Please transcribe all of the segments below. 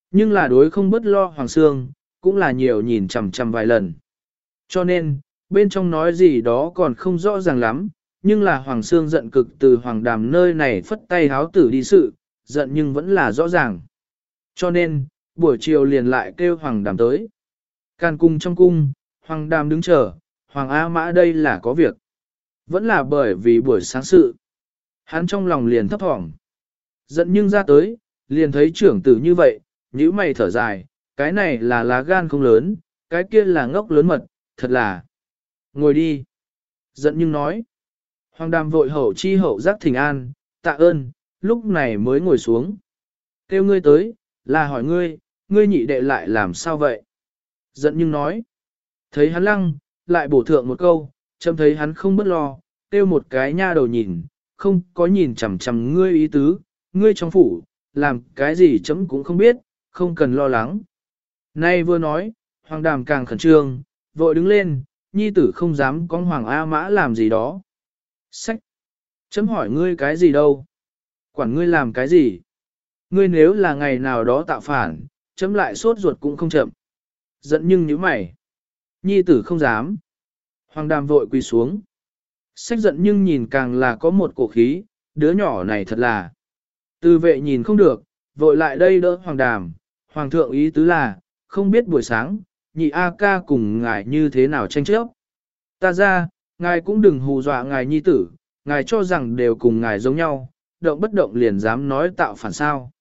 Nhưng là đối không bất lo Hoàng Sương, cũng là nhiều nhìn chằm chằm vài lần. Cho nên, bên trong nói gì đó còn không rõ ràng lắm, nhưng là Hoàng Sương giận cực từ Hoàng Đàm nơi này phất tay háo tử đi sự, giận nhưng vẫn là rõ ràng. Cho nên, buổi chiều liền lại kêu Hoàng Đàm tới. Càn cung trong cung, Hoàng Đàm đứng chờ, Hoàng A Mã đây là có việc. Vẫn là bởi vì buổi sáng sự. Hắn trong lòng liền thấp thỏm. Giận nhưng ra tới, liền thấy trưởng tử như vậy, nhíu mày thở dài, cái này là lá gan không lớn, cái kia là ngốc lớn mật, thật là. Ngồi đi. Giận nhưng nói. Hoàng Đàm vội hậu chi hậu giác thỉnh an, tạ ơn, lúc này mới ngồi xuống. Kêu ngươi tới, là hỏi ngươi nhị đệ lại làm sao vậy? Giận nhưng nói. Thấy hắn lăng, lại bổ thượng một câu, chấm thấy hắn không bất lo, kêu một cái nha đầu nhìn, không có nhìn chằm chằm ngươi ý tứ, ngươi trong phủ, làm cái gì chấm cũng không biết, không cần lo lắng. Nay vừa nói, Hoàng Đàm càng khẩn trương, vội đứng lên, nhi tử không dám con Hoàng A Mã làm gì đó. Sách! Chấm hỏi ngươi cái gì đâu? Quản ngươi làm cái gì? Ngươi nếu là ngày nào đó tạo phản, chấm lại sốt ruột cũng không chậm. Giận nhưng nhíu mày. Nhi tử không dám. Hoàng Đàm vội quỳ xuống. Sách giận nhưng nhìn càng là có một cổ khí, đứa nhỏ này thật là. Từ vệ nhìn không được, vội lại đây đỡ Hoàng Đàm. Hoàng thượng ý tứ là, không biết buổi sáng, nhị A ca cùng ngài như thế nào tranh chấp. Ta ra, ngài cũng đừng hù dọa ngài nhi tử, ngài cho rằng đều cùng ngài giống nhau, động bất động liền dám nói tạo phản sao.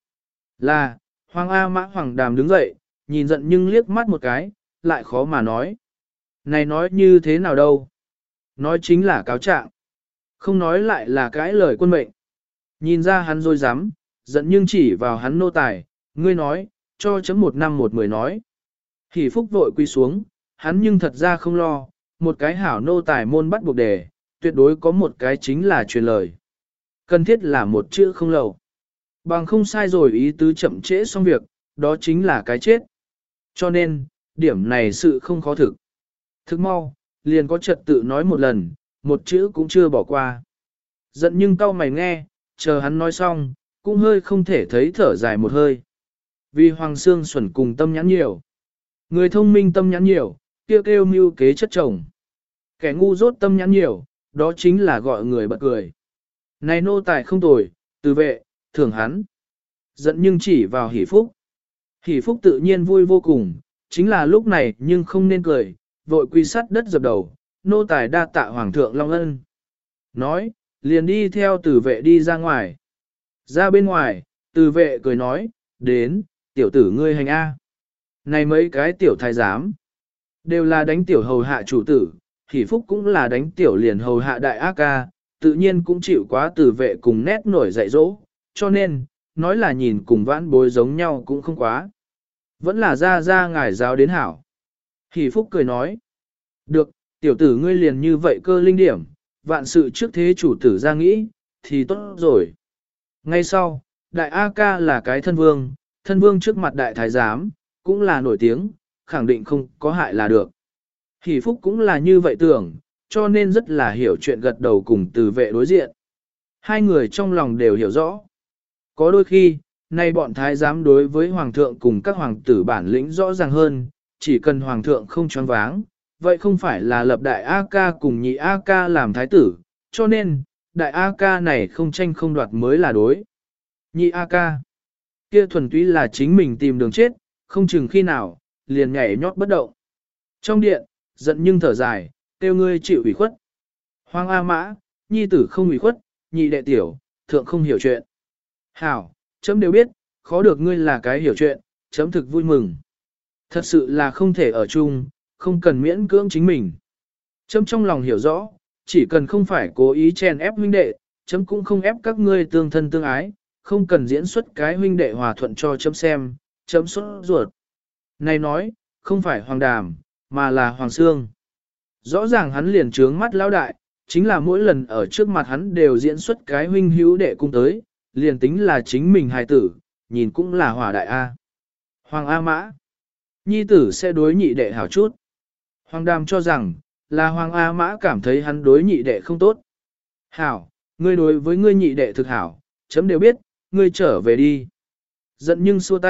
Là, Hoàng A Mã Hoàng Đàm đứng dậy, nhìn giận nhưng liếc mắt một cái, lại khó mà nói. Này nói như thế nào đâu? Nói chính là cáo trạng. Không nói lại là cái lời quân mệnh. Nhìn ra hắn rồi dám, giận nhưng chỉ vào hắn nô tài, ngươi nói, cho chấm 1 năm 1 10 nói. Hỷ Phúc vội quy xuống, hắn nhưng thật ra không lo, một cái hảo nô tài môn bắt buộc đề, tuyệt đối có một cái chính là truyền lời. Cần thiết là một chữ không lầu. Bằng không sai rồi ý tứ chậm trễ xong việc, đó chính là cái chết. Cho nên, điểm này sự không khó thực. Thực mau, liền có trật tự nói một lần, một chữ cũng chưa bỏ qua. Giận nhưng cau mày nghe, chờ hắn nói xong, cũng hơi không thể thấy thở dài một hơi. Vì Hoàng Sương xuẩn cùng tâm nhãn nhiều. Người thông minh tâm nhãn nhiều, kêu mưu kế chất chồng. Kẻ ngu dốt tâm nhãn nhiều, đó chính là gọi người bật cười. Này nô tài không tồi, từ vệ, thưởng hắn. Giận nhưng chỉ vào Hỷ Phúc. Hỷ Phúc tự nhiên vui vô cùng, chính là lúc này nhưng không nên cười, vội quy sắt đất dập đầu, nô tài đa tạ Hoàng thượng Long Ân. Nói, liền đi theo tử vệ đi ra ngoài. Ra bên ngoài, tử vệ cười nói, đến, tiểu tử ngươi hành A. Này mấy cái tiểu thái giám, đều là đánh tiểu hầu hạ chủ tử, Hỷ Phúc cũng là đánh tiểu liền hầu hạ đại ác ca, tự nhiên cũng chịu quá tử vệ cùng nét nổi dạy dỗ, cho nên, nói là nhìn cùng vãn bối giống nhau cũng không quá. Vẫn là ra ngài giáo đến hảo. Hỷ Phúc cười nói, được, tiểu tử ngươi liền như vậy cơ linh điểm, vạn sự trước thế chủ tử ra nghĩ, thì tốt rồi. Ngay sau, đại A ca là cái thân vương trước mặt đại thái giám, cũng là nổi tiếng, khẳng định không có hại là được. Hỷ Phúc cũng là như vậy tưởng, cho nên rất là hiểu chuyện gật đầu cùng từ vệ đối diện. Hai người trong lòng đều hiểu rõ. Có đôi khi, nay bọn thái giám đối với hoàng thượng cùng các hoàng tử bản lĩnh rõ ràng hơn, chỉ cần hoàng thượng không choáng váng, vậy không phải là lập đại A ca cùng nhị A ca làm thái tử, cho nên, đại A ca này không tranh không đoạt mới là đối. Nhị A ca, kia thuần túy là chính mình tìm đường chết, không chừng khi nào, liền nhảy nhót bất động. Trong điện, giận nhưng thở dài, kêu ngươi chịu ủy khuất. Hoàng A Mã, nhi tử không ủy khuất, nhị đệ tiểu, thượng không hiểu chuyện. Hảo, chấm đều biết, khó được ngươi là cái hiểu chuyện, chấm thực vui mừng. Thật sự là không thể ở chung, không cần miễn cưỡng chính mình. Chấm trong lòng hiểu rõ, chỉ cần không phải cố ý chèn ép huynh đệ, chấm cũng không ép các ngươi tương thân tương ái, không cần diễn xuất cái huynh đệ hòa thuận cho chấm xem, chấm sốt ruột. Này nói, không phải Hoàng Đàm, mà là Hoàng Sương. Rõ ràng hắn liền trướng mắt lão đại, chính là mỗi lần ở trước mặt hắn đều diễn xuất cái huynh hữu đệ cung tới, liền tính là chính mình hài tử, nhìn cũng là hỏa đại A. Hoàng A Mã, nhi tử sẽ đối nhị đệ hảo chút. Hoàng Đàm cho rằng, là Hoàng A Mã cảm thấy hắn đối nhị đệ không tốt. Hảo, ngươi đối với ngươi nhị đệ thực hảo, chấm đều biết, ngươi trở về đi. Giận nhưng xua tay,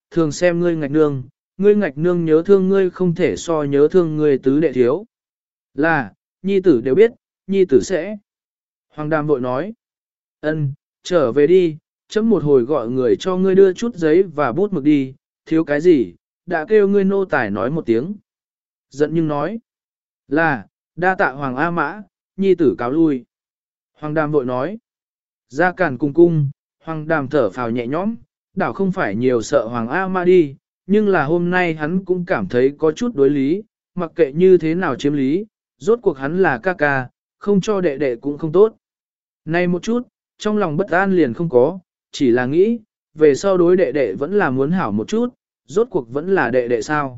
thường xem ngươi ngạch nương nhớ thương ngươi không thể so nhớ thương ngươi tứ đệ thiếu. Là, nhi tử đều biết, nhi tử sẽ. Hoàng Đàm vội nói, ân, trở về đi, chấm một hồi gọi người cho ngươi đưa chút giấy và bút mực đi, thiếu cái gì, đã kêu ngươi nô tài nói một tiếng. Giận nhưng nói, là, đa tạ Hoàng A Mã, nhi tử cáo lui. Hoàng Đàm vội nói, ra cản cùng cung, Hoàng Đàm thở phào nhẹ nhõm, đảo không phải nhiều sợ Hoàng A Mã đi, nhưng là hôm nay hắn cũng cảm thấy có chút đối lý, mặc kệ như thế nào chiếm lý, rốt cuộc hắn là ca ca, không cho đệ đệ cũng không tốt. Này một chút, trong lòng bất an liền không có, chỉ là nghĩ, về sau đối đệ đệ vẫn là muốn hảo một chút, rốt cuộc vẫn là đệ đệ sao.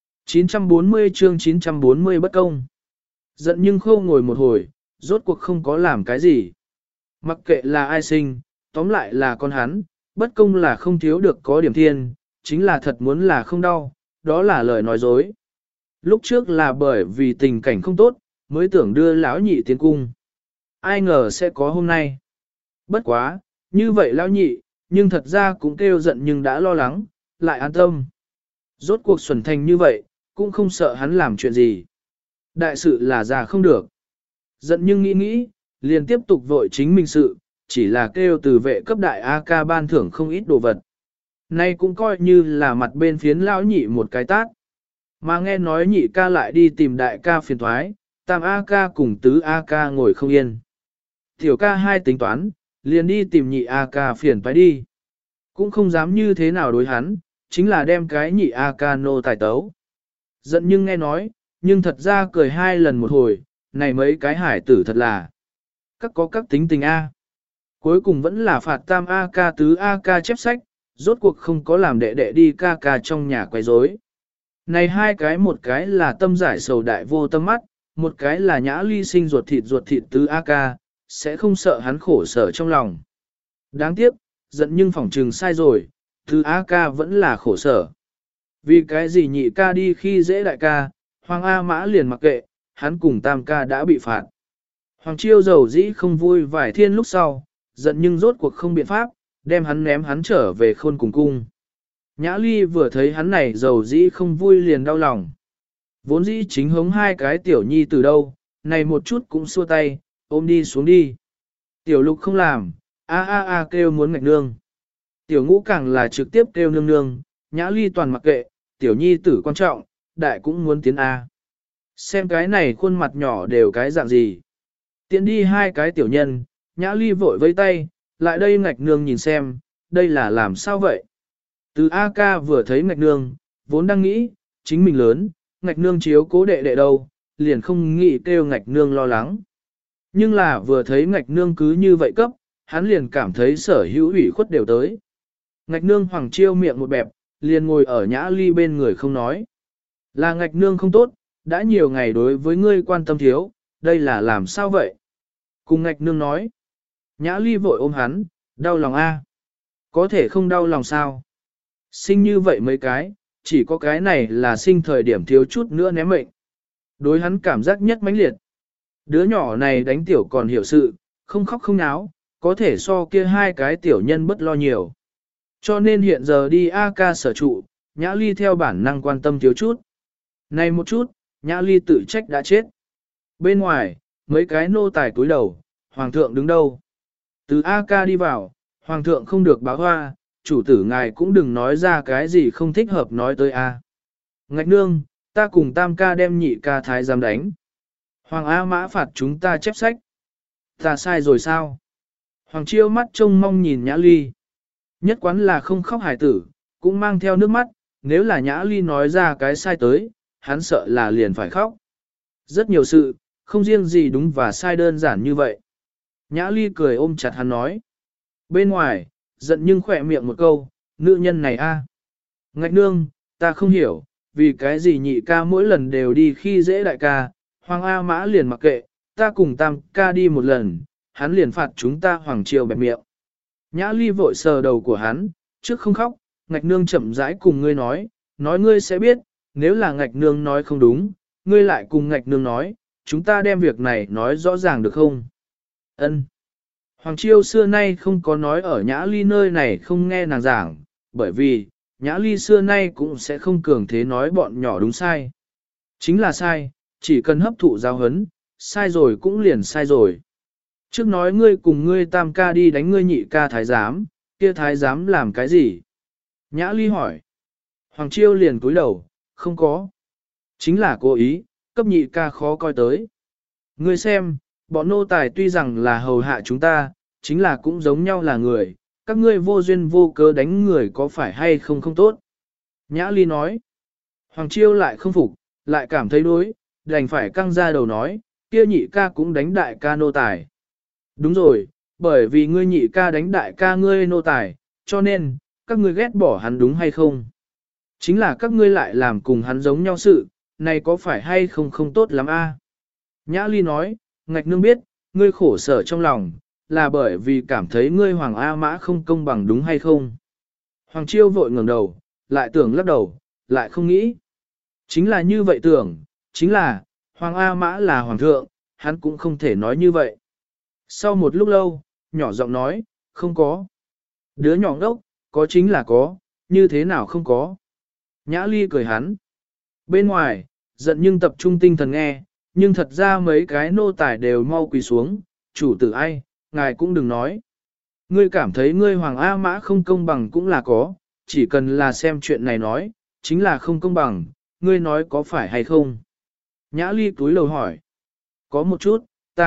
940 chương 940 bất công. Giận nhưng khâu ngồi một hồi, rốt cuộc không có làm cái gì. Mặc kệ là ai sinh, tóm lại là con hắn, bất công là không thiếu được có điểm thiên, chính là thật muốn là không đau, đó là lời nói dối. Lúc trước là bởi vì tình cảnh không tốt, mới tưởng đưa lão nhị tiến cung. Ai ngờ sẽ có hôm nay. Bất quá, như vậy lão nhị, nhưng thật ra cũng kêu giận nhưng đã lo lắng, lại an tâm. Rốt cuộc xuẩn thành như vậy, cũng không sợ hắn làm chuyện gì. Đại sự là già không được. Giận nhưng nghĩ, liền tiếp tục vội chính mình sự, chỉ là kêu từ vệ cấp đại AK ban thưởng không ít đồ vật. Nay cũng coi như là mặt bên phiến lão nhị một cái tát. Mà nghe nói nhị ca lại đi tìm đại ca phiền thoái, tam AK cùng tứ AK ngồi không yên. Tiểu ca hai tính toán, liền đi tìm nhị AK phiền toái đi. Cũng không dám như thế nào đối hắn, chính là đem cái nhị AK nô tài tấu. Giận nhưng nghe nói, nhưng thật ra cười hai lần một hồi, này mấy cái hải tử thật là các có các tính tình A. Cuối cùng vẫn là phạt tam AK tứ AK chép sách, rốt cuộc không có làm đệ đệ đi ca ca trong nhà quấy rối. Này hai cái, một cái là tâm giải sầu đại vô tâm mắt, một cái là nhã ly sinh ruột thịt tứ AK, sẽ không sợ hắn khổ sở trong lòng. Đáng tiếc, giận nhưng phỏng trừng sai rồi, tứ AK vẫn là khổ sở. Vì cái gì nhị ca đi khi dễ đại ca, Hoàng A Mã liền mặc kệ, hắn cùng tam ca đã bị phạt. Hoàng Chiêu dầu dĩ không vui vài thiên lúc sau, giận nhưng rốt cuộc không biện pháp, đem hắn ném hắn trở về khôn cùng cung. Nhã Ly vừa thấy hắn này dầu dĩ không vui liền đau lòng. Vốn dĩ chính hống hai cái tiểu nhi từ đâu, này một chút cũng xua tay, ôm đi xuống đi. Tiểu lục không làm, a kêu muốn ngạch nương. Tiểu ngũ càng là trực tiếp kêu nương nương, Nhã Ly toàn mặc kệ, tiểu nhi tử quan trọng, đại cũng muốn tiến A. Xem cái này khuôn mặt nhỏ đều cái dạng gì. Tiến đi hai cái tiểu nhân, Nhã Ly vội vây tay, lại đây ngạch nương nhìn xem, đây là làm sao vậy? Từ A-ca vừa thấy ngạch nương, vốn đang nghĩ, chính mình lớn, ngạch nương chiếu cố đệ đệ đâu, liền không nghĩ kêu ngạch nương lo lắng. Nhưng là vừa thấy ngạch nương cứ như vậy cấp, hắn liền cảm thấy sở hữu ủy khuất đều tới. Ngạch nương Hoàng Chiêu miệng một bẹp, liền ngồi ở Nhã Ly bên người không nói. Là ngạch nương không tốt, đã nhiều ngày đối với ngươi quan tâm thiếu, đây là làm sao vậy? Cùng ngạch nương nói. Nhã Ly vội ôm hắn, đau lòng a. Có thể không đau lòng sao? Sinh như vậy mấy cái, chỉ có cái này là sinh thời điểm thiếu chút nữa ném mệnh. Đối hắn cảm giác nhất mãnh liệt. Đứa nhỏ này đánh tiểu còn hiểu sự, không khóc không náo, có thể so kia hai cái tiểu nhân bất lo nhiều. Cho nên hiện giờ đi A-ca sở trụ, Nhã Ly theo bản năng quan tâm thiếu chút. Này một chút, Nhã Ly tự trách đã chết. Bên ngoài, mấy cái nô tài cúi đầu, Hoàng thượng đứng đâu? Từ A-ca đi vào, Hoàng thượng không được báo hoa, chủ tử ngài cũng đừng nói ra cái gì không thích hợp nói tới A. Ngạch nương, ta cùng tam ca đem nhị ca thái giám đánh. Hoàng A Mã phạt chúng ta chép sách. Ta sai rồi sao? Hoàng Chiêu mắt trông mong nhìn Nhã Ly. Nhất quán là không khóc hải tử, cũng mang theo nước mắt, nếu là Nhã Ly nói ra cái sai tới, hắn sợ là liền phải khóc. Rất nhiều sự, không riêng gì đúng và sai đơn giản như vậy. Nhã Ly cười ôm chặt hắn nói. Bên ngoài, giận nhưng khỏe miệng một câu, nữ nhân này a, Ngạch nương, ta không hiểu, vì cái gì nhị ca mỗi lần đều đi khi dễ đại ca, Hoàng A Mã liền mặc kệ, ta cùng tam ca đi một lần, hắn liền phạt chúng ta Hoàng Triều bẹp miệng. Nhã Ly vội sờ đầu của hắn, trước không khóc, ngạch nương chậm rãi cùng ngươi nói ngươi sẽ biết, nếu là ngạch nương nói không đúng, ngươi lại cùng ngạch nương nói, chúng ta đem việc này nói rõ ràng được không? Ân. Hoàng Chiêu xưa nay không có nói ở Nhã Ly nơi này không nghe nàng giảng, bởi vì, Nhã Ly xưa nay cũng sẽ không cường thế nói bọn nhỏ đúng sai. Chính là sai, chỉ cần hấp thụ giáo huấn, sai rồi cũng liền sai rồi. Trước nói ngươi cùng ngươi tam ca đi đánh ngươi nhị ca thái giám, kia thái giám làm cái gì? Nhã Ly hỏi. Hoàng Chiêu liền cúi đầu, không có. Chính là cố ý, cấp nhị ca khó coi tới. Ngươi xem, bọn nô tài tuy rằng là hầu hạ chúng ta, chính là cũng giống nhau là người, các ngươi vô duyên vô cớ đánh người có phải hay không không tốt. Nhã Ly nói. Hoàng Chiêu lại không phục, lại cảm thấy đối, đành phải căng ra đầu nói, kia nhị ca cũng đánh đại ca nô tài. Đúng rồi, bởi vì ngươi nhị ca đánh đại ca ngươi nô tài, cho nên, các ngươi ghét bỏ hắn đúng hay không? Chính là các ngươi lại làm cùng hắn giống nhau sự, này có phải hay không không tốt lắm a? Nhã Ly nói, ngạch nương biết, ngươi khổ sở trong lòng, là bởi vì cảm thấy ngươi Hoàng A Mã không công bằng đúng hay không? Hoàng Chiêu vội ngẩng đầu, lại tưởng lắc đầu, lại không nghĩ. Chính là như vậy tưởng, chính là, Hoàng A Mã là Hoàng thượng, hắn cũng không thể nói như vậy. Sau một lúc lâu, nhỏ giọng nói, không có. Đứa nhỏ đốc, có chính là có, như thế nào không có. Nhã Ly cười hắn. Bên ngoài, giận nhưng tập trung tinh thần nghe, nhưng thật ra mấy cái nô tài đều mau quỳ xuống, chủ tử ai, ngài cũng đừng nói. Ngươi cảm thấy ngươi Hoàng A Mã không công bằng cũng là có, chỉ cần là xem chuyện này nói, chính là không công bằng, ngươi nói có phải hay không? Nhã Ly túi lầu hỏi. Có một chút,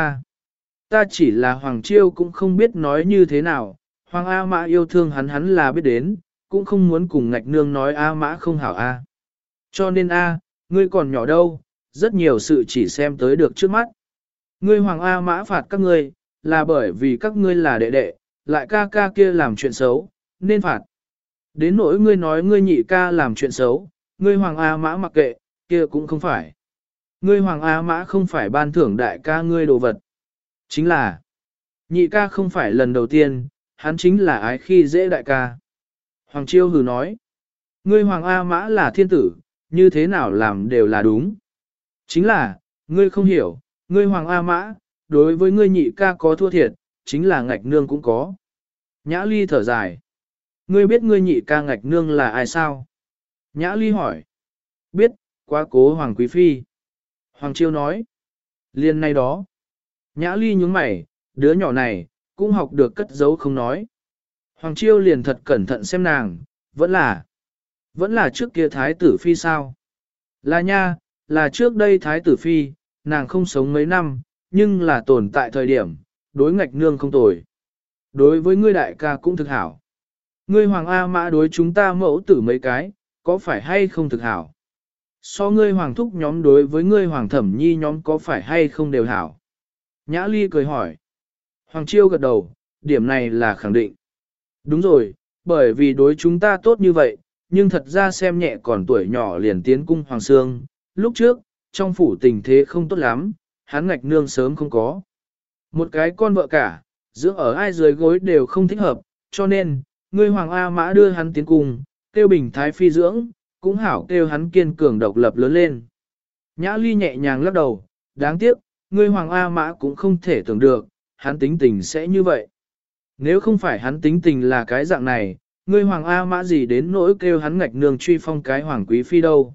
ta chỉ là Hoàng Chiêu cũng không biết nói như thế nào, Hoàng A Mã yêu thương hắn là biết đến, cũng không muốn cùng ngạch nương nói A Mã không hảo A. Cho nên A, ngươi còn nhỏ đâu, rất nhiều sự chỉ xem tới được trước mắt. Ngươi Hoàng A Mã phạt các ngươi, là bởi vì các ngươi là đệ đệ, lại ca ca kia làm chuyện xấu, nên phạt. Đến nỗi ngươi nói ngươi nhị ca làm chuyện xấu, ngươi Hoàng A Mã mặc kệ, kia cũng không phải. Ngươi Hoàng A Mã không phải ban thưởng đại ca ngươi đồ vật. Chính là, nhị ca không phải lần đầu tiên, hắn chính là ái khi dễ đại ca. Hoàng Chiêu hừ nói, ngươi Hoàng A Mã là thiên tử, như thế nào làm đều là đúng. Chính là, ngươi không hiểu, ngươi Hoàng A Mã, đối với ngươi nhị ca có thua thiệt, chính là ngạch nương cũng có. Nhã Ly thở dài. Ngươi biết ngươi nhị ca ngạch nương là ai sao? Nhã Ly hỏi. Biết, quá cố Hoàng Quý Phi. Hoàng Chiêu nói. Liên này đó. Nhã Ly nhúng mày, đứa nhỏ này, cũng học được cất giấu không nói. Hoàng Chiêu liền thật cẩn thận xem nàng, vẫn là trước kia Thái tử Phi sao? Là nha, là trước đây Thái tử Phi, nàng không sống mấy năm, nhưng là tồn tại thời điểm, đối ngạch nương không tồi. Đối với ngươi đại ca cũng thực hảo. Ngươi Hoàng A Mã đối chúng ta mẫu tử mấy cái, có phải hay không thực hảo? So ngươi Hoàng Thúc nhóm đối với ngươi Hoàng Thẩm Nhi nhóm có phải hay không đều hảo? Nhã Ly cười hỏi. Hoàng Chiêu gật đầu, điểm này là khẳng định. Đúng rồi, bởi vì đối chúng ta tốt như vậy, nhưng thật ra xem nhẹ còn tuổi nhỏ liền tiến cung Hoàng Sương. Lúc trước, trong phủ tình thế không tốt lắm, hắn ngạch nương sớm không có. Một cái con vợ cả, dưỡng ở ai dưới gối đều không thích hợp, cho nên, ngươi Hoàng A Mã đưa hắn tiến cung, kêu bình thái phi dưỡng, cũng hảo kêu hắn kiên cường độc lập lớn lên. Nhã Ly nhẹ nhàng lắc đầu, đáng tiếc, ngươi Hoàng A Mã cũng không thể tưởng được, hắn tính tình sẽ như vậy. Nếu không phải hắn tính tình là cái dạng này, ngươi Hoàng A Mã gì đến nỗi kêu hắn ngạch nương truy phong cái Hoàng Quý Phi đâu.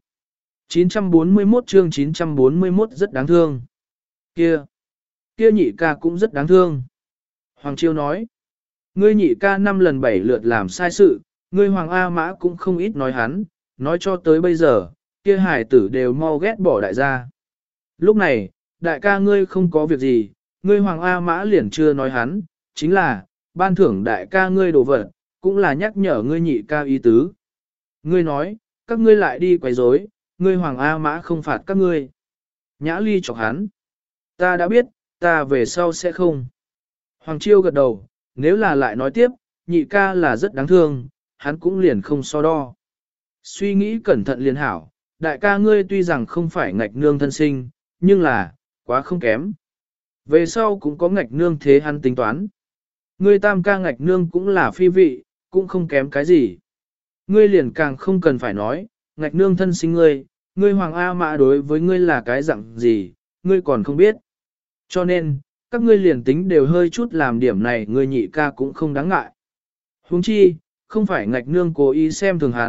941 chương 941 rất đáng thương. Kia nhị ca cũng rất đáng thương. Hoàng Chiêu nói, ngươi nhị ca 5 lần 7 lượt làm sai sự, ngươi Hoàng A Mã cũng không ít nói hắn, nói cho tới bây giờ, kia hải tử đều mau ghét bỏ đại gia. Lúc này, đại ca ngươi không có việc gì, ngươi Hoàng A Mã liền chưa nói hắn, chính là, ban thưởng đại ca ngươi đồ vật, cũng là nhắc nhở ngươi nhị ca ý tứ. Ngươi nói, các ngươi lại đi quấy rối, ngươi Hoàng A Mã không phạt các ngươi. Nhã Ly chọc hắn. Ta đã biết, ta về sau sẽ không. Hoàng Chiêu gật đầu, nếu là lại nói tiếp, nhị ca là rất đáng thương, hắn cũng liền không so đo. Suy nghĩ cẩn thận liền hảo, đại ca ngươi tuy rằng không phải ngạch nương thân sinh, nhưng là, quá không kém. Về sau cũng có ngạch nương thế hắn tính toán. Ngươi tam ca ngạch nương cũng là phi vị, cũng không kém cái gì. Ngươi liền càng không cần phải nói, ngạch nương thân sinh ngươi Hoàng A Mã đối với ngươi là cái dạng gì, ngươi còn không biết. Cho nên, các ngươi liền tính đều hơi chút làm điểm này ngươi nhị ca cũng không đáng ngại. Huống chi, không phải ngạch nương cố ý xem thường hắn,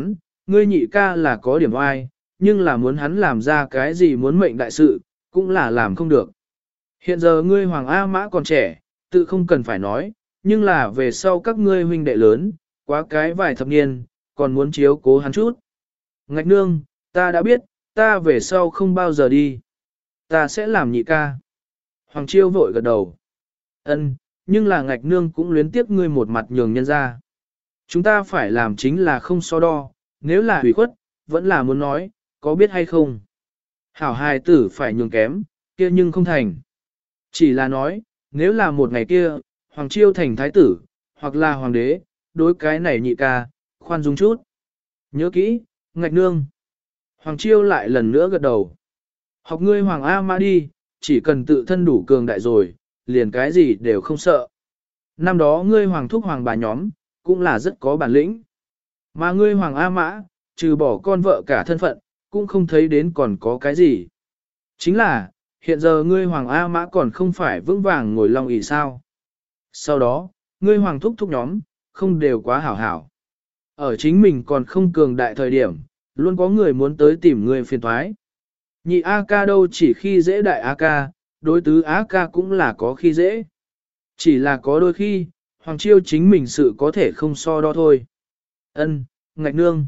ngươi nhị ca là có điểm oai, nhưng là muốn hắn làm ra cái gì muốn mệnh đại sự, cũng là làm không được. Hiện giờ ngươi Hoàng A Mã còn trẻ, tự không cần phải nói, nhưng là về sau các ngươi huynh đệ lớn, quá cái vài thập niên, còn muốn chiếu cố hắn chút. Ngạch nương, ta đã biết, ta về sau không bao giờ đi. Ta sẽ làm nhị ca. Hoàng Chiêu vội gật đầu. Ân, nhưng là ngạch nương cũng luyến tiếc ngươi một mặt nhường nhân ra. Chúng ta phải làm chính là không so đo, nếu là hủy khuất, vẫn là muốn nói, có biết hay không. Hảo hài tử phải nhường kém, kia nhưng không thành. Chỉ là nói, nếu là một ngày kia, Hoàng Chiêu thành thái tử, hoặc là hoàng đế, đối cái này nhị ca, khoan dung chút. Nhớ kỹ, ngạch nương. Hoàng Chiêu lại lần nữa gật đầu. Học ngươi Hoàng A Mã đi, chỉ cần tự thân đủ cường đại rồi, liền cái gì đều không sợ. Năm đó ngươi Hoàng thúc Hoàng bà nhóm, cũng là rất có bản lĩnh. Mà ngươi Hoàng A Mã, trừ bỏ con vợ cả thân phận, cũng không thấy đến còn có cái gì. Chính là, hiện giờ ngươi Hoàng A Mã còn không phải vững vàng ngồi long ỷ sao. Sau đó, ngươi Hoàng thúc thúc nhóm, không đều quá hảo hảo. Ở chính mình còn không cường đại thời điểm, luôn có người muốn tới tìm ngươi phiền thoái. Nhị A ca đâu chỉ khi dễ đại A ca, đối tứ A ca cũng là có khi dễ. Chỉ là có đôi khi, Hoàng Chiêu chính mình sự có thể không so đo thôi. Ân, ngạch nương.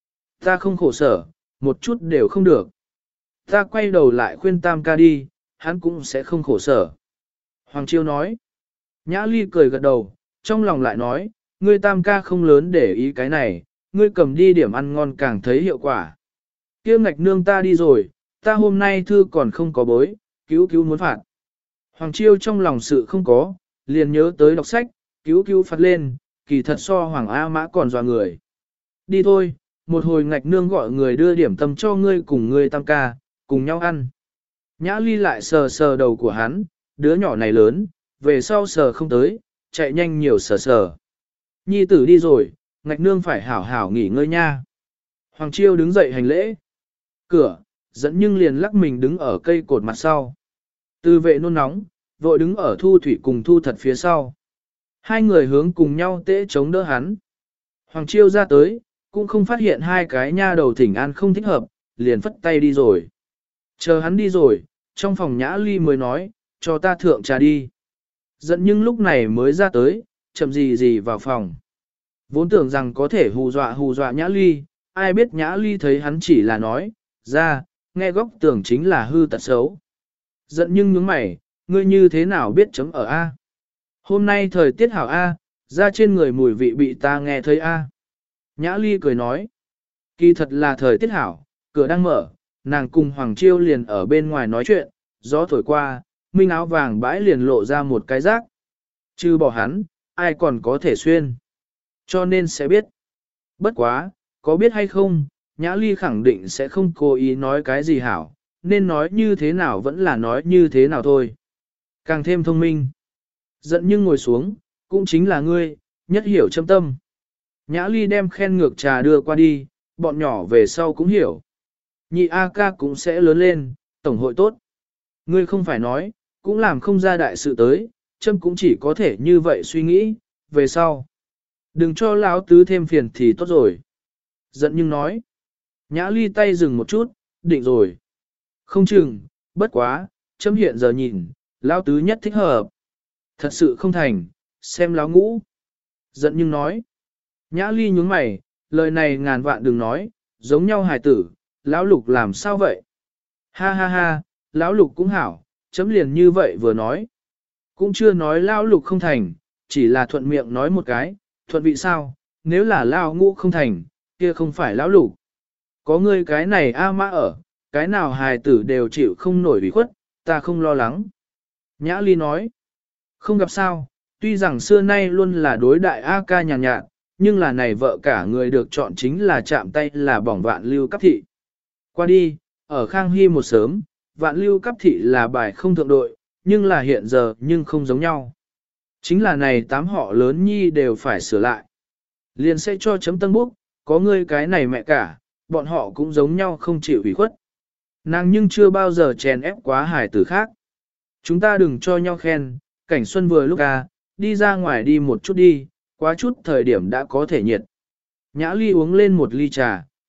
Ta không khổ sở, một chút đều không được. Ta quay đầu lại khuyên Tam ca đi, hắn cũng sẽ không khổ sở. Hoàng Chiêu nói. Nhã Ly cười gật đầu, trong lòng lại nói, ngươi Tam ca không lớn để ý cái này, ngươi cầm đi điểm ăn ngon càng thấy hiệu quả. Kia ngạch nương ta đi rồi, ta hôm nay thư còn không có bối, cứu cứu muốn phạt. Hoàng Chiêu trong lòng sự không có, liền nhớ tới đọc sách, cứu cứu phạt lên, kỳ thật so Hoàng A Mã còn dọa người. Đi thôi, một hồi ngạch nương gọi người đưa điểm tâm cho ngươi cùng ngươi Tam ca, cùng nhau ăn. Nhã Ly lại sờ sờ đầu của hắn, đứa nhỏ này lớn, về sau sờ không tới, chạy nhanh nhiều sờ sờ. Nhi tử đi rồi, ngạch nương phải hảo hảo nghỉ ngơi nha. Hoàng Chiêu đứng dậy hành lễ. Cửa, dẫn nhưng liền lắc mình đứng ở cây cột mặt sau. Từ vệ nôn nóng, vội đứng ở Thu Thủy cùng Thu Thật phía sau. Hai người hướng cùng nhau tễ chống đỡ hắn. Hoàng Chiêu ra tới, cũng không phát hiện hai cái nha đầu thỉnh an không thích hợp, liền phất tay đi rồi. Chờ hắn đi rồi, trong phòng Nhã Ly mới nói, cho ta thượng trà đi. Giận nhưng lúc này mới ra tới, chậm gì vào phòng. Vốn tưởng rằng có thể hù dọa Nhã Ly, ai biết Nhã Ly thấy hắn chỉ là nói, ra, nghe góc tưởng chính là hư tật xấu. Giận nhưng nhướng mày, ngươi như thế nào biết chấm ở A? Hôm nay thời tiết hảo A, ra trên người mùi vị bị ta nghe thấy A. Nhã Ly cười nói, kỳ thật là thời tiết hảo, cửa đang mở, nàng cùng Hoàng Chiêu liền ở bên ngoài nói chuyện, gió thổi qua, minh áo vàng bãi liền lộ ra một cái rác. Chứ bỏ hắn, ai còn có thể xuyên. Cho nên sẽ biết. Bất quá, có biết hay không, Nhã Ly khẳng định sẽ không cố ý nói cái gì hảo, nên nói như thế nào vẫn là nói như thế nào thôi. Càng thêm thông minh. Giận nhưng ngồi xuống, cũng chính là ngươi, nhất hiểu châm tâm. Nhã Ly đem khen ngược trà đưa qua đi, bọn nhỏ về sau cũng hiểu. Nhị A ca cũng sẽ lớn lên, tổng hội tốt. Ngươi không phải nói, cũng làm không ra đại sự tới, châm cũng chỉ có thể như vậy suy nghĩ, về sau. Đừng cho lão tứ thêm phiền thì tốt rồi. Giận nhưng nói. Nhã Ly tay dừng một chút, định rồi. Không chừng, bất quá, châm hiện giờ nhìn, lão tứ nhất thích hợp. Thật sự không thành, xem lão ngũ. Giận nhưng nói. Nhã Ly nhướng mày, lời này ngàn vạn đừng nói, giống nhau hài tử, lão lục làm sao vậy? Ha ha ha, lão lục cũng hảo, chấm liền như vậy vừa nói. Cũng chưa nói lão lục không thành, chỉ là thuận miệng nói một cái, thuận vị sao, nếu là lão ngũ không thành, kia không phải lão lục. Có ngươi cái này A Mã ở, cái nào hài tử đều chịu không nổi ủy khuất, ta không lo lắng. Nhã Ly nói, không gặp sao, tuy rằng xưa nay luôn là đối đại A ca nhàn nhạt, nhưng là này vợ cả người được chọn chính là chạm tay là bỏng Vạn Lưu Cấp Thị. Qua đi, ở Khang Hy một sớm, Vạn Lưu Cấp Thị là bài không thượng đội, nhưng là hiện giờ nhưng không giống nhau. Chính là này tám họ lớn nhi đều phải sửa lại. Liền sẽ cho chấm tân búc, có ngươi cái này mẹ cả, bọn họ cũng giống nhau không chịu ủy khuất. Nàng nhưng chưa bao giờ chèn ép quá hài tử khác. Chúng ta đừng cho nhau khen, cảnh xuân vừa lúc đi ra ngoài đi một chút đi, quá chút thời điểm đã có thể nhiệt. Nhã Ly uống lên một ly trà,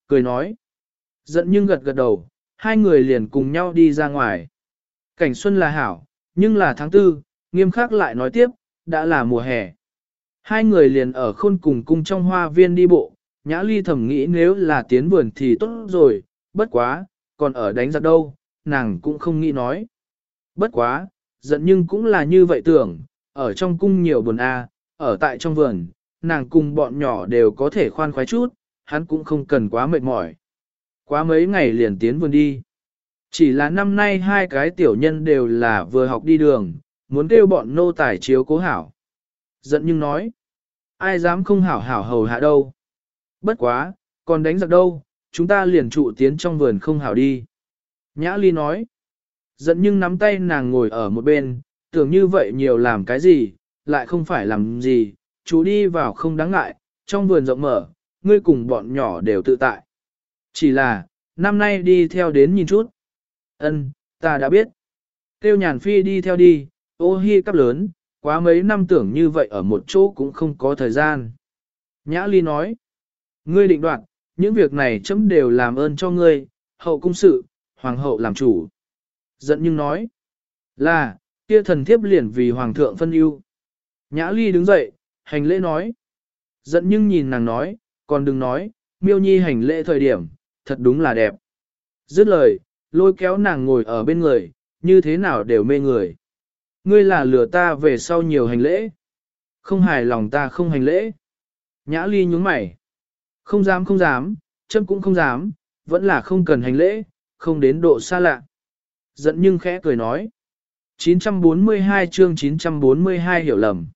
cười nói. Giận nhưng gật gật đầu, hai người liền cùng nhau đi ra ngoài. Cảnh xuân là hảo, nhưng là tháng tư, Nghiêm khắc lại nói tiếp, đã là mùa hè. Hai người liền ở khôn cùng cung trong hoa viên đi bộ, Nhã Ly thầm nghĩ nếu là tiến vườn thì tốt rồi, bất quá, còn ở đánh giặc đâu, nàng cũng không nghĩ nói. Bất quá, giận nhưng cũng là như vậy tưởng, ở trong cung nhiều buồn ở tại trong vườn, nàng cùng bọn nhỏ đều có thể khoan khoái chút, hắn cũng không cần quá mệt mỏi. Quá mấy ngày liền tiến vườn đi. Chỉ là năm nay hai cái tiểu nhân đều là vừa học đi đường, muốn kêu bọn nô tài chiếu cố hảo. Giận nhưng nói, ai dám không hảo hảo hầu hạ đâu. Bất quá, còn đánh giặc đâu, chúng ta liền trụ tiến trong vườn không hảo đi. Nhã Ly nói, giận nhưng nắm tay nàng ngồi ở một bên, tưởng như vậy nhiều làm cái gì, lại không phải làm gì, chú đi vào không đáng ngại, trong vườn rộng mở, ngươi cùng bọn nhỏ đều tự tại. Chỉ là, năm nay đi theo đến nhìn chút. Ân, ta đã biết. Tiêu Nhàn Phi đi theo đi, ô hi cắp lớn, quá mấy năm tưởng như vậy ở một chỗ cũng không có thời gian. Nhã Ly nói, ngươi định đoạt, những việc này chấm đều làm ơn cho ngươi, hậu cung sự, hoàng hậu làm chủ. Giận nhưng nói, là, kia thần thiếp liền vì hoàng thượng phân ưu. Nhã Ly đứng dậy, hành lễ nói. Giận nhưng nhìn nàng nói, còn đừng nói, Miêu Nhi hành lễ thời điểm, thật đúng là đẹp. Dứt lời, lôi kéo nàng ngồi ở bên người, như thế nào đều mê người. Ngươi là lừa ta về sau nhiều hành lễ. Không hài lòng ta không hành lễ. Nhã Ly nhướng mày. Không dám, chấm cũng không dám, vẫn là không cần hành lễ, không đến độ xa lạ. Giận nhưng khẽ cười nói. 942 chương 942 hiểu lầm.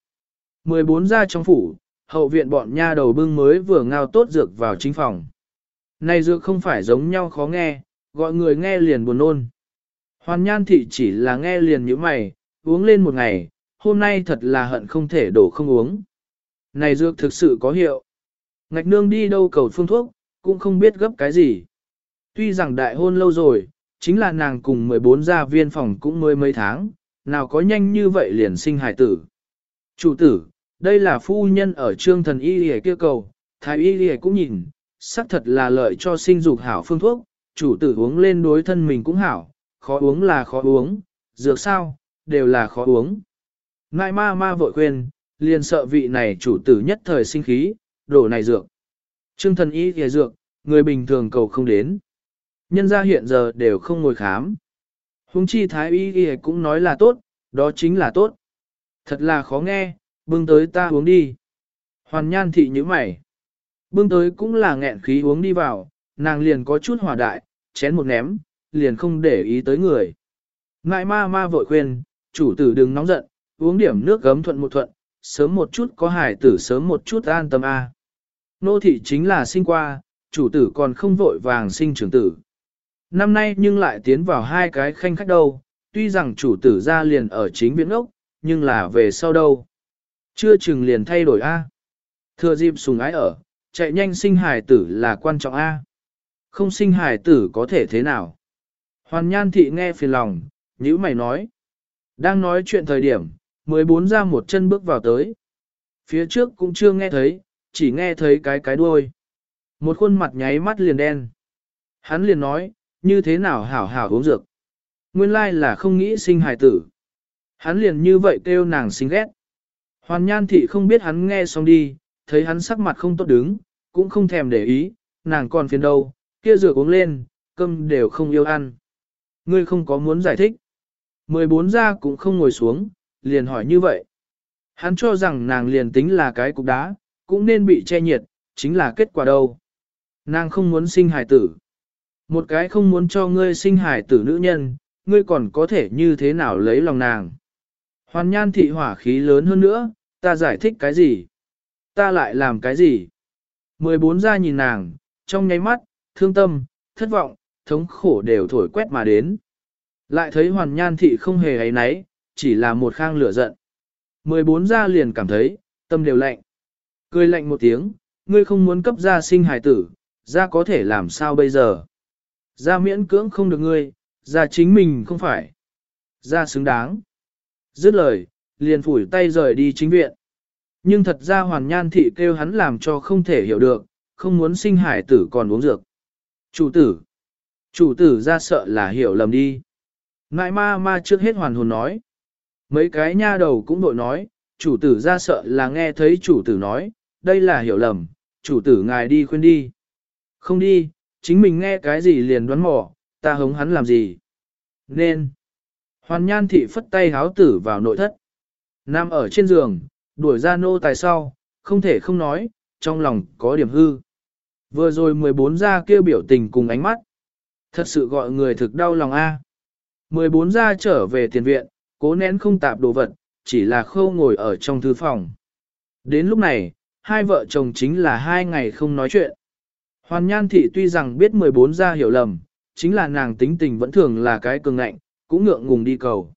14 ra trong phủ, hậu viện bọn nha đầu bưng mới vừa ngao tốt dược vào chính phòng. Này dược không phải giống nhau khó nghe, gọi người nghe liền buồn nôn. Hoàn Nhan thị chỉ là nghe liền như mày, uống lên một ngày, hôm nay thật là hận không thể đổ không uống. Này dược thực sự có hiệu. Ngạch nương đi đâu cầu phương thuốc, cũng không biết gấp cái gì. Tuy rằng đại hôn lâu rồi, chính là nàng cùng 14 gia viên phòng cũng mới mấy tháng, nào có nhanh như vậy liền sinh hài tử. Chủ tử, đây là phu nhân ở trương thần y lìa kia cầu, thái y lìa cũng nhìn, xác thật là lợi cho sinh dục hảo phương thuốc, chủ tử uống lên đối thân mình cũng hảo, khó uống là khó uống, dược sao, đều là khó uống. Ngại ma vội khuyên, liền sợ vị này chủ tử nhất thời sinh khí, đổ này dược. Trương thần y lìa dược, người bình thường cầu không đến. Nhân gia hiện giờ đều không ngồi khám. Hùng chi thái y y cũng nói là tốt, đó chính là tốt. Thật là khó nghe, bưng tới ta uống đi. Hoàn Nhan thị như mày. Bưng tới cũng là nghẹn khí uống đi vào, nàng liền có chút hỏa đại, chén một ném, liền không để ý tới người. Ngại ma vội khuyên, chủ tử đừng nóng giận, uống điểm nước gấm thuận một thuận, sớm một chút có hài tử sớm một chút an tâm a. Nô thị chính là sinh qua, chủ tử còn không vội vàng sinh trưởng tử. Năm nay nhưng lại tiến vào hai cái khanh khách đâu, tuy rằng chủ tử ra liền ở chính viện ốc, nhưng là về sau đâu. Chưa chừng liền thay đổi A. Thừa dịp sùng ái ở, chạy nhanh sinh hài tử là quan trọng A. Không sinh hài tử có thể thế nào. Hoàn Nhan thị nghe phiền lòng, nhữ mày nói. Đang nói chuyện thời điểm, 14 ra một chân bước vào tới. Phía trước cũng chưa nghe thấy, chỉ nghe thấy cái đuôi. Một khuôn mặt nháy mắt liền đen. Hắn liền nói, như thế nào hảo hảo uống dược. Nguyên lai là không nghĩ sinh hài tử. Hắn liền như vậy kêu nàng xinh ghét. Hoàn Nhan thị không biết hắn nghe xong đi, thấy hắn sắc mặt không tốt đứng, cũng không thèm để ý, nàng còn phiền đâu, kia dược uống lên, cơm đều không yêu ăn. Ngươi không có muốn giải thích. 14 ra cũng không ngồi xuống, liền hỏi như vậy. Hắn cho rằng nàng liền tính là cái cục đá, cũng nên bị che nhiệt, chính là kết quả đâu. Nàng không muốn sinh hài tử. Một cái không muốn cho ngươi sinh hài tử nữ nhân, ngươi còn có thể như thế nào lấy lòng nàng. Hoàn Nhan thị hỏa khí lớn hơn nữa, ta giải thích cái gì? Ta lại làm cái gì? 14 ra nhìn nàng, trong nháy mắt, thương tâm, thất vọng, thống khổ đều thổi quét mà đến. Lại thấy Hoàn Nhan thị không hề ấy náy, chỉ là một khang lửa giận. 14 ra liền cảm thấy, tâm đều lạnh. Cười lạnh một tiếng, ngươi không muốn cấp ra sinh hài tử, ra có thể làm sao bây giờ? Ra miễn cưỡng không được ngươi, ra chính mình không phải. Ra xứng đáng. Dứt lời, liền phủi tay rời đi chính viện. Nhưng thật ra Hoàn Nhan thị kêu hắn làm cho không thể hiểu được, không muốn sinh hải tử còn uống dược. Chủ tử ra sợ là hiểu lầm đi. Ngại ma trước hết hoàn hồn nói. Mấy cái nha đầu cũng đội nói, chủ tử ra sợ là nghe thấy chủ tử nói, đây là hiểu lầm, chủ tử ngài đi khuyên đi. Không đi, chính mình nghe cái gì liền đoán mò, ta hống hắn làm gì. Nên, Hoàn Nhan thị phất tay háo tử vào nội thất. Nằm ở trên giường, đuổi ra nô tài sau, không thể không nói, trong lòng có điểm hư. Vừa rồi 14 gia kêu biểu tình cùng ánh mắt. Thật sự gọi người thực đau lòng a. 14 gia trở về tiền viện, cố nén không tạp đồ vật, chỉ là khâu ngồi ở trong thư phòng. Đến lúc này, hai vợ chồng chính là 2 ngày không nói chuyện. Hoàn Nhan thị tuy rằng biết 14 gia hiểu lầm, chính là nàng tính tình vẫn thường là cái cường ngạnh, cũng ngượng ngùng đi cầu.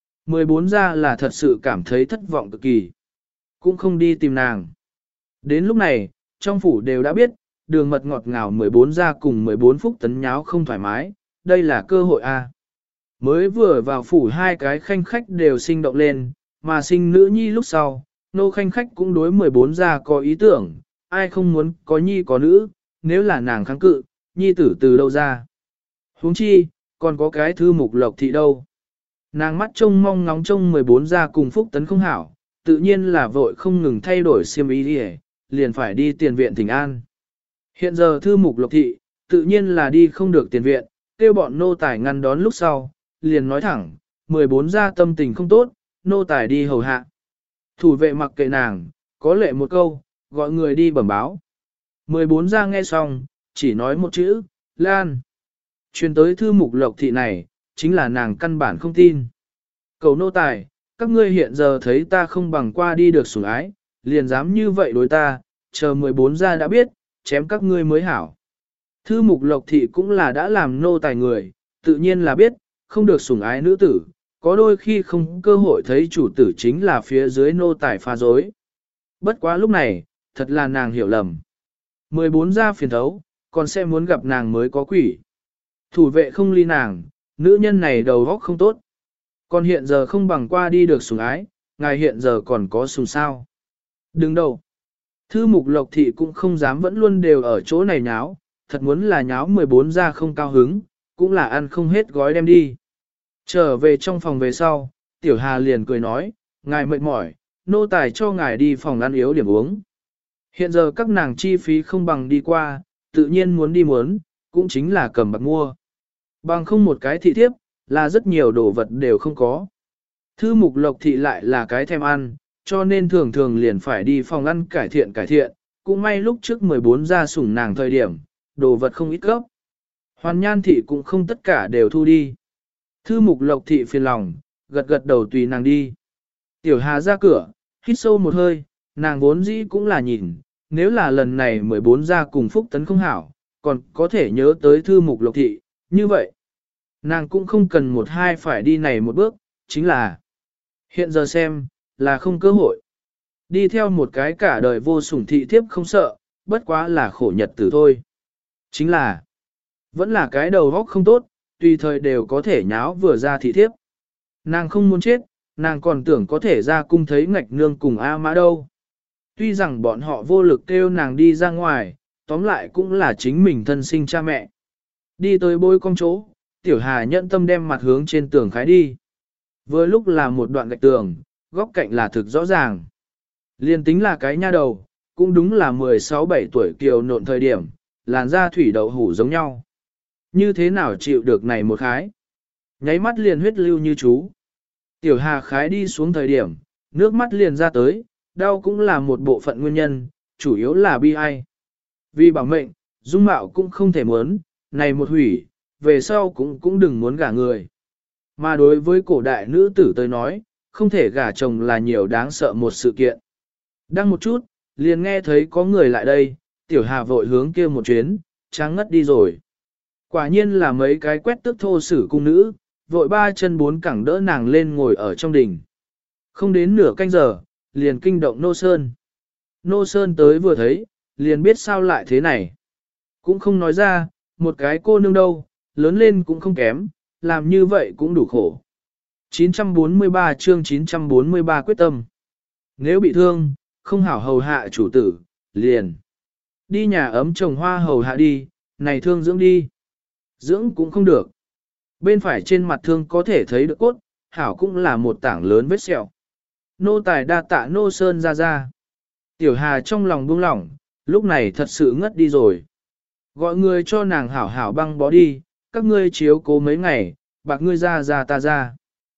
14 gia là thật sự cảm thấy thất vọng cực kỳ, cũng không đi tìm nàng. Đến lúc này, trong phủ đều đã biết, đường mật ngọt ngào 14 gia cùng 14 phúc tấn nháo không thoải mái, đây là cơ hội a. Mới vừa vào phủ hai cái khanh khách đều sinh động lên, mà sinh nữ nhi lúc sau, nô khanh khách cũng đối 14 gia có ý tưởng, ai không muốn có nhi có nữ, nếu là nàng kháng cự, nhi tử từ đâu ra. Huống chi, còn có cái thư mục lộc thị đâu. Nàng mắt trông mong ngóng trông 14 gia cùng phúc tấn không hảo, tự nhiên là vội không ngừng thay đổi xiêm ý đi, liền phải đi tiền viện thỉnh an. Hiện giờ thư mục lộc thị, tự nhiên là đi không được tiền viện, kêu bọn nô tài ngăn đón lúc sau, liền nói thẳng, 14 gia tâm tình không tốt, nô tài đi hầu hạ. Thủ vệ mặc kệ nàng, có lệ một câu, gọi người đi bẩm báo. 14 gia nghe xong, chỉ nói một chữ, Lan. Truyền tới thư mục lộc thị này, chính là nàng căn bản không tin. Cầu nô tài, các ngươi hiện giờ thấy ta không bằng qua đi được sủng ái, liền dám như vậy đối ta, chờ 14 gia đã biết, chém các ngươi mới hảo. Thư mục lộc thị cũng là đã làm nô tài người, tự nhiên là biết, không được sủng ái nữ tử, có đôi khi không cơ hội thấy chủ tử chính là phía dưới nô tài pha dối. Bất quá lúc này, thật là nàng hiểu lầm. 14 gia phiền thấu, còn sẽ muốn gặp nàng mới có quỷ. Thủ vệ không ly nàng, nữ nhân này đầu óc không tốt. Còn hiện giờ không bằng qua đi được sủng ái, ngài hiện giờ còn có sủng sao. Đừng đâu. Thư mục lộc thị cũng không dám vẫn luôn đều ở chỗ này nháo, thật muốn là nháo 14 gia không cao hứng, cũng là ăn không hết gói đem đi. Trở về trong phòng về sau, Tiểu Hà liền cười nói, ngài mệt mỏi, nô tài cho ngài đi phòng ăn yếu điểm uống. Hiện giờ các nàng chi phí không bằng đi qua, tự nhiên muốn đi muốn, cũng chính là cầm bạc mua. Bằng không một cái thị thiếp, là rất nhiều đồ vật đều không có. Thư mục lộc thị lại là cái thèm ăn, cho nên thường thường liền phải đi phòng ăn cải thiện, cũng may lúc trước 14 gia sủng nàng thời điểm, đồ vật không ít gốc. Hoàn Nhan thị cũng không tất cả đều thu đi. Thư mục lộc thị phiền lòng, gật đầu tùy nàng đi. Tiểu Hà ra cửa, hít sâu một hơi, nàng vốn dĩ cũng là nhìn, nếu là lần này 14 gia cùng phúc tấn không hảo, còn có thể nhớ tới thư mục lộc thị, như vậy. Nàng cũng không cần một hai phải đi này một bước, chính là hiện giờ xem, là không cơ hội. Đi theo một cái cả đời vô sủng thị thiếp không sợ, bất quá là khổ nhật tử thôi. Chính là, vẫn là cái đầu góc không tốt, tùy thời đều có thể nháo vừa ra thị thiếp. Nàng không muốn chết, nàng còn tưởng có thể ra cung thấy ngạch nương cùng A Mã đâu. Tuy rằng bọn họ vô lực kêu nàng đi ra ngoài, tóm lại cũng là chính mình thân sinh cha mẹ. Đi tới bôi cong chỗ, Tiểu Hà nhận tâm đem mặt hướng trên tường khái đi. Vừa lúc là một đoạn gạch tường, góc cạnh là thực rõ ràng. Liên tính là cái nha đầu, cũng đúng là 16-17 tuổi kiều nộn thời điểm, làn da thủy đậu hủ giống nhau. Như thế nào chịu được này một khái? Nháy mắt liền huyết lưu như chú. Tiểu Hà khái đi xuống thời điểm, nước mắt liền ra tới, đau cũng là một bộ phận nguyên nhân, chủ yếu là bi ai. Vì bảo mệnh, dung mạo cũng không thể muốn, này một hủy, về sau cũng đừng muốn gả người. Mà đối với cổ đại nữ tử tới nói, không thể gả chồng là nhiều đáng sợ một sự kiện. Đăng một chút, liền nghe thấy có người lại đây, Tiểu Hà vội hướng kia một chuyến, trắng ngất đi rồi. Quả nhiên là mấy cái quét tước thô sử cung nữ, vội 3 chân 4 cẳng đỡ nàng lên ngồi ở trong đình. Không đến nửa canh giờ, liền kinh động Nô Sơn. Nô Sơn tới vừa thấy, liền biết sao lại thế này. Cũng không nói ra, một cái cô nương đâu, lớn lên cũng không kém, làm như vậy cũng đủ khổ. 943 chương 943 quyết tâm. Nếu bị thương, không hảo hầu hạ chủ tử, liền. Đi nhà ấm trồng hoa hầu hạ đi, này thương dưỡng đi. Dưỡng cũng không được. Bên phải trên mặt thương có thể thấy được cốt, hảo cũng là một tảng lớn vết sẹo. Nô tài đa tạ nô sơn ra ra. Tiểu Hà trong lòng buông lỏng, lúc này thật sự ngất đi rồi. Gọi người cho nàng hảo hảo băng bó đi, các ngươi chiếu cố mấy ngày, bạc ngươi ra ra ta ra.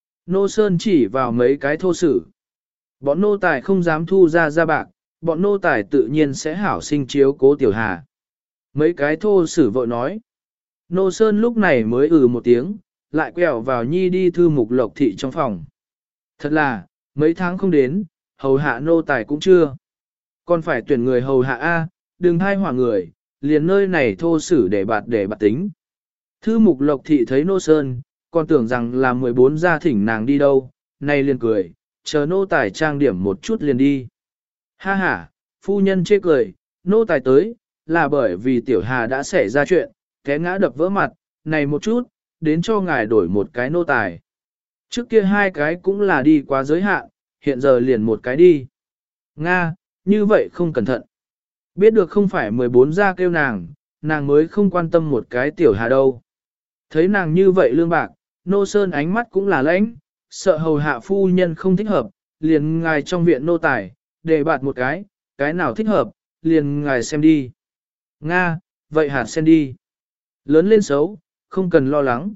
Nô Sơn chỉ vào mấy cái thô sử. Bọn nô tài không dám thu ra bạc, bọn nô tài tự nhiên sẽ hảo sinh chiếu cố Tiểu Hà. Mấy cái thô sử vội nói. Nô Sơn lúc này mới một tiếng, lại quẹo vào nhi đi thư mục lộc thị trong phòng. Thật là, mấy tháng không đến, hầu hạ nô tài cũng chưa. Còn phải tuyển người hầu hạ A, đừng hai hỏa người, liền nơi này thô sử để bạt tính. Thư mục lộc thị thấy nô Sơn, còn tưởng rằng là 14 gia thỉnh nàng đi đâu, nay liền cười, chờ nô tài trang điểm một chút liền đi. Ha ha, phu nhân chê cười, nô tài tới, là bởi vì Tiểu Hà đã xảy ra chuyện, té ngã đập vỡ mặt, này một chút, đến cho ngài đổi một cái nô tài. Trước kia hai cái cũng là đi quá giới hạn, hiện giờ liền một cái đi. Nga, như vậy không cẩn thận. Biết được không phải 14 gia kêu nàng mới không quan tâm một cái Tiểu Hà đâu. Thấy nàng như vậy lương bạc, nô Sơn ánh mắt cũng là lãnh, sợ hầu hạ phu nhân không thích hợp, liền ngài trong viện nô tài, để bạt một cái nào thích hợp, liền ngài xem đi. Nga, vậy hạt xem đi. Lớn lên xấu, không cần lo lắng.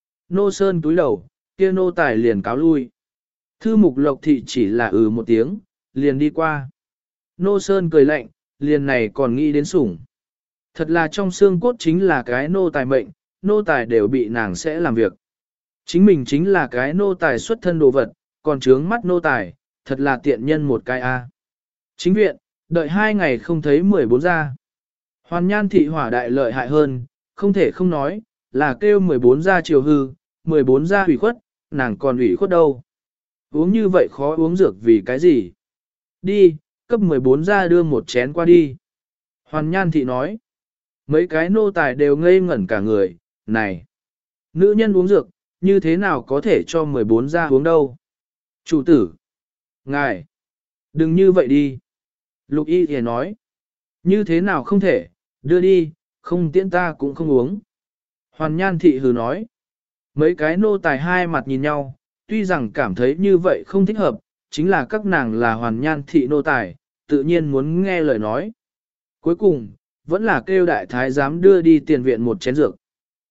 Nô Sơn túi đầu, kia nô tài liền cáo lui. Thư mục lộc thị chỉ là một tiếng, liền đi qua. Nô Sơn cười lạnh, liền này còn nghĩ đến sủng. Thật là trong xương cốt chính là cái nô tài mệnh, nô tài đều bị nàng sẽ làm việc. Chính mình chính là cái nô tài xuất thân đồ vật, còn trướng mắt nô tài, thật là tiện nhân một cái a. Chính viện, đợi 2 ngày không thấy 14 gia. Hoàn Nhan thị hỏa đại lợi hại hơn, không thể không nói, là kêu 14 gia chiều hư, 14 gia ủy khuất, nàng còn ủy khuất đâu. Uống như vậy khó uống dược vì cái gì? Đi, cấp 14 gia đưa một chén qua đi. Hoàn Nhan thị nói. Mấy cái nô tài đều ngây ngẩn cả người, này. Nữ nhân uống dược, như thế nào có thể cho 14 gia uống đâu? Chủ tử. Ngài. Đừng như vậy đi. Lục y thì nói. Như thế nào không thể, đưa đi, không tiễn ta cũng không uống. Hoàn Nhan thị hừ nói. Mấy cái nô tài hai mặt nhìn nhau, tuy rằng cảm thấy như vậy không thích hợp, chính là các nàng là Hoàn Nhan thị nô tài, tự nhiên muốn nghe lời nói. Cuối cùng, vẫn là kêu đại thái giám đưa đi tiền viện một chén dược.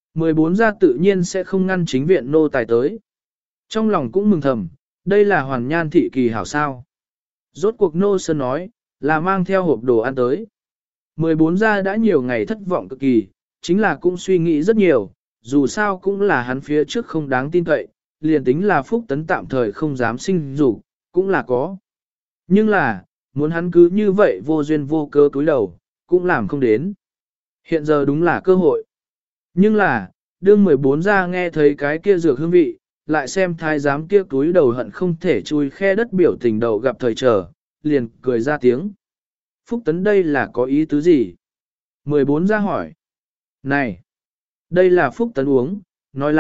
14 gia tự nhiên sẽ không ngăn chính viện nô tài tới. Trong lòng cũng mừng thầm, đây là Hoàn Nhan thị kỳ hảo sao. Rốt cuộc nô sơn nói, là mang theo hộp đồ ăn tới. 14 gia đã nhiều ngày thất vọng cực kỳ, chính là cũng suy nghĩ rất nhiều, dù sao cũng là hắn phía trước không đáng tin cậy, liền tính là Phúc Tấn tạm thời không dám sinh dục, cũng là có. Nhưng là, muốn hắn cứ như vậy vô duyên vô cớ túi đầu, cũng làm không đến. Hiện giờ đúng là cơ hội. Nhưng là, đương 14 gia nghe thấy cái kia dược hương vị, lại xem thái giám kia túi đầu hận không thể chui khe đất biểu tình đầu gặp thời trở, liền cười ra tiếng. Phúc Tấn đây là có ý tứ gì? 14 gia hỏi. Này! Đây là Phúc Tấn uống, nói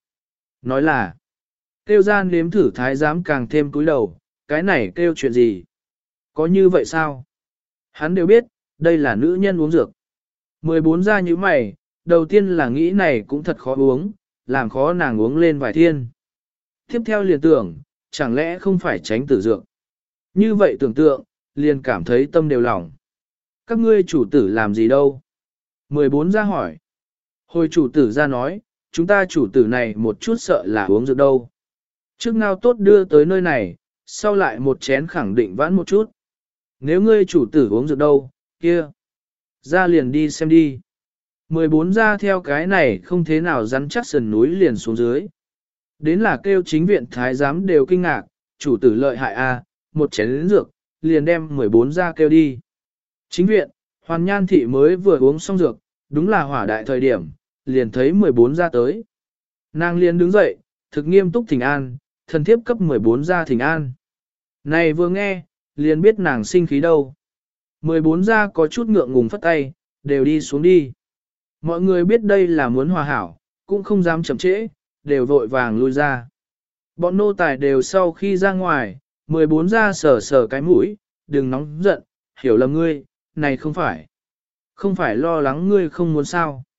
là, kêu ra nếm thử thái giám càng thêm túi đầu, cái này kêu chuyện gì? Có như vậy sao? Hắn đều biết, đây là nữ nhân uống dược. 14 gia như mày, đầu tiên là nghĩ này cũng thật khó uống, làm khó nàng uống lên vài thiên. Tiếp theo liền tưởng, chẳng lẽ không phải tránh tử dược. Như vậy tưởng tượng, liền cảm thấy tâm đều lỏng. Các ngươi chủ tử làm gì đâu? 14 gia hỏi. Hồi chủ tử ra nói, chúng ta chủ tử này một chút sợ là uống dược đâu. Trước ngao tốt đưa tới nơi này, sau lại một chén khẳng định vãn một chút. Nếu ngươi chủ tử uống dược đâu, kia. Ra liền đi xem đi. 14 ra theo cái này không thế nào rắn chắc sườn núi liền xuống dưới. Đến là kêu chính viện thái giám đều kinh ngạc, chủ tử lợi hại a, một chén lĩnh dược, liền đem 14 ra kêu đi. Chính viện, Hoàn Nhan thị mới vừa uống xong dược, đúng là hỏa đại thời điểm, liền thấy 14 ra tới. Nàng liền đứng dậy, thực nghiêm túc thỉnh an, thần thiếp cấp 14 ra thỉnh an. Này vừa nghe, liền biết nàng sinh khí đâu. 14 ra có chút ngượng ngùng phất tay, đều đi xuống đi. Mọi người biết đây là muốn hòa hảo, cũng không dám chậm trễ, đều vội vàng lui ra. Bọn nô tài đều sau khi ra ngoài, 14 ra sờ sờ cái mũi, đừng nóng giận, hiểu lầm ngươi, này không phải lo lắng ngươi không muốn sao.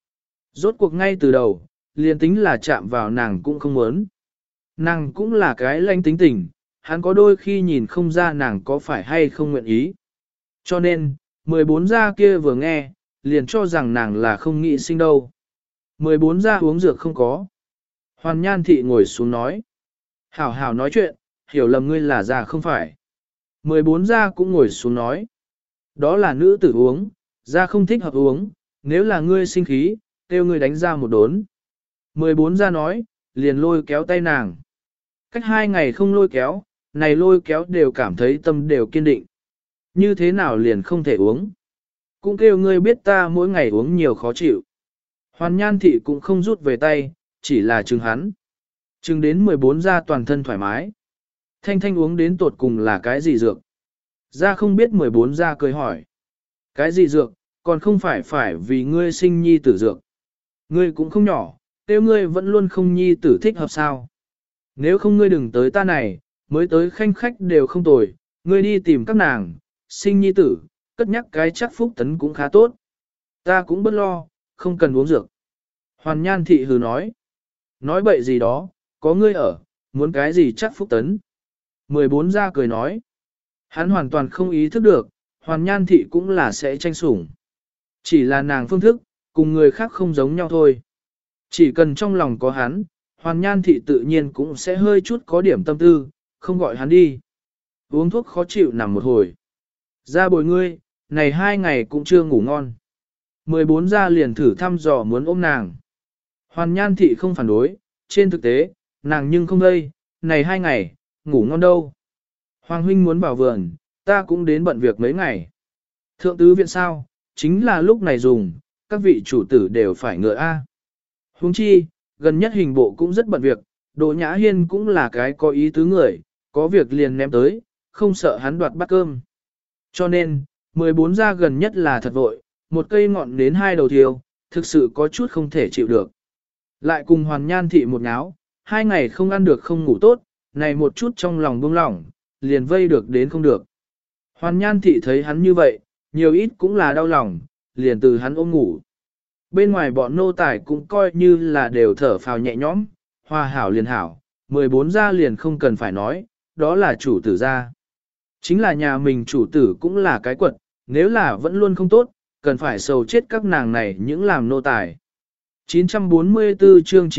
Rốt cuộc ngay từ đầu, liền tính là chạm vào nàng cũng không muốn. Nàng cũng là cái lanh tính tình, hắn có đôi khi nhìn không ra nàng có phải hay không nguyện ý. Cho nên, 14 gia kia vừa nghe, liền cho rằng nàng là không nghĩ sinh đâu. 14 gia uống dược không có. Hoàn Nhan Thị ngồi xuống nói. Hảo hảo nói chuyện, hiểu lầm ngươi là già không phải. 14 gia cũng ngồi xuống nói. Đó là nữ tử uống, gia không thích hợp uống, nếu là ngươi sinh khí, kêu ngươi đánh ra một đốn. 14 gia nói, liền lôi kéo tay nàng. Cách 2 ngày không lôi kéo, này lôi kéo đều cảm thấy tâm đều kiên định. Như thế nào liền không thể uống. Cũng kêu ngươi biết ta mỗi ngày uống nhiều khó chịu. Hoàn Nhan Thị cũng không rút về tay, chỉ là chừng hắn. Chừng đến 14 gia toàn thân thoải mái. Thanh Thanh uống đến tột cùng là cái gì dược? Gia không biết 14 gia cười hỏi. Cái gì dược, còn không phải vì ngươi sinh nhi tử dược. Ngươi cũng không nhỏ, tiêu ngươi vẫn luôn không nhi tử thích hợp sao. Nếu không ngươi đừng tới ta này, mới tới khanh khách đều không tồi, ngươi đi tìm các nàng, sinh nhi tử, cất nhắc cái chắc phúc tấn cũng khá tốt. Ta cũng bất lo, không cần uống dược. Hoàn Nhan Thị hừ nói. Nói bậy gì đó, có ngươi ở, muốn cái gì chắc phúc tấn. 14 gia cười nói. Hắn hoàn toàn không ý thức được, Hoàn Nhan Thị cũng là sẽ tranh sủng. Chỉ là nàng phương thức, cùng người khác không giống nhau thôi. Chỉ cần trong lòng có hắn, Hoàn Nhan Thị tự nhiên cũng sẽ hơi chút có điểm tâm tư, không gọi hắn đi. Uống thuốc khó chịu nằm một hồi. Ra bồi ngươi, này 2 ngày cũng chưa ngủ ngon. 14 gia liền thử thăm dò muốn ôm nàng. Hoàn Nhan Thị không phản đối, trên thực tế, nàng nhưng không đây, này 2 ngày, ngủ ngon đâu. Hoàng huynh muốn vào vườn, ta cũng đến bận việc mấy ngày. Thượng tứ viện sao, chính là lúc này dùng, các vị chủ tử đều phải ngựa A. Huống chi, gần nhất hình bộ cũng rất bận việc, Đỗ Nhã Hiên cũng là cái có ý tứ người, có việc liền ném tới, không sợ hắn đoạt bát cơm. Cho nên, 14 gia gần nhất là thật vội, một cây ngọn đến 2 đầu thiêu, thực sự có chút không thể chịu được. Lại cùng Hoàn Nhan Thị một náo, 2 ngày không ăn được không ngủ tốt, này một chút trong lòng buông lỏng, liền vây được đến không được. Hoàn Nhan Thị thấy hắn như vậy, nhiều ít cũng là đau lòng, liền từ hắn ôm ngủ. Bên ngoài bọn nô tài cũng coi như là đều thở phào nhẹ nhõm, hòa hảo liền hảo, 14 gia liền không cần phải nói, đó là chủ tử gia. Chính là nhà mình chủ tử cũng là cái quật, nếu là vẫn luôn không tốt, cần phải sầu chết các nàng này những làm nô tài. 944 chương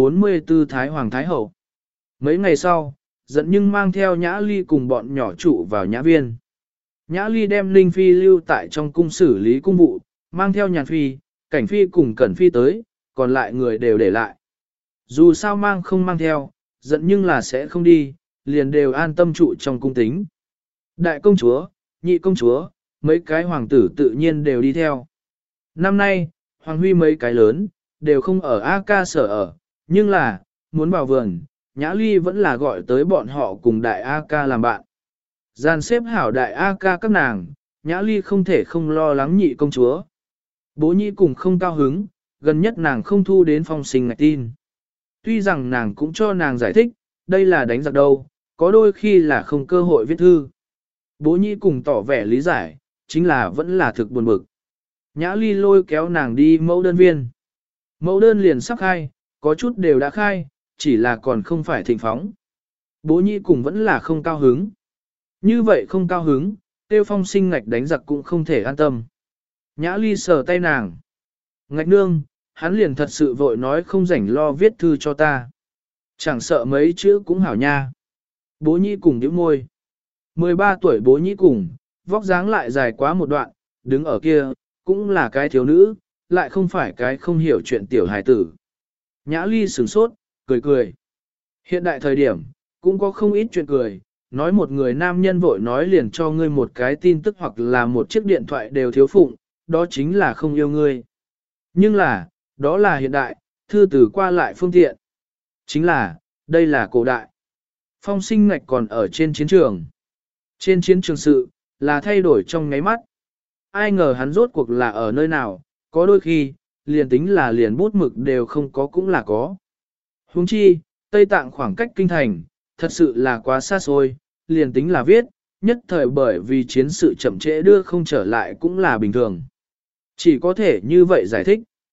944 Thái Hoàng Thái Hậu. Mấy ngày sau, giận nhưng mang theo Nhã Ly cùng bọn nhỏ trụ vào Nhã Viên. Nhã Ly đem Linh Phi lưu tại trong cung xử lý cung vụ, mang theo Nhàn Phi, Cảnh Phi cùng Cẩn Phi tới, còn lại người đều để lại. Dù sao mang không mang theo, giận nhưng là sẽ không đi, liền đều an tâm trụ trong cung tính. Đại công chúa, nhị công chúa, mấy cái hoàng tử tự nhiên đều đi theo. Năm nay, Hoàng Huy mấy cái lớn, đều không ở A Ca sở ở, nhưng là, muốn vào vườn, Nhã Ly vẫn là gọi tới bọn họ cùng đại A Ca làm bạn. Gian xếp hảo đại A Ca các nàng, Nhã Ly không thể không lo lắng nhị công chúa. Bố nhị cùng không cao hứng, gần nhất nàng không thu đến Phong Sinh ngạch tin. Tuy rằng nàng cũng cho nàng giải thích, đây là đánh giặc đâu, có đôi khi là không cơ hội viết thư. Bố nhị cùng tỏ vẻ lý giải, chính là vẫn là thực buồn bực. Nhã Ly lôi kéo nàng đi mẫu đơn viên. Mẫu đơn liền sắp khai, có chút đều đã khai, chỉ là còn không phải thịnh phóng. Bố nhị cùng vẫn là không cao hứng. Như vậy không cao hứng, Tiêu Phong Sinh ngạch đánh giặc cũng không thể an tâm. Nhã Ly sờ tay nàng. Ngạch nương, hắn liền thật sự vội nói không rảnh lo viết thư cho ta. Chẳng sợ mấy chữ cũng hảo nha. Bố nhị cùng nhíu môi. 13 tuổi bố nhị cùng, vóc dáng lại dài quá một đoạn, đứng ở kia, cũng là cái thiếu nữ, lại không phải cái không hiểu chuyện tiểu hài tử. Nhã Ly sửng sốt, cười cười. Hiện đại thời điểm, cũng có không ít chuyện cười, nói một người nam nhân vội nói liền cho ngươi một cái tin tức hoặc là một chiếc điện thoại đều thiếu phụng, đó chính là không yêu ngươi. Nhưng là, đó là hiện đại, thư từ qua lại phương tiện. Chính là, đây là cổ đại. Phong Sinh ngạch còn ở trên chiến trường. Trên chiến trường sự, là thay đổi trong ngáy mắt. Ai ngờ hắn rốt cuộc là ở nơi nào, có đôi khi, liền tính là liền bút mực đều không có cũng là có. Huống chi, Tây Tạng khoảng cách kinh thành, thật sự là quá xa xôi, liền tính là viết, nhất thời bởi vì chiến sự chậm trễ đưa không trở lại cũng là bình thường. Chỉ có thể như vậy giải thích.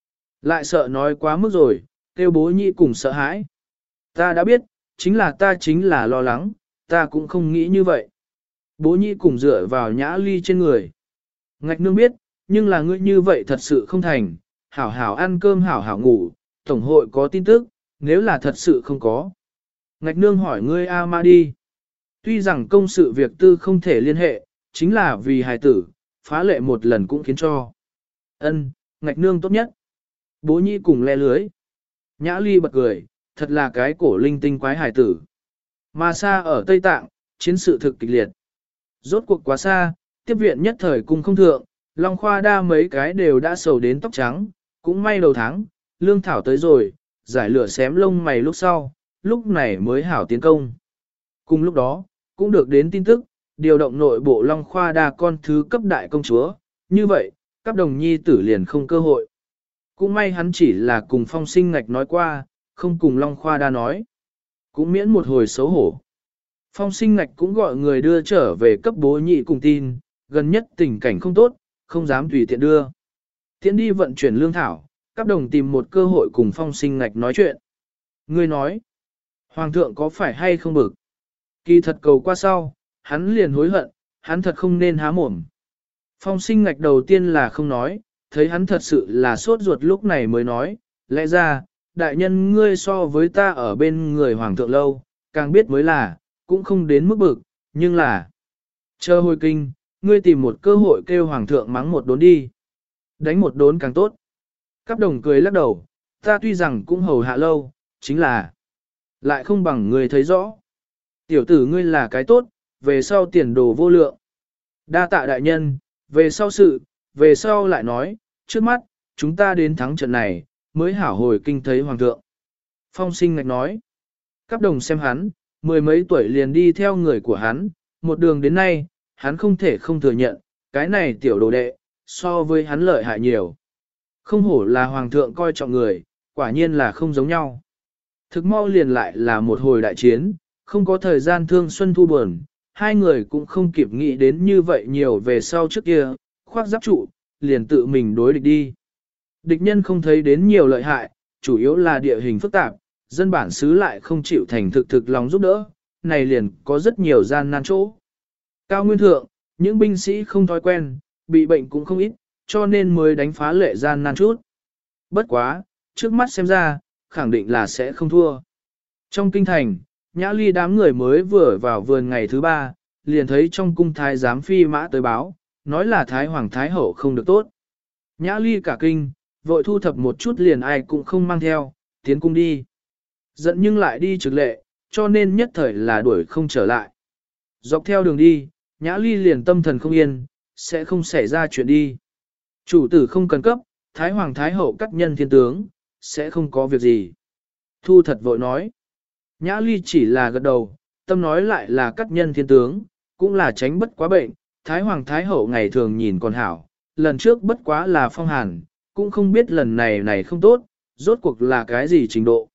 Lại sợ nói quá mức rồi, kêu bố nhị cùng sợ hãi. Ta đã biết, ta chính là lo lắng, ta cũng không nghĩ như vậy. Bố nhị cùng dựa vào Nhã Ly trên người. Ngạch nương biết, nhưng là ngươi như vậy thật sự không thành, hảo hảo ăn cơm hảo hảo ngủ, tổng hội có tin tức, nếu là thật sự không có. Ngạch nương hỏi ngươi A Ma đi. Tuy rằng công sự việc tư không thể liên hệ, chính là vì hài tử, phá lệ một lần cũng khiến cho. Ân, ngạch nương tốt nhất. Bố nhị cùng le lưới. Nhã Ly bật cười, thật là cái cổ linh tinh quái hài tử. Mà xa ở Tây Tạng, chiến sự thực kịch liệt. Rốt cuộc quá xa, tiếp viện nhất thời cung không thượng, Long Khoa đa mấy cái đều đã sầu đến tóc trắng, cũng may đầu tháng, lương thảo tới rồi, giải lửa xém lông mày lúc sau, lúc này mới hảo tiến công. Cùng lúc đó, cũng được đến tin tức, điều động nội bộ Long Khoa đa con thứ cấp đại công chúa, như vậy, các đồng nhi tử liền không cơ hội. Cũng may hắn chỉ là cùng Phong Sinh Ngạch nói qua, không cùng Long Khoa đa nói. Cũng miễn một hồi xấu hổ. Phong Sinh Ngạch cũng gọi người đưa trở về cấp bố nhị cùng tin, gần nhất tình cảnh không tốt, không dám tùy tiện đưa. Tiễn đi vận chuyển lương thảo, các đồng tìm một cơ hội cùng Phong Sinh Ngạch nói chuyện. Ngươi nói, Hoàng thượng có phải hay không bực? Kỳ thật cầu qua sau, hắn liền hối hận, hắn thật không nên há mồm. Phong Sinh Ngạch đầu tiên là không nói, thấy hắn thật sự là sốt ruột lúc này mới nói, lẽ ra, đại nhân ngươi so với ta ở bên người Hoàng thượng lâu, càng biết mới là, cũng không đến mức bực, nhưng là, chờ hồi kinh, ngươi tìm một cơ hội kêu Hoàng thượng mắng một đốn đi. Đánh một đốn càng tốt. Cáp đồng cười lắc đầu, ta tuy rằng cũng hầu hạ lâu, chính là, lại không bằng ngươi thấy rõ. Tiểu tử ngươi là cái tốt, về sau tiền đồ vô lượng. Đa tạ đại nhân, về sau sự, về sau lại nói, trước mắt, chúng ta đến thắng trận này, mới hảo hồi kinh thấy Hoàng thượng. Phong Sinh Ngạch nói, Cáp đồng xem hắn, mười mấy tuổi liền đi theo người của hắn, một đường đến nay, hắn không thể không thừa nhận, cái này tiểu đồ đệ, so với hắn lợi hại nhiều. Không hổ là Hoàng thượng coi trọng người, quả nhiên là không giống nhau. Thực mau liền lại là một hồi đại chiến, không có thời gian thương xuân thu buồn, hai người cũng không kịp nghĩ đến như vậy nhiều về sau trước kia, khoác giáp trụ, liền tự mình đối địch đi. Địch nhân không thấy đến nhiều lợi hại, chủ yếu là địa hình phức tạp, dân bản xứ lại không chịu thành thực lòng giúp đỡ, này liền có rất nhiều gian nan chỗ. Cao nguyên thượng, những binh sĩ không thói quen, bị bệnh cũng không ít, cho nên mới đánh phá lệ gian nan chút. Bất quá, trước mắt xem ra, khẳng định là sẽ không thua. Trong kinh thành, Nhã Ly đám người mới vừa vào vườn ngày thứ 3, liền thấy trong cung thái giám phi mã tới báo, nói là thái hoàng thái hậu không được tốt. Nhã Ly cả kinh, vội thu thập một chút liền ai cũng không mang theo, tiến cung đi. Giận nhưng lại đi trực lệ, cho nên nhất thời là đuổi không trở lại. Dọc theo đường đi, Nhã Ly liền tâm thần không yên, sẽ không xảy ra chuyện đi. Chủ tử không cần cấp, thái hoàng thái hậu cắt nhân thiên tướng, sẽ không có việc gì. Thu thật vội nói. Nhã Ly chỉ là gật đầu, tâm nói lại là cắt nhân thiên tướng, cũng là tránh bất quá bệnh, thái hoàng thái hậu ngày thường nhìn còn hảo, lần trước bất quá là phong hàn, cũng không biết lần này không tốt, rốt cuộc là cái gì trình độ.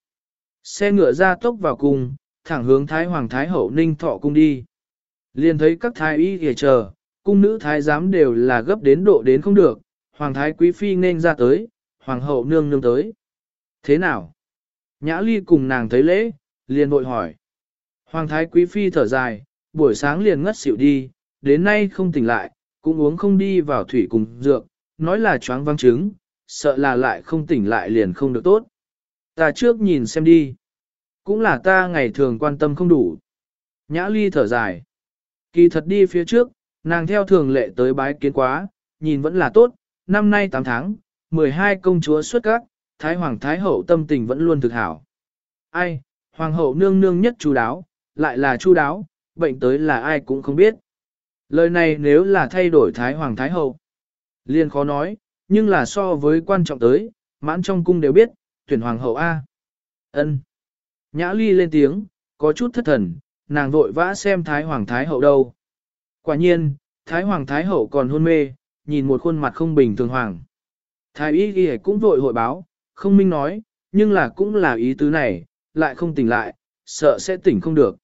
Xe ngựa ra tốc vào cung, thẳng hướng thái hoàng thái hậu ninh thọ cung đi. Liền thấy các thái y kìa chờ, cung nữ thái giám đều là gấp đến độ đến không được, hoàng thái quý phi nên ra tới, hoàng hậu nương nương tới. Thế nào? Nhã Ly cùng nàng thấy lễ, liền vội hỏi. Hoàng thái quý phi thở dài, buổi sáng liền ngất xỉu đi, đến nay không tỉnh lại, cũng uống không đi vào thủy cùng dược, nói là choáng váng chứng, sợ là lại không tỉnh lại liền không được tốt. Ta trước nhìn xem đi. Cũng là ta ngày thường quan tâm không đủ. Nhã Ly thở dài. Kỳ thật đi phía trước, nàng theo thường lệ tới bái kiến quá, nhìn vẫn là tốt, năm nay 8 tháng, 12 công chúa xuất các, thái hoàng thái hậu tâm tình vẫn luôn thực hảo. Ai, hoàng hậu nương nương nhất chu đáo, lại là chu đáo, bệnh tới là ai cũng không biết. Lời này nếu là thay đổi thái hoàng thái hậu, liền khó nói, nhưng là so với quan trọng tới, mãn trong cung đều biết, tuyển hoàng hậu A. Ân. Nhã Ly lên tiếng, có chút thất thần, nàng vội vã xem thái hoàng thái hậu đâu. Quả nhiên, thái hoàng thái hậu còn hôn mê, nhìn một khuôn mặt không bình thường hoàng. Thái y ghi cũng vội hội báo, không minh nói, nhưng là cũng là ý tứ này, lại không tỉnh lại, sợ sẽ tỉnh không được.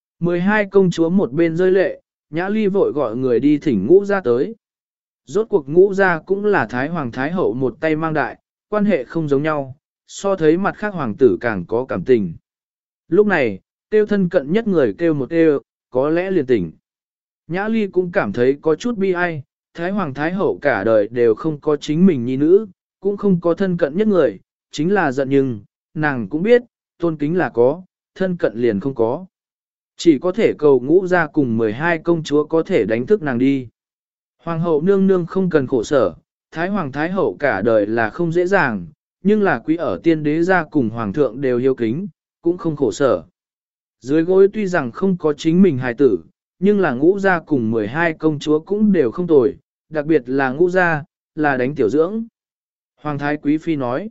12 công chúa một bên rơi lệ, Nhã Ly vội gọi người đi thỉnh ngũ ra tới. Rốt cuộc ngũ ra cũng là thái hoàng thái hậu một tay mang đại, quan hệ không giống nhau, so thấy mặt khác hoàng tử càng có cảm tình. Lúc này, kêu thân cận nhất người kêu một kêu, có lẽ liền tỉnh. Nhã Ly cũng cảm thấy có chút bi ai, Thái Hoàng Thái Hậu cả đời đều không có chính mình nhi nữ, cũng không có thân cận nhất người, chính là giận nhưng, nàng cũng biết, tôn kính là có, thân cận liền không có. Chỉ có thể cầu Ngũ Gia cùng 12 công chúa có thể đánh thức nàng đi. Hoàng hậu nương nương không cần khổ sở, Thái Hoàng Thái Hậu cả đời là không dễ dàng, nhưng là quý ở tiên đế gia cùng Hoàng thượng đều hiếu kính, cũng không khổ sở. Dưới gối tuy rằng không có chính mình hài tử, nhưng là Ngũ Gia cùng 12 công chúa cũng đều không tồi, đặc biệt là Ngũ Gia, là đánh tiểu dưỡng. Hoàng Thái Quý Phi nói,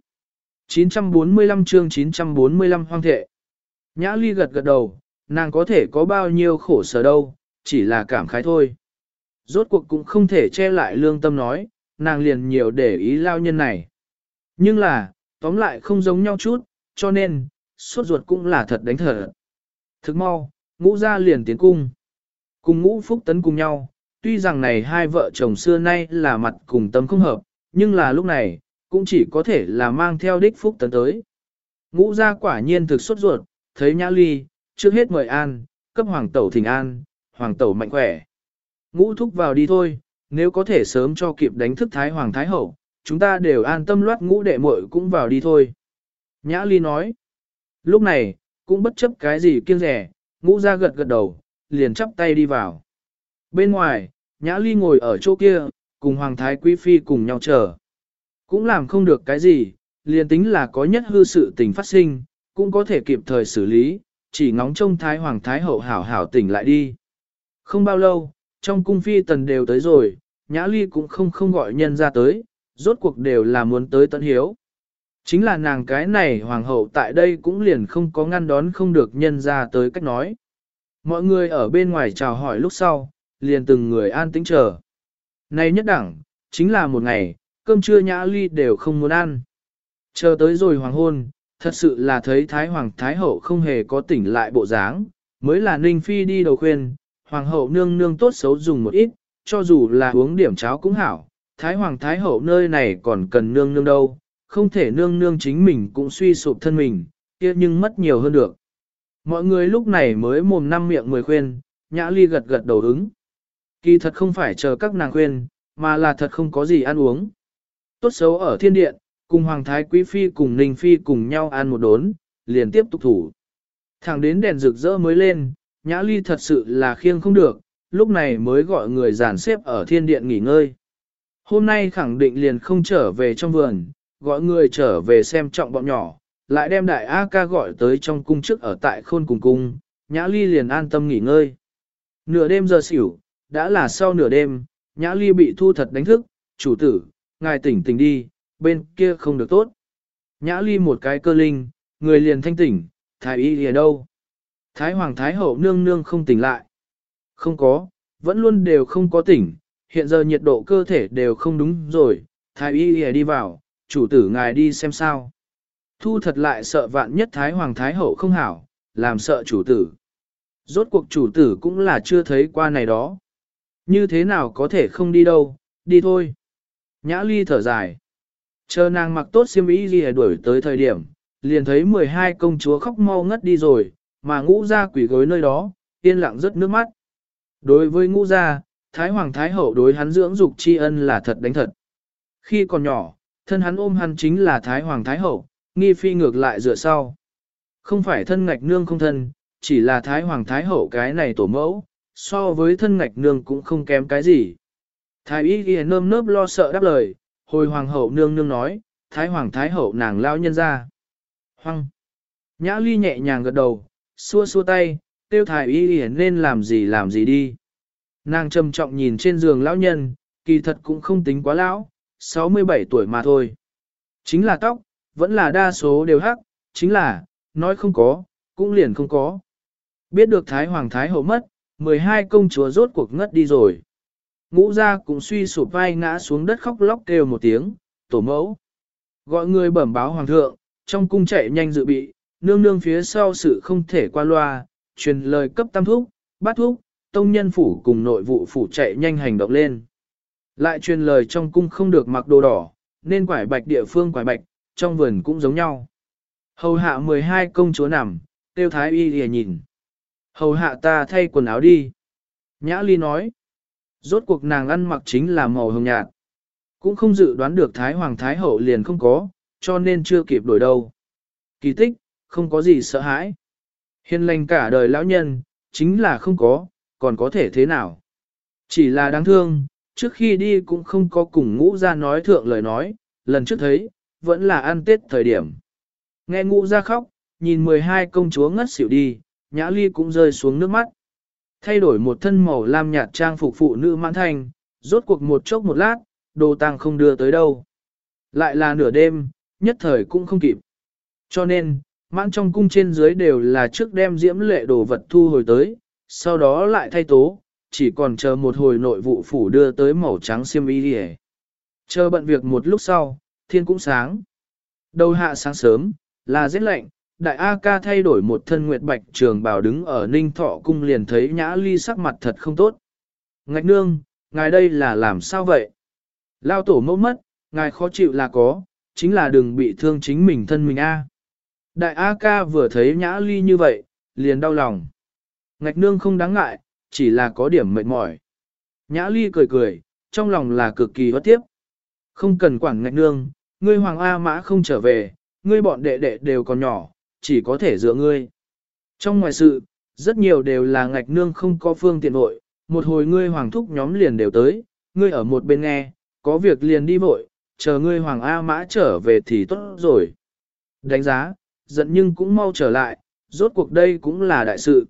945 chương 945 hoang thệ. Nhã Ly gật gật đầu, nàng có thể có bao nhiêu khổ sở đâu, chỉ là cảm khái thôi. Rốt cuộc cũng không thể che lại lương tâm nói, nàng liền nhiều để ý lao nhân này. Nhưng là, tóm lại không giống nhau chút, cho nên, sốt ruột cũng là thật đánh thở. Thức mau, Ngũ Gia liền tiến cung. Cùng Ngũ Phúc Tấn cùng nhau, tuy rằng này hai vợ chồng xưa nay là mặt cùng tâm không hợp, nhưng là lúc này, cũng chỉ có thể là mang theo đích Phúc Tấn tới. Ngũ Gia quả nhiên thực sốt ruột, thấy Nhã Ly, trước hết mời an, cấp hoàng tẩu thỉnh an, hoàng tẩu mạnh khỏe. Ngũ thúc vào đi thôi, nếu có thể sớm cho kịp đánh thức Thái Hoàng Thái Hậu, chúng ta đều an tâm loát Ngũ đệ muội cũng vào đi thôi. Nhã Ly nói, lúc này, cũng bất chấp cái gì kiêng rẻ, Ngũ Gia gật gật đầu, liền chắp tay đi vào. Bên ngoài, Nhã Ly ngồi ở chỗ kia, cùng Hoàng Thái Quý Phi cùng nhau chờ. Cũng làm không được cái gì, liền tính là có nhất hư sự tình phát sinh, cũng có thể kịp thời xử lý, chỉ ngóng trông Thái Hoàng Thái Hậu hảo hảo tỉnh lại đi. Không bao lâu, trong cung phi tần đều tới rồi, Nhã Ly cũng không gọi nhân ra tới, rốt cuộc đều là muốn tới tận hiếu. Chính là nàng cái này hoàng hậu tại đây cũng liền không có ngăn đón không được nhân ra tới cách nói. Mọi người ở bên ngoài chào hỏi lúc sau, liền từng người an tĩnh chờ. Này nhất đẳng, chính là một ngày, cơm trưa Nhã Ly đều không muốn ăn. Chờ tới rồi hoàng hôn, thật sự là thấy Thái Hoàng Thái Hậu không hề có tỉnh lại bộ dáng, mới là Ninh Phi đi đầu khuyên, Hoàng hậu nương nương tốt xấu dùng một ít, cho dù là uống điểm cháo cũng hảo, Thái Hoàng Thái Hậu nơi này còn cần nương nương đâu, không thể nương nương chính mình cũng suy sụp thân mình, kia nhưng mất nhiều hơn được. Mọi người lúc này mới mồm năm miệng mười khuyên, Nhã Ly gật gật đầu ứng. Kỳ thật không phải chờ các nàng khuyên, mà là thật không có gì ăn uống. Tốt xấu ở thiên điện, cùng Hoàng Thái Quý Phi cùng Ninh Phi cùng nhau ăn một đốn, liền tiếp tục thủ. Thẳng đến đèn rực rỡ mới lên, Nhã Ly thật sự là khiêng không được, lúc này mới gọi người dàn xếp ở thiên điện nghỉ ngơi. Hôm nay khẳng định liền không trở về trong vườn, gọi người trở về xem trọng bọn nhỏ, lại đem đại A ca gọi tới trong cung trước ở tại khôn cùng cung, Nhã Ly liền an tâm nghỉ ngơi. Nửa đêm giờ xỉu, đã là sau nửa đêm, Nhã Ly bị thu thật đánh thức, chủ tử, ngài tỉnh tỉnh đi, bên kia không được tốt. Nhã Ly một cái cơ linh, người liền thanh tỉnh, thái y ở đâu? Thái Hoàng Thái Hậu nương nương không tỉnh lại. Không có, vẫn luôn đều không có tỉnh, hiện giờ nhiệt độ cơ thể đều không đúng rồi, thái y đi vào, chủ tử ngài đi xem sao. Thu thật lại sợ vạn nhất Thái Hoàng Thái Hậu không hảo, làm sợ chủ tử. Rốt cuộc chủ tử cũng là chưa thấy qua này đó. Như thế nào có thể không đi đâu, đi thôi. Nhã Ly thở dài. Chờ nàng mặc tốt xiêm y gì đuổi tới thời điểm, liền thấy 12 công chúa khóc mau ngất đi rồi, mà Ngũ Gia quỷ gối nơi đó, yên lặng rớt nước mắt. Đối với Ngũ Gia, Thái Hoàng Thái Hậu đối hắn dưỡng dục tri ân là thật đánh thật. Khi còn nhỏ, thân hắn ôm hắn chính là Thái Hoàng Thái Hậu, nghi phi ngược lại dựa sau. Không phải thân ngạch nương không thân, chỉ là Thái Hoàng Thái Hậu cái này tổ mẫu, so với thân ngạch nương cũng không kém cái gì. Thái y ghi nơm nớp lo sợ đáp lời, hồi Hoàng hậu nương nương nói, Thái Hoàng Thái Hậu nàng lao nhân ra. Hoang! Nhã Ly nhẹ nhàng gật đầu, xua xua tay, tiêu Thái y ghi nên làm gì đi. Nàng trầm trọng nhìn trên giường lão nhân, kỳ thật cũng không tính quá lão, 67 tuổi mà thôi. Chính là tóc, vẫn là đa số đều hắc, chính là, nói không có, cũng liền không có. Biết được Thái Hoàng Thái Hậu mất, 12 công chúa rốt cuộc ngất đi rồi. Ngũ Gia cũng suy sụp vai ngã xuống đất khóc lóc kêu một tiếng, tổ mẫu. Gọi người bẩm báo Hoàng thượng, trong cung chạy nhanh dự bị, nương nương phía sau sự không thể qua loa, truyền lời cấp tam thúc, bát thúc, tông nhân phủ cùng nội vụ phủ chạy nhanh hành động lên. Lại truyền lời trong cung không được mặc đồ đỏ, nên quải bạch địa phương quải bạch, trong vườn cũng giống nhau. Hầu hạ 12 công chúa nằm, tiêu thái y lìa nhìn. Hầu hạ ta thay quần áo đi. Nhã Ly nói. Rốt cuộc nàng ăn mặc chính là màu hồng nhạt. Cũng không dự đoán được Thái Hoàng Thái Hậu liền không có, cho nên chưa kịp đổi đâu. Kỳ tích, không có gì sợ hãi. Hiền lành cả đời lão nhân, chính là không có, còn có thể thế nào. Chỉ là đáng thương, trước khi đi cũng không có cùng ngũ ra nói thượng lời nói, lần trước thấy, vẫn là ăn tết thời điểm. Nghe ngũ ra khóc, nhìn 12 công chúa ngất xỉu đi, Nhã Ly cũng rơi xuống nước mắt. Thay đổi một thân màu lam nhạt trang phục phụ nữ mãn thành, rốt cuộc một chốc một lát, đồ tang không đưa tới đâu. Lại là nửa đêm, nhất thời cũng không kịp. Cho nên, mãn trong cung trên dưới đều là trước đem diễm lệ đồ vật thu hồi tới, sau đó lại thay tố, chỉ còn chờ một hồi nội vụ phủ đưa tới màu trắng xiêm y đi. Chờ bận việc một lúc sau, thiên cũng sáng. Đầu hạ sáng sớm, là rét lạnh, đại A ca thay đổi một thân nguyệt bạch trường bào đứng ở Ninh Thọ cung liền thấy Nhã Ly sắc mặt thật không tốt. Ngạch nương, ngài đây là làm sao vậy? Lao tổ mẫu mất, ngài khó chịu là có, chính là đừng bị thương chính mình thân mình a. Đại A ca vừa thấy Nhã Ly như vậy, liền đau lòng. Ngạch nương không đáng ngại, chỉ là có điểm mệt mỏi. Nhã Ly cười cười, trong lòng là cực kỳ bất tiếp. Không cần quản ngạch nương, ngươi Hoàng A Mã không trở về, ngươi bọn đệ đệ đều còn nhỏ, chỉ có thể dựa ngươi. Trong ngoài sự, rất nhiều đều là ngạch nương không có phương tiện vội, một hồi ngươi Hoàng thúc nhóm liền đều tới, ngươi ở một bên nghe, có việc liền đi vội, chờ ngươi Hoàng A Mã trở về thì tốt rồi. Đánh giá, giận nhưng cũng mau trở lại, rốt cuộc đây cũng là đại sự.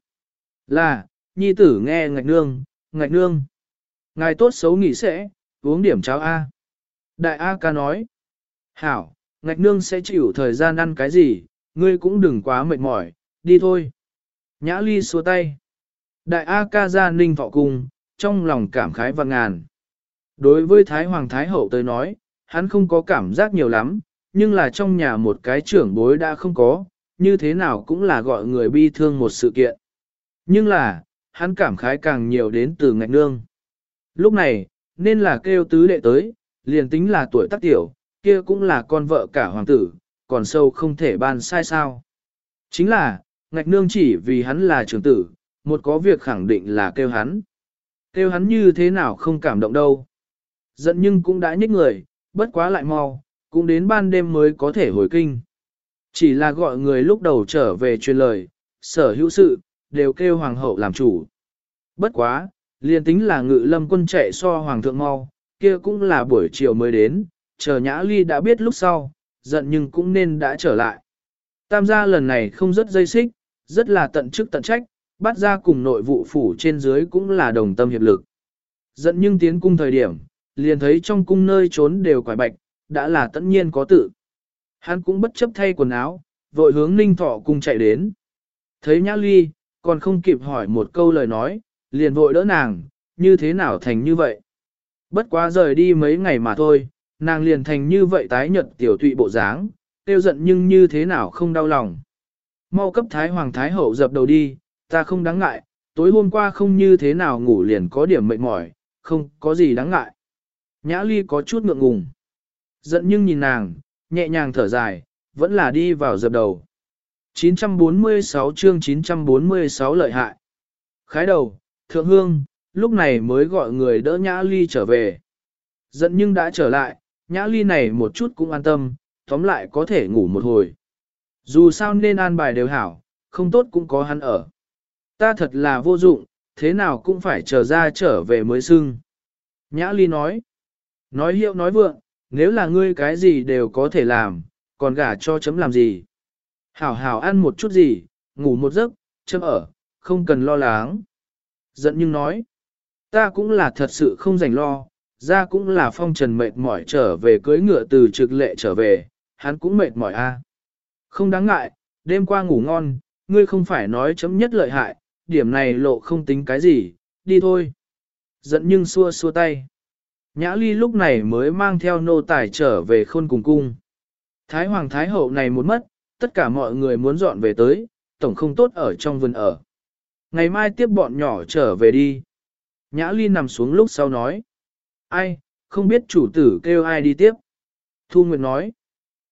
Là, nhi tử nghe ngạch nương, ngạch nương. Ngài tốt xấu nghỉ sẽ, uống điểm cháo A. Đại A ca nói, hảo, ngạch nương sẽ chịu thời gian ăn cái gì, ngươi cũng đừng quá mệt mỏi, đi thôi. Nhã Ly xua tay. Đại A ca ra Ninh Thọ cung, trong lòng cảm khái và ngàn. Đối với Thái Hoàng Thái Hậu tới nói, hắn không có cảm giác nhiều lắm, nhưng là trong nhà một cái trưởng bối đã không có, như thế nào cũng là gọi người bi thương một sự kiện. Nhưng là, hắn cảm khái càng nhiều đến từ ngạch nương. Lúc này, nên là kêu tứ đệ tới, liền tính là tuổi tác tiểu, kia cũng là con vợ cả hoàng tử, còn sâu không thể ban sai sao. Chính là, ngạch nương chỉ vì hắn là trưởng tử, một có việc khẳng định là kêu hắn. Kêu hắn như thế nào không cảm động đâu. Giận nhưng cũng đã nhích người, bất quá lại mau, cũng đến ban đêm mới có thể hồi kinh. Chỉ là gọi người lúc đầu trở về truyền lời, sở hữu sự, đều kêu hoàng hậu làm chủ. Bất quá, liền tính là ngự lâm quân chạy so hoàng thượng mau, kia cũng là buổi chiều mới đến, chờ Nhã Ly đã biết lúc sau, giận nhưng cũng nên đã trở lại. Tam gia lần này không rất dây xích, rất là tận chức tận trách, bắt ra cùng nội vụ phủ trên dưới cũng là đồng tâm hiệp lực. Giận nhưng tiến cung thời điểm, liền thấy trong cung nơi trốn đều quải bạch, đã là tất nhiên có tự. Hắn cũng bất chấp thay quần áo, vội hướng Ninh Thọ cung chạy đến. Thấy Nhã Ly, còn không kịp hỏi một câu lời nói, liền vội đỡ nàng, như thế nào thành như vậy. Bất quá rời đi mấy ngày mà thôi, nàng liền thành như vậy tái nhợt tiểu tụy bộ dáng, tiêu giận nhưng như thế nào không đau lòng. Mau cấp Thái Hoàng Thái Hậu dập đầu đi, ta không đáng ngại, tối hôm qua không như thế nào ngủ liền có điểm mệt mỏi, không có gì đáng ngại. Nhã Ly có chút ngượng ngùng. Giận nhưng nhìn nàng, nhẹ nhàng thở dài, vẫn là đi vào dập đầu. 946 chương 946 lợi hại. Khái đầu, thượng hương, lúc này mới gọi người đỡ Nhã Ly trở về. Giận nhưng đã trở lại, Nhã Ly này một chút cũng an tâm, tóm lại có thể ngủ một hồi. Dù sao nên an bài đều hảo, không tốt cũng có hắn ở. Ta thật là vô dụng, thế nào cũng phải chờ ra trở về mới xưng. Nhã Ly nói hiệu nói vượng, nếu là ngươi cái gì đều có thể làm, còn gả cho chấm làm gì. Hảo hảo ăn một chút gì, ngủ một giấc, chấm ở, không cần lo lắng. Giận nhưng nói, ta cũng là thật sự không rảnh lo, ra cũng là phong trần mệt mỏi trở về cưới ngựa từ trực lệ trở về, hắn cũng mệt mỏi a. Không đáng ngại, đêm qua ngủ ngon, ngươi không phải nói chấm nhất lợi hại, điểm này lộ không tính cái gì, đi thôi. Giận nhưng xua xua tay. Nhã Ly lúc này mới mang theo nô tài trở về Khôn Cùng cung. Thái Hoàng Thái Hậu này muốn mất, tất cả mọi người muốn dọn về tới, tổng không tốt ở trong vườn ở. Ngày mai tiếp bọn nhỏ trở về đi. Nhã Ly nằm xuống lúc sau nói. Ai, không biết chủ tử kêu ai đi tiếp. Thu Nguyệt nói.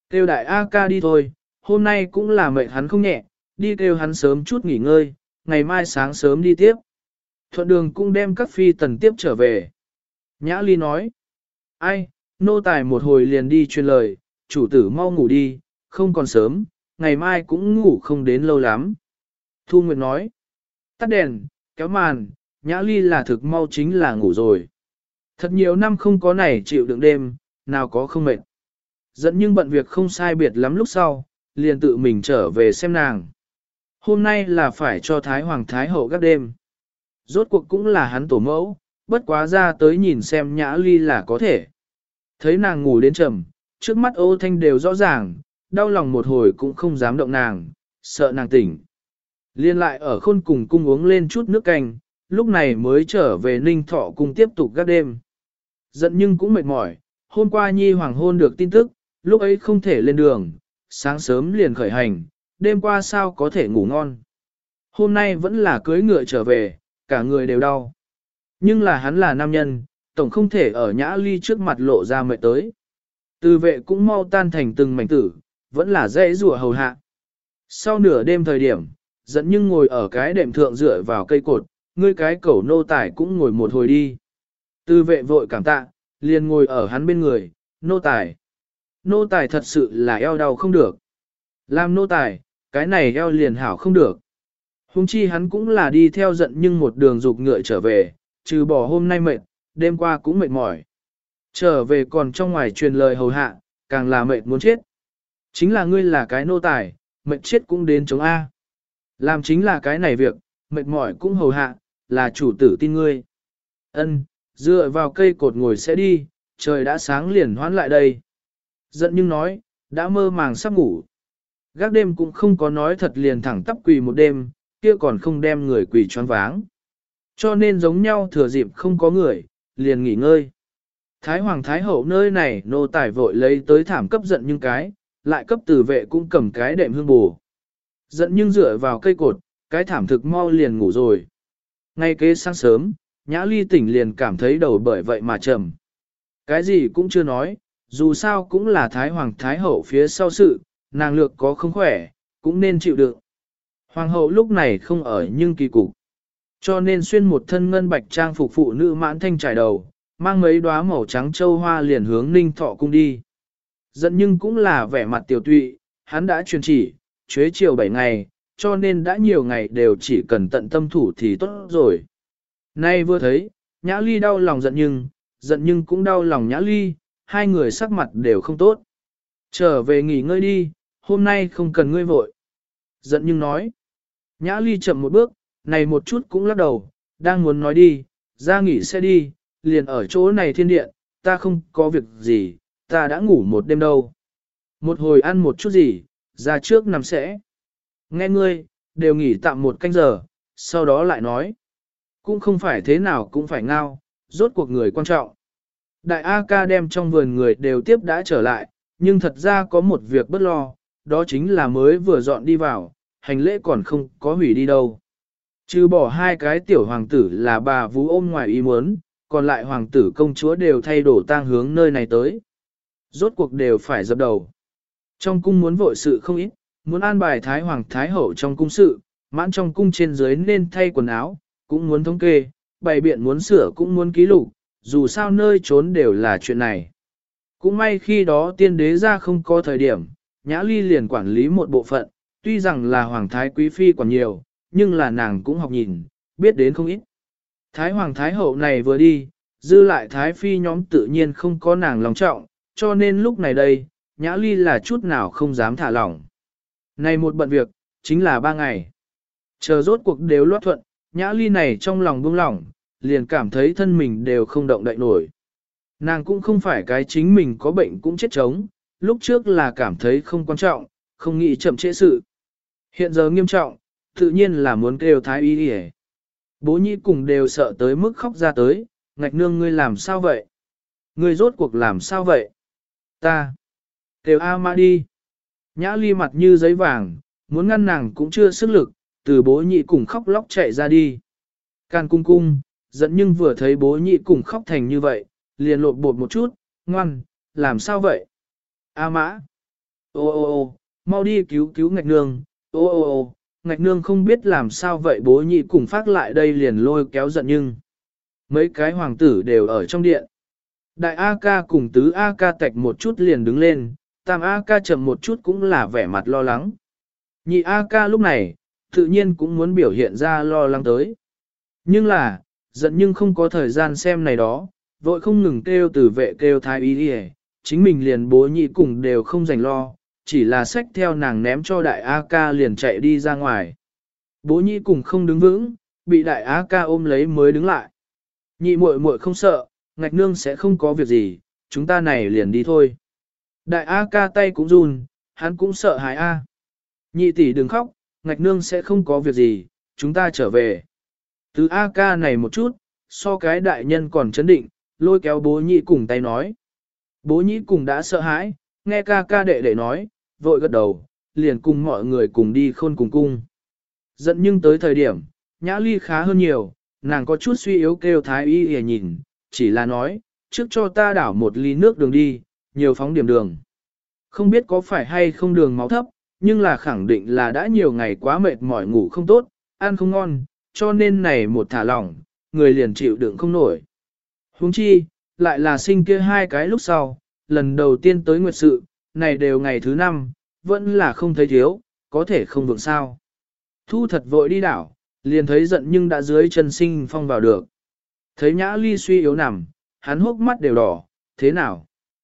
Kêu đại A ca đi thôi, hôm nay cũng là mệt hắn không nhẹ, đi kêu hắn sớm chút nghỉ ngơi, ngày mai sáng sớm đi tiếp. Thuận đường cũng đem các phi tần tiếp trở về. Nhã Ly nói, ai, nô tài một hồi liền đi truyền lời, chủ tử mau ngủ đi, không còn sớm, ngày mai cũng ngủ không đến lâu lắm. Thu Nguyệt nói, tắt đèn, kéo màn, Nhã Ly là thực mau chính là ngủ rồi. Thật nhiều năm không có này chịu đựng đêm, nào có không mệt. Giận nhưng bận việc không sai biệt lắm lúc sau, liền tự mình trở về xem nàng. Hôm nay là phải cho Thái Hoàng Thái Hậu gác đêm. Rốt cuộc cũng là hắn tổ mẫu, bất quá ra tới nhìn xem Nhã Ly là có thể. Thấy nàng ngủ đến trầm, trước mắt Ô Thanh đều rõ ràng, đau lòng một hồi cũng không dám động nàng, sợ nàng tỉnh. Liên lại ở khôn cùng cung uống lên chút nước canh, lúc này mới trở về Ninh Thọ cung tiếp tục gác đêm. Giận nhưng cũng mệt mỏi, hôm qua Nhi hoàng hôn được tin tức, lúc ấy không thể lên đường, sáng sớm liền khởi hành, đêm qua sao có thể ngủ ngon. Hôm nay vẫn là cưới ngựa trở về, cả người đều đau. Nhưng là hắn là nam nhân, tổng không thể ở Nhã Ly trước mặt lộ ra mệt tới. Từ vệ cũng mau tan thành từng mảnh tử, vẫn là dễ rùa hầu hạ. Sau nửa đêm thời điểm, giận nhưng ngồi ở cái đệm thượng dựa vào cây cột, ngươi cái cẩu nô tài cũng ngồi một hồi đi. Từ vệ vội cảm tạ, liền ngồi ở hắn bên người, nô tài. Nô tài thật sự là eo đau không được. Làm nô tài, cái này eo liền hảo không được. Hùng chi hắn cũng là đi theo giận nhưng một đường dục ngựa trở về, trừ bỏ hôm nay mệt, đêm qua cũng mệt mỏi. Trở về còn trong ngoài truyền lời hầu hạ, càng là mệt muốn chết. Chính là ngươi là cái nô tài, mệt chết cũng đến chống A. Làm chính là cái này việc, mệt mỏi cũng hầu hạ, là chủ tử tin ngươi. Ân, dựa vào cây cột ngồi sẽ đi, trời đã sáng liền hoán lại đây. Giận nhưng nói, đã mơ màng sắp ngủ. Gác đêm cũng không có nói thật liền thẳng tắp quỳ một đêm, kia còn không đem người quỳ choáng váng. Cho nên giống nhau thừa dịp không có người, liền nghỉ ngơi. Thái Hoàng Thái Hậu nơi này nô tài vội lấy tới thảm cấp giận nhưng cái, lại cấp tử vệ cũng cầm cái đệm hương bù. Giận nhưng dựa vào cây cột, cái thảm thực mau liền ngủ rồi. Ngay kế sáng sớm, Nhã Ly tỉnh liền cảm thấy đầu bởi vậy mà trầm. Cái gì cũng chưa nói, dù sao cũng là Thái Hoàng Thái Hậu phía sau sự, nàng lược có không khỏe, cũng nên chịu đựng. Hoàng hậu lúc này không ở nhưng kỳ cục. Cho nên xuyên một thân ngân bạch trang phục phụ nữ mãn thanh trải đầu, mang mấy đóa màu trắng châu hoa liền hướng Ninh Thọ cung đi. Giận nhưng cũng là vẻ mặt tiểu tụy, hắn đã truyền chỉ, chuế chiều 7 ngày, cho nên đã nhiều ngày đều chỉ cần tận tâm thủ thì tốt rồi. Nay vừa thấy, Nhã Ly đau lòng giận nhưng cũng đau lòng Nhã Ly, hai người sắc mặt đều không tốt. Trở về nghỉ ngơi đi, hôm nay không cần ngươi vội. Giận nhưng nói. Nhã Ly chậm một bước, này một chút cũng lắc đầu, đang muốn nói đi, ra nghỉ sẽ đi, liền ở chỗ này thiên điện, ta không có việc gì, ta đã ngủ một đêm đâu. Một hồi ăn một chút gì, ra trước nằm sẽ. Nghe ngươi, đều nghỉ tạm một canh giờ, sau đó lại nói. Cũng không phải thế nào cũng phải ngao, rốt cuộc người quan trọng. Đại A ca đem trong vườn người đều tiếp đã trở lại, nhưng thật ra có một việc bất lo, đó chính là mới vừa dọn đi vào, hành lễ còn không có hủy đi đâu. Trừ bỏ hai cái tiểu hoàng tử là bà vú ôm ngoài ý muốn, còn lại hoàng tử công chúa đều thay đổi tang hướng nơi này tới. Rốt cuộc đều phải dập đầu. Trong cung muốn vội sự không ít, muốn an bài Thái Hoàng Thái Hậu trong cung sự, mãn trong cung trên dưới nên thay quần áo, cũng muốn thống kê, bày biện muốn sửa cũng muốn ký lục, dù sao nơi trốn đều là chuyện này. Cũng may khi đó tiên đế ra không có thời điểm, Nhã Ly liền quản lý một bộ phận, tuy rằng là Hoàng Thái Quý Phi còn nhiều, nhưng là nàng cũng học nhìn, biết đến không ít. Thái Hoàng Thái Hậu này vừa đi, dư lại Thái Phi nhóm tự nhiên không có nàng lòng trọng, cho nên lúc này đây, Nhã Ly là chút nào không dám thả lỏng. Này một bận việc, chính là 3 ngày. Chờ rốt cuộc đều loát thuận, Nhã Ly này trong lòng buông lỏng, liền cảm thấy thân mình đều không động đậy nổi. Nàng cũng không phải cái chính mình có bệnh cũng chết chống, lúc trước là cảm thấy không quan trọng, không nghĩ chậm trễ sự. Hiện giờ nghiêm trọng, tự nhiên là muốn kêu Thái Y đi. Bố nhị cùng đều sợ tới mức khóc ra tới, ngạch nương ngươi làm sao vậy? Ngươi rốt cuộc làm sao vậy? Ta. Kêu A Mã đi. Nhã Ly mặt như giấy vàng, muốn ngăn nàng cũng chưa sức lực, từ bố nhị cùng khóc lóc chạy ra đi. Can cung cung, giận nhưng vừa thấy bố nhị cùng khóc thành như vậy, liền lộn bột một chút, ngoan, làm sao vậy? A Mã. Ô ô ô, mau đi cứu cứu ngạch nương, ô ô ô, ngạch nương không biết làm sao vậy. Bố nhị cùng phát lại đây liền lôi kéo giận nhưng. Mấy cái hoàng tử đều ở trong điện. Đại A ca cùng tứ A ca tạch một chút liền đứng lên, tam A ca chậm một chút cũng là vẻ mặt lo lắng. Nhị A ca lúc này, tự nhiên cũng muốn biểu hiện ra lo lắng tới. Nhưng là, giận nhưng không có thời gian xem này đó, vội không ngừng kêu từ vệ kêu thái y đi, chính mình liền bố nhị cùng đều không dành lo, chỉ là xách theo nàng ném cho đại A ca liền chạy đi ra ngoài. Bố nhị cùng không đứng vững, bị đại A ca ôm lấy mới đứng lại. Nhị muội muội không sợ, ngạch nương sẽ không có việc gì, chúng ta này liền đi thôi. Đại A ca tay cũng run, hắn cũng sợ hãi A. Nhị tỷ đừng khóc, ngạch nương sẽ không có việc gì, chúng ta trở về. Từ A ca này một chút, so cái đại nhân còn chấn định, lôi kéo bố nhị cùng tay nói. Bố nhị cùng đã sợ hãi, nghe ca ca đệ đệ nói, vội gật đầu, liền cùng mọi người cùng đi khôn cùng cung. Giận nhưng tới thời điểm, nhã ly khá hơn nhiều, nàng có chút suy yếu kêu thái y hề nhìn, chỉ là nói, trước cho ta đảo một ly nước đường đi, nhiều phóng điểm đường. Không biết có phải hay không đường máu thấp, nhưng là khẳng định là đã nhiều ngày quá mệt mỏi ngủ không tốt, ăn không ngon, cho nên này một thả lỏng, người liền chịu đựng không nổi. Huống chi, lại là sinh kia hai cái lúc sau, lần đầu tiên tới nguyệt sự, này đều ngày thứ 5, vẫn là không thấy thiếu, có thể không vượng sao. Thu thật vội đi đảo, liền thấy giận nhưng đã dưới chân sinh phong vào được. Thấy nhã ly suy yếu nằm, hắn hốc mắt đều đỏ, thế nào?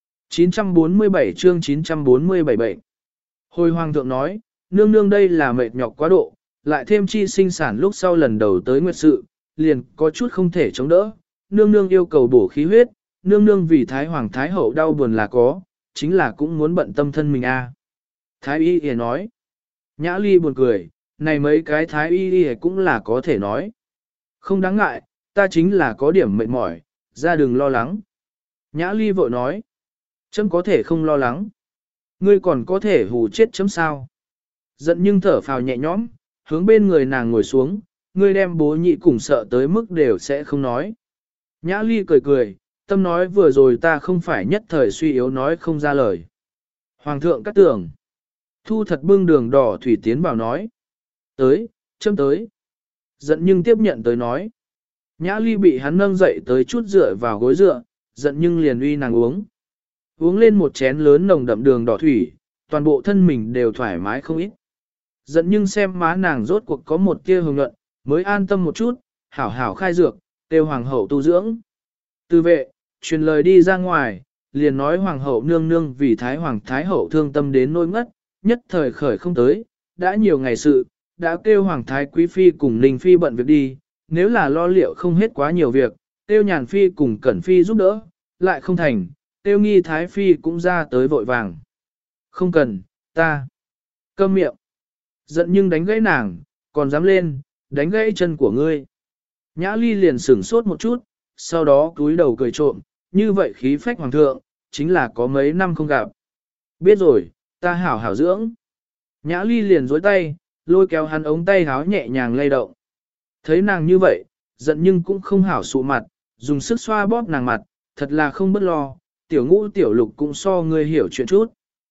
947 chương 947 bệnh. Hồi hoàng thượng nói, nương nương đây là mệt nhọc quá độ, lại thêm chi sinh sản lúc sau lần đầu tới nguyệt sự, liền có chút không thể chống đỡ. Nương nương yêu cầu bổ khí huyết, nương nương vì thái hoàng thái hậu đau buồn là có, chính là cũng muốn bận tâm thân mình a. Thái y y nói. Nhã ly buồn cười, này mấy cái thái y y cũng là có thể nói. Không đáng ngại, ta chính là có điểm mệt mỏi, ra đừng lo lắng. Nhã ly vội nói. Chấm có thể không lo lắng. Ngươi còn có thể hù chết chấm sao. Giận nhưng thở phào nhẹ nhõm, hướng bên người nàng ngồi xuống, ngươi đem bố nhị cùng sợ tới mức đều sẽ không nói. Nhã ly cười cười, tâm nói vừa rồi ta không phải nhất thời suy yếu nói không ra lời. Hoàng thượng cắt tưởng. Thu thật bưng đường đỏ thủy tiến vào nói. Tới, chấm tới. Giận nhưng tiếp nhận tới nói. Nhã ly bị hắn nâng dậy tới chút dựa vào gối dựa, giận nhưng liền uy nàng uống. Uống lên một chén lớn nồng đậm đường đỏ thủy, toàn bộ thân mình đều thoải mái không ít. Giận nhưng xem má nàng rốt cuộc có một tia hồng nhuận, mới an tâm một chút, hảo hảo khai dược, kêu hoàng hậu tu dưỡng. Từ vệ, truyền lời đi ra ngoài, liền nói hoàng hậu nương nương vì thái hoàng thái hậu thương tâm đến nỗi ngất, nhất thời khởi không tới, đã nhiều ngày sự, đã kêu hoàng thái quý phi cùng ninh phi bận việc đi, nếu là lo liệu không hết quá nhiều việc, kêu nhàn phi cùng cẩn phi giúp đỡ, lại không thành, kêu nghi thái phi cũng ra tới vội vàng. Không cần, ta. Câm miệng. Giận nhưng đánh gãy nàng, còn dám lên, đánh gãy chân của ngươi. Nhã ly liền sửng sốt một chút, sau đó cúi đầu cười trộm, như vậy khí phách hoàng thượng, chính là có mấy năm không gặp. Biết rồi, ta hảo hảo dưỡng. Nhã ly liền dối tay, lôi kéo hắn ống tay háo nhẹ nhàng lay động. Thấy nàng như vậy, giận nhưng cũng không hảo sụ mặt, dùng sức xoa bóp nàng mặt, thật là không bất lo, tiểu ngũ tiểu lục cũng so ngươi hiểu chuyện chút.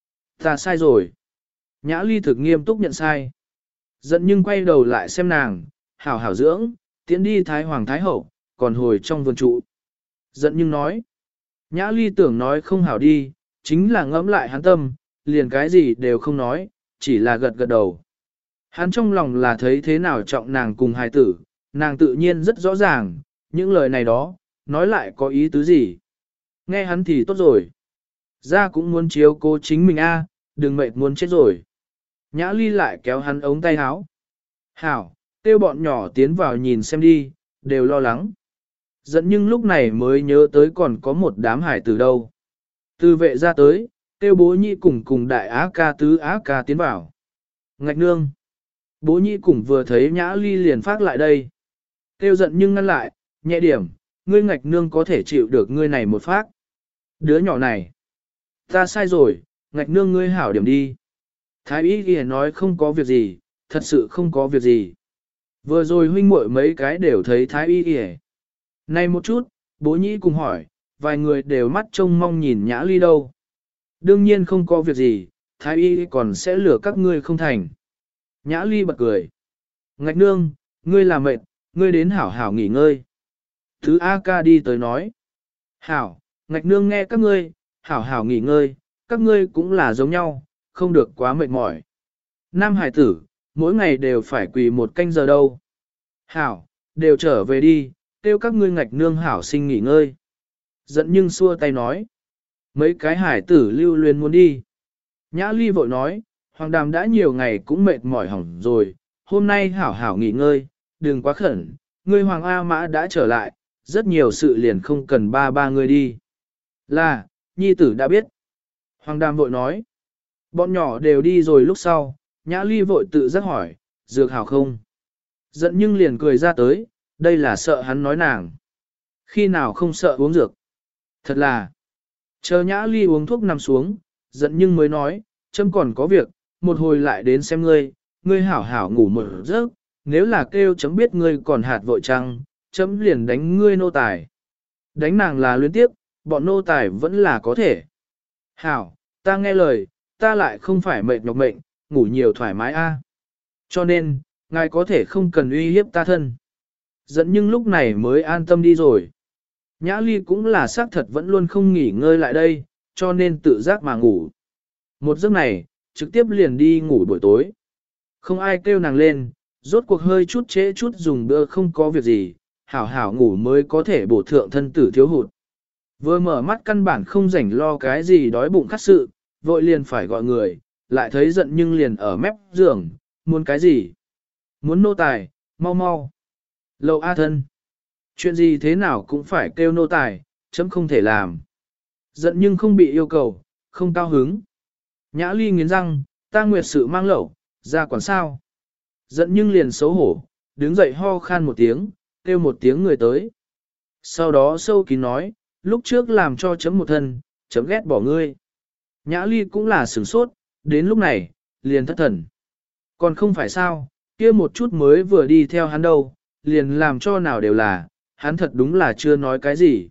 Ta sai rồi. Nhã ly thực nghiêm túc nhận sai. Giận nhưng quay đầu lại xem nàng, hảo hảo dưỡng, tiến đi thái hoàng thái hậu, còn hồi trong vườn trụ. Giận nhưng nói. Nhã ly tưởng nói không hảo đi, chính là ngẫm lại hắn tâm, liền cái gì đều không nói, chỉ là gật gật đầu. Hắn trong lòng là thấy thế nào trọng nàng cùng hài tử, nàng tự nhiên rất rõ ràng, những lời này đó, nói lại có ý tứ gì. Nghe hắn thì tốt rồi. Ra cũng muốn chiếu cố chính mình a, đừng mệt muốn chết rồi. Nhã ly lại kéo hắn ống tay áo. Hảo, tiêu bọn nhỏ tiến vào nhìn xem đi, đều lo lắng. Giận nhưng lúc này mới nhớ tới còn có một đám hải tử đâu. Từ vệ ra tới, tiêu bố nhị cùng đại á ca tứ á ca tiến vào. Ngạch nương. Bố nhị cùng vừa thấy nhã ly liền phát lại đây. Tiêu giận nhưng ngăn lại, nhẹ điểm, ngươi ngạch nương có thể chịu được ngươi này một phát. Đứa nhỏ này. Ta sai rồi, ngạch nương ngươi hảo điểm đi. Thái y ghi nói không có việc gì, thật sự không có việc gì. Vừa rồi huynh muội mấy cái đều thấy thái y ghi. Này một chút, bố nhĩ cùng hỏi, vài người đều mắt trông mong nhìn nhã ly đâu. Đương nhiên không có việc gì, thái y còn sẽ lừa các ngươi không thành. Nhã Ly bật cười. Ngạch nương, ngươi là mệt, ngươi đến hảo hảo nghỉ ngơi. Thứ A ca đi tới nói. Hảo, ngạch nương nghe các ngươi, hảo hảo nghỉ ngơi, các ngươi cũng là giống nhau, không được quá mệt mỏi. Nam hải tử, mỗi ngày đều phải quỳ một canh giờ đâu. Hảo, đều trở về đi, kêu các ngươi ngạch nương hảo sinh nghỉ ngơi. Giận nhưng xua tay nói. Mấy cái hải tử lưu luyến muốn đi. Nhã Ly vội nói, Hoàng Đàm đã nhiều ngày cũng mệt mỏi hỏng rồi, hôm nay hảo hảo nghỉ ngơi, đừng quá khẩn, ngươi Hoàng A Mã đã trở lại, rất nhiều sự liền không cần ba người đi. Là, nhi tử đã biết. Hoàng Đàm vội nói, bọn nhỏ đều đi rồi lúc sau, Nhã Ly vội tự giác hỏi, dược hảo không? Giận nhưng liền cười ra tới, đây là sợ hắn nói nàng. Khi nào không sợ uống dược? Thật là, chờ Nhã Ly uống thuốc nằm xuống, giận nhưng mới nói, chấm còn có việc, một hồi lại đến xem ngươi, ngươi hảo hảo ngủ một giấc, nếu là kêu chấm biết ngươi còn hạt vội trăng, chấm liền đánh ngươi nô tài. Đánh nàng là luyến tiếp, bọn nô tài vẫn là có thể. Hảo, ta nghe lời, ta lại không phải mệt nhọc mệnh, ngủ nhiều thoải mái a. Cho nên, ngài có thể không cần uy hiếp ta thân. Giận nhưng lúc này mới an tâm đi rồi. Nhã Ly cũng là xác thật vẫn luôn không nghỉ ngơi lại đây, cho nên tự giác mà ngủ. Một giấc này, trực tiếp liền đi ngủ buổi tối. Không ai kêu nàng lên, rốt cuộc hơi chút trễ chút dùng bữa không có việc gì, hảo hảo ngủ mới có thể bổ thượng thân tử thiếu hụt. Vừa mở mắt căn bản không rảnh lo cái gì đói bụng khát sự, vội liền phải gọi người, lại thấy giận nhưng liền ở mép giường, muốn cái gì? Muốn nô tài, mau mau. Lầu A thân. Chuyện gì thế nào cũng phải kêu nô tài, chấm không thể làm. Giận nhưng không bị yêu cầu, không cao hứng. Nhã Ly nghiến răng, ta nguyệt sự mang lẩu, ra quản sao. Giận nhưng liền xấu hổ, đứng dậy ho khan một tiếng, kêu một tiếng người tới. Sau đó sâu kín nói, lúc trước làm cho chấm một thân, chấm ghét bỏ ngươi. Nhã Ly cũng là sửng sốt, đến lúc này, liền thất thần. Còn không phải sao, kia một chút mới vừa đi theo hắn đâu, liền làm cho nào đều là, hắn thật đúng là chưa nói cái gì.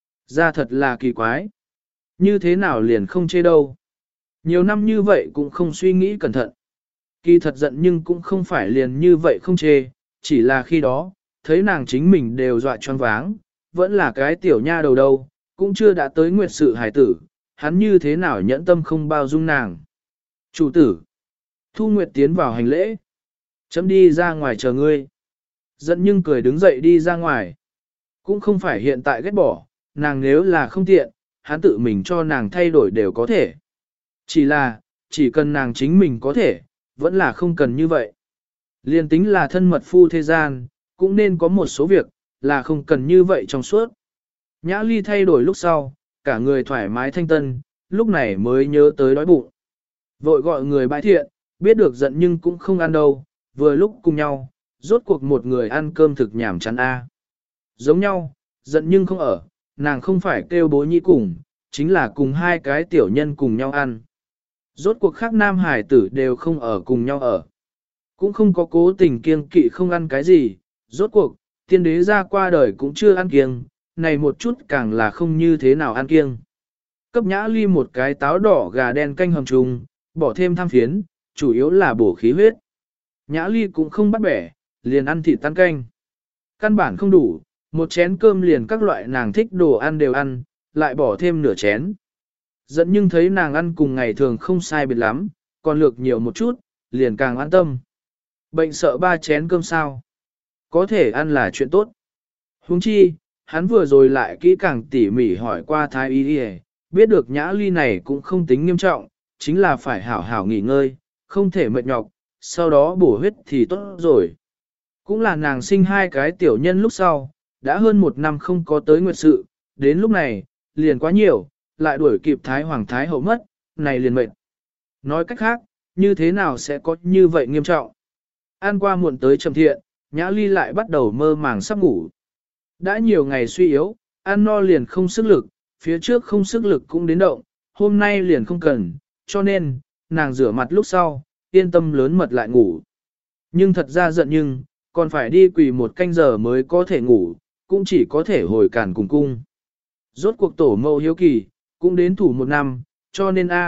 Ra thật là kỳ quái. Như thế nào liền không chê đâu. Nhiều năm như vậy cũng không suy nghĩ cẩn thận. Kỳ thật giận nhưng cũng không phải liền như vậy không chê, chỉ là khi đó, thấy nàng chính mình đều dọa choáng váng, vẫn là cái tiểu nha đầu đâu, cũng chưa đã tới nguyệt sự hài tử, hắn như thế nào nhẫn tâm không bao dung nàng. Chủ tử, Thu Nguyệt tiến vào hành lễ, chấm đi ra ngoài chờ ngươi. Giận nhưng cười đứng dậy đi ra ngoài. Cũng không phải hiện tại ghét bỏ, nàng nếu là không tiện, hắn tự mình cho nàng thay đổi đều có thể. Chỉ là, chỉ cần nàng chính mình có thể, vẫn là không cần như vậy. Liên tính là thân mật phu thế gian, cũng nên có một số việc, là không cần như vậy trong suốt. Nhã Ly thay đổi lúc sau, cả người thoải mái thanh tân, lúc này mới nhớ tới đói bụng. Vội gọi người bãi thiện, biết được giận nhưng cũng không ăn đâu, vừa lúc cùng nhau, rốt cuộc một người ăn cơm thực nhảm chán a. Giống nhau, giận nhưng không ở, nàng không phải kêu bố nhĩ cùng, chính là cùng hai cái tiểu nhân cùng nhau ăn. Rốt cuộc khác nam hải tử đều không ở cùng nhau ở. Cũng không có cố tình kiêng kỵ không ăn cái gì, rốt cuộc, tiên đế ra qua đời cũng chưa ăn kiêng, này một chút càng là không như thế nào ăn kiêng. Cấp Nhã Ly một cái táo đỏ gà đen canh hầm trùng, bỏ thêm tham phiến, chủ yếu là bổ khí huyết. Nhã Ly cũng không bắt bẻ, liền ăn thịt tan canh. Căn bản không đủ, một chén cơm liền các loại nàng thích đồ ăn đều ăn, lại bỏ thêm nửa chén. Giận nhưng thấy nàng ăn cùng ngày thường không sai biệt lắm, còn lược nhiều một chút, liền càng an tâm. Bệnh sợ 3 chén cơm sao? Có thể ăn là chuyện tốt. Huống chi, hắn vừa rồi lại kỹ càng tỉ mỉ hỏi qua thái y đi, biết được Nhã Ly này cũng không tính nghiêm trọng, chính là phải hảo hảo nghỉ ngơi, không thể mệt nhọc, sau đó bổ huyết thì tốt rồi. Cũng là nàng sinh 2 cái tiểu nhân lúc sau, đã hơn 1 năm không có tới nguyệt sự, đến lúc này, liền quá nhiều, lại đuổi kịp Thái Hoàng Thái Hậu mất, này liền mệt. Nói cách khác, như thế nào sẽ có như vậy nghiêm trọng? Ăn qua muộn tới trầm thiện, Nhã Ly lại bắt đầu mơ màng sắp ngủ. Đã nhiều ngày suy yếu, ăn no liền không sức lực, phía trước không sức lực cũng đến động, hôm nay liền không cần, cho nên, nàng rửa mặt lúc sau, yên tâm lớn mật lại ngủ. Nhưng thật ra giận nhưng, còn phải đi quỳ 1 canh giờ mới có thể ngủ, cũng chỉ có thể hồi cản cùng cung. Rốt cuộc tổ mẫu hiếu kỳ, cũng đến thủ 1 năm, cho nên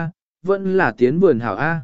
vẫn là tiến vườn hảo A.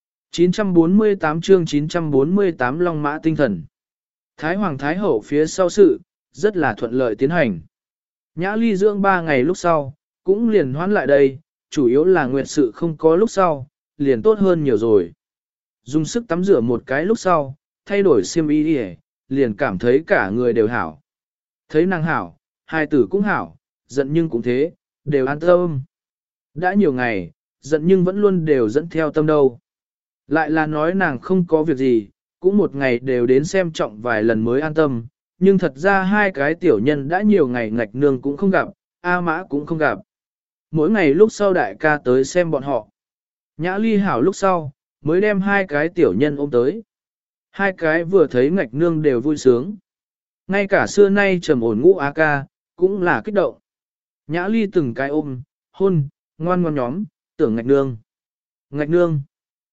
948 chương 948 Long Mã tinh thần. Thái Hoàng Thái Hậu phía sau sự, rất là thuận lợi tiến hành. Nhã Ly dưỡng 3 ngày lúc sau, cũng liền hoán lại đây, chủ yếu là nguyệt sự không có lúc sau, liền tốt hơn nhiều rồi. Dùng sức tắm rửa một cái lúc sau, thay đổi xiêm y đi, liền cảm thấy cả người đều hảo. Thấy nàng hảo, hai tử cũng hảo, giận nhưng cũng thế, đều an tâm. Đã nhiều ngày, giận nhưng vẫn luôn đều dẫn theo tâm đâu. Lại là nói nàng không có việc gì, cũng một ngày đều đến xem trọng vài lần mới an tâm, nhưng thật ra hai cái tiểu nhân đã nhiều ngày ngạch nương cũng không gặp, A Mã cũng không gặp. Mỗi ngày lúc sau đại ca tới xem bọn họ. Nhã Ly hảo lúc sau, mới đem hai cái tiểu nhân ôm tới. Hai cái vừa thấy ngạch nương đều vui sướng. Ngay cả xưa nay trầm ổn Ngũ A Ca, cũng là kích động. Nhã Ly từng cái ôm, hôn, ngoan ngoan nhóm, tưởng ngạch nương. Ngạch nương.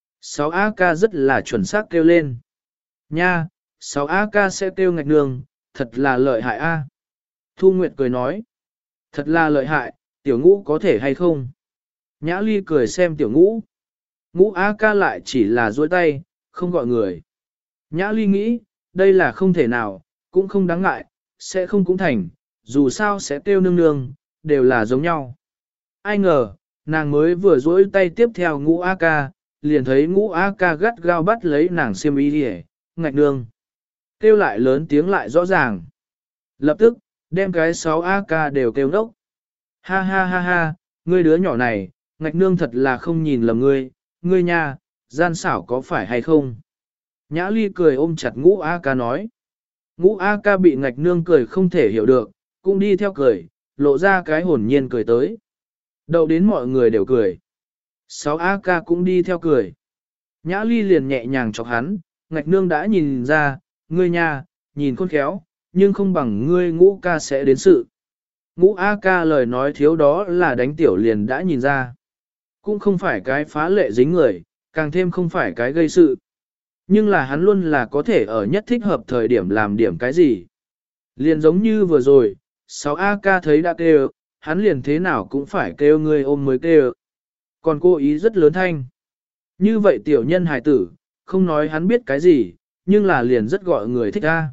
6A Ca rất là chuẩn xác kêu lên. Nha, 6A Ca sẽ kêu ngạch nương, thật là lợi hại A. Thu Nguyệt cười nói. Thật là lợi hại, tiểu ngũ có thể hay không? Nhã Ly cười xem tiểu ngũ. Ngũ A Ca lại chỉ là duỗi tay, không gọi người. Nhã Ly nghĩ, đây là không thể nào, cũng không đáng ngại, sẽ không cũng thành, dù sao sẽ kêu nương nương, đều là giống nhau. Ai ngờ, nàng mới vừa duỗi tay tiếp theo Ngũ A Ca, liền thấy Ngũ A Ca gắt gao bắt lấy nàng xiêm y đi, ngạch nương. Kêu lại lớn tiếng lại rõ ràng. Lập tức, đem cái 6 A Ca đều kêu ngốc. Ha ha ha ha, ngươi đứa nhỏ này, ngạch nương thật là không nhìn lầm ngươi nha, gian xảo có phải hay không? Nhã Ly cười ôm chặt Ngũ A Ca nói. Ngũ A Ca bị ngạch nương cười không thể hiểu được, cũng đi theo cười, lộ ra cái hồn nhiên cười tới. Đầu đến mọi người đều cười. 6 A Ca cũng đi theo cười. Nhã Ly liền nhẹ nhàng chọc hắn, ngạch nương đã nhìn ra, ngươi nha, nhìn khôn khéo, nhưng không bằng ngươi Ngũ Ca sẽ đến sự. Ngũ A Ca lời nói thiếu đó là đánh tiểu liền đã nhìn ra. Cũng không phải cái phá lệ dính người, càng thêm không phải cái gây sự. Nhưng là hắn luôn là có thể ở nhất thích hợp thời điểm làm điểm cái gì. Liền giống như vừa rồi, 6A Ca thấy đã kêu, hắn liền thế nào cũng phải kêu ngươi ôm mới kêu. Còn cô ý rất lớn thanh. Như vậy tiểu nhân hài tử, không nói hắn biết cái gì, nhưng là liền rất gọi người thích A.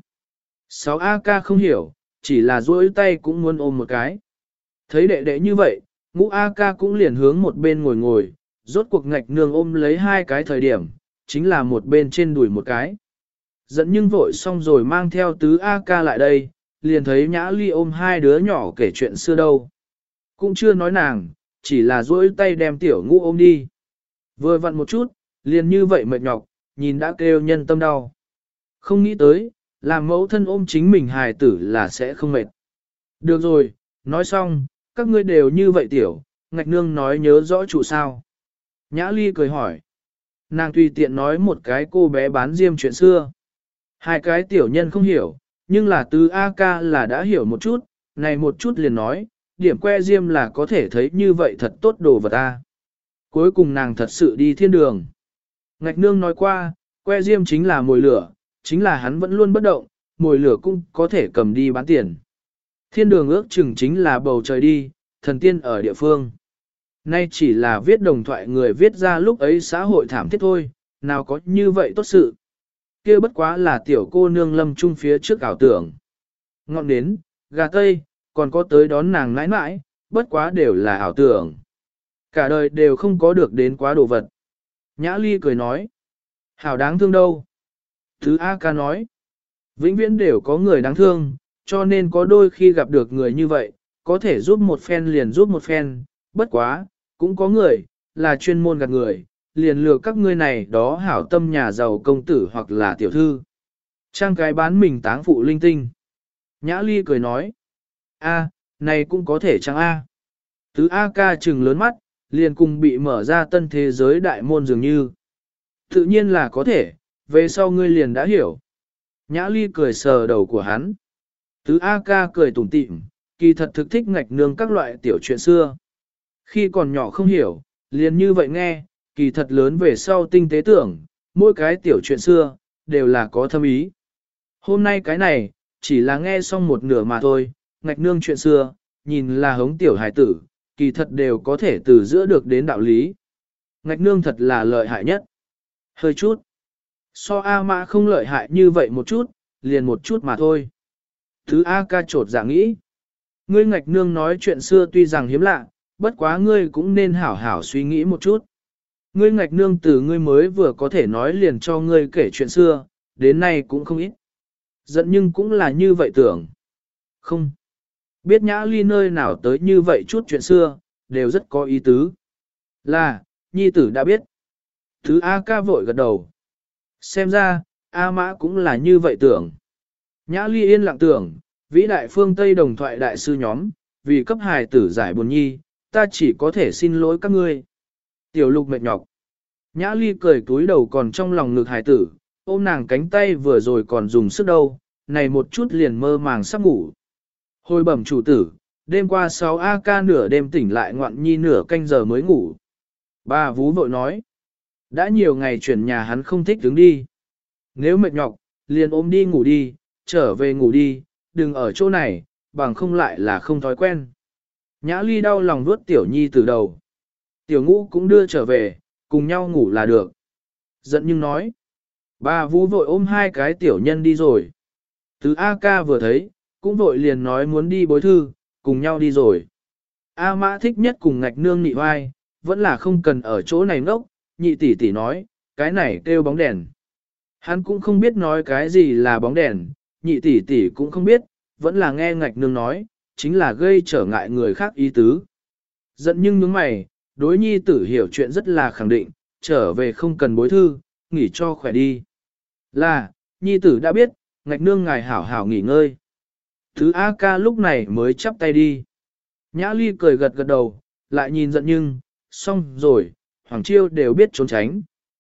6A Ca không hiểu, chỉ là duỗi tay cũng muốn ôm một cái. Thấy đệ đệ như vậy, Ngũ A Ca cũng liền hướng một bên ngồi ngồi, rốt cuộc ngạch nương ôm lấy hai cái thời điểm, chính là một bên trên đùi một cái. Dẫn nhưng vội xong rồi mang theo tứ A Ca lại đây, liền thấy Nhã Ly ôm hai đứa nhỏ kể chuyện xưa đâu. Cũng chưa nói nàng, chỉ là duỗi tay đem tiểu Ngũ ôm đi. Vừa vặn một chút, liền như vậy mệt nhọc, nhìn đã kêu nhân tâm đau. Không nghĩ tới, làm mẫu thân ôm chính mình hài tử là sẽ không mệt. Được rồi, nói xong, các ngươi đều như vậy tiểu, ngạch nương nói nhớ rõ chủ sao. Nhã Ly cười hỏi. Nàng tùy tiện nói một cái cô bé bán diêm chuyện xưa. Hai cái tiểu nhân không hiểu, nhưng là từ A Ca là đã hiểu một chút, này một chút liền nói, điểm que diêm là có thể thấy như vậy thật tốt đồ vật ta. Cuối cùng nàng thật sự đi thiên đường. Ngạch nương nói qua, que diêm chính là mồi lửa, chính là hắn vẫn luôn bất động, mồi lửa cũng có thể cầm đi bán tiền. Thiên đường ước chừng chính là bầu trời đi, thần tiên ở địa phương. Nay chỉ là viết đồng thoại người viết ra lúc ấy xã hội thảm thiết thôi, nào có như vậy tốt sự. Kia bất quá là tiểu cô nương lâm trung phía trước ảo tưởng. Ngọn nến, gà tây, còn có tới đón nàng nãi nãi, bất quá đều là ảo tưởng. Cả đời đều không có được đến quá đồ vật. Nhã Ly cười nói. Hảo đáng thương đâu. Thứ A Ca nói. Vĩnh viễn đều có người đáng thương, cho nên có đôi khi gặp được người như vậy, có thể giúp một phen liền giúp một phen, bất quá, cũng có người, là chuyên môn gạt người, liền lừa các ngươi này đó hảo tâm nhà giàu công tử hoặc là tiểu thư. Trang cái bán mình táng phụ linh tinh. Nhã Ly cười nói, a, này cũng có thể chăng a. Tứ A Ca trừng lớn mắt, liền cùng bị mở ra tân thế giới đại môn dường như. Tự nhiên là có thể, về sau ngươi liền đã hiểu. Nhã Ly cười sờ đầu của hắn. Tứ A Ca cười tủm tỉm, kỳ thật thực thích ngạch nương các loại tiểu chuyện xưa. Khi còn nhỏ không hiểu, liền như vậy nghe, kỳ thật lớn về sau tinh tế tưởng, mỗi cái tiểu chuyện xưa, đều là có thâm ý. Hôm nay cái này, chỉ là nghe xong một nửa mà thôi, ngạch nương chuyện xưa, nhìn là hống tiểu hài tử, kỳ thật đều có thể từ giữa được đến đạo lý. Ngạch nương thật là lợi hại nhất. Hơi chút. So A Mã không lợi hại như vậy một chút, liền một chút mà thôi. Thứ A ca trột dạ nghĩ. Ngươi ngạch nương nói chuyện xưa tuy rằng hiếm lạ, bất quá ngươi cũng nên hảo hảo suy nghĩ một chút. Ngươi ngạch nương từ ngươi mới vừa có thể nói liền cho ngươi kể chuyện xưa, đến nay cũng không ít. Giận nhưng cũng là như vậy tưởng. Không. Biết Nhã Ly nơi nào tới như vậy chút chuyện xưa, đều rất có ý tứ. Là, nhi tử đã biết. Thứ A ca vội gật đầu. Xem ra, A Mã cũng là như vậy tưởng. Nhã Ly yên lặng tưởng, vĩ đại phương Tây đồng thoại đại sư nhóm, vì cấp hài tử giải buồn nhi, ta chỉ có thể xin lỗi các ngươi. Tiểu lục mệt nhọc. Nhã Ly cười túi đầu còn trong lòng ngực hài tử, ôm nàng cánh tay vừa rồi còn dùng sức đâu, này một chút liền mơ màng sắp ngủ. Hồi bẩm chủ tử, đêm qua 6 AK nửa đêm tỉnh lại ngoạn nhi nửa canh giờ mới ngủ. Bà vú vội nói, đã nhiều ngày chuyển nhà hắn không thích đứng đi. Nếu mệt nhọc, liền ôm đi ngủ đi, trở về ngủ đi, đừng ở chỗ này, bằng không lại là không thói quen. Nhã Ly đau lòng vuốt tiểu nhi từ đầu. Tiểu ngũ cũng đưa trở về, cùng nhau ngủ là được. Giận nhưng nói, bà vú vội ôm hai cái tiểu nhân đi rồi. Từ A ca vừa thấy, cũng vội liền nói muốn đi bối thư, cùng nhau đi rồi. A Mã thích nhất cùng ngạch nương nị hoai, vẫn là không cần ở chỗ này ngốc, nhị tỷ tỷ nói, cái này kêu bóng đèn. Hắn cũng không biết nói cái gì là bóng đèn, nhị tỷ tỷ cũng không biết, vẫn là nghe ngạch nương nói, chính là gây trở ngại người khác ý tứ. Giận nhưng nhướng mày, đối nhi tử hiểu chuyện rất là khẳng định, trở về không cần bối thư, nghỉ cho khỏe đi. Là, nhi tử đã biết, ngạch nương ngài hảo hảo nghỉ ngơi. Thứ A ca lúc này mới chắp tay đi. Nhã Ly cười gật gật đầu, lại nhìn giận nhưng, xong rồi, Hoàng Chiêu đều biết trốn tránh.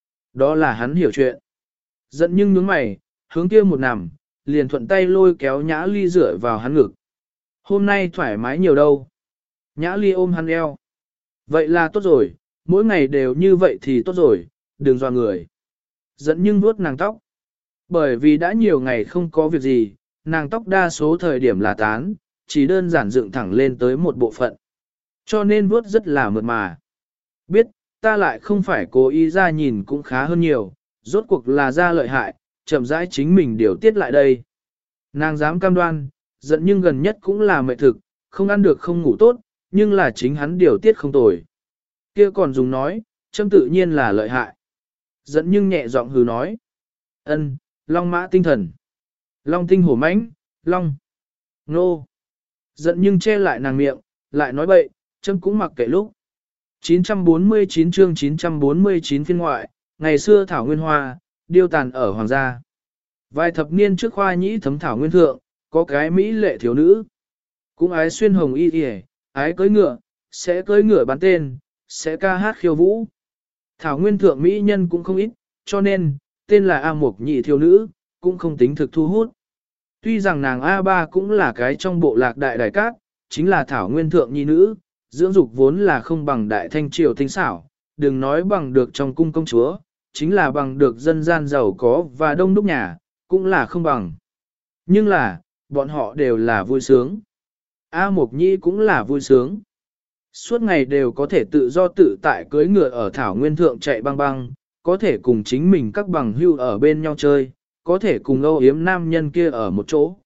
Đó là hắn hiểu chuyện. Giận nhưng nhướng mày, hướng kia một nằm, liền thuận tay lôi kéo Nhã Ly dựa vào hắn ngực. Hôm nay thoải mái nhiều đâu. Nhã Ly ôm hắn eo. Vậy là tốt rồi, mỗi ngày đều như vậy thì tốt rồi, đừng dọa người. Giận nhưng vuốt nàng tóc. Bởi vì đã nhiều ngày không có việc gì, nàng tóc đa số thời điểm là tán, chỉ đơn giản dựng thẳng lên tới một bộ phận. Cho nên vuốt rất là mượt mà. Biết, ta lại không phải cố ý ra nhìn cũng khá hơn nhiều, rốt cuộc là ra lợi hại, chậm rãi chính mình điều tiết lại đây. Nàng dám cam đoan, giận nhưng gần nhất cũng là mệt thực, không ăn được không ngủ tốt, nhưng là chính hắn điều tiết không tồi. Kia còn dùng nói, châm tự nhiên là lợi hại. Giận nhưng nhẹ giọng hừ nói. Ân, long mã tinh thần. Long tinh hổ mãnh, long. Nô. Giận nhưng che lại nàng miệng, lại nói bậy, châm cũng mặc kệ lúc. 949 chương 949 phiên ngoại, ngày xưa Thảo Nguyên Hoa, điêu tàn ở Hoàng gia. Vài thập niên trước khoa nhĩ thấm Thảo Nguyên Thượng, có cái Mỹ lệ thiếu nữ. Cũng ái xuyên hồng y y, ái cưỡi ngựa, sẽ cưỡi ngựa bán tên, sẽ ca hát khiêu vũ. Thảo Nguyên Thượng Mỹ nhân cũng không ít, cho nên, tên là A Mộc Nhị thiếu nữ, cũng không tính thực thu hút. Tuy rằng nàng A3 cũng là cái trong bộ lạc đại đài cát, chính là Thảo Nguyên Thượng nhi nữ, dưỡng dục vốn là không bằng đại thanh triều tinh xảo, đừng nói bằng được trong cung công chúa, chính là bằng được dân gian giàu có và đông đúc nhà, cũng là không bằng. Nhưng là, bọn họ đều là vui sướng. A Mộc Nhi cũng là vui sướng. Suốt ngày đều có thể tự do tự tại cưỡi ngựa ở Thảo Nguyên Thượng chạy băng băng, có thể cùng chính mình các bằng hưu ở bên nhau chơi, có thể cùng âu yếm nam nhân kia ở một chỗ.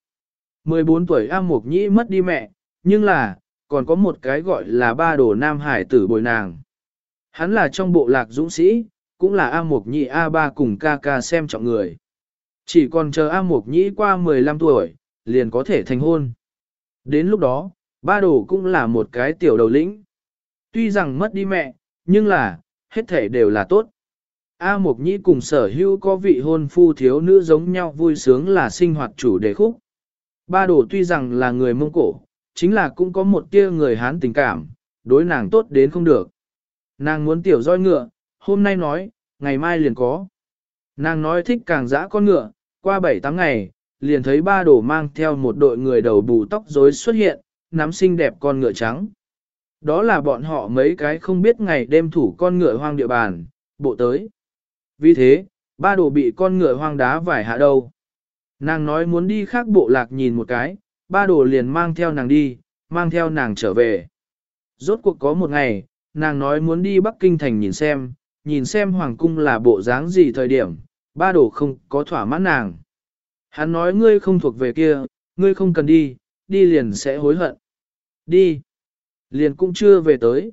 14 tuổi A Mộc Nhĩ mất đi mẹ, nhưng là, còn có một cái gọi là ba đồ nam hải tử bồi nàng. Hắn là trong bộ lạc dũng sĩ, cũng là A Mộc Nhĩ A3 cùng ca ca xem trọng người. Chỉ còn chờ A Mộc Nhĩ qua 15 tuổi, liền có thể thành hôn. Đến lúc đó, ba đồ cũng là một cái tiểu đầu lĩnh. Tuy rằng mất đi mẹ, nhưng là, hết thể đều là tốt. A Mộc Nhĩ cùng sở hữu có vị hôn phu thiếu nữ giống nhau vui sướng là sinh hoạt chủ đề khúc. Ba đồ tuy rằng là người Mông Cổ, chính là cũng có một tia người Hán tình cảm, đối nàng tốt đến không được. Nàng muốn tiểu roi ngựa, hôm nay nói, ngày mai liền có. Nàng nói thích càng dã con ngựa, qua 7-8 ngày, liền thấy ba đồ mang theo một đội người đầu bù tóc rối xuất hiện, nắm xinh đẹp con ngựa trắng. Đó là bọn họ mấy cái không biết ngày đêm thủ con ngựa hoang địa bàn, bộ tới. Vì thế, ba đồ bị con ngựa hoang đá vải hạ đâu. Nàng nói muốn đi khác bộ lạc nhìn một cái, ba đồ liền mang theo nàng đi, mang theo nàng trở về. Rốt cuộc có một ngày, nàng nói muốn đi Bắc Kinh thành nhìn xem, nhìn xem hoàng cung là bộ dáng gì thời điểm, ba đồ không có thỏa mãn nàng. Hắn nói ngươi không thuộc về kia, ngươi không cần đi, đi liền sẽ hối hận. Đi. Liền cũng chưa về tới.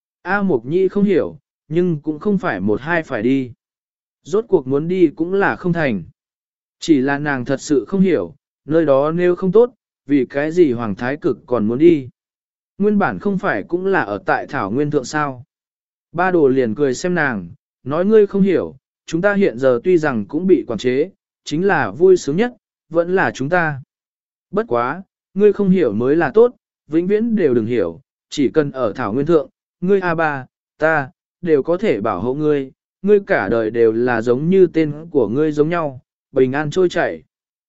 A Mộc Nhĩ không hiểu, nhưng cũng không phải một hai phải đi. Rốt cuộc muốn đi cũng là không thành. Chỉ là nàng thật sự không hiểu, nơi đó nếu không tốt, vì cái gì Hoàng Thái Cực còn muốn đi. Nguyên bản không phải cũng là ở tại Thảo Nguyên Thượng sao. Ba đồ liền cười xem nàng, nói ngươi không hiểu, chúng ta hiện giờ tuy rằng cũng bị quản chế, chính là vui sướng nhất, vẫn là chúng ta. Bất quá, ngươi không hiểu mới là tốt, vĩnh viễn đều đừng hiểu, chỉ cần ở Thảo Nguyên Thượng, ngươi A3, ta, đều có thể bảo hộ ngươi, ngươi cả đời đều là giống như tên của ngươi giống nhau, bình an trôi chảy.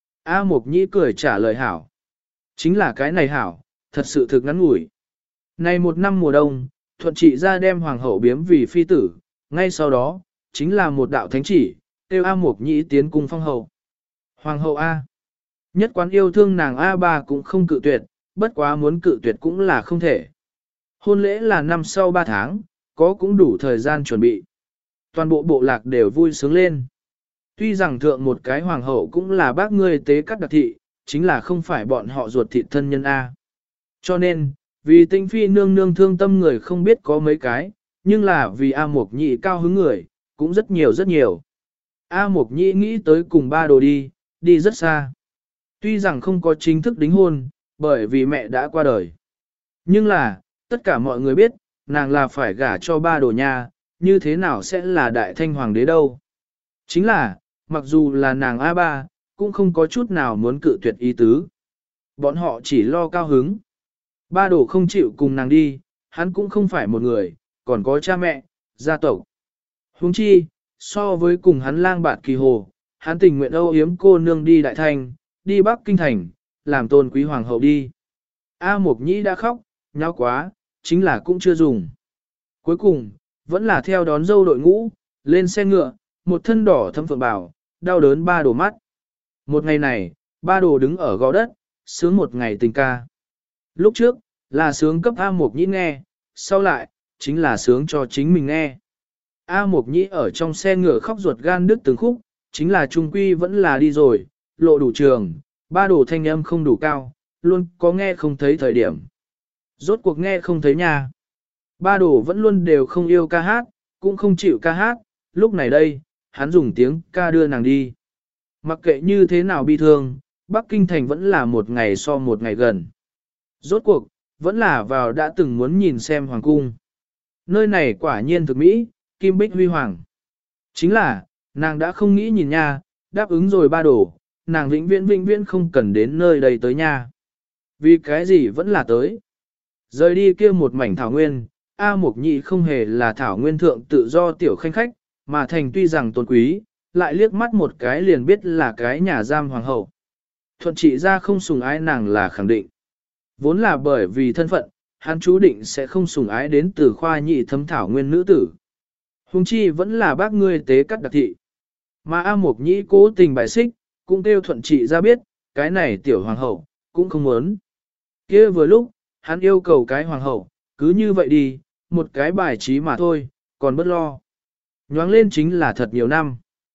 A Mộc Nhĩ cười trả lời hảo. Chính là cái này hảo, thật sự thực ngắn ngủi. Này một năm mùa đông, thuận trị ra đem hoàng hậu biếm vì phi tử, ngay sau đó, chính là một đạo thánh chỉ, tiêu A Mộc Nhĩ tiến cung phong hậu. Hoàng hậu A. Nhất quán yêu thương nàng A3 cũng không cự tuyệt, bất quá muốn cự tuyệt cũng là không thể. Hôn lễ là năm sau 3 tháng, có cũng đủ thời gian chuẩn bị. Toàn bộ bộ lạc đều vui sướng lên. Tuy rằng thượng một cái hoàng hậu cũng là bác ngươi tế cắt đặc thị, chính là không phải bọn họ ruột thịt thân nhân A. Cho nên, vì tinh phi nương nương thương tâm người không biết có mấy cái, nhưng là vì A Mộc Nhĩ cao hứng người, cũng rất nhiều rất nhiều. A Mộc Nhĩ nghĩ tới cùng ba đồ đi rất xa. Tuy rằng không có chính thức đính hôn, bởi vì mẹ đã qua đời. Nhưng là, tất cả mọi người biết, nàng là phải gả cho ba đồ nha, như thế nào sẽ là đại thanh hoàng đế đâu. Chính là, mặc dù là nàng A3, cũng không có chút nào muốn cự tuyệt ý tứ. Bọn họ chỉ lo cao hứng. Ba đồ không chịu cùng nàng đi, hắn cũng không phải một người, còn có cha mẹ, gia tộc. Huống chi, so với cùng hắn lang bạt kỳ hồ, hắn tình nguyện âu yếm cô nương đi đại thanh, đi Bắc Kinh Thành, làm tôn quý hoàng hậu đi. A Mộc Nhĩ đã khóc, nháo quá, chính là cũng chưa dùng. Cuối cùng, vẫn là theo đón dâu đội ngũ, lên xe ngựa, một thân đỏ thâm phượng bào, đau đớn ba đồ mắt. Một ngày này, ba đồ đứng ở gò đất, sướng một ngày tình ca. Lúc trước, là sướng cấp A Mộc Nhĩ nghe, sau lại, chính là sướng cho chính mình nghe. A Mộc Nhĩ ở trong xe ngựa khóc ruột gan đứt từng khúc, chính là trung quy vẫn là đi rồi, lộ đủ trường, ba đồ thanh âm không đủ cao, luôn có nghe không thấy thời điểm. Rốt cuộc nghe không thấy nha. Ba đồ vẫn luôn đều không yêu ca hát, cũng không chịu ca hát, lúc này đây, hắn dùng tiếng ca đưa nàng đi. Mặc kệ như thế nào bi thương, Bắc Kinh Thành vẫn là một ngày so một ngày gần. Rốt cuộc, vẫn là vào đã từng muốn nhìn xem hoàng cung. Nơi này quả nhiên thực mỹ, kim bích huy hoàng. Chính là, nàng đã không nghĩ nhìn nha, đáp ứng rồi ba đồ, nàng vĩnh viễn không cần đến nơi đây tới nha. Vì cái gì vẫn là tới. Rời đi kia một mảnh thảo nguyên, A Mộc Nhĩ không hề là thảo nguyên thượng tự do tiểu khanh khách, mà thành tuy rằng tôn quý, lại liếc mắt một cái liền biết là cái nhà giam hoàng hậu. Thuận trị ra không sùng ái nàng là khẳng định. Vốn là bởi vì thân phận, hắn chú định sẽ không sùng ái đến từ khoa nhị thấm thảo nguyên nữ tử. Hùng chi vẫn là bác ngươi tế cắt đặc thị. Mà A Mộc Nhĩ cố tình bài xích, cũng kêu thuận trị ra biết, cái này tiểu hoàng hậu, cũng không muốn. Kia vừa lúc, hắn yêu cầu cái hoàng hậu, cứ như vậy đi, một cái bài trí mà thôi, còn bất lo. Nhoáng lên chính là thật nhiều năm.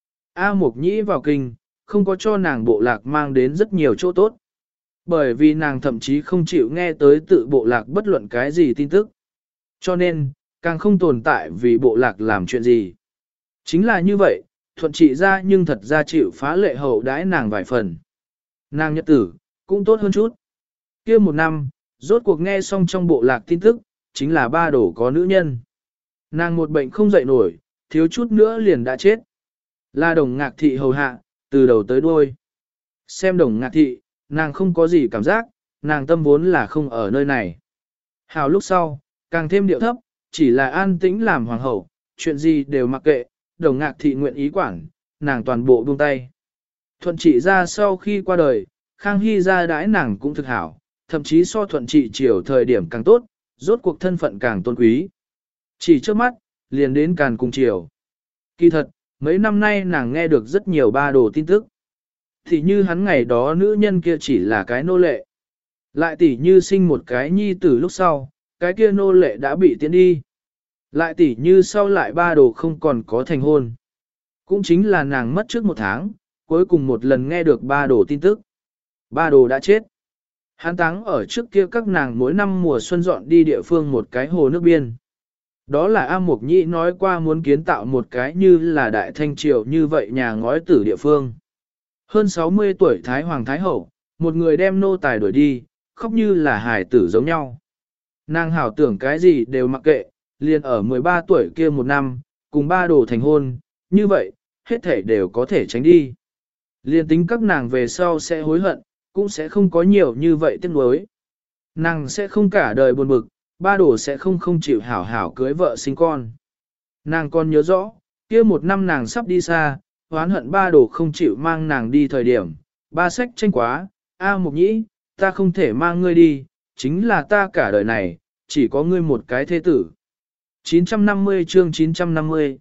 A Mộc Nhĩ vào kinh, không có cho nàng bộ lạc mang đến rất nhiều chỗ tốt. Bởi vì nàng thậm chí không chịu nghe tới tự bộ lạc bất luận cái gì tin tức. Cho nên, càng không tồn tại vì bộ lạc làm chuyện gì. Chính là như vậy, thuận trị ra nhưng thật ra chịu phá lệ hậu đãi nàng vài phần. Nàng nhật tử, cũng tốt hơn chút. Kia một năm, rốt cuộc nghe xong trong bộ lạc tin tức, chính là ba đổ có nữ nhân. Nàng một bệnh không dậy nổi, thiếu chút nữa liền đã chết. Là Đồng Ngạc Thị hầu hạ, từ đầu tới đuôi. Xem Đồng Ngạc Thị, nàng không có gì cảm giác, nàng tâm vốn là không ở nơi này. Hào lúc sau, càng thêm điệu thấp, chỉ là an tĩnh làm hoàng hậu, chuyện gì đều mặc kệ, Đồng Ngạc Thị nguyện ý quản, nàng toàn bộ buông tay. Thuận trị ra sau khi qua đời, Khang Hy ra đãi nàng cũng thực hảo, thậm chí so thuận trị triều thời điểm càng tốt, rốt cuộc thân phận càng tôn quý. Chỉ trước mắt, liền đến Càn Cung triều. Kỳ thật, mấy năm nay nàng nghe được rất nhiều ba đồ tin tức. Thì như hắn ngày đó nữ nhân kia chỉ là cái nô lệ. Lại tỉ như sinh một cái nhi tử lúc sau, cái kia nô lệ đã bị tiến đi. Lại tỉ như sau lại ba đồ không còn có thành hôn. Cũng chính là nàng mất trước 1 tháng, cuối cùng một lần nghe được ba đồ tin tức. Ba đồ đã chết. Hắn táng ở trước kia các nàng mỗi năm mùa xuân dọn đi địa phương một cái hồ nước biên. Đó là A Mộc Nhĩ nói qua muốn kiến tạo một cái như là Đại Thanh Triều như vậy nhà ngói tử địa phương. Hơn 60 tuổi Thái Hoàng Thái Hậu, một người đem nô tài đuổi đi, khóc như là hài tử giống nhau. Nàng hảo tưởng cái gì đều mặc kệ, liền ở 13 tuổi kia một năm, cùng ba đồ thành hôn, như vậy, hết thể đều có thể tránh đi. Liền tính các nàng về sau sẽ hối hận, cũng sẽ không có nhiều như vậy tiếc nuối. Nàng sẽ không cả đời buồn bực, ba đồ sẽ không chịu hảo hảo cưới vợ sinh con. Nàng còn nhớ rõ, kia một năm nàng sắp đi xa, oán hận ba đồ không chịu mang nàng đi thời điểm, ba sách tranh quá, A Mộc Nhĩ, ta không thể mang ngươi đi, chính là ta cả đời này, chỉ có ngươi một cái thế tử. 950 chương 950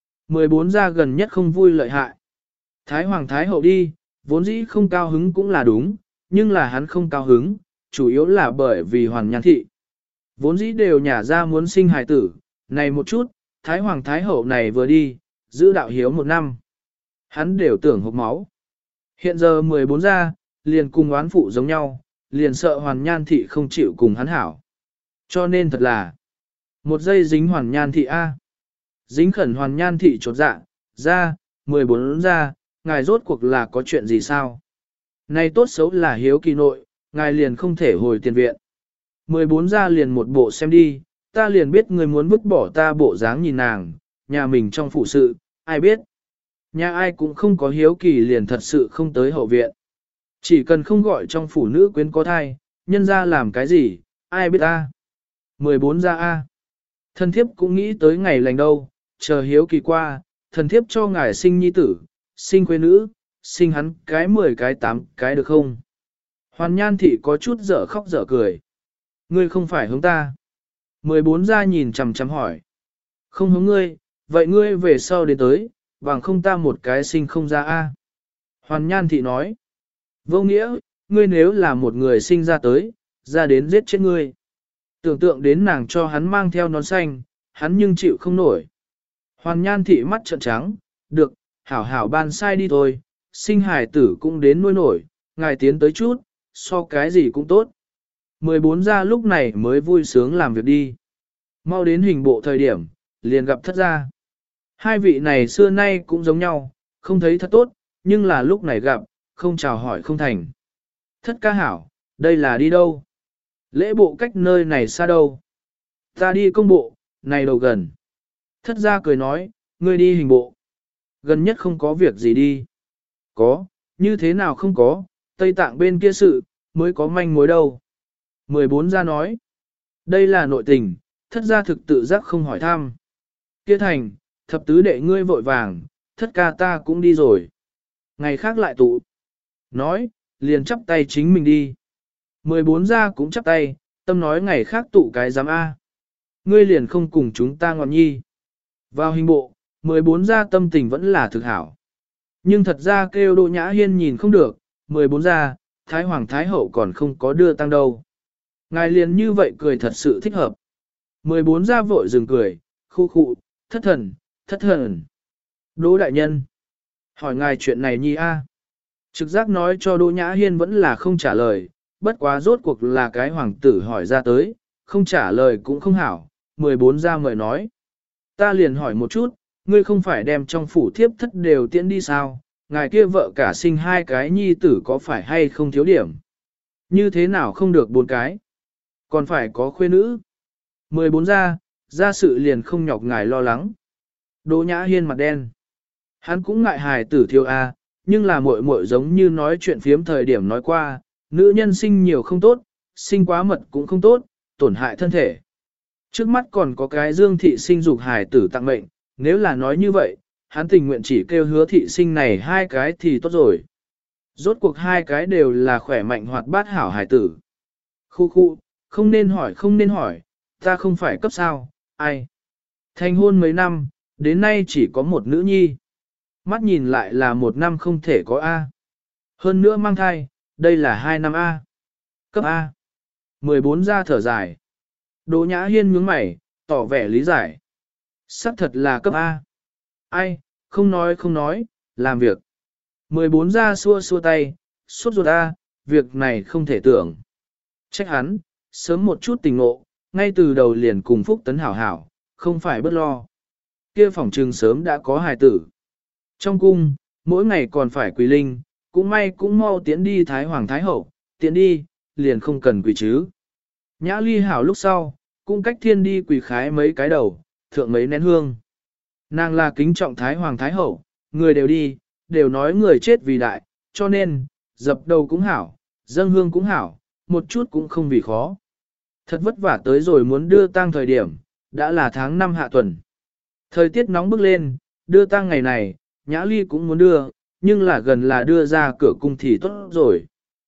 14 ra gần nhất không vui lợi hại. Thái Hoàng Thái Hậu đi, vốn dĩ không cao hứng cũng là đúng, nhưng là hắn không cao hứng, chủ yếu là bởi vì Hoàn Nhan Thị. Vốn dĩ đều nhả ra muốn sinh hài tử, này một chút, Thái Hoàng Thái Hậu này vừa đi, giữ đạo hiếu 1 năm. Hắn đều tưởng hộc máu. Hiện giờ 14 ra, liền cùng oán phụ giống nhau, liền sợ Hoàn Nhan Thị không chịu cùng hắn hảo. Cho nên thật là, một giây dính Hoàn Nhan Thị A. Dính khẩn Hoàn Nhan Thị chột dạ, ra, 14 ra, ngài rốt cuộc là có chuyện gì sao? Này tốt xấu là hiếu kỳ nội, ngài liền không thể hồi tiền viện. 14 ra liền một bộ xem đi, ta liền biết người muốn vứt bỏ ta bộ dáng nhìn nàng, nhà mình trong phụ sự, ai biết. Nhà ai cũng không có hiếu kỳ liền thật sự không tới hậu viện. Chỉ cần không gọi trong phụ nữ quyến có thai, nhân ra làm cái gì, ai biết ta. 14 ra A. Thần thiếp cũng nghĩ tới ngày lành đâu, chờ hiếu kỳ qua, thần thiếp cho ngài sinh nhi tử, sinh quê nữ, sinh hắn cái 10 cái 8 cái được không? Hoàn Nhan Thị có chút dở khóc dở cười. Ngươi không phải hướng ta. 14 ra nhìn chằm chằm hỏi. Không hướng ngươi, vậy ngươi về sau đến tới, bằng không ta một cái sinh không ra a. Hoàn Nhan Thị nói. Vô nghĩa, ngươi nếu là một người sinh ra tới, ra đến giết chết ngươi. Tưởng tượng đến nàng cho hắn mang theo nón xanh, hắn nhưng chịu không nổi. Hoàn Nhan Thị mắt trợn trắng, được, hảo hảo ban sai đi thôi, sinh hài tử cũng đến nuôi nổi, ngài tiến tới chút, so cái gì cũng tốt. 14 ra lúc này mới vui sướng làm việc đi. Mau đến hình bộ thời điểm, liền gặp thất gia. Hai vị này xưa nay cũng giống nhau, không thấy thật tốt, nhưng là lúc này gặp, không chào hỏi không thành. Thất ca hảo, đây là đi đâu? Lễ bộ cách nơi này xa đâu? Ta đi công bộ, này đầu gần. Thất gia cười nói, ngươi đi hình bộ. Gần nhất không có việc gì đi. Có, như thế nào không có, Tây Tạng bên kia sự, mới có manh mối đâu. 14 ra nói, đây là nội tình, thất gia thực tự giác không hỏi thăm. Kia thành, thập tứ đệ ngươi vội vàng, thất ca ta cũng đi rồi. Ngày khác lại tụ. Nói, liền chắp tay chính mình đi. 14 ra cũng chắp tay, tâm nói ngày khác tụ cái giám A. Ngươi liền không cùng chúng ta ngọn nhi. Vào hình bộ, 14 ra tâm tình vẫn là thực hảo. Nhưng thật ra kêu Đỗ Nhã Hiên nhìn không được, 14 ra, Thái Hoàng Thái Hậu còn không có đưa tăng đâu. Ngài liền như vậy cười thật sự thích hợp. 14 ra vội dừng cười, khu khụ, thất thần, thất thần. Đỗ đại nhân, hỏi ngài chuyện này nhi a. Trực giác nói cho Đỗ Nhã Hiên vẫn là không trả lời, bất quá rốt cuộc là cái hoàng tử hỏi ra tới, không trả lời cũng không hảo. 14 ra mời nói. Ta liền hỏi một chút, ngươi không phải đem trong phủ thiếp thất đều tiễn đi sao? Ngài kia vợ cả sinh 2 cái nhi tử có phải hay không thiếu điểm? Như thế nào không được 4 cái? Còn phải có khuê nữ. 14 ra sự liền không nhọc ngài lo lắng. Đỗ Nhã Hiên mặt đen. Hắn cũng ngại hài tử thiếu a, nhưng là muội muội giống như nói chuyện phiếm thời điểm nói qua, nữ nhân sinh nhiều không tốt, sinh quá mật cũng không tốt, tổn hại thân thể. Trước mắt còn có cái Dương thị sinh dục hài tử tặng mệnh, nếu là nói như vậy, hắn tình nguyện chỉ kêu Hứa thị sinh này 2 cái thì tốt rồi. Rốt cuộc 2 cái đều là khỏe mạnh hoạt bát hảo hài tử. Khu khu, không nên hỏi, ta không phải cấp sao, ai. Thành hôn mấy năm, đến nay chỉ có một nữ nhi. Mắt nhìn lại là 1 năm không thể có A. Hơn nữa mang thai, đây là 2 năm A. Cấp A. 14 ra thở dài. Đỗ Nhã Hiên nhướng mày, tỏ vẻ lý giải. Sắc thật là cấp A. Ai, không nói, làm việc. 14 ra xua xua tay, suốt ruột A, việc này không thể tưởng. Trách hắn, sớm một chút tình ngộ, ngay từ đầu liền cùng Phúc Tấn hảo hảo, không phải bất lo. Kia phòng trừng sớm đã có hài tử. Trong cung, mỗi ngày còn phải quỳ linh, cũng may cũng mau tiến đi Thái Hoàng Thái Hậu, tiến đi, liền không cần quỳ chứ. Nhã ly hảo lúc sau, cũng cách thiên đi quỳ khái mấy cái đầu, thượng mấy nén hương. Nàng là kính trọng Thái Hoàng Thái Hậu, người đều đi, đều nói người chết vì đại, cho nên, dập đầu cũng hảo, dâng hương cũng hảo, một chút cũng không vì khó. Thật vất vả tới rồi muốn đưa tang thời điểm, đã là tháng 5 hạ tuần. Thời tiết nóng bức lên, đưa tang ngày này, Nhã Ly cũng muốn đưa, nhưng là gần là đưa ra cửa cung thì tốt rồi.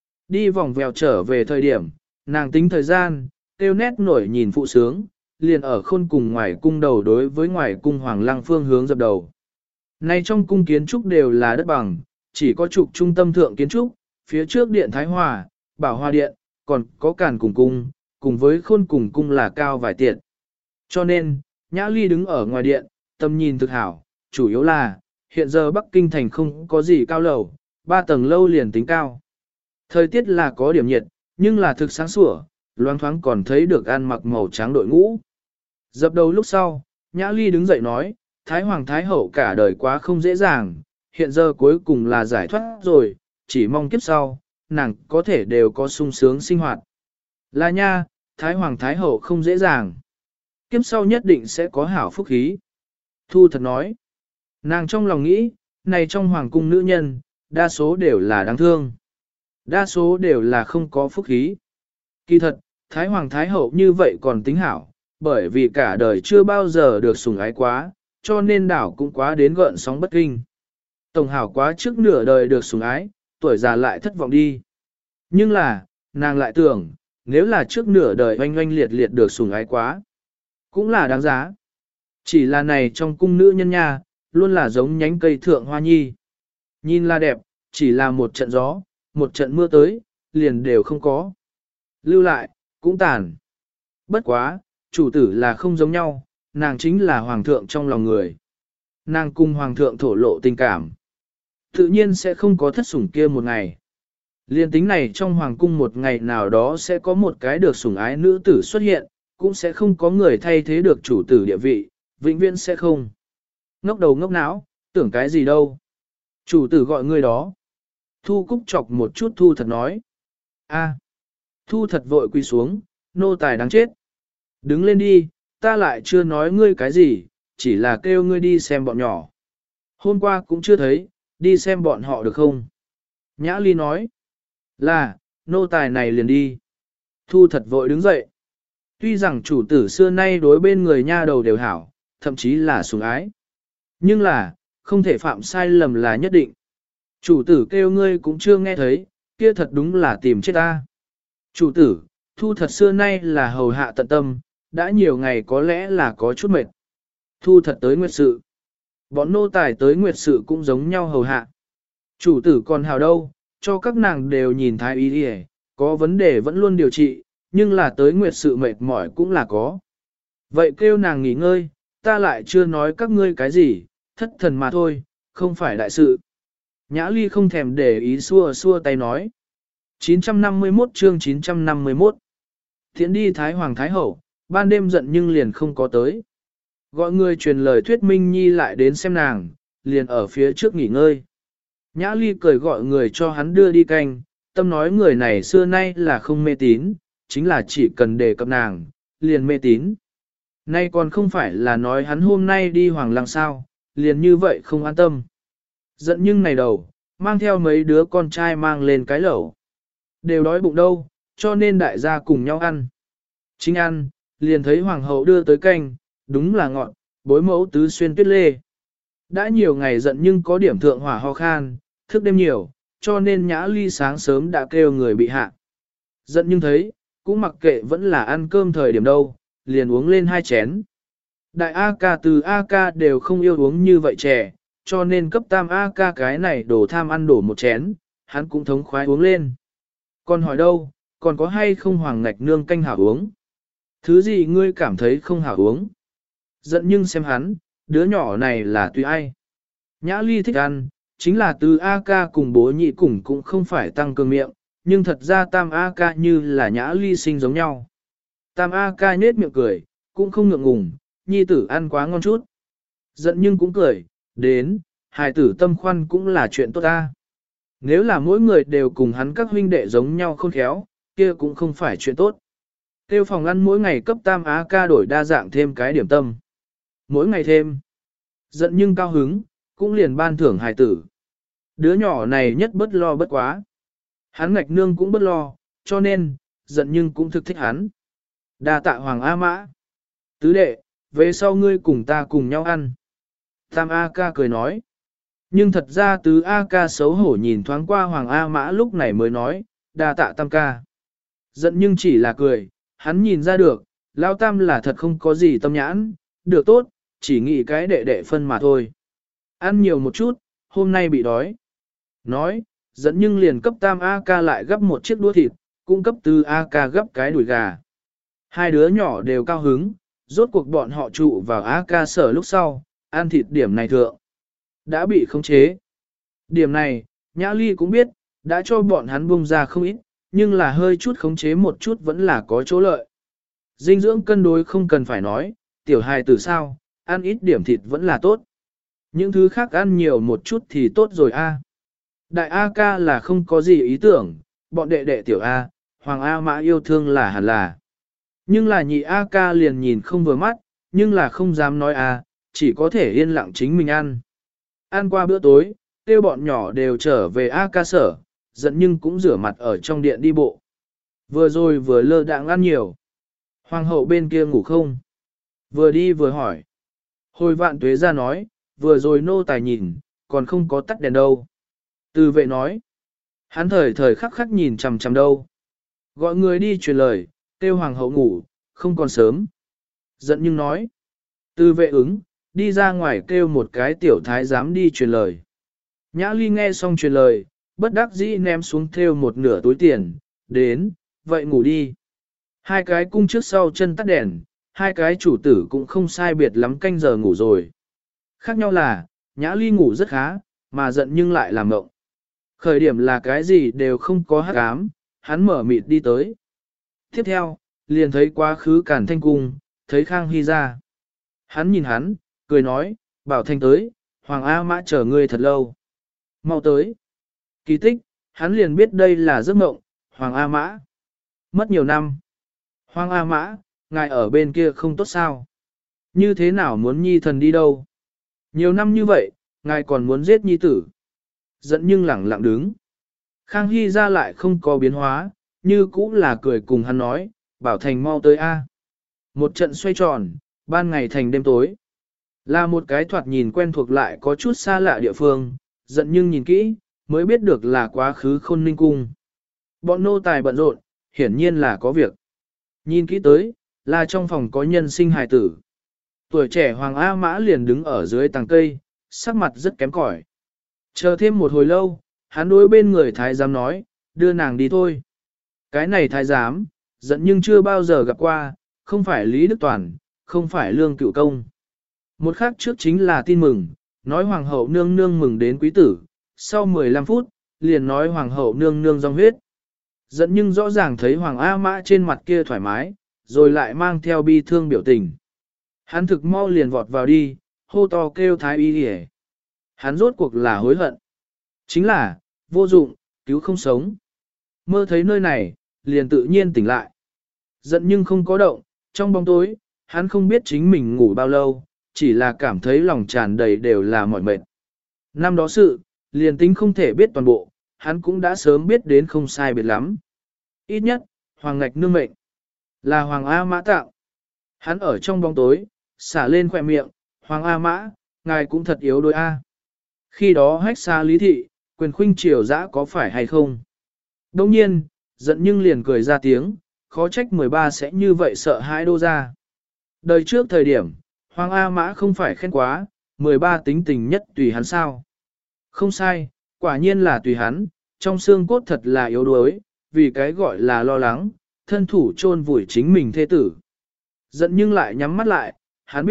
Đi vòng vèo trở về thời điểm, nàng tính thời gian, tiêu nét nổi nhìn phụ sướng, liền ở khôn cùng ngoài cung đầu đối với ngoài cung Hoàng Lăng phương hướng dập đầu. Nay trong cung kiến trúc đều là đất bằng, chỉ có trục trung tâm thượng kiến trúc, phía trước điện Thái Hòa, Bảo Hoa Điện, còn có Càn cùng cung, cùng với khôn cùng cung là cao vài tiện. Cho nên, Nhã Ly đứng ở ngoài điện, tầm nhìn thực hảo, chủ yếu là, hiện giờ Bắc Kinh thành không có gì cao lầu, 3 tầng lâu liền tính cao. Thời tiết là có điểm nhiệt, nhưng là thực sáng sủa, loáng thoáng còn thấy được ăn mặc màu trắng đội ngũ. Dập đầu lúc sau, Nhã Ly đứng dậy nói, Thái Hoàng Thái Hậu cả đời quá không dễ dàng, hiện giờ cuối cùng là giải thoát rồi, chỉ mong kiếp sau, nàng có thể đều có sung sướng sinh hoạt. Là nha, Thái Hoàng Thái Hậu không dễ dàng. Kiếp sau nhất định sẽ có hảo phúc khí. Thu thật nói, nàng trong lòng nghĩ, này trong hoàng cung nữ nhân, đa số đều là đáng thương. Đa số đều là không có phúc khí. Kỳ thật, Thái Hoàng Thái Hậu như vậy còn tính hảo, bởi vì cả đời chưa bao giờ được sủng ái quá, cho nên đảo cũng quá đến gợn sóng bất kinh. Tổng hảo quá trước nửa đời được sủng ái, tuổi già lại thất vọng đi. Nhưng là, nàng lại tưởng, nếu là trước nửa đời oanh oanh liệt liệt được sủng ái quá, cũng là đáng giá. Chỉ là này trong cung nữ nhân nha, luôn là giống nhánh cây thượng hoa nhi. Nhìn là đẹp, chỉ là một trận gió, một trận mưa tới, liền đều không có. Lưu lại, cũng tàn. Bất quá, chủ tử là không giống nhau, nàng chính là hoàng thượng trong lòng người. Nàng cùng hoàng thượng thổ lộ tình cảm. Tự nhiên sẽ không có thất sủng kia một ngày. Liên tính này trong hoàng cung một ngày nào đó sẽ có một cái được sủng ái nữ tử xuất hiện, cũng sẽ không có người thay thế được chủ tử địa vị, vĩnh viễn sẽ không. Ngốc đầu ngốc não, tưởng cái gì đâu. Chủ tử gọi người đó. Thu Cúc chọc một chút Thu Thật nói. A. Thu Thật vội quỳ xuống, nô tài đáng chết. Đứng lên đi, ta lại chưa nói ngươi cái gì, chỉ là kêu ngươi đi xem bọn nhỏ. Hôm qua cũng chưa thấy, đi xem bọn họ được không? Nhã Ly nói. Là, nô tài này liền đi. Thu Thật vội đứng dậy. Tuy rằng chủ tử xưa nay đối bên người nha đầu đều hảo, thậm chí là sủng ái. Nhưng là, không thể phạm sai lầm là nhất định. Chủ tử kêu ngươi cũng chưa nghe thấy, kia thật đúng là tìm chết ta. Chủ tử, Thu Thật xưa nay là hầu hạ tận tâm, đã nhiều ngày có lẽ là có chút mệt. Thu Thật tới nguyệt sự. Bọn nô tài tới nguyệt sự cũng giống nhau hầu hạ. Chủ tử còn hào đâu, cho các nàng đều nhìn thái y đi, có vấn đề vẫn luôn điều trị, nhưng là tới nguyệt sự mệt mỏi cũng là có. Vậy kêu nàng nghỉ ngơi, ta lại chưa nói các ngươi cái gì, thất thần mà thôi, không phải đại sự. Nhã Ly không thèm để ý xua xua tay nói. 951 chương 951 Thiện đi Thái Hoàng Thái Hậu, ban đêm giận nhưng liền không có tới. Gọi người truyền lời thuyết minh nhi lại đến xem nàng, liền ở phía trước nghỉ ngơi. Nhã Ly cười gọi người cho hắn đưa đi canh, tâm nói người này xưa nay là không mê tín, chính là chỉ cần đề cập nàng, liền mê tín. Nay còn không phải là nói hắn hôm nay đi Hoàng Lăng sao, liền như vậy không an tâm. Giận nhưng này đầu, mang theo mấy đứa con trai mang lên cái lẩu. Đều đói bụng đâu, cho nên đại gia cùng nhau ăn. Chính ăn, liền thấy hoàng hậu đưa tới canh, đúng là ngọn, bối mẫu tứ xuyên tuyết lê. Đã nhiều ngày giận nhưng có điểm thượng hỏa ho khan, thức đêm nhiều, cho nên Nhã Ly sáng sớm đã kêu người bị hạ. Giận nhưng thấy, cũng mặc kệ vẫn là ăn cơm thời điểm đâu, liền uống lên 2 chén. Đại A ca từ A ca đều không yêu uống như vậy trẻ, cho nên cấp tam A ca cái này đổ tham ăn đổ 1 chén, hắn cũng thống khoái uống lên. Còn hỏi đâu, còn có hay không hoàng ngạch nương canh hảo uống? Thứ gì ngươi cảm thấy không hảo uống? Giận nhưng xem hắn, đứa nhỏ này là tùy ai. Nhã Ly thích ăn, chính là từ A ca cùng bố nhị cùng cũng không phải tăng cường miệng, nhưng thật ra Tam A ca như là Nhã Ly sinh giống nhau. Tam A ca nết miệng cười, cũng không ngượng ngùng, nhi tử ăn quá ngon chút. Giận nhưng cũng cười, đến, hài tử tâm khoan cũng là chuyện tốt ta. Nếu là mỗi người đều cùng hắn các huynh đệ giống nhau khôn khéo, kia cũng không phải chuyện tốt. Tiêu phòng ăn mỗi ngày cấp Tam Á ca đổi đa dạng thêm cái điểm tâm. Mỗi ngày thêm. Giận nhưng cao hứng, cũng liền ban thưởng hài tử. Đứa nhỏ này nhất bất lo bất quá. Hắn ngạch nương cũng bất lo, cho nên, giận nhưng cũng thực thích hắn. Đa tạ Hoàng A Mã. Tứ đệ, về sau ngươi cùng ta cùng nhau ăn. Tam A ca cười nói. Nhưng thật ra tứ A ca xấu hổ nhìn thoáng qua Hoàng A Mã lúc này mới nói, đa tạ Tam ca. Giận nhưng chỉ là cười, hắn nhìn ra được, Lao Tam là thật không có gì tâm nhãn, được tốt, chỉ nghĩ cái đệ đệ phân mà thôi. Ăn nhiều một chút, hôm nay bị đói. Nói, giận nhưng liền cấp Tam A ca lại gấp một chiếc đũa thịt, cung cấp tứ A ca gấp cái đùi gà. Hai đứa nhỏ đều cao hứng, rốt cuộc bọn họ trụ vào A ca sở lúc sau, ăn thịt điểm này thượng. Đã bị khống chế. Điểm này, Nhã Ly cũng biết, đã cho bọn hắn buông ra không ít, nhưng là hơi chút khống chế một chút vẫn là có chỗ lợi. Dinh dưỡng cân đối không cần phải nói, tiểu hài tử sao, ăn ít điểm thịt vẫn là tốt. Những thứ khác ăn nhiều một chút thì tốt rồi a. Đại A ca là không có gì ý tưởng, bọn đệ đệ tiểu A, Hoàng A Mã yêu thương là hẳn là. Nhưng là nhị A ca liền nhìn không vừa mắt, nhưng là không dám nói A, chỉ có thể yên lặng chính mình ăn. Ăn qua bữa tối, tiêu bọn nhỏ đều trở về A ca sở, giận nhưng cũng rửa mặt ở trong điện đi bộ. Vừa rồi vừa lơ đãng ăn nhiều. Hoàng hậu bên kia ngủ không? Vừa đi vừa hỏi. Hồi Vạn Tuế ra nói, vừa rồi nô tài nhìn, còn không có tắt đèn đâu. Từ vệ nói, hắn thời thời khắc khắc nhìn chằm chằm đâu. Gọi người đi truyền lời, kêu hoàng hậu ngủ, không còn sớm. Giận nhưng nói, từ vệ ứng, đi ra ngoài kêu một cái tiểu thái giám đi truyền lời. Nhã Ly nghe xong truyền lời, bất đắc dĩ ném xuống theo một nửa túi tiền, đến, vậy ngủ đi. Hai cái cung trước sau chân tắt đèn, hai cái chủ tử cũng không sai biệt lắm canh giờ ngủ rồi. Khác nhau là, Nhã Ly ngủ rất khá, mà giận nhưng lại làm mộng. Khởi điểm là cái gì đều không có hắc ám, hắn mở mịt đi tới. Tiếp theo, liền thấy quá khứ Càn Thanh Cung, thấy Khang Hy ra. Hắn nhìn hắn, cười nói, bảo Thanh tới, Hoàng A Mã chờ ngươi thật lâu. Mau tới. Kỳ tích, hắn liền biết đây là giấc mộng, Hoàng A Mã. Mất nhiều năm. Hoàng A Mã, ngài ở bên kia không tốt sao? Như thế nào muốn nhi thần đi đâu? Nhiều năm như vậy, ngài còn muốn giết nhi tử. Giận nhưng lẳng lặng đứng. Khang Hy ra lại không có biến hóa, như cũ là cười cùng hắn nói, bảo Thành mau tới A. Một trận xoay tròn, ban ngày thành đêm tối. Là một cái thoạt nhìn quen thuộc lại có chút xa lạ địa phương, giận nhưng nhìn kỹ, mới biết được là quá khứ Khôn Ninh Cung. Bọn nô tài bận rộn, hiển nhiên là có việc. Nhìn kỹ tới, là trong phòng có nhân sinh hài tử. Tuổi trẻ Hoàng A Mã liền đứng ở dưới tàng cây, sắc mặt rất kém cỏi. Chờ thêm một hồi lâu, hắn đối bên người thái giám nói, đưa nàng đi thôi. Cái này thái giám, giận nhưng chưa bao giờ gặp qua, không phải Lý Đức Toàn, không phải Lương Cựu Công. Một khắc trước chính là tin mừng, nói Hoàng hậu nương nương mừng đến quý tử, sau 15 phút, liền nói Hoàng hậu nương nương dòng huyết. Giận nhưng rõ ràng thấy Hoàng A Mã trên mặt kia thoải mái, rồi lại mang theo bi thương biểu tình. Hắn thực mau liền vọt vào đi, hô to kêu thái y đi. Hắn rốt cuộc là hối hận. Chính là, vô dụng, cứu không sống. Mơ thấy nơi này, liền tự nhiên tỉnh lại. Giận nhưng không có động, trong bóng tối, hắn không biết chính mình ngủ bao lâu, chỉ là cảm thấy lòng tràn đầy đều là mỏi mệt. Năm đó sự, liền tính không thể biết toàn bộ, hắn cũng đã sớm biết đến không sai biệt lắm. Ít nhất, Hoàng Ngạch nương mệnh, là Hoàng A Mã tạo. Hắn ở trong bóng tối, xả lên khỏe miệng, Hoàng A Mã, ngài cũng thật yếu đôi A. Khi đó hách xa lý thị, quyền khuynh triều dã có phải hay không? Đông nhiên, giận nhưng liền cười ra tiếng, khó trách 13 sẽ như vậy sợ hãi đô ra. Đời trước thời điểm, Hoàng A Mã không phải khen quá, 13 tính tình nhất tùy hắn sao. Không sai, quả nhiên là tùy hắn, trong xương cốt thật là yếu đuối, vì cái gọi là lo lắng, thân thủ chôn vùi chính mình thê tử. Giận nhưng lại nhắm mắt lại, hắn biết,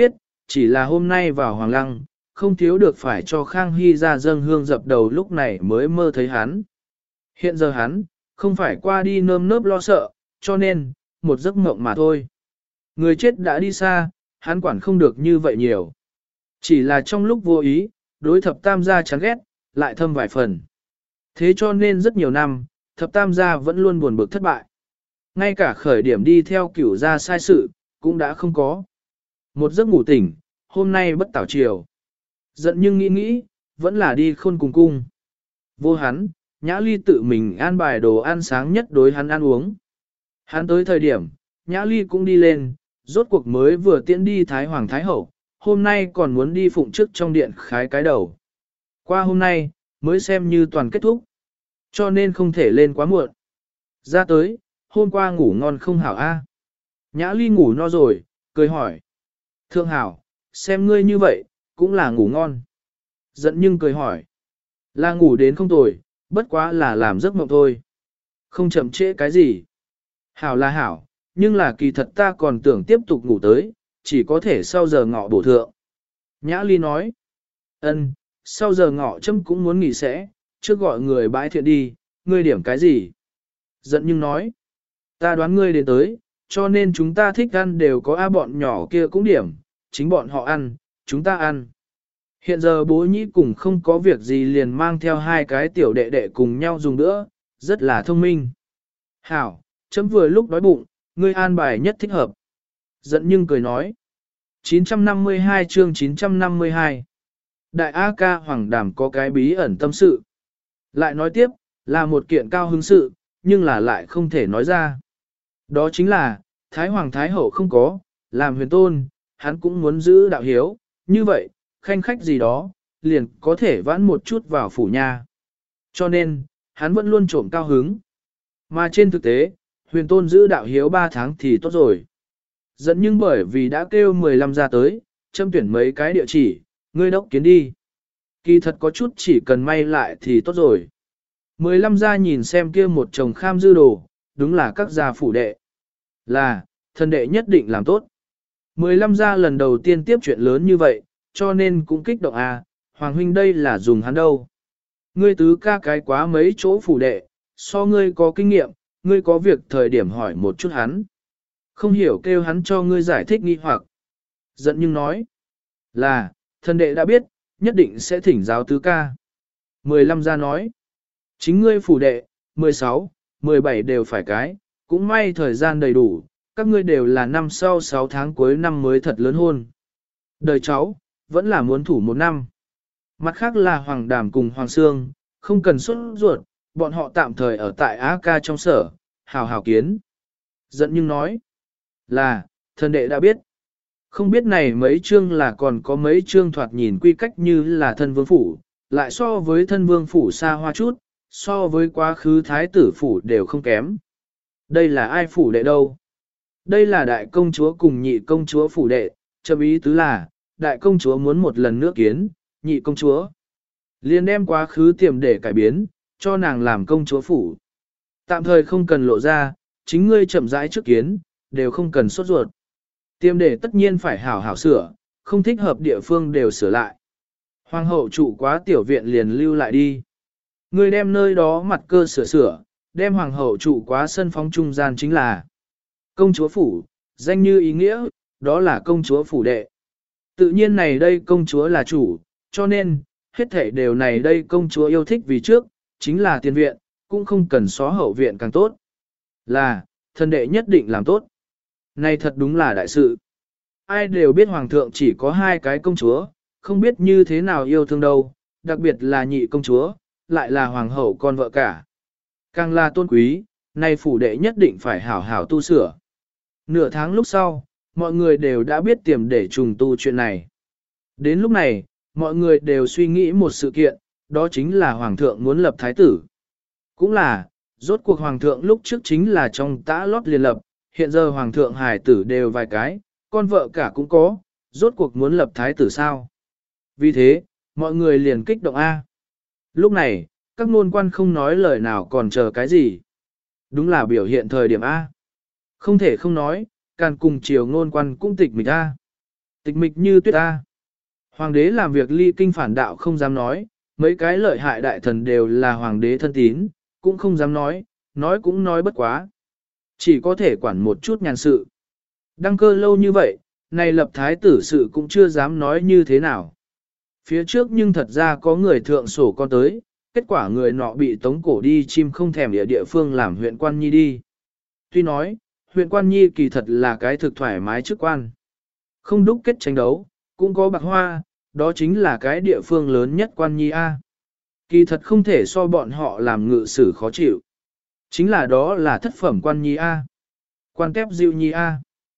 chỉ là hôm nay vào Hoàng Lăng, không thiếu được phải cho Khang Hy ra dâng hương dập đầu lúc này mới mơ thấy hắn. Hiện giờ hắn, không phải qua đi nơm nớp lo sợ, cho nên, một giấc mộng mà thôi. Người chết đã đi xa, hắn quản không được như vậy nhiều. Chỉ là trong lúc vô ý, đối thập tam gia chán ghét, lại thâm vài phần. Thế cho nên rất nhiều năm, thập tam gia vẫn luôn buồn bực thất bại. Ngay cả khởi điểm đi theo cửu gia sai sự, cũng đã không có. Một giấc ngủ tỉnh, hôm nay bất tảo chiều. Giận nhưng nghĩ nghĩ, vẫn là đi khôn cùng cung. Vô hắn, Nhã Ly tự mình an bài đồ ăn sáng nhất đối hắn ăn uống. Hắn tới thời điểm, Nhã Ly cũng đi lên, rốt cuộc mới vừa tiễn đi Thái Hoàng Thái Hậu, hôm nay còn muốn đi phụng chức trong điện khái cái đầu. Qua hôm nay, mới xem như toàn kết thúc, cho nên không thể lên quá muộn. Ra tới, hôm qua ngủ ngon không hảo a? Nhã Ly ngủ no rồi, cười hỏi. Thượng hảo, xem ngươi như vậy, cũng là ngủ ngon. Giận nhưng cười hỏi. Là ngủ đến không tồi, bất quá là làm giấc mộng thôi. Không chậm trễ cái gì. Hảo là hảo, nhưng là kỳ thật ta còn tưởng tiếp tục ngủ tới, chỉ có thể sau giờ ngọ bổ thượng. Nhã Ly nói. Ân, sau giờ ngọ châm cũng muốn nghỉ sẽ, trước gọi người bãi thiện đi, ngươi điểm cái gì? Giận nhưng nói. Ta đoán ngươi đến tới, cho nên chúng ta thích ăn đều có bọn nhỏ kia cũng điểm, chính bọn họ ăn, chúng ta ăn. Hiện giờ bố nhĩ cùng không có việc gì liền mang theo hai cái tiểu đệ đệ cùng nhau dùng nữa, rất là thông minh. Hảo, chấm vừa lúc đói bụng, ngươi an bài nhất thích hợp. Giận nhưng cười nói. 952 chương 952 Đại A ca Hoàng Đàm có cái bí ẩn tâm sự. Lại nói tiếp, là một kiện cao hứng sự, nhưng là lại không thể nói ra. Đó chính là, Thái Hoàng Thái Hậu không có, làm huyền tôn, hắn cũng muốn giữ đạo hiếu, như vậy, khanh khách gì đó, liền có thể vãn một chút vào phủ nhà. Cho nên, hắn vẫn luôn trộm cao hứng. Mà trên thực tế, huyền tôn giữ đạo hiếu 3 tháng thì tốt rồi. Dẫn nhưng bởi vì đã kêu 15 ra tới, châm tuyển mấy cái địa chỉ, ngươi đốc kiến đi. Kỳ thật có chút chỉ cần may lại thì tốt rồi. 15 gia nhìn xem kia một chồng kham dư đồ, đúng là các gia phủ đệ. Là, thần đệ nhất định làm tốt. 15 gia lần đầu tiên tiếp chuyện lớn như vậy, cho nên cũng kích động à, Hoàng huynh đây là dùng hắn đâu. Ngươi tứ ca cái quá mấy chỗ phủ đệ, so ngươi có kinh nghiệm, ngươi có việc thời điểm hỏi một chút hắn. Không hiểu kêu hắn cho ngươi giải thích nghi hoặc. Giận nhưng nói, là, thần đệ đã biết, nhất định sẽ thỉnh giáo tứ ca. 15 gia nói, chính ngươi phủ đệ, 16, 17 đều phải cái, cũng may thời gian đầy đủ, các ngươi đều là năm sau 6 tháng cuối năm mới thật lớn hôn. Đời cháu, vẫn là muốn thủ 1 năm. Mặt khác là Hoàng Đàm cùng Hoàng Sương, không cần xuất ruột, bọn họ tạm thời ở tại Á Ca trong sở, hào hào kiến. Giận nhưng nói, là, thần đệ đã biết. Không biết này mấy chương là còn có mấy chương thoạt nhìn quy cách như là thân vương phủ, lại so với thân vương phủ xa hoa chút, so với quá khứ thái tử phủ đều không kém. Đây là ai phủ đệ đâu? Đây là đại công chúa cùng nhị công chúa phủ đệ, châm ý tứ là, đại công chúa muốn một lần nữa kiến, nhị công chúa. Liền đem quá khứ tiềm để cải biến, cho nàng làm công chúa phủ. Tạm thời không cần lộ ra, chính ngươi chậm rãi trước kiến, đều không cần sốt ruột. Tiềm để tất nhiên phải hảo hảo sửa, không thích hợp địa phương đều sửa lại. Hoàng hậu trụ quá tiểu viện liền lưu lại đi. Ngươi đem nơi đó mặt cơ sửa sửa, đem hoàng hậu trụ quá sân phóng trung gian chính là công chúa phủ, danh như ý nghĩa, đó là công chúa phủ đệ. Tự nhiên này đây công chúa là chủ, cho nên, hết thảy đều này đây công chúa yêu thích vì trước, chính là tiền viện, cũng không cần xóa hậu viện càng tốt. Là, thần đệ nhất định làm tốt. Này thật đúng là đại sự. Ai đều biết hoàng thượng chỉ có 2 cái công chúa, không biết như thế nào yêu thương đâu, đặc biệt là nhị công chúa, lại là hoàng hậu con vợ cả. Càng là tôn quý, nay phủ đệ nhất định phải hảo hảo tu sửa. Nửa tháng lúc sau, mọi người đều đã biết tiềm để trùng tu chuyện này. Đến lúc này, mọi người đều suy nghĩ một sự kiện, đó chính là hoàng thượng muốn lập thái tử. Cũng là, rốt cuộc hoàng thượng lúc trước chính là trong tã lót liền lập, hiện giờ hoàng thượng hài tử đều vài cái, con vợ cả cũng có, rốt cuộc muốn lập thái tử sao. Vì thế, mọi người liền kích động A. Lúc này, các ngôn quan không nói lời nào còn chờ cái gì. Đúng là biểu hiện thời điểm A. Không thể không nói, càng cùng chiều ngôn quan cũng tịch mịch A. Tịch mịch như tuyết ta. Hoàng đế làm việc ly kinh phản đạo không dám nói, mấy cái lợi hại đại thần đều là hoàng đế thân tín, cũng không dám nói cũng nói bất quá. Chỉ có thể quản một chút nhàn sự. Đăng cơ lâu như vậy, này lập thái tử sự cũng chưa dám nói như thế nào. Phía trước nhưng thật ra có người thượng sổ con tới, kết quả người nọ bị tống cổ đi chim không thèm địa phương làm huyện quan nhi đi. Tuy nói, huyện quan nhi kỳ thật là cái thực thoải mái chức quan. Không đúc kết tranh đấu, cũng có bạc hoa, đó chính là cái địa phương lớn nhất quan nhi A. Kỳ thật không thể so bọn họ làm ngự sử khó chịu. Chính là đó là thất phẩm quan nhi A. Quan kép dịu nhi A.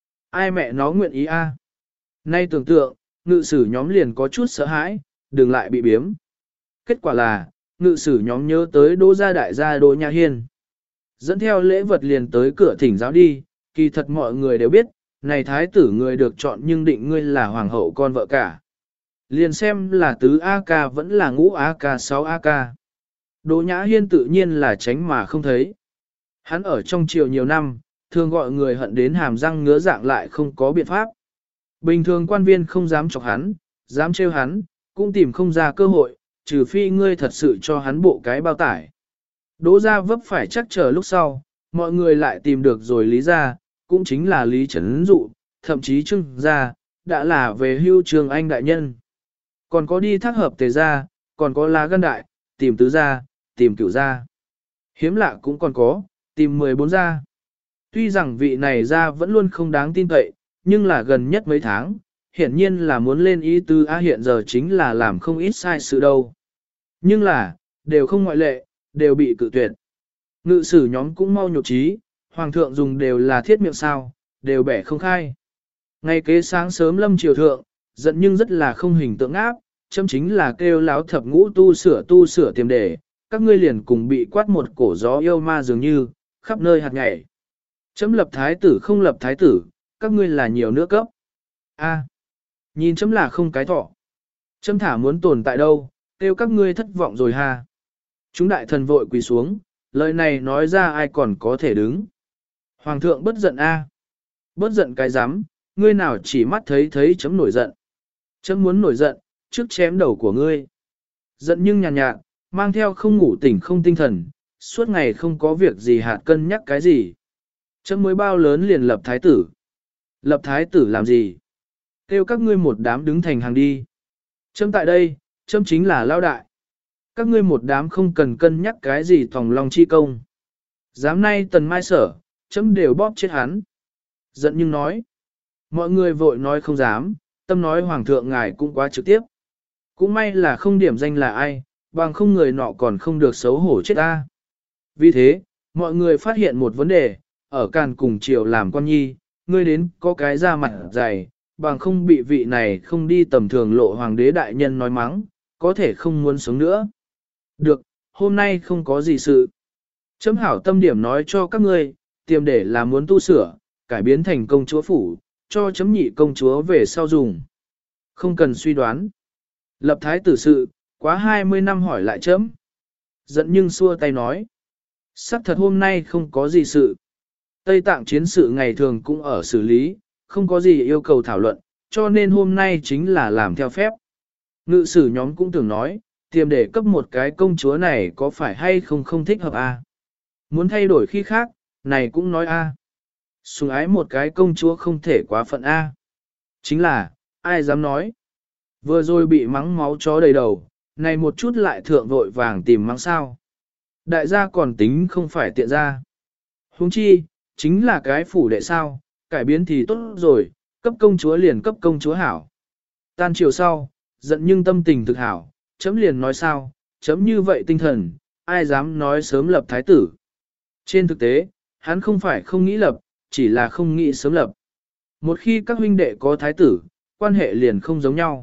Ai mẹ nó nguyện ý A. Nay tưởng tượng, ngự sử nhóm liền có chút sợ hãi, đừng lại bị biếm. Kết quả là, ngự sử nhóm nhớ tới Đỗ gia đại gia Đỗ Nhã Hiên. Dẫn theo lễ vật liền tới cửa thỉnh giáo đi, kỳ thật mọi người đều biết, này thái tử người được chọn nhưng định ngươi là hoàng hậu con vợ cả. Liền xem là tứ A ca vẫn là ngũ A ca 6 A ca. Đỗ Nhã Hiên tự nhiên là tránh mà không thấy. Hắn ở trong triều nhiều năm, thường gọi người hận đến hàm răng ngứa dạng lại không có biện pháp. Bình thường quan viên không dám chọc hắn, dám trêu hắn, cũng tìm không ra cơ hội, trừ phi ngươi thật sự cho hắn bộ cái bao tải. Đỗ gia vấp phải chắc chờ lúc sau, mọi người lại tìm được rồi Lý gia, cũng chính là Lý Trấn Dụ, thậm chí Trương gia, đã là về hưu Trường Anh đại nhân. Còn có đi thác hợp Tề gia, còn có lá gân đại, tìm tứ gia, tìm cửu gia. Hiếm lạ cũng còn có, tìm 14 gia. Tuy rằng vị này gia vẫn luôn không đáng tin cậy, nhưng là gần nhất mấy tháng, hiển nhiên là muốn lên ý tứ A hiện giờ chính là làm không ít sai sự đâu. Nhưng là, đều không ngoại lệ, đều bị cự tuyệt. Ngự sử nhóm cũng mau nhục trí, hoàng thượng dùng đều là thiết miệng sao, đều bẻ không khai. Ngay kế sáng sớm lâm triều thượng, giận nhưng rất là không hình tượng áp, chấm chính là kêu láo thập ngũ tu sửa tiềm đề, các ngươi liền cùng bị quát một cổ gió yêu ma dường như, khắp nơi hạt nhảy. Chấm lập thái tử không lập thái tử, các ngươi là nhiều nữa cấp. A, nhìn chấm là không cái thọ. Chấm thả muốn tồn tại đâu, kêu các ngươi thất vọng rồi ha. Chúng đại thần vội quỳ xuống, lời này nói ra ai còn có thể đứng. Hoàng thượng bất giận a, bất giận cái rắm, ngươi nào chỉ mắt thấy chấm nổi giận. Chấm muốn nổi giận, trước chém đầu của ngươi. Giận nhưng nhàn nhạt, mang theo không ngủ tỉnh không tinh thần, suốt ngày không có việc gì hạt cân nhắc cái gì. Chấm mới bao lớn liền lập thái tử. Lập thái tử làm gì? Kêu các ngươi một đám đứng thành hàng đi. Chấm tại đây, chấm chính là lao đại. Các ngươi một đám không cần cân nhắc cái gì thòng lòng chi công. Dám nay tần mai sở, chấm đều bóp chết hắn. Giận nhưng nói. Mọi người vội nói không dám, tâm nói hoàng thượng ngài cũng quá trực tiếp. Cũng may là không điểm danh là ai, bằng không người nọ còn không được xấu hổ chết ta. Vì thế, mọi người phát hiện một vấn đề, ở Càn cùng triều làm con nhi, ngươi đến có cái da mặt dày, bằng không bị vị này không đi tầm thường lộ hoàng đế đại nhân nói mắng, có thể không muốn sống nữa. Được, hôm nay không có gì sự. Chấm hảo tâm điểm nói cho các ngươi, tiềm để là muốn tu sửa, cải biến thành công chúa phủ, cho chấm nhị công chúa về sau dùng. Không cần suy đoán. Lập thái tử sự, quá 20 năm hỏi lại chấm. Giận nhưng xua tay nói. Sắc thật hôm nay không có gì sự. Tây Tạng chiến sự ngày thường cũng ở xử lý, không có gì yêu cầu thảo luận, cho nên hôm nay chính là làm theo phép. Ngự sử nhóm cũng tưởng nói, tiềm để cấp một cái công chúa này có phải hay không thích hợp a? Muốn thay đổi khi khác, này cũng nói a. Sùng ái một cái công chúa không thể quá phận a. Chính là, ai dám nói. Vừa rồi bị mắng máu chó đầy đầu, này một chút lại thượng vội vàng tìm mắng sao. Đại gia còn tính không phải tiện ra. Huống chi, chính là cái phủ đệ sao, cải biến thì tốt rồi, cấp công chúa liền cấp công chúa hảo. Tan chiều sau, giận nhưng tâm tình thực hảo, chấm liền nói sao, chấm như vậy tinh thần, ai dám nói sớm lập thái tử. Trên thực tế, hắn không phải không nghĩ lập, chỉ là không nghĩ sớm lập. Một khi các huynh đệ có thái tử, quan hệ liền không giống nhau.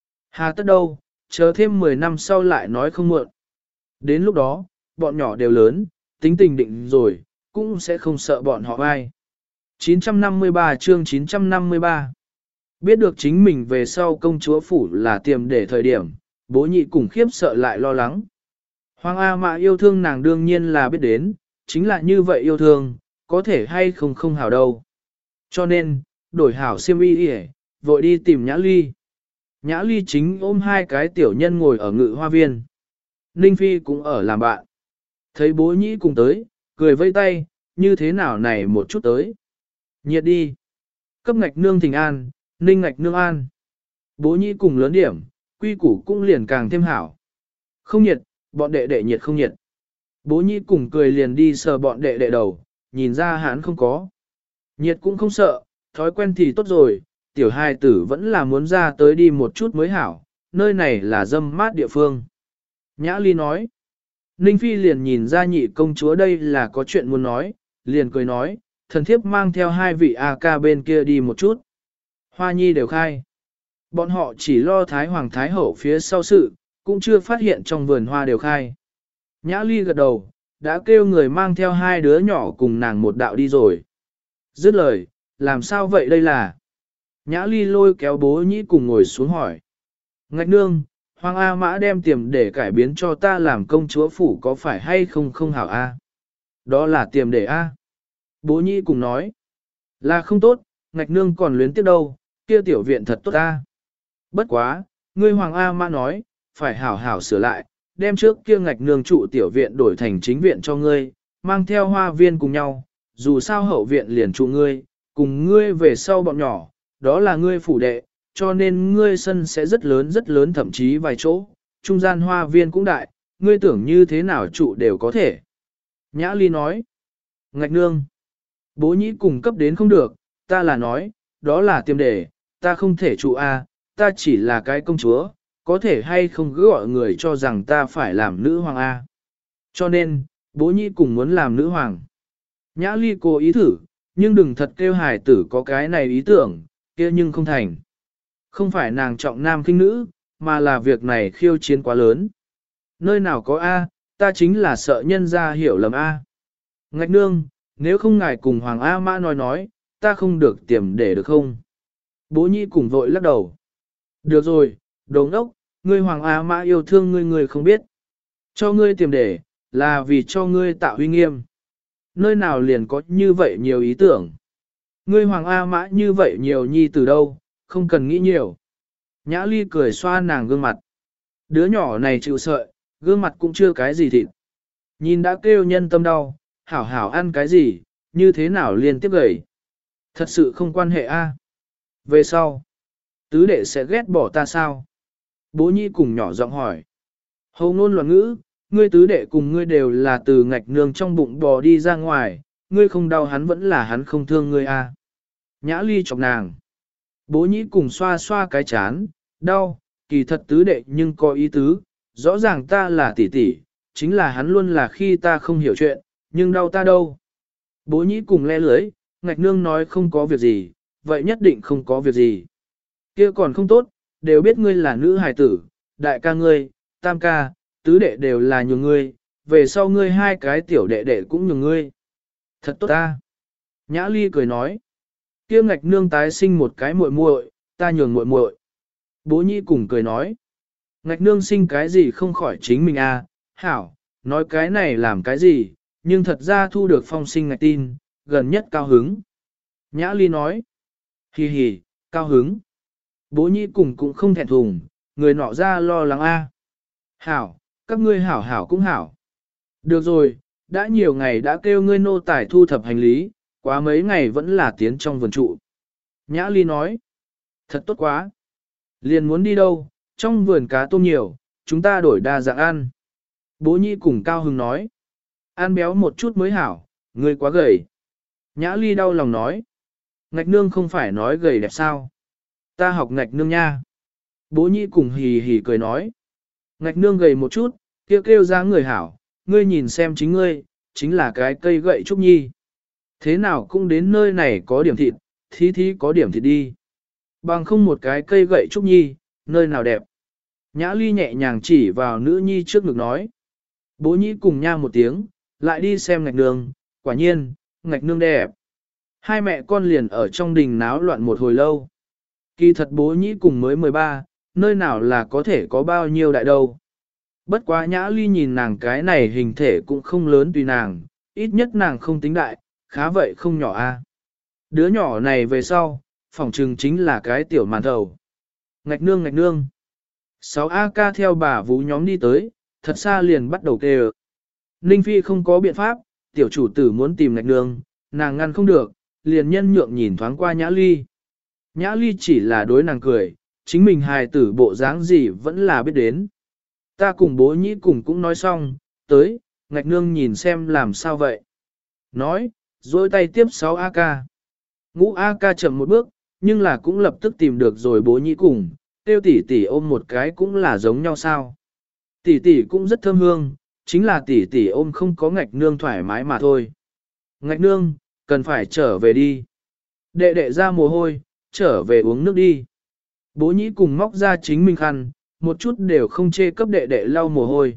Hà tất đâu, chờ thêm 10 năm sau lại nói không muộn. Đến lúc đó, bọn nhỏ đều lớn, tính tình định rồi, cũng sẽ không sợ bọn họ ai. 953 chương 953 Biết được chính mình về sau công chúa phủ là tiềm để thời điểm, bố nhị cùng khiếp sợ lại lo lắng. Hoàng A Mã yêu thương nàng đương nhiên là biết đến, chính là như vậy yêu thương, có thể hay không hảo đâu. Cho nên, đổi hảo xiêm y đi vội đi tìm Nhã Ly. Nhã Ly chính ôm hai cái tiểu nhân ngồi ở ngự hoa viên. Ninh Phi cũng ở làm bạn. Thấy bố nhĩ cùng tới, cười vây tay, như thế nào này một chút tới. Nhiệt đi. Cấp ngạch nương thỉnh an, Ninh ngạch nương an. Bố nhĩ cùng lớn điểm, quy củ cũng liền càng thêm hảo. Không nhiệt, bọn đệ đệ nhiệt không nhiệt. Bố nhĩ cùng cười liền đi sờ bọn đệ đệ đầu, nhìn ra hắn không có. Nhiệt cũng không sợ, thói quen thì tốt rồi, tiểu hài tử vẫn là muốn ra tới đi một chút mới hảo, nơi này là dâm mát địa phương. Nhã Ly nói. Ninh Phi liền nhìn ra nhị công chúa đây là có chuyện muốn nói, liền cười nói, thần thiếp mang theo hai vị A ca bên kia đi một chút. Hoa nhi đều khai. Bọn họ chỉ lo Thái Hoàng Thái Hậu phía sau sự, cũng chưa phát hiện trong vườn hoa đều khai. Nhã Ly gật đầu, đã kêu người mang theo hai đứa nhỏ cùng nàng một đạo đi rồi. Dứt lời, làm sao vậy đây là? Nhã Ly lôi kéo bố nhĩ cùng ngồi xuống hỏi. Ngạch nương, Hoàng A Mã đem tiềm để cải biến cho ta làm công chúa phủ có phải hay không không hảo A? Đó là tiềm để A. Bố nhĩ cùng nói. Là không tốt, ngạch nương còn luyến tiếc đâu, kia tiểu viện thật tốt A. Bất quá, ngươi Hoàng A Mã nói, phải hảo hảo sửa lại, đem trước kia ngạch nương trụ tiểu viện đổi thành chính viện cho ngươi, mang theo hoa viên cùng nhau, dù sao hậu viện liền trụ ngươi, cùng ngươi về sau bọn nhỏ, đó là ngươi phủ đệ, cho nên ngươi sân sẽ rất lớn thậm chí vài chỗ, trung gian hoa viên cũng đại, ngươi tưởng như thế nào trụ đều có thể. Nhã Ly nói, ngạch nương, bố nhĩ cùng cấp đến không được, ta là nói, đó là tiềm đề, ta không thể trụ A, ta chỉ là cái công chúa, có thể hay không cứ gọi người cho rằng ta phải làm nữ hoàng A. Cho nên, bố nhĩ cùng muốn làm nữ hoàng. Nhã Ly cố ý thử, nhưng đừng thật kêu hài tử có cái này ý tưởng, kia nhưng không thành. Không phải nàng trọng nam khinh nữ, mà là việc này khiêu chiến quá lớn. Nơi nào có A, ta chính là sợ nhân ra hiểu lầm A. Ngạch nương, nếu không ngài cùng Hoàng A Mã nói, ta không được tiềm để được không? Bố nhĩ cùng vội lắc đầu. Được rồi, đồ ngốc, ngươi Hoàng A Mã yêu thương ngươi không biết. Cho ngươi tiềm để, là vì cho ngươi tạo uy nghiêm. Nơi nào liền có như vậy nhiều ý tưởng. Ngươi Hoàng A Mã như vậy nhiều nhi từ đâu, không cần nghĩ nhiều. Nhã Ly cười xoa nàng gương mặt. Đứa nhỏ này chịu sợi, gương mặt cũng chưa cái gì thịt. Nhìn đã kêu nhân tâm đau, hảo hảo ăn cái gì, như thế nào liên tiếp gầy. Thật sự không quan hệ a. Về sau, tứ đệ sẽ ghét bỏ ta sao? Bố nhi cùng nhỏ giọng hỏi. Hầu ngôn loạn ngữ, ngươi tứ đệ cùng ngươi đều là từ ngạch nương trong bụng bò đi ra ngoài, ngươi không đau hắn vẫn là hắn không thương ngươi a. Nhã Ly chọc nàng. Bố nhĩ cùng xoa xoa cái chán, đau, kỳ thật tứ đệ nhưng có ý tứ, rõ ràng ta là tỷ tỷ, chính là hắn luôn là khi ta không hiểu chuyện, nhưng đau ta đâu. Bố nhĩ cùng le lưới, ngạch nương nói không có việc gì, vậy nhất định không có việc gì. Kia còn không tốt, đều biết ngươi là nữ hài tử, đại ca ngươi, tam ca, tứ đệ đều là nhường ngươi, về sau ngươi hai cái tiểu đệ đệ cũng nhường ngươi. Thật tốt ta. Nhã Ly cười nói. Kia ngạch nương tái sinh một cái muội muội, ta nhường muội muội. Bố nhĩ cùng cười nói. Ngạch nương sinh cái gì không khỏi chính mình à, hảo, nói cái này làm cái gì, nhưng thật ra thu được phong sinh ngạch tin, gần nhất cao hứng. Nhã Ly nói. Hì hì, cao hứng. Bố nhĩ cùng cũng không thẹn thùng, người nọ ra lo lắng a. Hảo, các ngươi hảo hảo cũng hảo. Được rồi, đã nhiều ngày đã kêu ngươi nô tài thu thập hành lý, quá mấy ngày vẫn là tiến trong vườn trụ. Nhã Ly nói, thật tốt quá. Liền muốn đi đâu, trong vườn cá tôm nhiều, chúng ta đổi đa dạng ăn. Bố nhĩ cùng cao hứng nói, ăn béo một chút mới hảo, ngươi quá gầy. Nhã Ly đau lòng nói, ngạch nương không phải nói gầy đẹp sao. Ta học ngạch nương nha. Bố nhĩ cùng hì hì cười nói, ngạch nương gầy một chút, kêu ra người hảo, ngươi nhìn xem chính ngươi, chính là cái cây gậy trúc nhi. Thế nào cũng đến nơi này có điểm thịt, thí có điểm thịt đi. Bằng không một cái cây gậy trúc nhi, nơi nào đẹp. Nhã Ly nhẹ nhàng chỉ vào nữ nhi trước ngực nói. Bố nhĩ cùng nha một tiếng, lại đi xem ngạch nương, quả nhiên, ngạch nương đẹp. Hai mẹ con liền ở trong đình náo loạn một hồi lâu. Kỳ thật bố nhĩ cùng mới 13, nơi nào là có thể có bao nhiêu đại đâu. Bất quá Nhã Ly nhìn nàng cái này hình thể cũng không lớn tùy nàng, ít nhất nàng không tính đại, khá vậy không nhỏ a. Đứa nhỏ này về sau, phỏng chừng chính là cái tiểu màn thầu. Ngạch nương ngạch nương. 6A ca theo bà vũ nhóm đi tới, thật xa liền bắt đầu kêu. Ninh Phi không có biện pháp, tiểu chủ tử muốn tìm ngạch nương, nàng ngăn không được, liền nhân nhượng nhìn thoáng qua Nhã Ly. Nhã Ly chỉ là đối nàng cười, chính mình hài tử bộ dáng gì vẫn là biết đến. Ta cùng bố nhĩ cùng cũng nói xong, tới, ngạch nương nhìn xem làm sao vậy. Nói, dôi tay tiếp 6A ca. Ngũ A ca chậm một bước, nhưng là cũng lập tức tìm được rồi bố nhĩ cùng, tiêu tỷ tỷ ôm một cái cũng là giống nhau sao. Tỷ tỷ cũng rất thơm hương, chính là tỷ tỷ ôm không có ngạch nương thoải mái mà thôi. Ngạch nương, cần phải trở về đi. Đệ đệ ra mồ hôi, trở về uống nước đi. Bố nhĩ cùng móc ra chính mình khăn, một chút đều không chê cấp đệ đệ lau mồ hôi.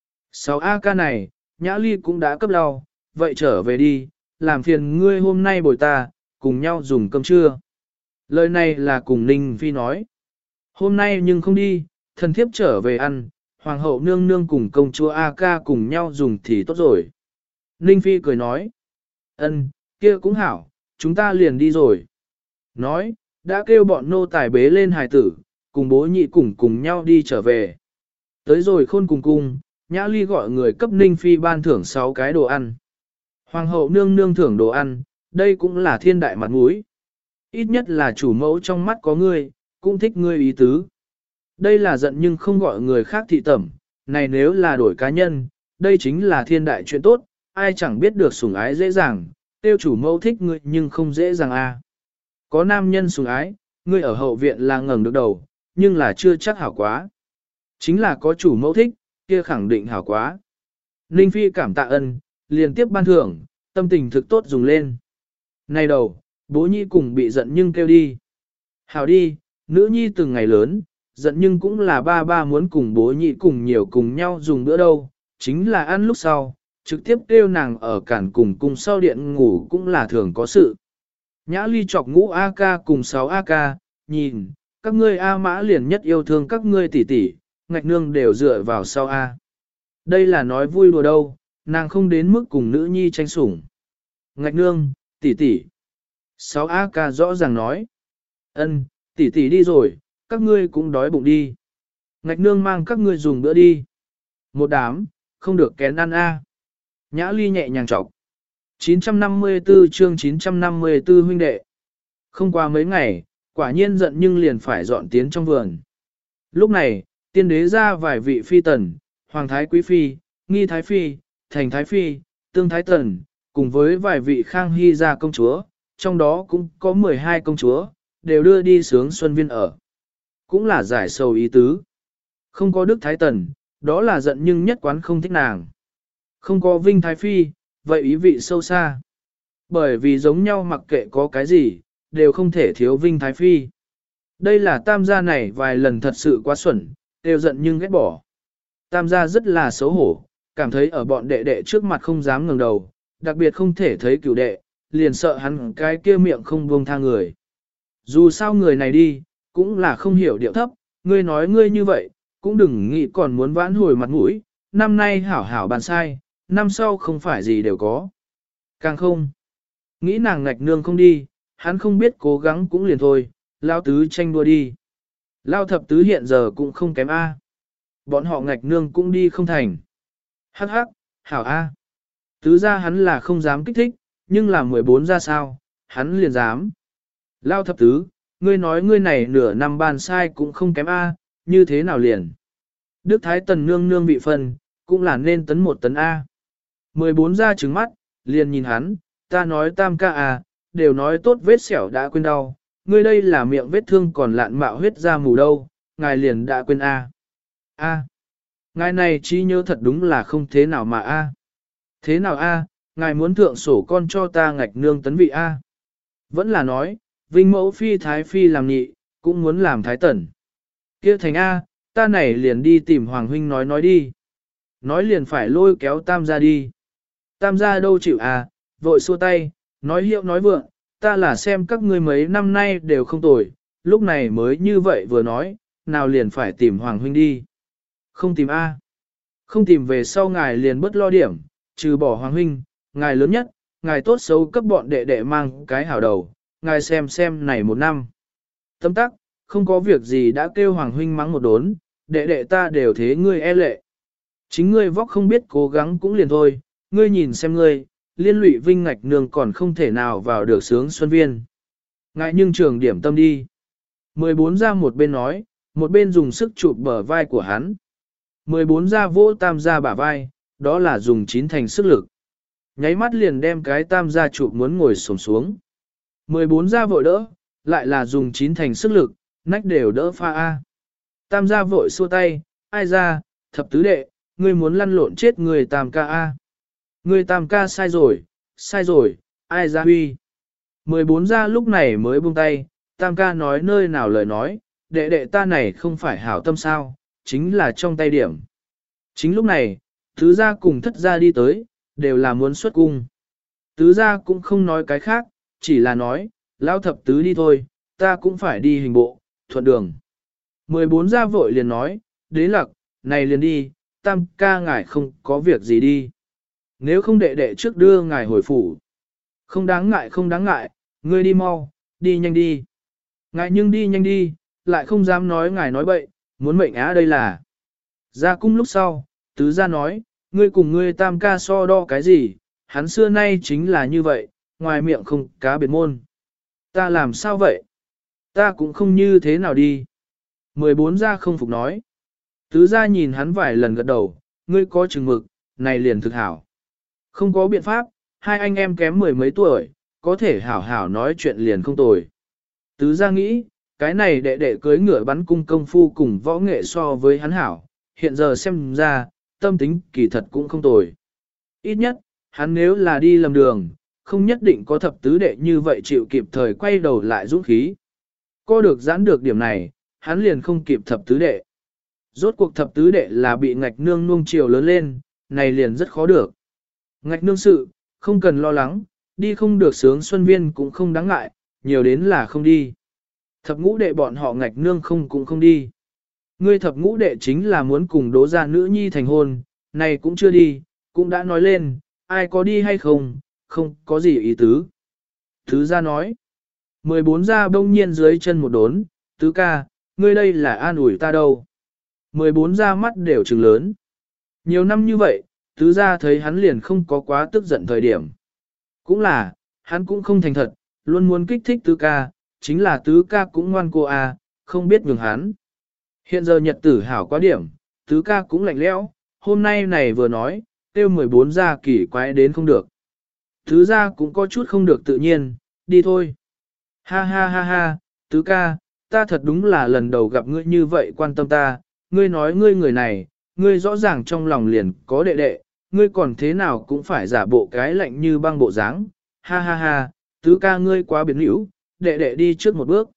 6A ca này, Nhã Ly cũng đã cấp lau, vậy trở về đi, làm phiền ngươi hôm nay bồi ta, cùng nhau dùng cơm trưa. Lời này là cùng Ninh Phi nói. Hôm nay nhưng không đi, thần thiếp trở về ăn, hoàng hậu nương nương cùng công chúa A ca cùng nhau dùng thì tốt rồi. Ninh Phi cười nói. Ân, kia cũng hảo, chúng ta liền đi rồi. Nói, đã kêu bọn nô tài bế lên hài tử, cùng bố nhị cùng nhau đi trở về. Tới rồi khôn cùng cung, Nhã Ly gọi người cấp Ninh Phi ban thưởng 6 cái đồ ăn. Hoàng hậu nương nương thưởng đồ ăn, đây cũng là thiên đại mặt mũi. Ít nhất là chủ mẫu trong mắt có ngươi, cũng thích ngươi ý tứ. Đây là giận nhưng không gọi người khác thị tẩm, này nếu là đổi cá nhân, đây chính là thiên đại chuyện tốt, ai chẳng biết được sủng ái dễ dàng, tiêu chủ mẫu thích ngươi nhưng không dễ dàng à. Có nam nhân sủng ái, ngươi ở hậu viện là ngẩng được đầu, nhưng là chưa chắc hảo quá. Chính là có chủ mẫu thích, kia khẳng định hảo quá. Ninh Phi cảm tạ ân, liền tiếp ban thưởng, tâm tình thực tốt dùng lên. Này đầu, bố nhi cùng bị giận nhưng kêu đi. Hảo đi, nữ nhi từng ngày lớn, giận nhưng cũng là ba muốn cùng bố nhi cùng nhiều cùng nhau dùng bữa đâu, chính là ăn lúc sau, trực tiếp kêu nàng ở cản cùng sau điện ngủ cũng là thường có sự. Nhã Ly chọc ngũ A ca cùng 6 A ca, nhìn, các ngươi A mã liền nhất yêu thương các ngươi tỷ tỷ, ngạch nương đều dựa vào sau A. Đây là nói vui đùa đâu, nàng không đến mức cùng nữ nhi tranh sủng. Ngạch nương, tỷ tỷ. 6 A ca rõ ràng nói. Ân, tỷ tỷ đi rồi, các ngươi cũng đói bụng đi. Ngạch nương mang các ngươi dùng bữa đi. Một đám, không được kén ăn A. Nhã Ly nhẹ nhàng chọc. 954 chương 954 huynh đệ. Không qua mấy ngày, quả nhiên giận nhưng liền phải dọn tiến trong vườn. Lúc này, tiên đế ra vài vị phi tần, hoàng thái quý phi, nghi thái phi, thành thái phi, tương thái tần, cùng với vài vị khang hy gia công chúa, trong đó cũng có 12 công chúa, đều đưa đi sướng xuân viên ở. Cũng là giải sầu ý tứ. Không có đức thái tần, đó là giận nhưng nhất quán không thích nàng. Không có vinh thái phi, vậy ý vị sâu xa. Bởi vì giống nhau mặc kệ có cái gì, đều không thể thiếu vinh thái phi. Đây là tam gia này vài lần thật sự quá xuẩn, đều giận nhưng ghét bỏ. Tam gia rất là xấu hổ, cảm thấy ở bọn đệ đệ trước mặt không dám ngẩng đầu, đặc biệt không thể thấy cửu đệ, liền sợ hắn cái kia miệng không buông tha người. Dù sao người này đi, cũng là không hiểu điệu thấp, ngươi nói ngươi như vậy, cũng đừng nghĩ còn muốn vãn hồi mặt mũi, năm nay hảo hảo bàn sai, năm sau không phải gì đều có. Càng không, nghĩ nàng ngạch nương không đi, hắn không biết cố gắng cũng liền thôi, lao tứ tranh đua đi. Lao thập tứ hiện giờ cũng không kém A. Bọn họ ngạch nương cũng đi không thành. Hắc hắc, hảo A. Tứ ra hắn là không dám kích thích, nhưng là 14 ra sao, hắn liền dám. Lao thập tứ, ngươi nói ngươi này nửa năm bàn sai cũng không kém A, như thế nào liền. Đức Thái Tần nương nương bị phân, cũng là nên tấn 1 tấn A. 14 ra trứng mắt, liền nhìn hắn, ta nói tam ca à, đều nói tốt vết sẹo đã quên đau, ngươi đây là miệng vết thương còn lạn mạo huyết ra mù đâu, ngài liền đã quên A. A. Ngài này trí nhớ thật đúng là không thế nào mà A. Thế nào A, ngài muốn thượng sổ con cho ta ngạch nương tấn vị A. Vẫn là nói, vinh mẫu phi thái phi làm nhị, cũng muốn làm thái tần. Kia thành A, ta này liền đi tìm Hoàng huynh nói đi. Nói liền phải lôi kéo tam gia đi. Tam gia đâu chịu à, vội xua tay, nói hiệu nói vượng, ta là xem các ngươi mấy năm nay đều không tồi, lúc này mới như vậy vừa nói, nào liền phải tìm Hoàng huynh đi. Không tìm A. Không tìm về sau ngài liền bất lo điểm, trừ bỏ Hoàng huynh, ngài lớn nhất, ngài tốt xấu cấp bọn đệ đệ mang cái hảo đầu, ngài xem này một năm. Tấm tắc, không có việc gì đã kêu Hoàng huynh mắng một đốn, đệ đệ ta đều thế ngươi e lệ. Chính ngươi vóc không biết cố gắng cũng liền thôi, ngươi nhìn xem ngươi, liên lụy Vinh Ngạch Nương còn không thể nào vào được sướng xuân viên. Ngại nhưng trường điểm tâm đi. 14 ra một bên nói, một bên dùng sức chụp bờ vai của hắn. 14 ra vỗ tam gia bả vai, đó là dùng chín thành sức lực. Nháy mắt liền đem cái tam gia chụp muốn ngồi xổm xuống. 14 ra vội đỡ, lại là dùng chín thành sức lực, nách đều đỡ pha A. Tam gia vội xua tay, ai ra, thập tứ đệ, ngươi muốn lăn lộn chết người tam ca A. Người tam ca sai rồi, ai ra huy. 14 ra lúc này mới buông tay, tam ca nói nơi nào lời nói, đệ đệ ta này không phải hảo tâm sao, chính là trong tay điểm. Chính lúc này, tứ gia cùng thất gia đi tới, đều là muốn xuất cung. Tứ gia cũng không nói cái khác, chỉ là nói, lão thập tứ đi thôi, ta cũng phải đi hình bộ, thuận đường. 14 gia vội liền nói, đế lặc, này liền đi, tam ca ngài không có việc gì đi. Nếu không đệ đệ trước đưa ngài hồi phủ. Không đáng ngại, ngươi đi mau, đi nhanh đi. Ngài nhưng đi nhanh đi, lại không dám nói ngài nói bậy, muốn mệnh á đây là. Ra cung lúc sau, tứ gia nói, ngươi cùng ngươi tam ca so đo cái gì, hắn xưa nay chính là như vậy, ngoài miệng không cá biệt môn. Ta làm sao vậy? Ta cũng không như thế nào đi. 14 gia không phục nói. Tứ gia nhìn hắn vài lần gật đầu, ngươi có chừng mực, này liền thực hảo. Không có biện pháp, hai anh em kém mười mấy tuổi, có thể hảo hảo nói chuyện liền không tồi. Tứ gia nghĩ, cái này đệ đệ cưới ngựa bắn cung công phu cùng võ nghệ so với hắn hảo, hiện giờ xem ra, tâm tính kỳ thật cũng không tồi. Ít nhất, hắn nếu là đi lầm đường, không nhất định có thập tứ đệ như vậy chịu kịp thời quay đầu lại dũng khí. Có được giãn được điểm này, hắn liền không kịp thập tứ đệ. Rốt cuộc thập tứ đệ là bị ngạch nương nuông chiều lớn lên, này liền rất khó được. Ngạch nương sự, không cần lo lắng, đi không được sướng xuân viên cũng không đáng ngại, nhiều đến là không đi. Thập ngũ đệ bọn họ ngạch nương không cũng không đi. Ngươi thập ngũ đệ chính là muốn cùng đố gia nữ nhi thành hôn, này cũng chưa đi, cũng đã nói lên, ai có đi hay không, không có gì ý tứ. Thứ gia nói, 14 gia bỗng nhiên dưới chân một đốn, tứ ca, ngươi đây là an ủi ta đâu. 14 gia mắt đều trừng lớn. Nhiều năm như vậy, tứ gia thấy hắn liền không có quá tức giận thời điểm. Cũng là, hắn cũng không thành thật, luôn muốn kích thích tứ ca, chính là tứ ca cũng ngoan cô à, không biết nhường hắn. Hiện giờ nhật tử hảo quá điểm, tứ ca cũng lạnh lẽo, hôm nay này vừa nói, tiêu 14 gia kỳ quái đến không được. Tứ gia cũng có chút không được tự nhiên, đi thôi. Ha ha ha ha, tứ ca, ta thật đúng là lần đầu gặp ngươi như vậy quan tâm ta, ngươi nói ngươi người này, ngươi rõ ràng trong lòng liền có đệ đệ, ngươi còn thế nào cũng phải giả bộ cái lạnh như băng bộ dáng. Ha ha ha, tứ ca ngươi quá biến hữu, đệ đệ đi trước một bước.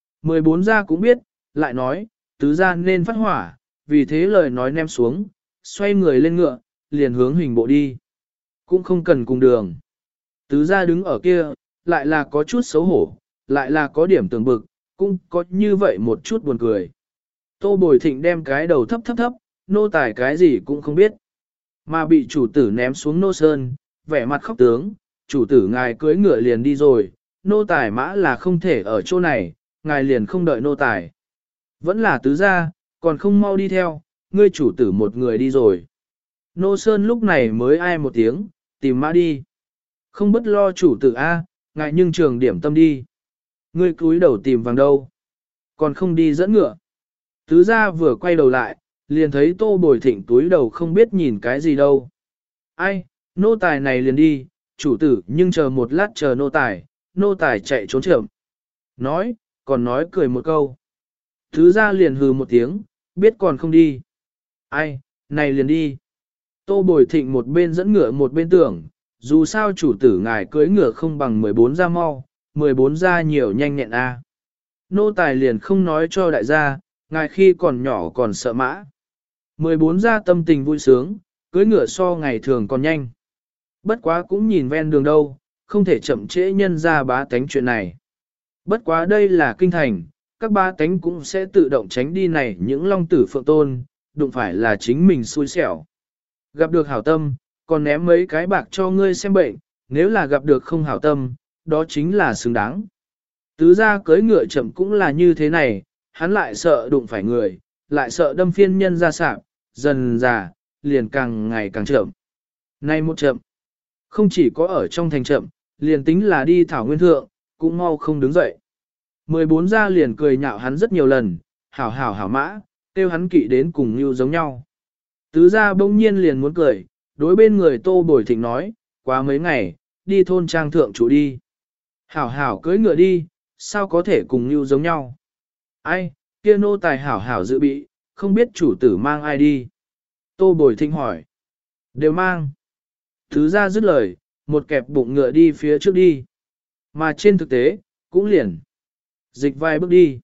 14 gia cũng biết, lại nói, tứ gia nên phát hỏa, vì thế lời nói ném xuống, xoay người lên ngựa, liền hướng hình bộ đi. Cũng không cần cùng đường. Tứ gia đứng ở kia, lại là có chút xấu hổ, lại là có điểm tưởng bực, cũng có như vậy một chút buồn cười. Tô Bồi Thịnh đem cái đầu thấp, nô tài cái gì cũng không biết. Mà bị chủ tử ném xuống nô sơn, vẻ mặt khóc tướng, chủ tử ngài cưới ngựa liền đi rồi, nô tài mã là không thể ở chỗ này, ngài liền không đợi nô tài. Vẫn là tứ gia, còn không mau đi theo, ngươi chủ tử một người đi rồi. Nô sơn lúc này mới ai một tiếng, tìm mã đi. Không bất lo chủ tử A, ngài nhưng trường điểm tâm đi. Ngươi cúi đầu tìm vàng đâu. Còn không đi dẫn ngựa. Tứ gia vừa quay đầu lại, liền thấy Tô Bồi Thịnh túi đầu không biết nhìn cái gì đâu. Ai, nô tài này liền đi, chủ tử nhưng chờ một lát chờ nô tài chạy trốn chậm. Nói, còn nói cười một câu. Tứ gia liền hừ một tiếng, biết còn không đi. Ai, này liền đi. Tô Bồi Thịnh một bên dẫn ngựa một bên tưởng, dù sao chủ tử ngài cưới ngựa không bằng 14 gia mau, 14 gia nhiều nhanh nhẹn a. Nô tài liền không nói cho đại gia, ngài khi còn nhỏ còn sợ mã. 14 gia tâm tình vui sướng, cưới ngựa so ngày thường còn nhanh. Bất quá cũng nhìn ven đường đâu, không thể chậm trễ nhân ra bá tánh chuyện này. Bất quá đây là kinh thành, các bá tánh cũng sẽ tự động tránh đi này những long tử phượng tôn, đụng phải là chính mình xui xẻo. Gặp được hảo tâm, còn ném mấy cái bạc cho ngươi xem bệnh, nếu là gặp được không hảo tâm, đó chính là xứng đáng. Tứ gia cưới ngựa chậm cũng là như thế này, hắn lại sợ đụng phải người, lại sợ đâm phiên nhân ra sạp, dần già, liền càng ngày càng chậm. Nay một chậm, không chỉ có ở trong thành chậm, liền tính là đi thảo nguyên thượng, cũng mau không đứng dậy. 14 gia liền cười nhạo hắn rất nhiều lần, hảo hảo hảo mã, tiêu hắn kỵ đến cùng như giống nhau. Tứ gia bỗng nhiên liền muốn cười, đối bên người Tô Bồi Thịnh nói, quá mấy ngày, đi thôn trang thượng chủ đi. Hảo hảo cưới ngựa đi, sao có thể cùng như giống nhau. Ai, kia nô tài hảo hảo dự bị, không biết chủ tử mang ai đi. Tô Bồi Thịnh hỏi. Đều mang. Tứ gia dứt lời, một kẹp bụng ngựa đi phía trước đi. Mà trên thực tế, cũng liền. Dịch vài bước đi.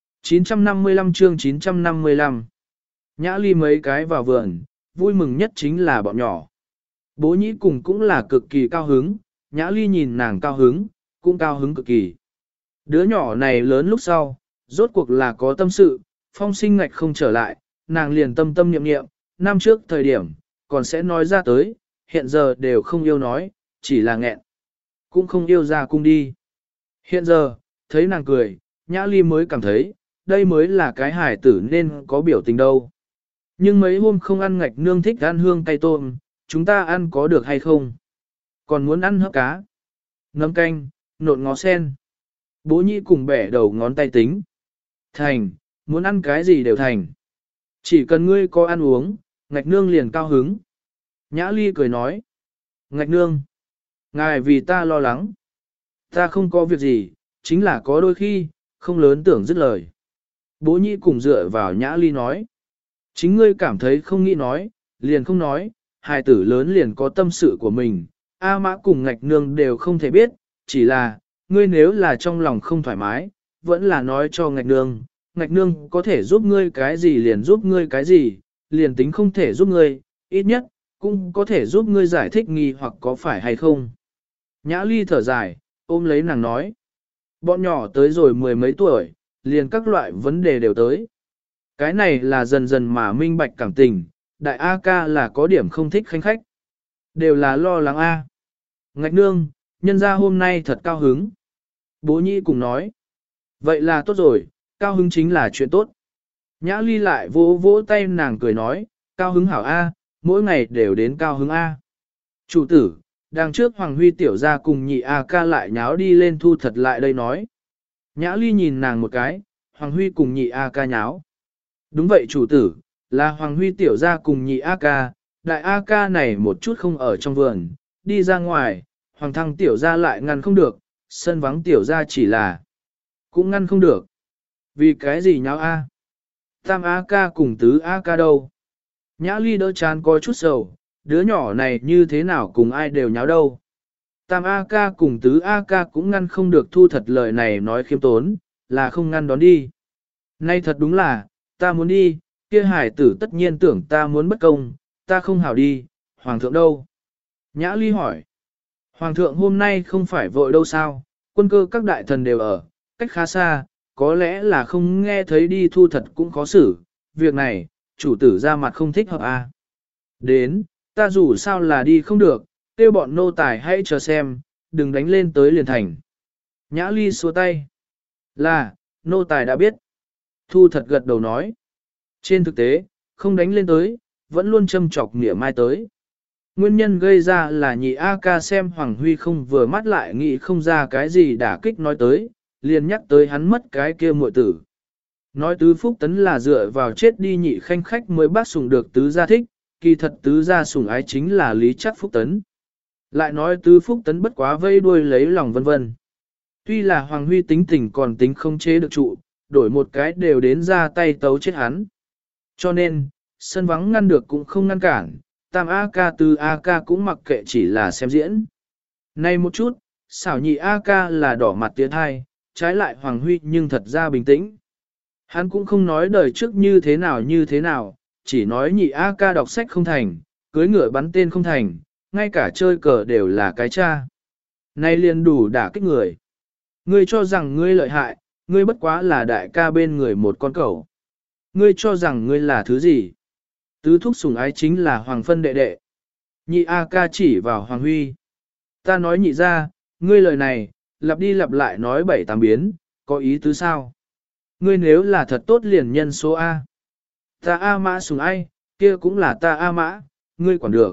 955 chương 955. Nhã ly mấy cái vào vườn, vui mừng nhất chính là bọn nhỏ. Bố nhĩ cùng cũng là cực kỳ cao hứng, nhã ly nhìn nàng cao hứng, cũng cao hứng cực kỳ. Đứa nhỏ này lớn lúc sau, rốt cuộc là có tâm sự, phong sinh ngạch không trở lại, nàng liền tâm tâm niệm niệm, năm trước thời điểm, còn sẽ nói ra tới, hiện giờ đều không yêu nói, chỉ là nghẹn. Cũng không yêu ra cung đi. Hiện giờ, thấy nàng cười, nhã ly mới cảm thấy, đây mới là cái hài tử nên có biểu tình đâu. Nhưng mấy hôm không ăn ngạch nương thích ăn hương cay tôm, chúng ta ăn có được hay không? Còn muốn ăn hấp cá, ngâm canh, nộn ngó sen. Bố nhĩ cùng bẻ đầu ngón tay tính. Thành, muốn ăn cái gì đều thành. Chỉ cần ngươi có ăn uống, ngạch nương liền cao hứng. Nhã ly cười nói. Ngạch nương, ngài vì ta lo lắng. Ta không có việc gì, chính là có đôi khi, không lớn tưởng dứt lời. Bố nhĩ cùng dựa vào nhã ly nói. Chính ngươi cảm thấy không nghĩ nói, liền không nói, hài tử lớn liền có tâm sự của mình, A mã cùng ngạch nương đều không thể biết, chỉ là, ngươi nếu là trong lòng không thoải mái, vẫn là nói cho ngạch nương có thể giúp ngươi cái gì liền giúp ngươi cái gì, liền tính không thể giúp ngươi, ít nhất, cũng có thể giúp ngươi giải thích nghi hoặc có phải hay không. Nhã ly thở dài, ôm lấy nàng nói, bọn nhỏ tới rồi mười mấy tuổi, liền các loại vấn đề đều tới. Cái này là dần dần mà minh bạch cảm tình, đại A ca là có điểm không thích khanh khách. Đều là lo lắng A. Ngạch nương, nhân ra hôm nay thật cao hứng. Bố nhĩ cùng nói. Vậy là tốt rồi, cao hứng chính là chuyện tốt. Nhã ly lại vỗ vỗ tay nàng cười nói, cao hứng hảo A, mỗi ngày đều đến cao hứng A. Chủ tử, đằng trước Hoàng Huy tiểu ra cùng nhị A ca lại nháo đi lên thu thật lại đây nói. Nhã ly nhìn nàng một cái, Hoàng Huy cùng nhị A ca nháo. Đúng vậy chủ tử, là Hoàng Huy tiểu ra cùng nhị A ca, đại A ca này một chút không ở trong vườn, đi ra ngoài, Hoàng thăng tiểu ra lại ngăn không được, sân vắng tiểu ra chỉ là cũng ngăn không được. Vì cái gì nháo A? Tam A ca cùng tứ A ca đâu? Nhã ly đỡ chán có chút sầu, đứa nhỏ này như thế nào cùng ai đều nháo đâu. Tam A ca cùng tứ A ca cũng ngăn không được thu thật lời này nói khiêm tốn, là không ngăn đón đi. Nay thật đúng là, ta muốn đi, kia hải tử tất nhiên tưởng ta muốn bất công, ta không hảo đi, hoàng thượng đâu? Nhã ly hỏi, hoàng thượng hôm nay không phải vội đâu sao, quân cơ các đại thần đều ở, cách khá xa, có lẽ là không nghe thấy đi thu thật cũng khó xử, việc này, chủ tử ra mặt không thích hợp à. Đến, ta dù sao là đi không được, tiêu bọn nô tài hãy chờ xem, đừng đánh lên tới liền thành. Nhã ly xua tay, là, nô tài đã biết. Thu thật gật đầu nói. Trên thực tế, không đánh lên tới, vẫn luôn châm chọc nghĩa mai tới. Nguyên nhân gây ra là nhị A ca xem Hoàng Huy không vừa mắt lại nghĩ không ra cái gì đả kích nói tới, liền nhắc tới hắn mất cái kia muội tử. Nói tứ phúc tấn là dựa vào chết đi nhị khanh khách mới bác sủng được tứ gia thích, kỳ thật tứ gia sủng ái chính là lý chắc phúc tấn. Lại nói tứ phúc tấn bất quá vây đuôi lấy lòng vân vân. Tuy là Hoàng Huy tính tình còn tính không chế được trụ, đổi một cái đều đến ra tay tấu chết hắn. Cho nên, sân vắng ngăn được cũng không ngăn cản, tam A ca tư A ca cũng mặc kệ chỉ là xem diễn. Nay một chút, xảo nhị A ca là đỏ mặt tiến hai, trái lại Hoàng Huy nhưng thật ra bình tĩnh. Hắn cũng không nói đời trước như thế nào, chỉ nói nhị A ca đọc sách không thành, cưới ngựa bắn tên không thành, ngay cả chơi cờ đều là cái cha. Nay liền đủ đả kích người. Ngươi cho rằng ngươi lợi hại, ngươi bất quá là đại ca bên người một con cẩu. Ngươi cho rằng ngươi là thứ gì? Tứ thúc sủng ái chính là Hoàng phân đệ đệ. Nhị A ca chỉ vào Hoàng Huy. Ta nói nhị ra, ngươi lời này, lặp đi lặp lại nói 7-8 biến, có ý tứ sao? Ngươi nếu là thật tốt liền nhân số A. Ta A Mã sủng ai, kia cũng là ta A Mã, ngươi quản được.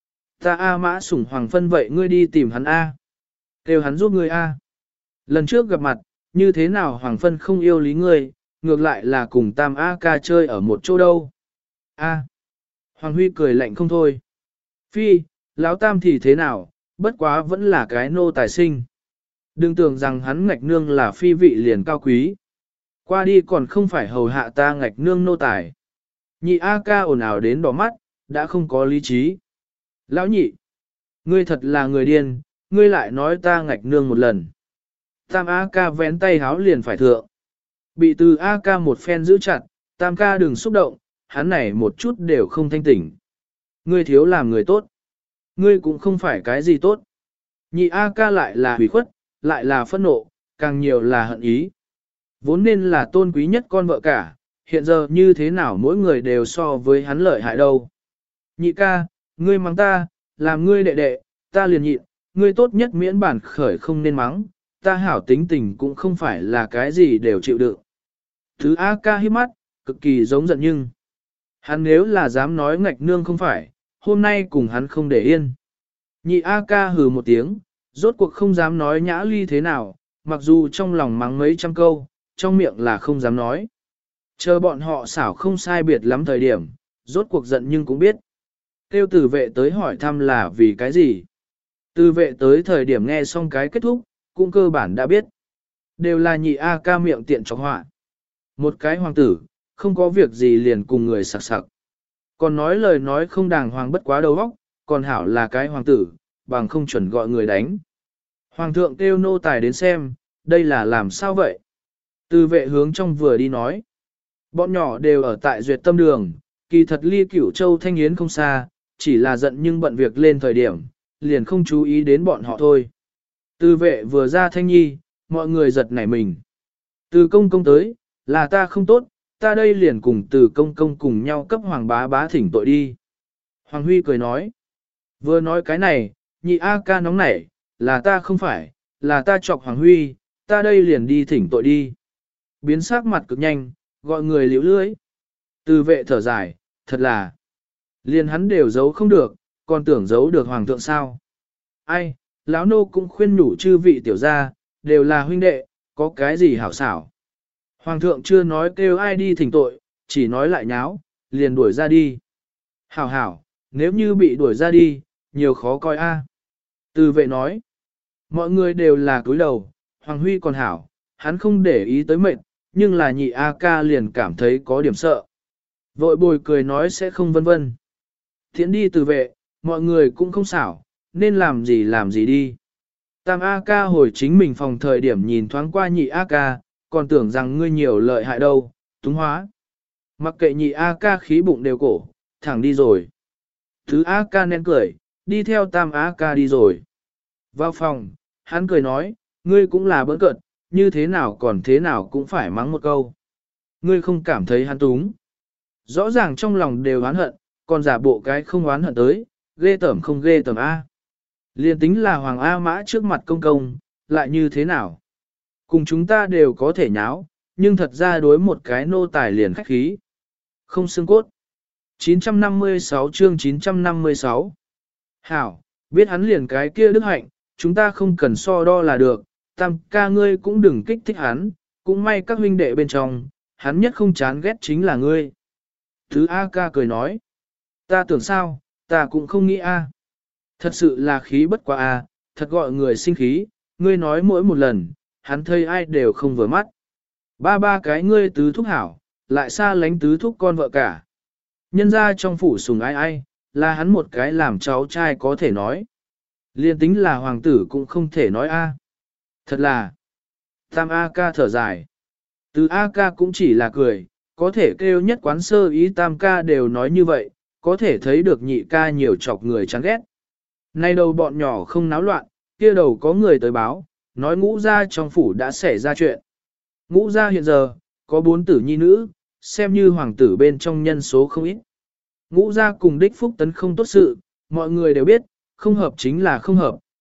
Ta A Mã sủng Hoàng Phân vậy ngươi đi tìm hắn A. Kêu hắn giúp ngươi A. Lần trước gặp mặt, như thế nào Hoàng Phân không yêu lý ngươi, ngược lại là cùng Tam A ca chơi ở một chỗ đâu. A. Hoàng Huy cười lạnh không thôi. Phi, lão Tam thì thế nào, bất quá vẫn là cái nô tài sinh. Đừng tưởng rằng hắn ngạch nương là phi vị liền cao quý. Qua đi còn không phải hầu hạ ta ngạch nương nô tài. Nhị A ca ồn ào đến đỏ mắt, đã không có lý trí. Lão nhị, ngươi thật là người điên, ngươi lại nói ta ngạch nương một lần. Tam A ca vén tay háo liền phải thượng. Bị từ A ca một phen giữ chặt, Tam ca đừng xúc động, hắn này một chút đều không thanh tỉnh. Ngươi thiếu làm người tốt. Ngươi cũng không phải cái gì tốt. Nhị A ca lại là hủy khuất, lại là phẫn nộ, càng nhiều là hận ý. Vốn nên là tôn quý nhất con vợ cả, hiện giờ như thế nào mỗi người đều so với hắn lợi hại đâu. Nhị ca, ngươi mắng ta, làm ngươi đệ đệ, ta liền nhịn, ngươi tốt nhất miễn bản khởi không nên mắng, ta hảo tính tình cũng không phải là cái gì đều chịu đựng. Thứ A ca hít mắt, cực kỳ giống giận nhưng. Hắn nếu là dám nói ngạch nương không phải, hôm nay cùng hắn không để yên. Nhị A ca hừ một tiếng, rốt cuộc không dám nói nhã ly thế nào, mặc dù trong lòng mắng mấy trăm câu, trong miệng là không dám nói. Chờ bọn họ xảo không sai biệt lắm thời điểm, rốt cuộc giận nhưng cũng biết. Kêu từ vệ tới hỏi thăm là vì cái gì. Từ vệ tới thời điểm nghe xong cái kết thúc, cũng cơ bản đã biết. Đều là nhị A ca miệng tiện chọc họa. Một cái hoàng tử, không có việc gì liền cùng người sặc sặc. Còn nói lời nói không đàng hoàng bất quá đầu óc, còn hảo là cái hoàng tử, bằng không chuẩn gọi người đánh. Hoàng thượng kêu nô tài đến xem, đây là làm sao vậy? Từ vệ hướng trong vừa đi nói. Bọn nhỏ đều ở tại duyệt tâm đường, kỳ thật ly Cửu Châu Thanh Yến không xa, chỉ là giận nhưng bận việc lên thời điểm, liền không chú ý đến bọn họ thôi. Từ vệ vừa ra thanh nhi, mọi người giật nảy mình. Từ công công tới, là ta không tốt, ta đây liền cùng từ công công cùng nhau cấp hoàng bá bá thỉnh tội đi. Hoàng Huy cười nói. Vừa nói cái này, nhị A ca nóng nảy, là ta không phải, là ta chọc Hoàng Huy, ta đây liền đi thỉnh tội đi. Biến sắc mặt cực nhanh, gọi người liễu lưới. Từ vệ thở dài, thật là, liền hắn đều giấu không được, còn tưởng giấu được hoàng thượng sao. Ai, lão nô cũng khuyên nhủ chư vị tiểu gia, đều là huynh đệ, có cái gì hảo xảo. Hoàng thượng chưa nói kêu ai đi thỉnh tội, chỉ nói lại nháo, liền đuổi ra đi. Hảo hảo, nếu như bị đuổi ra đi, nhiều khó coi a. Từ vệ nói, mọi người đều là cúi đầu, Hoàng Huy còn hảo, hắn không để ý tới mệnh, nhưng là nhị A ca liền cảm thấy có điểm sợ. Vội bồi cười nói sẽ không vân vân. Thiện đi từ vệ, mọi người cũng không xảo, nên làm gì đi. Tam A ca hồi chính mình phòng thời điểm nhìn thoáng qua nhị A ca, còn tưởng rằng ngươi nhiều lợi hại đâu, túng hóa. Mặc kệ nhị A ca khí bụng đều cổ, thẳng đi rồi. Thứ A ca nén cười, đi theo tam A ca đi rồi. Vào phòng, hắn cười nói, ngươi cũng là bỡn cợt, như thế nào còn thế nào cũng phải mắng một câu. Ngươi không cảm thấy hắn túng. Rõ ràng trong lòng đều oán hận, còn giả bộ cái không oán hận tới, ghê tởm không ghê tởm A. Liên tính là Hoàng A Mã trước mặt công công, lại như thế nào? Cùng chúng ta đều có thể nháo, nhưng thật ra đối một cái nô tài liền khách khí. Không xương cốt. 956 chương 956 Hảo, biết hắn liền cái kia đức hạnh, chúng ta không cần so đo là được, tam ca ngươi cũng đừng kích thích hắn, cũng may các huynh đệ bên trong, hắn nhất không chán ghét chính là ngươi. Thứ A ca cười nói, ta tưởng sao, ta cũng không nghĩ A. Thật sự là khí bất quá A, thật gọi người sinh khí, ngươi nói mỗi một lần, hắn thấy ai đều không vừa mắt. Ba cái ngươi tứ thúc hảo, lại xa lánh tứ thúc con vợ cả. Nhân ra trong phủ sùng ai, là hắn một cái làm cháu trai có thể nói. Liên tính là hoàng tử cũng không thể nói A. Thật là, tam A ca thở dài. Từ A ca cũng chỉ là cười, có thể kêu nhất quán sơ ý tam ca đều nói như vậy, có thể thấy được nhị ca nhiều chọc người chán ghét. Nay đầu bọn nhỏ không náo loạn, kia đầu có người tới báo, nói ngũ gia trong phủ đã xảy ra chuyện. Ngũ gia hiện giờ, có 4 tử nhi nữ, xem như hoàng tử bên trong nhân số không ít. Ngũ gia cùng đích phúc tấn không tốt sự, mọi người đều biết, không hợp chính là không hợp,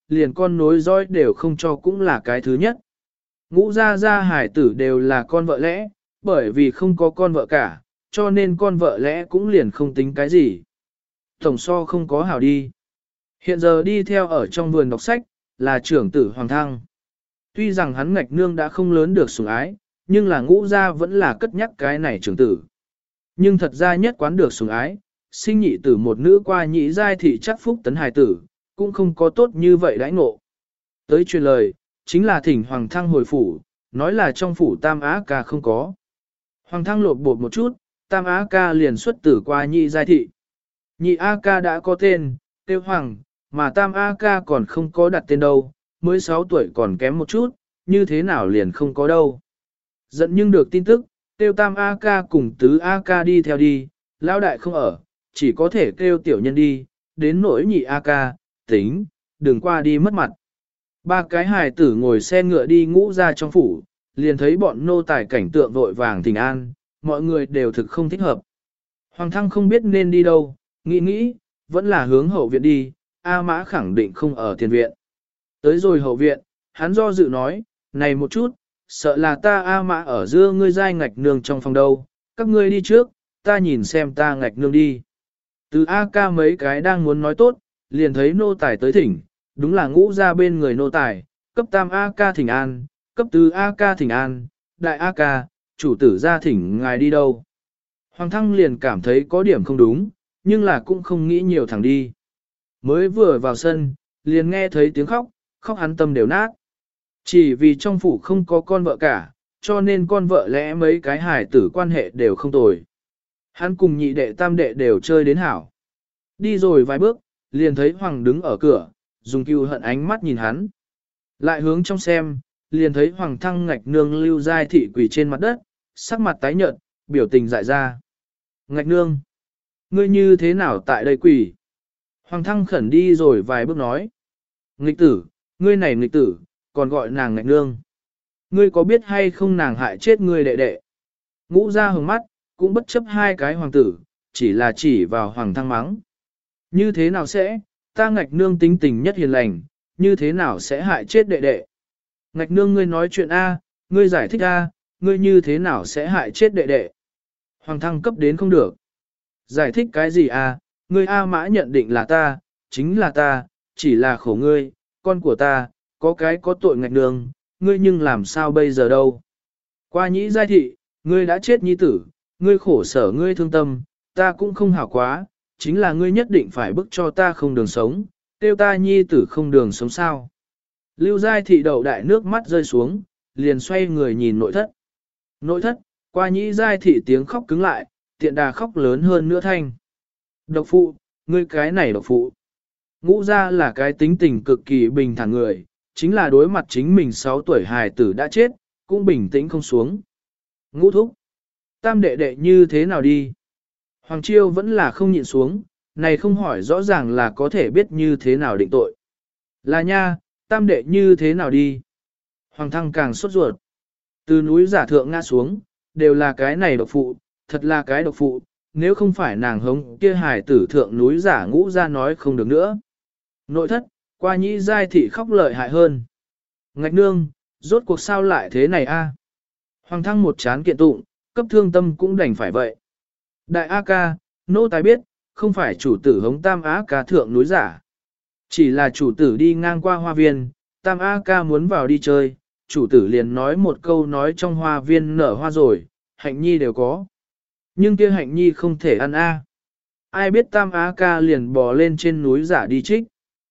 liền con nối dõi đều không cho cũng là cái thứ nhất. Ngũ gia hải tử đều là con vợ lẽ, bởi vì không có con vợ cả, cho nên con vợ lẽ cũng liền không tính cái gì. Tổng so không có hảo đi. Hiện giờ đi theo ở trong vườn đọc sách, là trưởng tử Hoàng Thăng. Tuy rằng hắn ngạch nương đã không lớn được sủng ái, nhưng là ngũ gia vẫn là cất nhắc cái này trưởng tử. Nhưng thật ra nhất quán được sủng ái, sinh nhị tử một nữ qua nhị giai thị chắc phúc tấn hài tử, cũng không có tốt như vậy đãi ngộ. Tới truyền lời, chính là thỉnh Hoàng Thăng hồi phủ, nói là trong phủ Tam Á Ca không có. Hoàng Thăng lột bột một chút, Tam Á Ca liền xuất tử qua nhị giai thị. Nhị A Ca đã có tên, tiêu Hoàng, mà Tam A Ca còn không có đặt tên đâu, mới 6 tuổi còn kém một chút, như thế nào liền không có đâu. Giận nhưng được tin tức, tiêu Tam A Ca cùng Tứ A Ca đi theo đi, lão đại không ở, chỉ có thể kêu tiểu nhân đi, đến nỗi nhị A Ca, tính, đừng qua đi mất mặt. Ba cái hài tử ngồi xe ngựa đi ngũ ra trong phủ, liền thấy bọn nô tài cảnh tượng vội vàng thỉnh an, mọi người đều thực không thích hợp. Hoàng Thăng không biết nên đi đâu, nghĩ, vẫn là hướng hậu viện đi, A Mã khẳng định không ở tiền viện. Tới rồi hậu viện, hắn do dự nói, này một chút, sợ là ta A Mã ở giữa ngươi giai ngạch nương trong phòng đâu, các ngươi đi trước, ta nhìn xem ta ngạch nương đi. Từ A Ca mấy cái đang muốn nói tốt, liền thấy nô tài tới thỉnh, đúng là ngũ ra bên người nô tài, cấp tam A Ca thỉnh an, cấp tứ A Ca thỉnh an, đại A Ca, chủ tử ra thỉnh ngài đi đâu. Hoàng Thăng liền cảm thấy có điểm không đúng, nhưng là cũng không nghĩ nhiều thẳng đi. Mới vừa vào sân, liền nghe thấy tiếng khóc, khóc hắn tâm đều nát. Chỉ vì trong phủ không có con vợ cả, cho nên con vợ lẽ mấy cái hài tử quan hệ đều không tồi. Hắn cùng nhị đệ tam đệ đều chơi đến hảo. Đi rồi vài bước, liền thấy Hoàng đứng ở cửa, dùng cừu hận ánh mắt nhìn hắn. Lại hướng trong xem, liền thấy Hoàng Thăng ngạch nương Lưu Giai thị quỳ trên mặt đất, sắc mặt tái nhợt, biểu tình dại ra. Ngạch nương, ngươi như thế nào tại đây quỳ? Hoàng Thăng khẩn đi rồi vài bước nói. Nghịch tử, ngươi này nghịch tử, còn gọi nàng ngạch nương. Ngươi có biết hay không nàng hại chết ngươi đệ đệ? Ngũ ra hừng mắt, cũng bất chấp hai cái hoàng tử, chỉ là chỉ vào Hoàng Thăng mắng. Như thế nào sẽ, ta ngạch nương tính tình nhất hiền lành, như thế nào sẽ hại chết đệ đệ? Ngạch nương ngươi nói chuyện A, ngươi giải thích A, ngươi như thế nào sẽ hại chết đệ đệ? Hoàng Thăng cấp đến không được. Giải thích cái gì A, ngươi A Mã nhận định là ta, chính là ta, chỉ là khổ ngươi, con của ta, có cái có tội ngạch nương, ngươi nhưng làm sao bây giờ đâu? Qua nhĩ giai thị, ngươi đã chết nhi tử, ngươi khổ sở ngươi thương tâm, ta cũng không hảo quá, chính là ngươi nhất định phải bức cho ta không đường sống, tiêu ta nhi tử không đường sống sao. Lưu Giai thị đầu đại nước mắt rơi xuống, liền xoay người nhìn nội thất. Nội thất, qua nhĩ Giai thị tiếng khóc cứng lại, tiện đà khóc lớn hơn nữa thanh. Độc phụ, ngươi cái này độc phụ. Ngũ ra là cái tính tình cực kỳ bình thản người, chính là đối mặt chính mình 6 tuổi hài tử đã chết, cũng bình tĩnh không xuống. Ngũ thúc, tam đệ đệ như thế nào đi? Hoàng Chiêu vẫn là không nhịn xuống, này không hỏi rõ ràng là có thể biết như thế nào định tội. Là nha, tam đệ như thế nào đi? Hoàng Thăng càng sốt ruột. Từ núi giả thượng ngã xuống, đều là cái này độc phụ, thật là cái độc phụ, nếu không phải nàng hống kia hài tử thượng núi giả ngũ ra nói không được nữa. Nội thất, qua nhĩ giai thị khóc lợi hại hơn. Ngạch nương, rốt cuộc sao lại thế này a? Hoàng Thăng một chán kiện tụng, cấp thương tâm cũng đành phải vậy. Đại A Ca, nô tài biết, không phải chủ tử hống Tam A Ca thượng núi giả. Chỉ là chủ tử đi ngang qua hoa viên, Tam A Ca muốn vào đi chơi, chủ tử liền nói một câu nói trong hoa viên nở hoa rồi, hạnh nhi đều có. Nhưng kia hạnh nhi không thể ăn a. Ai biết Tam A Ca liền bò lên trên núi giả đi trích.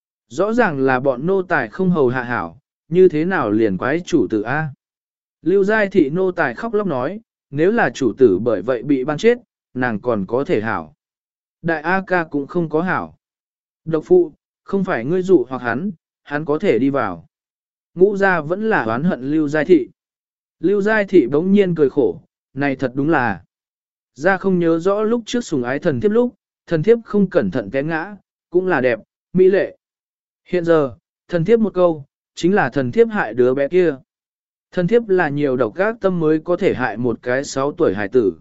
Rõ ràng là bọn nô tài không hầu hạ hảo, như thế nào liền quái chủ tử a. Lưu Giai thị nô tài khóc lóc nói, nếu là chủ tử bởi vậy bị ban chết, nàng còn có thể hảo. Đại A Ca cũng không có hảo. Độc phụ, không phải ngươi dụ hoặc hắn có thể đi vào. Ngũ gia vẫn là oán hận Lưu Giai thị. Lưu Giai thị bỗng nhiên cười khổ, này thật đúng là. Gia không nhớ rõ lúc trước sùng ái thần thiếp lúc, thần thiếp không cẩn thận té ngã, cũng là đẹp, mỹ lệ. Hiện giờ, thần thiếp một câu, chính là thần thiếp hại đứa bé kia. Thần thiếp là nhiều độc ác tâm mới có thể hại một cái 6 tuổi hài tử.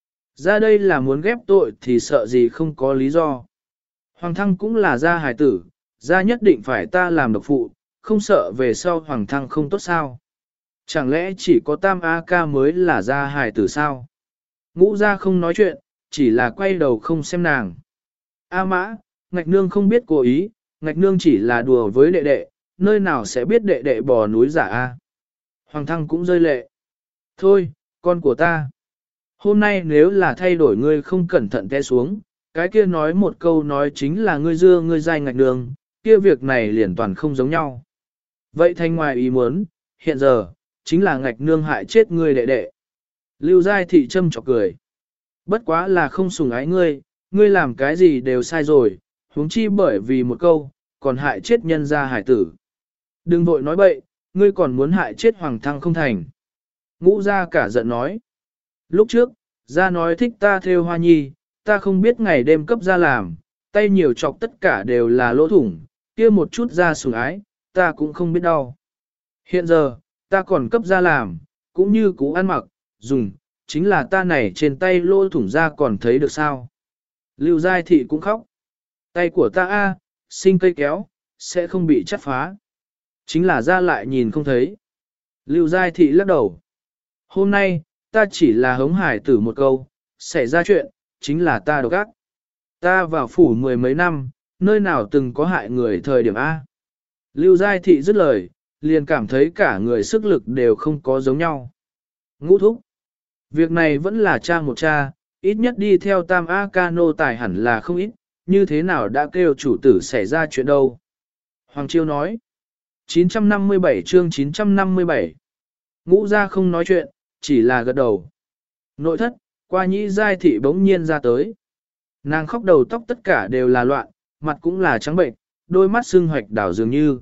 Ra đây là muốn ghép tội thì sợ gì không có lý do. Hoàng Thăng cũng là gia hài tử, ra nhất định phải ta làm độc phụ, không sợ về sau hoàng thăng không tốt sao. Chẳng lẽ chỉ có tam A ca mới là ra hài tử sao? Ngũ ra không nói chuyện, chỉ là quay đầu không xem nàng. A mã, ngạch nương không biết cố ý, ngạch nương chỉ là đùa với đệ đệ, nơi nào sẽ biết đệ đệ bò núi giả A. Hoàng thăng cũng rơi lệ. Thôi, con của ta. Hôm nay nếu là thay đổi ngươi không cẩn thận té xuống, cái kia nói một câu nói chính là ngươi dưa ngươi dai ngạch nương, kia việc này liền toàn không giống nhau. Vậy thanh ngoài ý muốn, hiện giờ, chính là ngạch nương hại chết ngươi đệ đệ. Lưu Giai Thị châm chọc cười. Bất quá là không sủng ái ngươi, ngươi làm cái gì đều sai rồi, huống chi bởi vì một câu, còn hại chết nhân gia hải tử. Đừng vội nói bậy, ngươi còn muốn hại chết hoàng thăng không thành. Ngũ gia cả giận nói. Lúc trước, gia nói thích ta theo hoa nhi, ta không biết ngày đêm cấp gia làm, tay nhiều chọc tất cả đều là lỗ thủng, kia một chút gia sủng ái, ta cũng không biết đâu. Hiện giờ, ta còn cấp gia làm, cũng như cú ăn mặc, dùng, chính là ta này trên tay lỗ thủng ra còn thấy được sao. Lưu Giai Thị cũng khóc. Tay của ta sinh cây kéo, sẽ không bị chắt phá. Chính là ra lại nhìn không thấy. Lưu Giai Thị lắc đầu. Hôm nay, ta chỉ là hống hải tử một câu, xảy ra chuyện, chính là ta độc ác. Ta vào phủ mười mấy năm, nơi nào từng có hại người thời điểm A. Lưu Giai Thị dứt lời, liền cảm thấy cả người sức lực đều không có giống nhau. Ngũ thúc. Việc này vẫn là cha một cha, ít nhất đi theo tam A ca nô tài hẳn là không ít, như thế nào đã kêu chủ tử xảy ra chuyện đâu. Hoàng Chiêu nói. 957 chương 957. Ngũ ra không nói chuyện, chỉ là gật đầu. Nội thất, qua nhĩ Giai Thị bỗng nhiên ra tới. Nàng khóc đầu tóc tất cả đều là loạn, mặt cũng là trắng bệnh, đôi mắt sưng hoạch đảo dường như.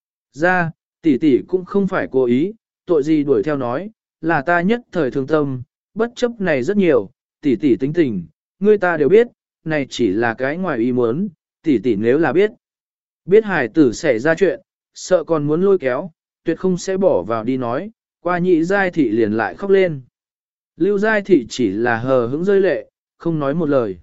Ra, tỷ tỷ cũng không phải cố ý, tội gì đuổi theo nói, là ta nhất thời thương tâm, bất chấp này rất nhiều, tỷ tỷ tính tình, người ta đều biết, này chỉ là cái ngoài ý muốn, tỷ tỷ nếu là biết hải tử xảy ra chuyện, sợ còn muốn lôi kéo, tuyệt không sẽ bỏ vào đi nói, qua nhị Giai Thị liền lại khóc lên. Lưu Giai Thị chỉ là hờ hững rơi lệ, không nói một lời.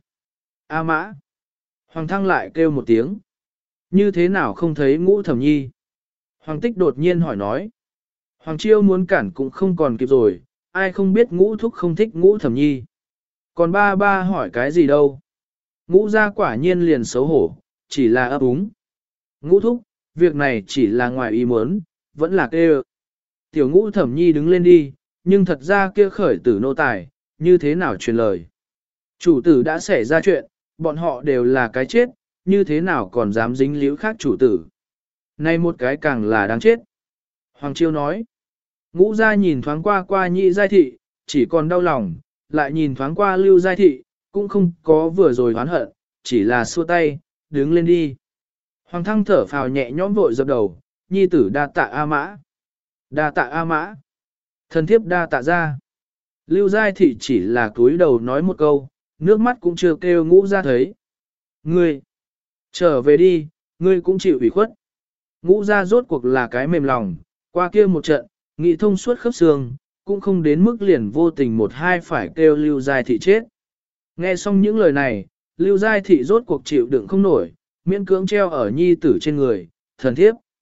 A mã. Hoàng thăng lại kêu một tiếng. Như thế nào không thấy Ngũ Thẩm Nhi? Hoàng tích đột nhiên hỏi nói. Hoàng Chiêu muốn cản cũng không còn kịp rồi, ai không biết Ngũ thúc không thích Ngũ Thẩm Nhi. Còn ba hỏi cái gì đâu? Ngũ gia quả nhiên liền xấu hổ, chỉ là ấp úng. Ngũ thúc, việc này chỉ là ngoài ý muốn, vẫn là kêu. Tiểu Ngũ Thẩm Nhi đứng lên đi, nhưng thật ra kia khởi tử nô tài, như thế nào truyền lời. Chủ tử đã xảy ra chuyện, bọn họ đều là cái chết, như thế nào còn dám dính líu khác chủ tử. Nay một cái càng là đáng chết. Hoàng Chiêu nói. Ngũ gia nhìn thoáng qua qua nhị Giai Thị, chỉ còn đau lòng, lại nhìn thoáng qua Lưu Giai Thị, cũng không có vừa rồi oán hận, chỉ là xua tay, đứng lên đi. Hoàng thăng thở phào nhẹ nhõm vội dập đầu, nhi tử đa tạ A mã. Đa tạ A mã. Thần thiếp đa tạ ra. Lưu Giai Thị chỉ là cúi đầu nói một câu, nước mắt cũng chưa kêu Ngũ gia thấy. Ngươi, trở về đi, ngươi cũng chịu ủy khuất. Ngũ gia rốt cuộc là cái mềm lòng, qua kia một trận, nghị thông suốt khớp xương, cũng không đến mức liền vô tình một hai phải kêu Lưu Giai Thị chết. Nghe xong những lời này, Lưu Giai Thị rốt cuộc chịu đựng không nổi, miễn cưỡng treo ở nhi tử trên người, thần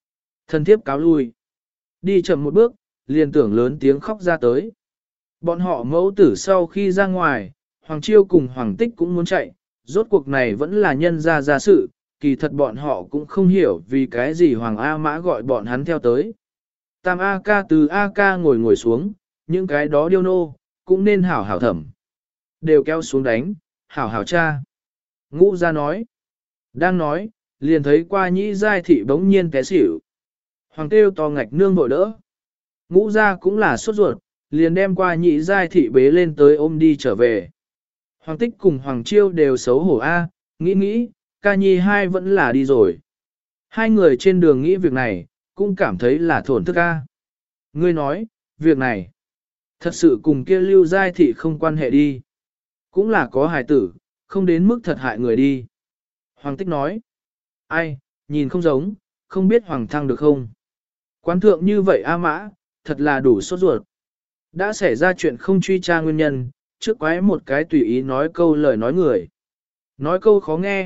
thiếp cáo lui. Đi chậm một bước, liền tưởng lớn tiếng khóc ra tới. Bọn họ mẫu tử sau khi ra ngoài, Hoàng Chiêu cùng Hoàng Tích cũng muốn chạy, rốt cuộc này vẫn là nhân ra sự, kỳ thật bọn họ cũng không hiểu vì cái gì Hoàng A Mã gọi bọn hắn theo tới. Tam A ca từ A ca ngồi xuống, những cái đó điêu nô, cũng nên hảo hảo thẩm. Đều kéo xuống đánh, hảo hảo cha. Ngũ ra nói. Đang nói, liền thấy qua nhĩ Giai Thị bỗng nhiên té xỉu. Hoàng kêu to ngạch nương vội đỡ. Ngũ ra cũng là sốt ruột, liền đem qua nhị Giai Thị bế lên tới ôm đi trở về. Hoàng Tích cùng Hoàng Chiêu đều xấu hổ nghĩ, ca nhi hai vẫn là đi rồi. Hai người trên đường nghĩ việc này, cũng cảm thấy là thổn thức Ngươi nói, việc này, thật sự cùng kia Lưu Giai Thị không quan hệ đi. Cũng là có hài tử, không đến mức thật hại người đi. Hoàng Tích nói, ai, nhìn không giống, không biết Hoàng thăng được không. Quán thượng như vậy A mã, thật là đủ sốt ruột. Đã xảy ra chuyện không truy tra nguyên nhân, trước quái một cái tùy ý nói câu lời nói người. Nói câu khó nghe,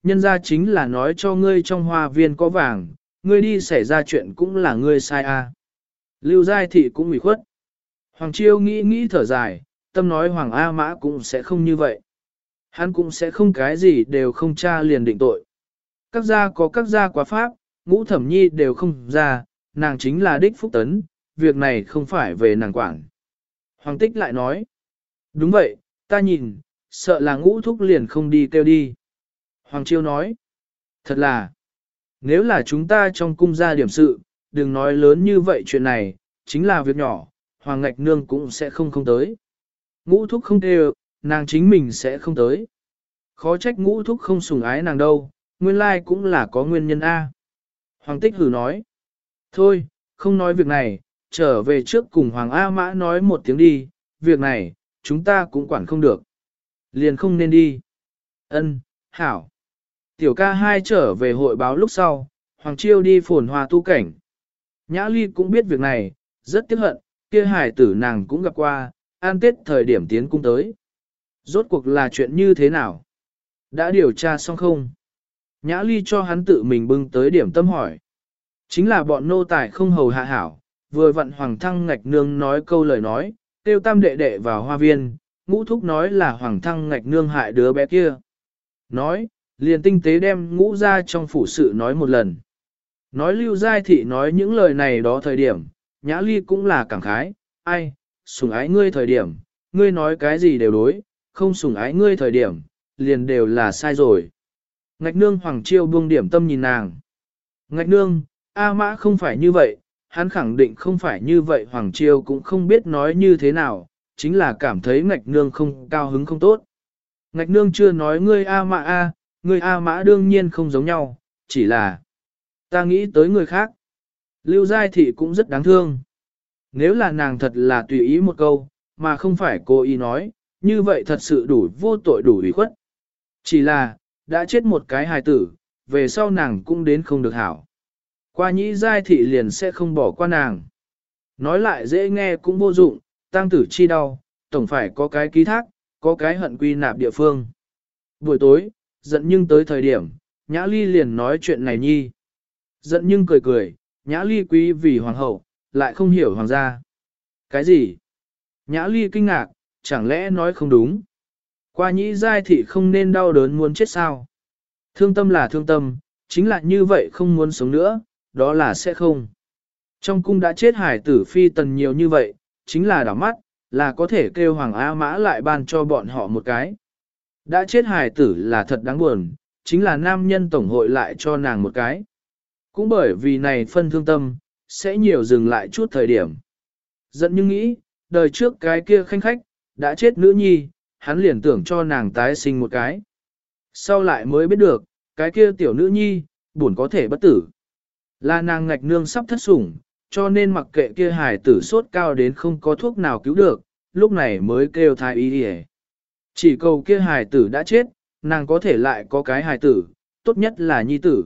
Nhân ra chính là nói cho ngươi trong hoa viên có vàng, ngươi đi xảy ra chuyện cũng là ngươi sai a. Lưu Giai Thị cũng ủy khuất. Hoàng Chiêu nghĩ nghĩ thở dài, tâm nói Hoàng A Mã cũng sẽ không như vậy. Hắn cũng sẽ không cái gì đều không tra liền định tội. Các gia có các gia quá pháp, Ngũ Thẩm Nhi đều không ra, nàng chính là đích phúc tấn, việc này không phải về nàng quản. Hoàng Tích lại nói, đúng vậy, ta nhìn, sợ là Ngũ Thúc liền không đi kêu đi. Hoàng Chiêu nói, thật là, nếu là chúng ta trong cung gia điểm sự, đừng nói lớn như vậy chuyện này, chính là việc nhỏ, Hoàng Ngạch Nương cũng sẽ không tới. Ngũ Thúc không kêu, nàng chính mình sẽ không tới. Khó trách Ngũ Thúc không sủng ái nàng đâu, nguyên lai cũng là có nguyên nhân A. Hoàng Tích hử nói, thôi, không nói việc này, trở về trước cùng Hoàng A Mã nói một tiếng đi, việc này, chúng ta cũng quản không được. Liền không nên đi. Ân, hảo. Tiểu ca hai trở về hội báo lúc sau, Hoàng Chiêu đi phồn hoa tu cảnh. Nhã Ly cũng biết việc này, rất tiếc hận, kia hải tử nàng cũng gặp qua, an tết thời điểm tiến cung tới. Rốt cuộc là chuyện như thế nào? Đã điều tra xong không? Nhã Ly cho hắn tự mình bưng tới điểm tâm hỏi. Chính là bọn nô tài không hầu hạ hảo, vừa vặn Hoàng Thăng Ngạch Nương nói câu lời nói, tiêu tam đệ đệ vào hoa viên, Ngũ Thúc nói là Hoàng Thăng Ngạch Nương hại đứa bé kia. Nói, liền tinh tế đem Ngũ ra trong phủ sự nói một lần. Nói Lưu Giai Thị nói những lời này đó thời điểm, Nhã Ly cũng là cảm khái, ai, sủng ái ngươi thời điểm, ngươi nói cái gì đều đối, không sủng ái ngươi thời điểm, liền đều là sai rồi. Ngạch Nương Hoàng Chiêu buông điểm tâm nhìn nàng. Ngạch Nương, A Mã không phải như vậy, hắn khẳng định không phải như vậy, Hoàng Chiêu cũng không biết nói như thế nào, chính là cảm thấy Ngạch Nương không cao hứng không tốt. Ngạch Nương chưa nói ngươi A Mã A, ngươi A Mã đương nhiên không giống nhau, chỉ là ta nghĩ tới người khác. Lưu Giai Thị cũng rất đáng thương. Nếu là nàng thật là tùy ý một câu, mà không phải cố ý nói, như vậy thật sự đủ vô tội đủ ủy khuất. Chỉ là, đã chết một cái hài tử, về sau nàng cũng đến không được hảo. Qua nhĩ Giai Thị liền sẽ không bỏ qua nàng. Nói lại dễ nghe cũng vô dụng, tang tử chi đau, tổng phải có cái ký thác, có cái hận quy nạp địa phương. Buổi tối, giận nhưng tới thời điểm, Nhã Ly liền nói chuyện này nhi. Giận nhưng cười cười, Nhã Ly quý vì hoàng hậu, lại không hiểu hoàng gia. Cái gì? Nhã Ly kinh ngạc, chẳng lẽ nói không đúng? Qua nhĩ Giai Thị không nên đau đớn muốn chết sao? Thương tâm là thương tâm, chính là như vậy không muốn sống nữa, đó là sẽ không. Trong cung đã chết hải tử phi tần nhiều như vậy, chính là đảo mắt, là có thể kêu Hoàng A Mã lại ban cho bọn họ một cái. Đã chết hải tử là thật đáng buồn, chính là nam nhân tổng hội lại cho nàng một cái. Cũng bởi vì này phân thương tâm, sẽ nhiều dừng lại chút thời điểm. Giận nhưng nghĩ, đời trước cái kia khanh khách, đã chết nữ nhi, hắn liền tưởng cho nàng tái sinh một cái. Sau lại mới biết được, cái kia tiểu nữ nhi, buồn có thể bất tử. Là nàng Ngạch Nương sắp thất sủng, cho nên mặc kệ kia hài tử sốt cao đến không có thuốc nào cứu được, lúc này mới kêu thái y đi. Chỉ cầu kia hài tử đã chết, nàng có thể lại có cái hài tử, tốt nhất là nhi tử.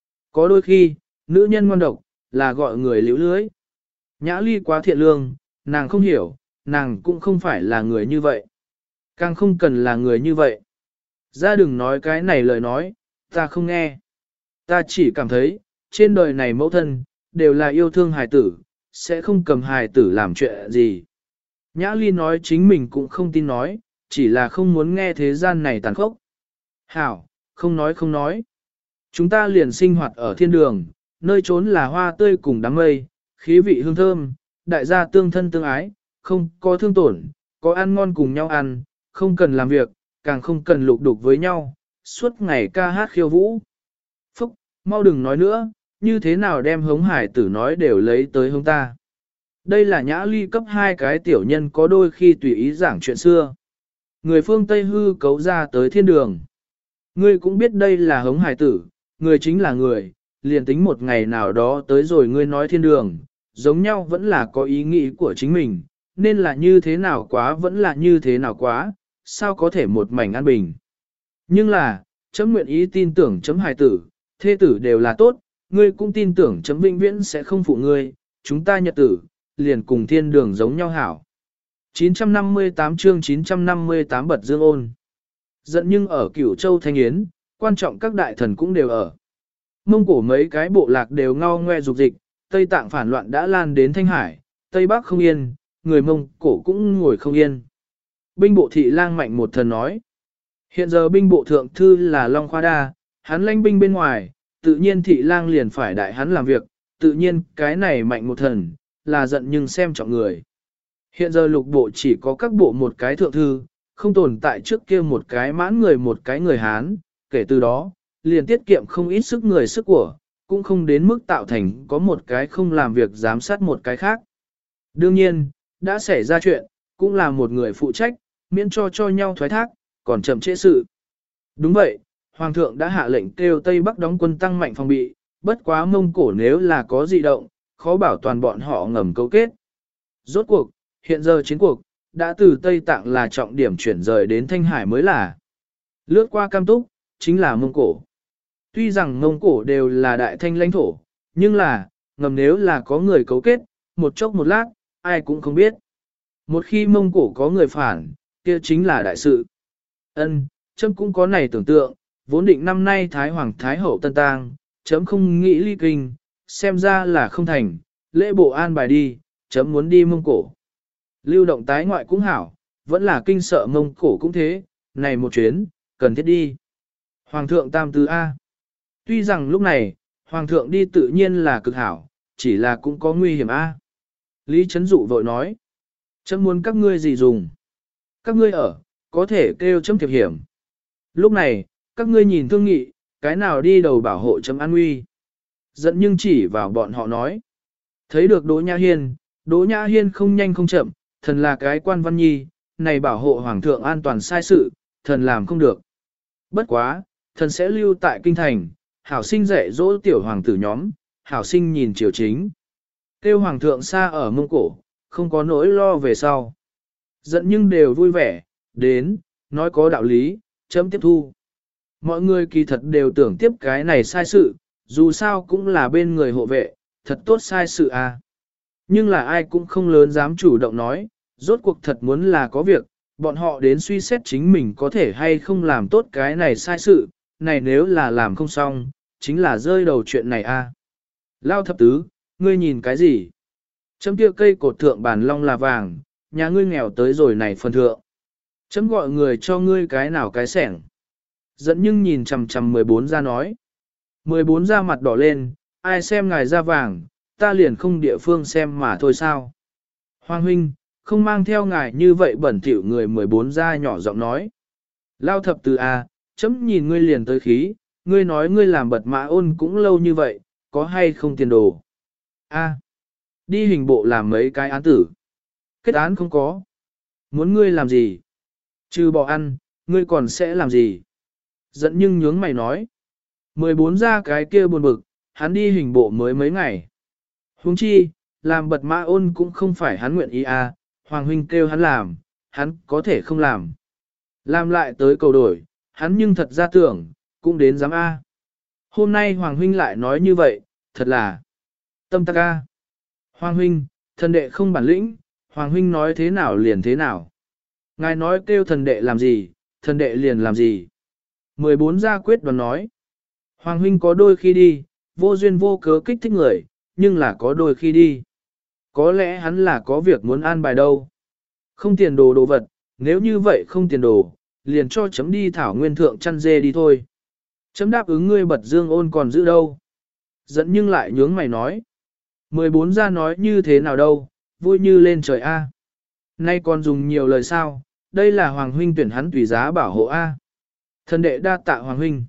Có đôi khi, nữ nhân ngoan độc, là gọi người liễu lưới. Nhã Ly quá thiện lương, nàng không hiểu, nàng cũng không phải là người như vậy. Càng không cần là người như vậy. Ra đừng nói cái này lời nói, ta không nghe. Ta chỉ cảm thấy, trên đời này mẫu thân, đều là yêu thương hài tử, sẽ không cầm hài tử làm chuyện gì. Nhã Ly nói chính mình cũng không tin nói, chỉ là không muốn nghe thế gian này tàn khốc. Hảo, không nói không nói. Chúng ta liền sinh hoạt ở thiên đường, nơi trốn là hoa tươi cùng đám mây, khí vị hương thơm, đại gia tương thân tương ái, không có thương tổn, có ăn ngon cùng nhau ăn, không cần làm việc, càng không cần lục đục với nhau, suốt ngày ca hát khiêu vũ. Phúc, mau đừng nói nữa, như thế nào đem hống hải tử nói đều lấy tới hống ta. Đây là Nhã Ly cấp 2 cái tiểu nhân có đôi khi tùy ý giảng chuyện xưa. Người phương Tây hư cấu ra tới thiên đường. Ngươi cũng biết đây là hống hải tử, người chính là người, liền tính một ngày nào đó tới rồi ngươi nói thiên đường, giống nhau vẫn là có ý nghĩ của chính mình, nên là như thế nào quá vẫn là như thế nào quá, sao có thể một mảnh an bình. Nhưng là, chấm nguyện ý tin tưởng chấm hài tử, thê tử đều là tốt, ngươi cũng tin tưởng chấm vĩnh viễn sẽ không phụ ngươi, chúng ta nhật tử, liền cùng thiên đường giống nhau hảo. 958 chương 958 bật dương ôn. Giận nhưng ở Cửu Châu Thanh Yến, quan trọng các đại thần cũng đều ở. Mông Cổ mấy cái bộ lạc đều ngao ngoe dục dịch, Tây Tạng phản loạn đã lan đến Thanh Hải, Tây Bắc không yên, người Mông Cổ cũng ngồi không yên. Binh bộ thị lang Mạnh một thần nói, hiện giờ binh bộ thượng thư là Long Khoa Đa, hắn lãnh binh bên ngoài, tự nhiên thị lang liền phải đại hắn làm việc, tự nhiên cái này Mạnh một thần, là giận nhưng xem trọng người. Hiện giờ lục bộ chỉ có các bộ một cái thượng thư, không tồn tại trước kia một cái mãn người một cái người Hán, kể từ đó, liền tiết kiệm không ít sức người sức của, cũng không đến mức tạo thành có một cái không làm việc giám sát một cái khác. Đương nhiên, đã xảy ra chuyện, cũng là một người phụ trách, miễn cho nhau thoái thác, còn chậm trễ sự. Đúng vậy, Hoàng thượng đã hạ lệnh kêu Tây Bắc đóng quân tăng mạnh phòng bị, bất quá Mông Cổ nếu là có dị động, khó bảo toàn bọn họ ngầm cấu kết. Rốt cuộc, hiện giờ chiến cuộc, đã từ Tây Tạng là trọng điểm chuyển rời đến Thanh Hải mới là. Lướt qua Cam Túc, chính là Mông Cổ. Tuy rằng Mông Cổ đều là đại thanh lãnh thổ, nhưng là, ngầm nếu là có người cấu kết, một chốc một lát, ai cũng không biết. Một khi Mông Cổ có người phản, kia chính là đại sự. Chấm cũng có này tưởng tượng, vốn định năm nay Thái Hoàng Thái Hậu tân tang, chấm không nghĩ ly kinh, xem ra là không thành, lễ bộ an bài đi, chấm muốn đi Mông Cổ. Lưu động tái ngoại cũng hảo, vẫn là kinh sợ Mông Cổ cũng thế, này một chuyến, cần thiết đi. Hoàng thượng tam tứ A. Tuy rằng lúc này, Hoàng thượng đi tự nhiên là cực hảo, chỉ là cũng có nguy hiểm A. Lý Trấn Dụ vội nói, chấm muốn các ngươi gì dùng. Các ngươi ở, có thể kêu chấm thiệp hiểm. Lúc này, các ngươi nhìn thương nghị, cái nào đi đầu bảo hộ chấm an nguy. Giận nhưng chỉ vào bọn họ nói. Thấy được Đỗ Nhã Hiên không nhanh không chậm, thần là cái quan văn nhi, này bảo hộ hoàng thượng an toàn sai sự, thần làm không được. Bất quá, thần sẽ lưu tại kinh thành, hảo sinh dạy dỗ tiểu hoàng tử nhóm, hảo sinh nhìn triều chính. Kêu hoàng thượng xa ở Mông Cổ, không có nỗi lo về sau. Giận nhưng đều vui vẻ, đến, nói có đạo lý, chấm tiếp thu. Mọi người kỳ thật đều tưởng tiếp cái này sai sự, dù sao cũng là bên người hộ vệ, thật tốt sai sự à. Nhưng là ai cũng không lớn dám chủ động nói, rốt cuộc thật muốn là có việc, bọn họ đến suy xét chính mình có thể hay không làm tốt cái này sai sự, này nếu là làm không xong, chính là rơi đầu chuyện này à. Lao thập tứ, ngươi nhìn cái gì? Chấm kia cây cột thượng bàn long là vàng, nhà ngươi nghèo tới rồi này phần thượng. Chấm gọi người cho ngươi cái nào cái sẻng. Dẫn nhưng nhìn chằm chằm 14 ra nói. 14 ra mặt đỏ lên, ai xem ngài ra vàng, ta liền không địa phương xem mà thôi sao. Hoàng huynh, không mang theo ngài như vậy bẩn thỉu người 14 ra nhỏ giọng nói. Lao thập từ A, chấm nhìn ngươi liền tới khí, ngươi nói ngươi làm bật mã ôn cũng lâu như vậy, có hay không tiền đồ. A, đi hình bộ làm mấy cái án tử. Kết án không có. Muốn ngươi làm gì? Trừ bỏ ăn, ngươi còn sẽ làm gì? Giận nhưng nhướng mày nói. 14 ra cái kia buồn bực, hắn đi hình bộ mới mấy ngày. Huống chi, làm bật mã ôn cũng không phải hắn nguyện ý à, Hoàng huynh kêu hắn làm, hắn có thể không làm. Làm lại tới cầu đổi, hắn nhưng thật ra tưởng, cũng đến dám a. Hôm nay Hoàng huynh lại nói như vậy, thật là tâm tắc a. Hoàng huynh, thần đệ không bản lĩnh, Hoàng huynh nói thế nào liền thế nào. Ngài nói kêu thần đệ làm gì, thần đệ liền làm gì. 14 gia quyết đoán nói. Hoàng huynh có đôi khi đi, vô duyên vô cớ kích thích người, nhưng là có đôi khi đi. Có lẽ hắn là có việc muốn an bài đâu. Không tiền đồ đồ vật, nếu như vậy không tiền đồ, liền cho chấm đi thảo nguyên thượng chăn dê đi thôi. Chấm đáp ứng ngươi bật dương ôn còn giữ đâu. Dẫn nhưng lại nhướng mày nói. 14 gia nói như thế nào đâu, vui như lên trời A. Nay còn dùng nhiều lời sao, đây là Hoàng huynh tuyển hắn tùy giá bảo hộ A. Thần đệ đa tạ Hoàng huynh.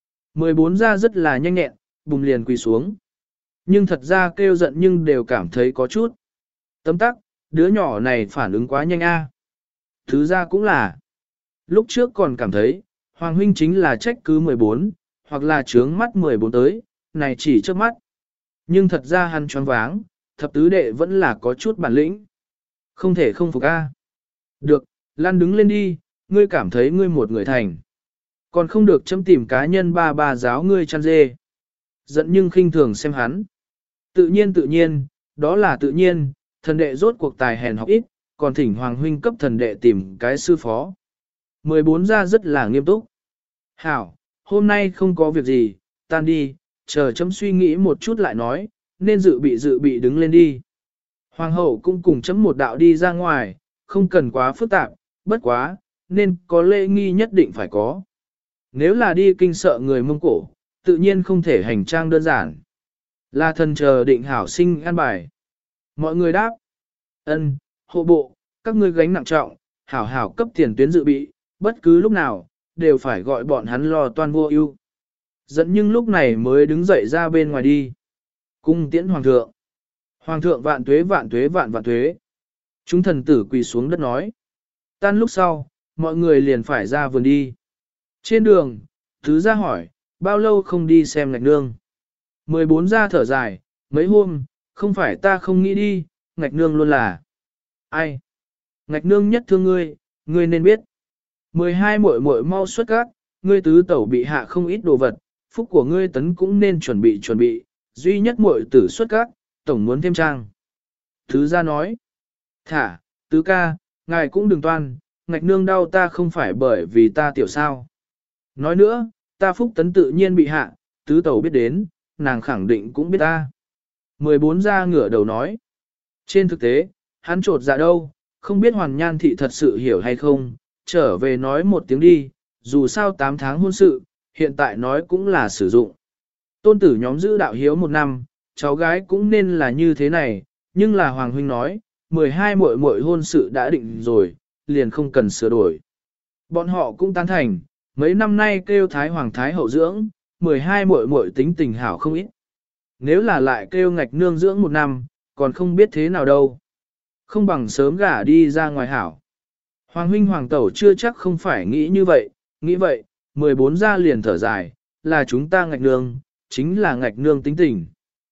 14 gia rất là nhanh nhẹn, bùng liền quỳ xuống. Nhưng thật ra kêu giận nhưng đều cảm thấy có chút. Tấm tắc, đứa nhỏ này phản ứng quá nhanh A. Thứ ra cũng là. Lúc trước còn cảm thấy, Hoàng huynh chính là trách cứ 14, hoặc là trướng mắt 14 tới, này chỉ trước mắt. Nhưng thật ra hắn choáng váng, thập tứ đệ vẫn là có chút bản lĩnh. Không thể không phục A. Được, Lan đứng lên đi, ngươi cảm thấy ngươi một người thành. Còn không được chấm tìm cá nhân ba giáo ngươi chăn dê. Giận nhưng khinh thường xem hắn. Tự nhiên, đó là tự nhiên, thần đệ rốt cuộc tài hèn học ít, còn thỉnh Hoàng huynh cấp thần đệ tìm cái sư phó. 14 ra rất là nghiêm túc. Hảo, hôm nay không có việc gì, tan đi, chờ chấm suy nghĩ một chút lại nói, nên dự bị đứng lên đi. Hoàng hậu cũng cùng chấm một đạo đi ra ngoài, không cần quá phức tạp, bất quá, nên có lễ nghi nhất định phải có. Nếu là đi kinh sợ người Mông Cổ, tự nhiên không thể hành trang đơn giản. Là thần chờ định hảo sinh an bài. Mọi người đáp, ân, hộ bộ, các ngươi gánh nặng trọng, hảo hảo cấp tiền tuyến dự bị, bất cứ lúc nào, đều phải gọi bọn hắn lo toan vô ưu. Dẫn nhưng lúc này mới đứng dậy ra bên ngoài đi. Cung tiễn hoàng thượng. Hoàng thượng vạn tuế vạn tuế vạn vạn tuế. Chúng thần tử quỳ xuống đất nói. Tan lúc sau, mọi người liền phải ra vườn đi. Trên đường, tứ gia hỏi, bao lâu không đi xem ngạch nương. 14 gia thở dài, mấy hôm, không phải ta không nghĩ đi, ngạch nương luôn là. Ai? Ngạch nương nhất thương ngươi nên biết. 12 muội muội mau xuất các, ngươi tứ tẩu bị hạ không ít đồ vật, phúc của ngươi tấn cũng nên chuẩn bị, duy nhất muội tử xuất các, tổng muốn thêm trang. Tứ gia nói, thả, tứ ca, ngài cũng đừng toan, ngạch nương đau ta không phải bởi vì ta tiểu sao. Nói nữa, ta phúc tấn tự nhiên bị hạ, tứ tẩu biết đến, nàng khẳng định cũng biết ta. 14 gia ngửa đầu nói, trên thực tế, hắn trột dạ đâu, không biết hoàn nhan thị thật sự hiểu hay không, trở về nói một tiếng đi, dù sao 8 tháng hôn sự, hiện tại nói cũng là sử dụng. Tôn tử nhóm giữ đạo hiếu 1 năm, cháu gái cũng nên là như thế này, nhưng là Hoàng huynh nói, 12 muội muội hôn sự đã định rồi, liền không cần sửa đổi. Bọn họ cũng tán thành, mấy năm nay kêu Thái Hoàng Thái Hậu dưỡng, 12 muội muội tính tình hảo không ít. Nếu là lại kêu ngạch nương dưỡng 1 năm, còn không biết thế nào đâu. Không bằng sớm gả đi ra ngoài hảo. Hoàng huynh hoàng tẩu chưa chắc không phải nghĩ vậy, 14 gia liền thở dài, là chúng ta ngạch nương, chính là ngạch nương tính tình.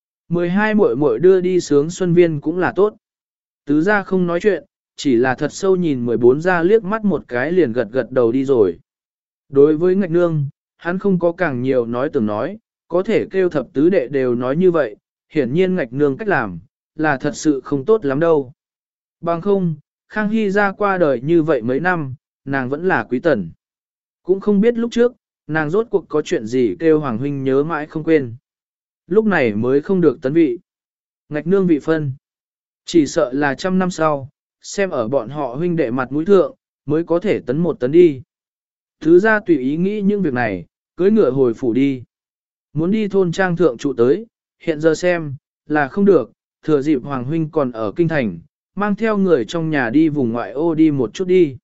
12 muội muội đưa đi sướng xuân viên cũng là tốt. Tứ gia không nói chuyện, chỉ là thật sâu nhìn 14 gia liếc mắt một cái liền gật đầu đi rồi. Đối với ngạch nương, hắn không có càng nhiều nói từng nói, có thể kêu thập tứ đệ đều nói như vậy, hiển nhiên ngạch nương cách làm, là thật sự không tốt lắm đâu. Bằng không, Khang Hy ra qua đời như vậy mấy năm, nàng vẫn là quý tần. Cũng không biết lúc trước, nàng rốt cuộc có chuyện gì kêu Hoàng huynh nhớ mãi không quên. Lúc này mới không được tấn vị. Ngạch nương vị phân. Chỉ sợ là 100 năm sau, xem ở bọn họ huynh đệ mặt mũi thượng, mới có thể tấn 1 tấn đi. Thứ ra tùy ý nghĩ những việc này, cưới ngựa hồi phủ đi. Muốn đi thôn trang thượng trụ tới, hiện giờ xem, là không được, thừa dịp Hoàng huynh còn ở kinh thành, mang theo người trong nhà đi vùng ngoại ô đi một chút đi.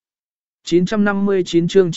959 chương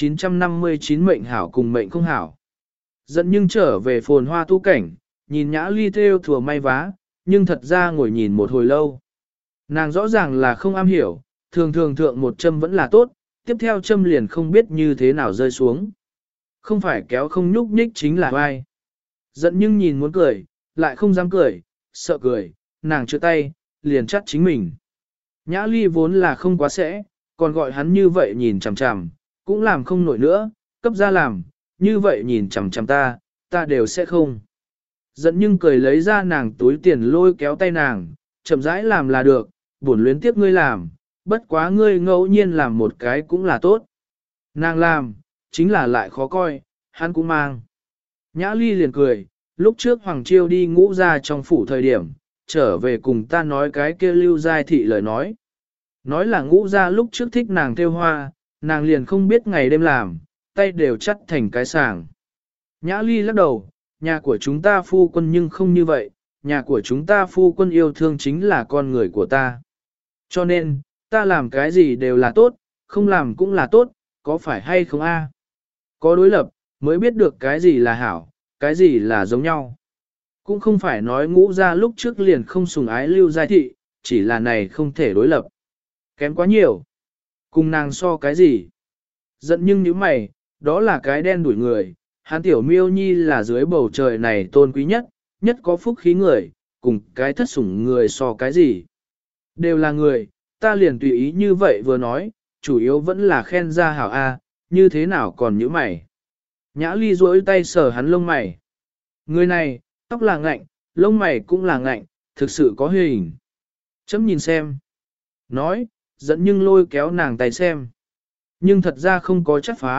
959 mệnh hảo cùng mệnh không hảo. Dẫn nhưng trở về phồn hoa tu cảnh, nhìn Nhã Ly theo thừa may vá, nhưng thật ra ngồi nhìn một hồi lâu. Nàng rõ ràng là không am hiểu, thường thượng một châm vẫn là tốt, tiếp theo châm liền không biết như thế nào rơi xuống. Không phải kéo không nhúc nhích chính là vai. Giận nhưng nhìn muốn cười, lại không dám cười, sợ cười, nàng chữa tay, liền chắt chính mình. Nhã Ly vốn là không quá sẽ, còn gọi hắn như vậy nhìn chằm chằm, cũng làm không nổi nữa, cấp ra làm, như vậy nhìn chằm chằm ta đều sẽ không. Giận nhưng cười lấy ra nàng túi tiền lôi kéo tay nàng, chậm rãi làm là được, buồn luyến tiếp ngươi làm, bất quá ngươi ngẫu nhiên làm một cái cũng là tốt. Nàng làm, chính là lại khó coi, hắn cũng mang. Nhã Ly liền cười, lúc trước Hoàng Chiêu đi ngũ ra trong phủ thời điểm, trở về cùng ta nói cái kia Lưu Giai Thị lời nói. Nói là ngũ ra lúc trước thích nàng theo hoa, nàng liền không biết ngày đêm làm, tay đều chắt thành cái sàng. Nhã Ly lắc đầu, nhà của chúng ta phu quân nhưng không như vậy, nhà của chúng ta phu quân yêu thương chính là con người của ta. Cho nên, ta làm cái gì đều là tốt, không làm cũng là tốt, có phải hay không a? Có đối lập, mới biết được cái gì là hảo, cái gì là giống nhau. Cũng không phải nói ngũ ra lúc trước liền không sùng ái Lưu Giai Thị, chỉ là này không thể đối lập. Kém quá nhiều. Cùng nàng so cái gì? Giận nhưng như mày, đó là cái đen đuổi người, hắn tiểu miêu nhi là dưới bầu trời này tôn quý nhất, nhất có phúc khí người, cùng cái thất sủng người so cái gì? Đều là người, ta liền tùy ý như vậy vừa nói, chủ yếu vẫn là khen ra hảo A, như thế nào còn như mày? Nhã Ly duỗi tay sờ hắn lông mày. Người này, tóc là ngạnh, lông mày cũng là ngạnh, thực sự có hình. Chấm nhìn xem. Nói, dẫn nhưng lôi kéo nàng tay xem. Nhưng thật ra không có chắc phá,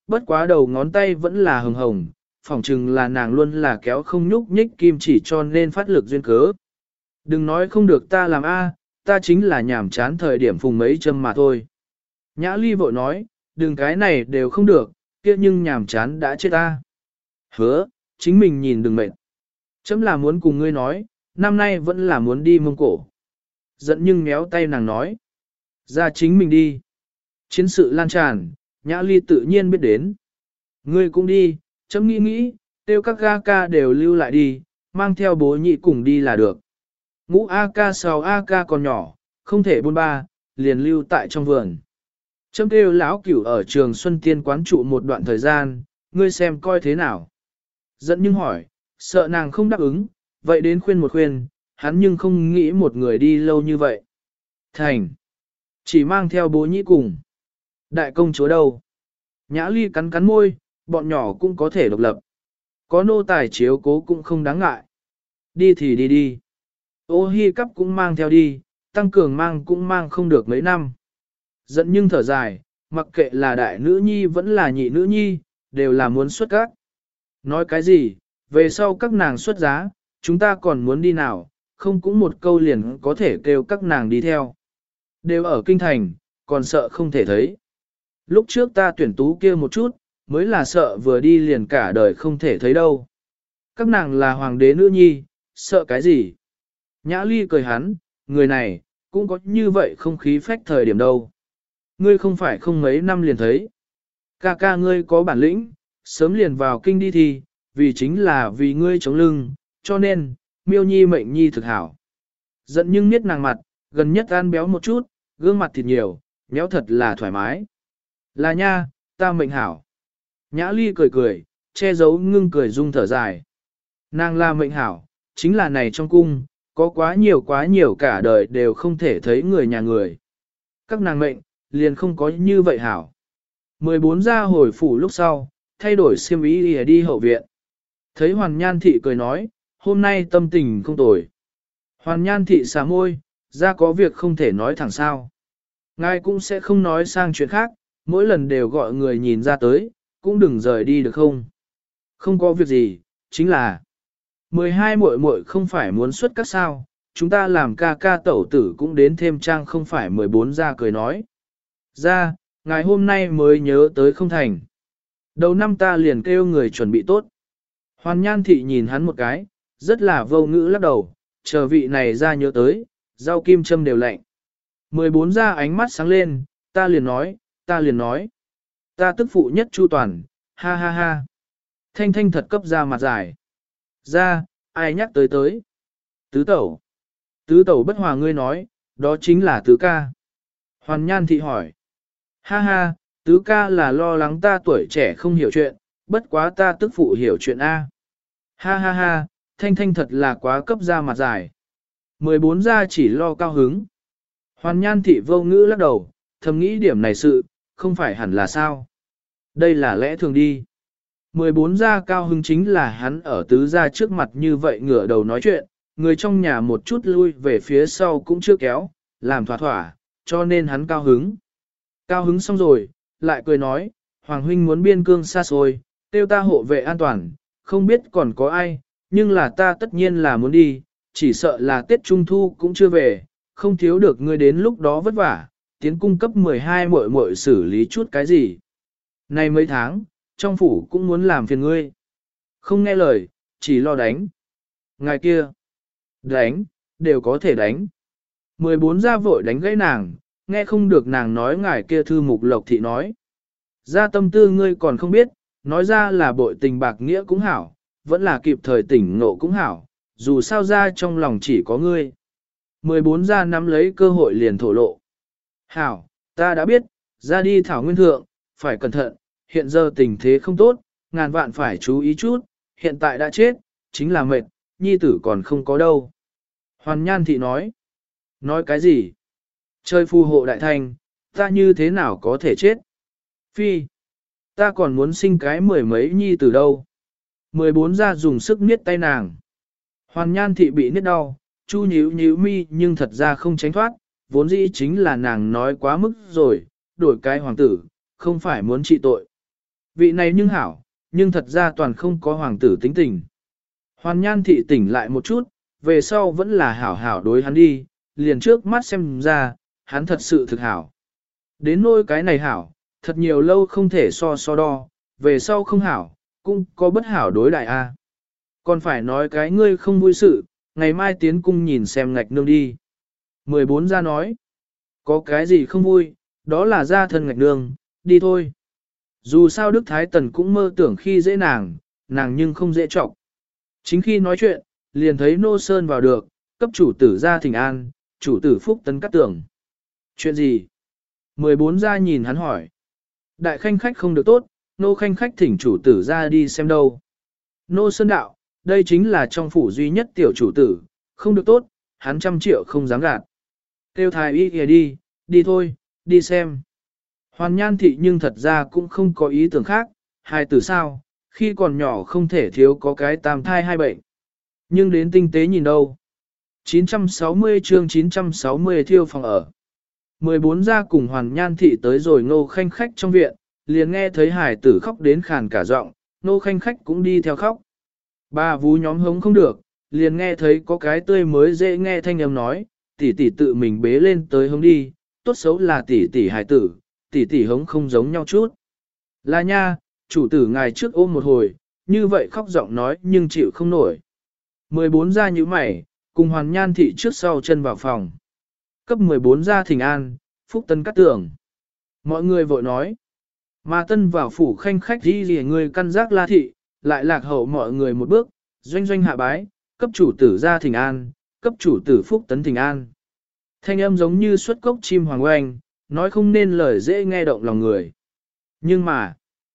bất quá đầu ngón tay vẫn là hồng hồng, phỏng chừng là nàng luôn là kéo không nhúc nhích kim chỉ cho nên phát lực duyên cớ. Đừng nói không được ta làm a, ta chính là nhảm chán thời điểm phùng mấy châm mà thôi. Nhã Ly vội nói, đừng cái này đều không được, kia nhưng nhảm chán đã chết ta. Hứa, chính mình nhìn đừng mệt. Chấm là muốn cùng ngươi nói, năm nay vẫn là muốn đi Mông Cổ. Giận nhưng méo tay nàng nói. Ra chính mình đi. Chiến sự lan tràn, Nhã Ly tự nhiên biết đến. Ngươi cũng đi, chấm nghĩ nghĩ, tiêu các ga ca đều lưu lại đi, mang theo bố nhị cùng đi là được. Ngũ AK 6 AK còn nhỏ, không thể buôn ba, liền lưu tại trong vườn. Chấm kêu lão cửu ở trường Xuân Tiên quán trụ một đoạn thời gian, ngươi xem coi thế nào. Giận nhưng hỏi, sợ nàng không đáp ứng, vậy đến khuyên một khuyên, hắn nhưng không nghĩ một người đi lâu như vậy. Thành, chỉ mang theo bố nhĩ cùng. Đại công chúa đâu? Nhã Ly cắn cắn môi, bọn nhỏ cũng có thể độc lập. Có nô tài chiếu cố cũng không đáng ngại. Đi thì đi đi. Ô hi cắp cũng mang theo đi, tăng cường mang cũng mang không được mấy năm. Giận nhưng thở dài, mặc kệ là đại nữ nhi vẫn là nhị nữ nhi, đều là muốn xuất các. Nói cái gì, về sau các nàng xuất giá, chúng ta còn muốn đi nào, không cũng một câu liền có thể kêu các nàng đi theo. Đều ở kinh thành, còn sợ không thể thấy. Lúc trước ta tuyển tú kia một chút, mới là sợ vừa đi liền cả đời không thể thấy đâu. Các nàng là hoàng đế nữ nhi, sợ cái gì? Nhã Ly cười hắn, người này, cũng có như vậy không khí phách thời điểm đâu. Ngươi không phải không mấy năm liền thấy. Ca ca ngươi có bản lĩnh, sớm liền vào kinh đi thì, vì chính là vì ngươi chống lưng, cho nên, miêu nhi mệnh nhi thực hảo. Giận nhưng niết nàng mặt, gần nhất ăn béo một chút, gương mặt thịt nhiều, méo thật là thoải mái. Là nha, ta mệnh hảo. Nhã Ly cười cười, che giấu ngưng cười rung thở dài. Nàng là mệnh hảo, chính là này trong cung, có quá nhiều cả đời đều không thể thấy người nhà người. Các nàng mệnh, liền không có như vậy hảo. 14 ra hồi phủ lúc sau, thay đổi xiêm y đi hậu viện. Thấy Hoàn Nhan Thị cười nói, hôm nay tâm tình không tồi. Hoàn Nhan Thị xả môi, ra có việc không thể nói thẳng sao. Ngài cũng sẽ không nói sang chuyện khác, mỗi lần đều gọi người nhìn ra tới, cũng đừng rời đi được không. Không có việc gì, chính là 12 muội muội không phải muốn xuất các sao, chúng ta làm ca ca tẩu tử cũng đến thêm trang không phải 14 ra cười nói. Ra, ngài hôm nay mới nhớ tới không thành. Đầu năm ta liền kêu người chuẩn bị tốt. Hoàn Nhan Thị nhìn hắn một cái, rất là vô ngữ lắc đầu, chờ vị này ra nhớ tới, rau kim châm đều lạnh. 14 ra ánh mắt sáng lên, ta liền nói, ta tức phụ nhất chu toàn, ha ha ha. Thanh Thanh thật cấp ra mặt dài. Ra, ai nhắc tới. Tứ tẩu bất hòa ngươi nói, đó chính là tứ ca. Hoàn Nhan Thị hỏi. Ha ha, tứ ca là lo lắng ta tuổi trẻ không hiểu chuyện, bất quá ta tức phụ hiểu chuyện A. Ha ha ha, Thanh Thanh thật là quá cấp ra mặt dài. 14 ra chỉ lo cao hứng. Hoàn Nhan Thị vô ngữ lắc đầu, thầm nghĩ điểm này sự, không phải hẳn là sao. Đây là lẽ thường đi. 14 gia cao hứng chính là hắn ở tứ gia trước mặt như vậy ngửa đầu nói chuyện, người trong nhà một chút lui về phía sau cũng chưa kéo, làm thỏa, cho nên hắn cao hứng. Cao hứng xong rồi, lại cười nói, Hoàng huynh muốn biên cương xa xôi, tiêu ta hộ vệ an toàn, không biết còn có ai, nhưng là ta tất nhiên là muốn đi, chỉ sợ là Tết Trung Thu cũng chưa về, không thiếu được ngươi đến lúc đó vất vả, tiến cung cấp 12 muội muội xử lý chút cái gì. Này mấy tháng, trong phủ cũng muốn làm phiền ngươi. Không nghe lời, chỉ lo đánh. Ngài kia, đánh, đều có thể đánh. 14 gia vội đánh gãy nàng, nghe không được nàng nói ngài kia thư mục lộc thị nói. Ra tâm tư ngươi còn không biết, nói ra là bội tình bạc nghĩa cũng hảo, vẫn là kịp thời tỉnh ngộ cũng hảo, dù sao ra trong lòng chỉ có ngươi. 14 gia nắm lấy cơ hội liền thổ lộ. Hảo, ta đã biết, ra đi thảo nguyên thượng, phải cẩn thận, hiện giờ tình thế không tốt, ngàn vạn phải chú ý chút, hiện tại đã chết, chính là mệt, nhi tử còn không có đâu. Hoàn Nhan Thị nói. Nói cái gì? Chơi phù hộ đại thành, ta như thế nào có thể chết? Phi, ta còn muốn sinh cái mười mấy nhi tử đâu. 14 ra dùng sức niết tay nàng. Hoàn Nhan Thị bị niết đau, chu nhíu mi nhưng thật ra không tránh thoát, vốn dĩ chính là nàng nói quá mức rồi, đổi cái hoàng tử, không phải muốn trị tội. vị này nhưng hảo, nhưng thật ra toàn không có hoàng tử tính tình. Hoàn Nhan thị tỉnh lại một chút, về sau vẫn là hảo hảo đối hắn đi, liền trước mắt xem ra, hắn thật sự thực hảo. Đến nỗi cái này hảo, thật nhiều lâu không thể so đo, về sau không hảo, cũng có bất hảo đối đại a. Còn phải nói cái ngươi không vui sự, ngày mai tiến cung nhìn xem ngạch nương đi. 14 ra nói, có cái gì không vui, đó là gia thân ngạch nương, đi thôi. Dù sao Đức Thái Tần cũng mơ tưởng khi dễ nàng, nàng nhưng không dễ trọng. Chính khi nói chuyện, liền thấy Nô Sơn vào được, cấp chủ tử ra thỉnh an, chủ tử Phúc Tấn cắt tưởng. Chuyện gì? 14 ra nhìn hắn hỏi. Đại khanh khách không được tốt, nô khanh khách thỉnh chủ tử ra đi xem đâu. Nô Sơn đạo, đây chính là trong phủ duy nhất tiểu chủ tử, không được tốt, hắn 100 triệu không dám gạt. Kêu thái y kìa đi, đi thôi, đi xem. Hoàn Nhan thị nhưng thật ra cũng không có ý tưởng khác, hai tử sao, khi còn nhỏ không thể thiếu có cái tam thai hai bệnh. Nhưng đến tinh tế nhìn đâu. 960 chương 960 thiêu phòng ở. 14 ra cùng Hoàn Nhan thị tới rồi Ngô Khanh khách trong viện, liền nghe thấy hải tử khóc đến khàn cả giọng, Ngô Khanh khách cũng đi theo khóc. Ba vú nhóm hống không được, liền nghe thấy có cái tươi mới dễ nghe thanh âm nói, tỷ tỷ tự mình bế lên tới hống đi, tốt xấu là tỷ tỷ hải tử, tỷ tỷ hống không giống nhau chút. Là nha, chủ tử ngài trước ôm một hồi, như vậy khóc giọng nói nhưng chịu không nổi. 14 ra như mày, cùng Hoàn Nhan thị trước sau chân vào phòng. Cấp 14 ra thỉnh an, Phúc Tân cắt tưởng. Mọi người vội nói. Mà Tân vào phủ khanh khách đi rìa người căn giác La thị, lại lạc hậu mọi người một bước, doanh doanh hạ bái, cấp chủ tử ra thỉnh an, cấp chủ tử Phúc Tấn thỉnh an. Thanh âm giống như xuất cốc chim hoàng oanh, nói không nên lời dễ nghe động lòng người. Nhưng mà,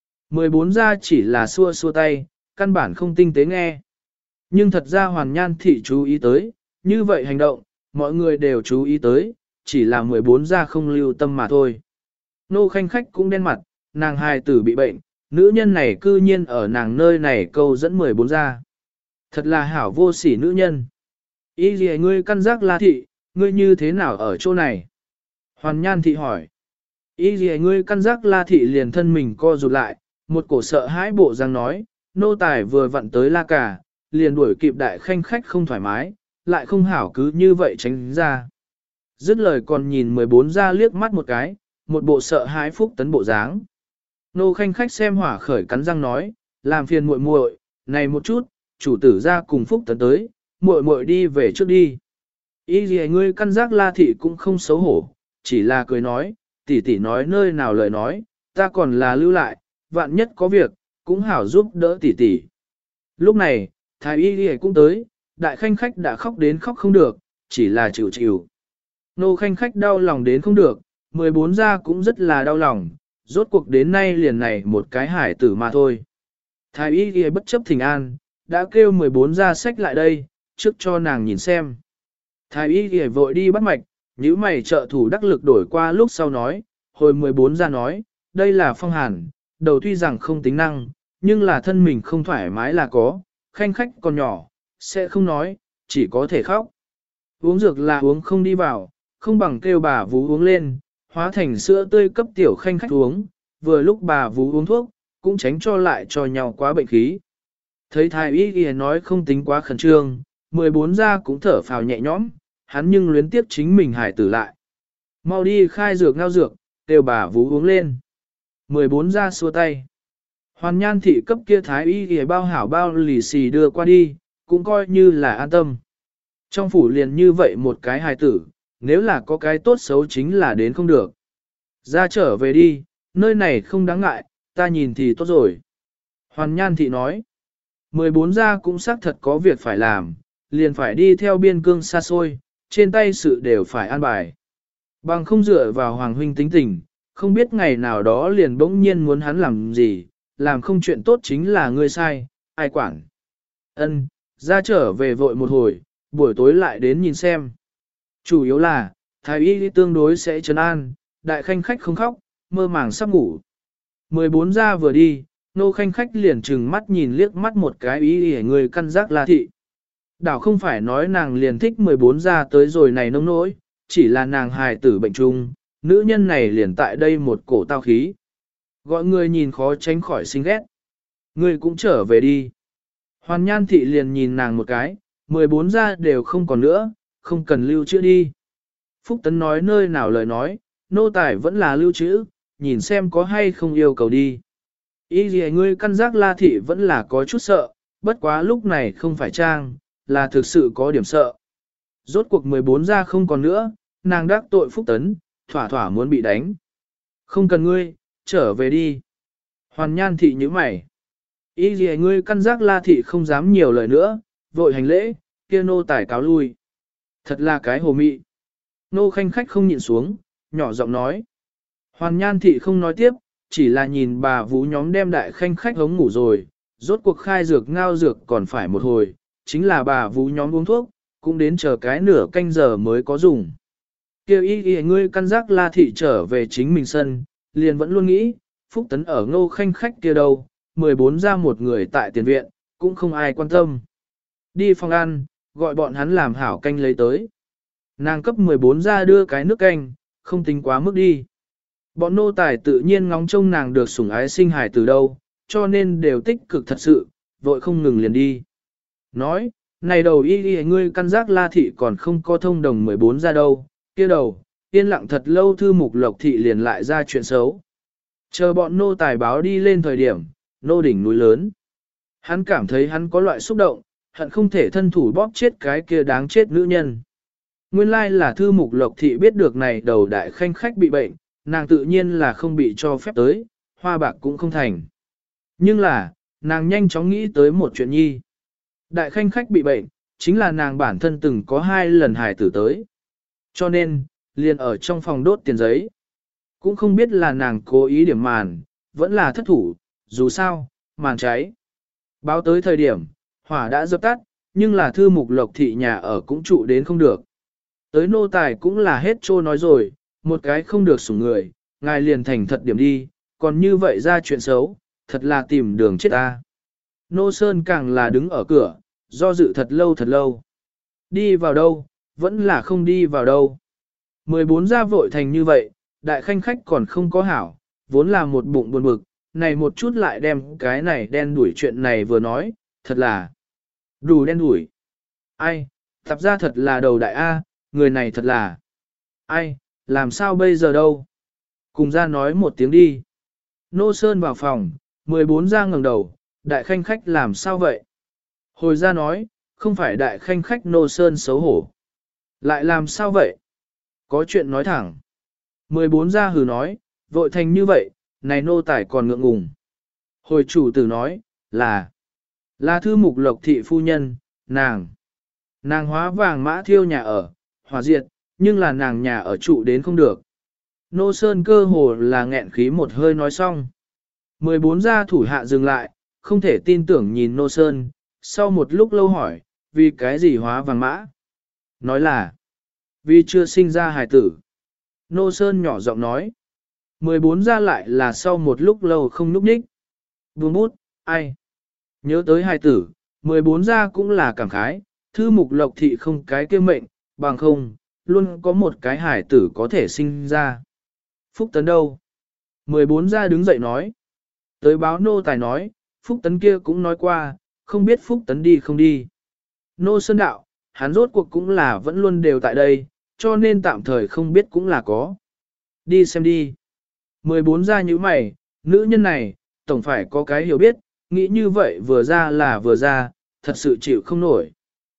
14 ra chỉ là xua xua tay, căn bản không tinh tế nghe. Nhưng thật ra Hoàn Nhan thị chú ý tới, như vậy hành động, mọi người đều chú ý tới, chỉ là 14 ra không lưu tâm mà thôi. Nô khanh khách cũng đen mặt, nàng hài tử bị bệnh, nữ nhân này cư nhiên ở nàng nơi này câu dẫn 14 ra. Thật là hảo vô sỉ nữ nhân. Ý gì ngươi căn giác La thị, ngươi như thế nào ở chỗ này? Hoàn Nhan thị hỏi. Ý gì ngươi căn giác La thị liền thân mình co rụt lại, một cổ sợ hãi bộ răng nói, nô tài vừa vặn tới La Cả, liền đuổi kịp đại khanh khách không thoải mái, lại không hảo cứ như vậy tránh ra. Dứt lời còn nhìn 14 ra liếc mắt một cái, một bộ sợ hãi Phúc Tấn bộ dáng. Nô khanh khách xem hỏa khởi cắn răng nói, làm phiền muội muội, này một chút, chủ tử ra cùng Phúc Tấn tới, muội muội đi về trước đi. Ý gì ngươi căn giác La thị cũng không xấu hổ, chỉ là cười nói, tỷ tỷ nói nơi nào lời nói, ta còn là lưu lại, vạn nhất có việc, cũng hảo giúp đỡ tỷ tỷ. Lúc này, thái y cũng tới, đại khanh khách đã khóc đến khóc không được, chỉ là chịu chịu. Nô khanh khách đau lòng đến không được, 14 ra cũng rất là đau lòng, rốt cuộc đến nay liền này một cái hải tử mà thôi. Thái y bất chấp thỉnh an, đã kêu 14 ra sách lại đây, trước cho nàng nhìn xem. Thái y vội đi bắt mạch, nhíu mày trợ thủ đắc lực đổi qua lúc sau nói, hồi 14 ra nói, đây là phong hàn, đầu tuy rằng không tính năng, nhưng là thân mình không thoải mái là có, khanh khách còn nhỏ, sẽ không nói, chỉ có thể khóc. Uống dược là uống không đi vào, không bằng kêu bà vú uống lên, hóa thành sữa tươi cấp tiểu khanh khách uống, vừa lúc bà vú uống thuốc, cũng tránh cho lại cho nhau quá bệnh khí. Thấy thái y nói không tính quá khẩn trương, 14 ra cũng thở phào nhẹ nhõm, hắn nhưng luyến tiếp chính mình hải tử lại. Mau đi khai dược ngao dược, kêu bà vú uống lên. 14 ra xua tay. Hoàn Nhan thị cấp kia thái y bao hảo bao lì xì đưa qua đi, cũng coi như là an tâm. Trong phủ liền như vậy một cái hài tử, nếu là có cái tốt xấu chính là đến không được. Ra trở về đi, nơi này không đáng ngại, ta nhìn thì tốt rồi. Hoàn Nhan thị nói, 14 gia cũng xác thật có việc phải làm, liền phải đi theo biên cương xa xôi, trên tay sự đều phải an bài. Bằng không dựa vào Hoàng huynh tính tình, không biết ngày nào đó liền bỗng nhiên muốn hắn làm gì, làm không chuyện tốt chính là ngươi sai, ai quản. Ân, ra trở về vội một hồi, buổi tối lại đến nhìn xem. Chủ yếu là, thái y tương đối sẽ trấn an, đại khanh khách không khóc, mơ màng sắp ngủ. 14 ra vừa đi, nô khanh khách liền trừng mắt nhìn liếc mắt một cái ý để người căn giác La thị. Đảo không phải nói nàng liền thích 14 ra tới rồi này nông nỗi, chỉ là nàng hài tử bệnh chung, nữ nhân này liền tại đây một cổ tao khí. Gọi người nhìn khó tránh khỏi sinh ghét. Ngươi cũng trở về đi. Hoàn Nhan Thị liền nhìn nàng một cái, 14 gia đều không còn nữa, không cần lưu trữ đi. Phúc Tấn nói nơi nào lời nói, nô tài vẫn là lưu trữ, nhìn xem có hay không yêu cầu đi. Ý gì ngươi căn giác La Thị vẫn là có chút sợ, bất quá lúc này không phải trang, là thực sự có điểm sợ. Rốt cuộc 14 gia không còn nữa, nàng đắc tội Phúc Tấn, thỏa thỏa muốn bị đánh. Không cần ngươi, trở về đi. Hoàn Nhan Thị nhíu mày. Ý gì ngươi căn giác La Thị không dám nhiều lời nữa, vội hành lễ, kia nô tài cáo lui. Thật là cái hồ mị. Nô khanh khách không nhịn xuống, nhỏ giọng nói. Hoàn Nhan Thị không nói tiếp, chỉ là nhìn bà vú nhóm đem đại khanh khách hống ngủ rồi, rốt cuộc khai dược ngao dược còn phải một hồi, chính là bà vú nhóm uống thuốc, cũng đến chờ cái nửa canh giờ mới có dùng. Kêu y ngươi căn giác La Thị trở về chính mình sân, liền vẫn luôn nghĩ, Phúc Tấn ở Ngô khanh khách kia đâu, 14 ra một người tại tiền viện, cũng không ai quan tâm. Đi phòng ăn, gọi bọn hắn làm hảo canh lấy tới. Nàng cấp 14 ra đưa cái nước canh, không tính quá mức đi. Bọn nô tài tự nhiên ngóng trông nàng được sủng ái sinh hài từ đâu, cho nên đều tích cực thật sự, vội không ngừng liền đi. Nói, này đầu y ngươi căn giác La Thị còn không có thông đồng 14 ra đâu, kia đầu, yên lặng thật lâu thư mục Lộc Thị liền lại ra chuyện xấu. Chờ bọn nô tài báo đi lên thời điểm, nô đỉnh núi lớn. Hắn cảm thấy hắn có loại xúc động, hận không thể thân thủ bóp chết cái kia đáng chết nữ nhân. Nguyên lai là thư mục Lộc Thị biết được này đầu đại khanh khách bị bệnh, nàng tự nhiên là không bị cho phép tới, hoa bạc cũng không thành. Nhưng là, nàng nhanh chóng nghĩ tới một chuyện nhi. Đại khanh khách bị bệnh, chính là nàng bản thân từng có 2 lần hài tử tới. Cho nên, liền ở trong phòng đốt tiền giấy. Cũng không biết là nàng cố ý điểm màn, vẫn là thất thủ, dù sao, màn cháy. Báo tới thời điểm, hỏa đã dập tắt, nhưng là thư mục Lộc Thị nhà ở cũng trụ đến không được. Tới nô tài cũng là hết trô nói rồi, một cái không được sủng người, ngài liền thành thật điểm đi, còn như vậy ra chuyện xấu, thật là tìm đường chết ta. Nô Sơn càng là đứng ở cửa, do dự thật lâu. Đi vào đâu, vẫn là không đi vào đâu. 14 gia vội thành như vậy, đại khanh khách còn không có hảo, vốn là một bụng buồn bực, này một chút lại đem cái này đen đuổi chuyện này vừa nói, thật là đủ đen đuổi. Ai, tập ra thật là đầu đại A, người này thật là. Ai, làm sao bây giờ đâu? Cùng ra nói một tiếng đi. Nô Sơn vào phòng, 14 gia ngẩng đầu, đại khanh khách làm sao vậy? Hồi ra nói, không phải đại khanh khách Nô Sơn xấu hổ. Lại làm sao vậy? Có chuyện nói thẳng. 14 gia hừ nói, vội thành như vậy, này nô tài còn ngượng ngùng. Hồi chủ tử nói, là thư mục Lộc Thị phu nhân, nàng hóa vàng mã thiêu nhà ở, hỏa diệt, nhưng là nàng nhà ở trụ đến không được. Nô Sơn cơ hồ là nghẹn khí một hơi nói xong. 14 gia thủ hạ dừng lại, không thể tin tưởng nhìn Nô Sơn, sau một lúc lâu hỏi, vì cái gì hóa vàng mã? Nói là, vì chưa sinh ra hài tử. Nô Sơn nhỏ giọng nói. 14 gia lại là sau một lúc lâu không núp ních. Buông bút, ai? Nhớ tới hài tử, 14 gia cũng là cảm khái, thư mục Lộc Thị không cái kia mệnh, bằng không, luôn có một cái hài tử có thể sinh ra. Phúc Tấn đâu? 14 gia đứng dậy nói. Tới báo nô tài nói, Phúc Tấn kia cũng nói qua, không biết Phúc Tấn đi không đi. Nô Sơn đạo, hắn rốt cuộc cũng là vẫn luôn đều tại đây, cho nên tạm thời không biết cũng là có. Đi xem đi. 14 gia như mày, nữ nhân này, tổng phải có cái hiểu biết, nghĩ như vậy vừa ra là vừa ra, thật sự chịu không nổi.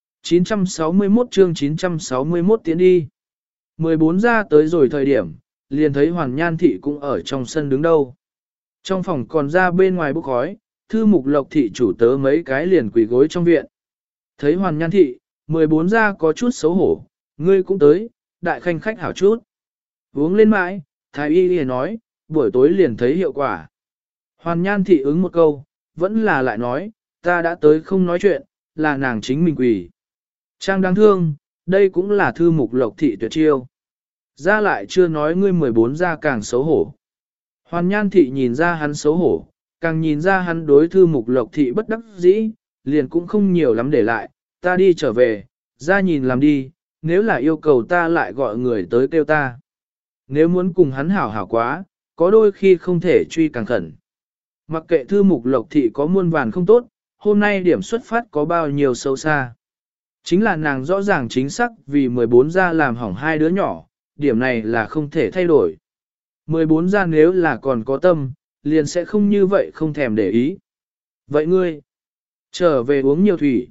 961 chương 961 tiến đi. 14 gia tới rồi thời điểm, liền thấy Hoàn Nhan Thị cũng ở trong sân đứng đâu. Trong phòng còn ra bên ngoài bốc khói, thư mục Lộc Thị chủ tớ mấy cái liền quỳ gối trong viện. Thấy Hoàn Nhan Thị, 14 gia có chút xấu hổ, ngươi cũng tới, đại khanh khách hảo chút. Uống lên mãi, Thái Y liền nói, buổi tối liền thấy hiệu quả. Hoàn Nhan Thị ứng một câu, vẫn là lại nói, ta đã tới không nói chuyện, là nàng chính mình quỳ. Trang đáng thương, đây cũng là thư mục Lộc Thị tuyệt chiêu. Ra lại chưa nói ngươi 14 gia càng xấu hổ. Hoàn Nhan Thị nhìn ra hắn xấu hổ, càng nhìn ra hắn đối thư mục Lộc Thị bất đắc dĩ, liền cũng không nhiều lắm để lại, ta đi trở về, ra nhìn làm đi, nếu là yêu cầu ta lại gọi người tới kêu ta. Nếu muốn cùng hắn hảo hảo quá, có đôi khi không thể truy càng khẩn. Mặc kệ thư mục lộc thị có muôn vàn không tốt, hôm nay điểm xuất phát có bao nhiêu sâu xa. Chính là nàng rõ ràng chính xác vì 14 gia làm hỏng hai đứa nhỏ, điểm này là không thể thay đổi. 14 gia nếu là còn có tâm, liền sẽ không như vậy không thèm để ý. Vậy ngươi, trở về uống nhiều thủy.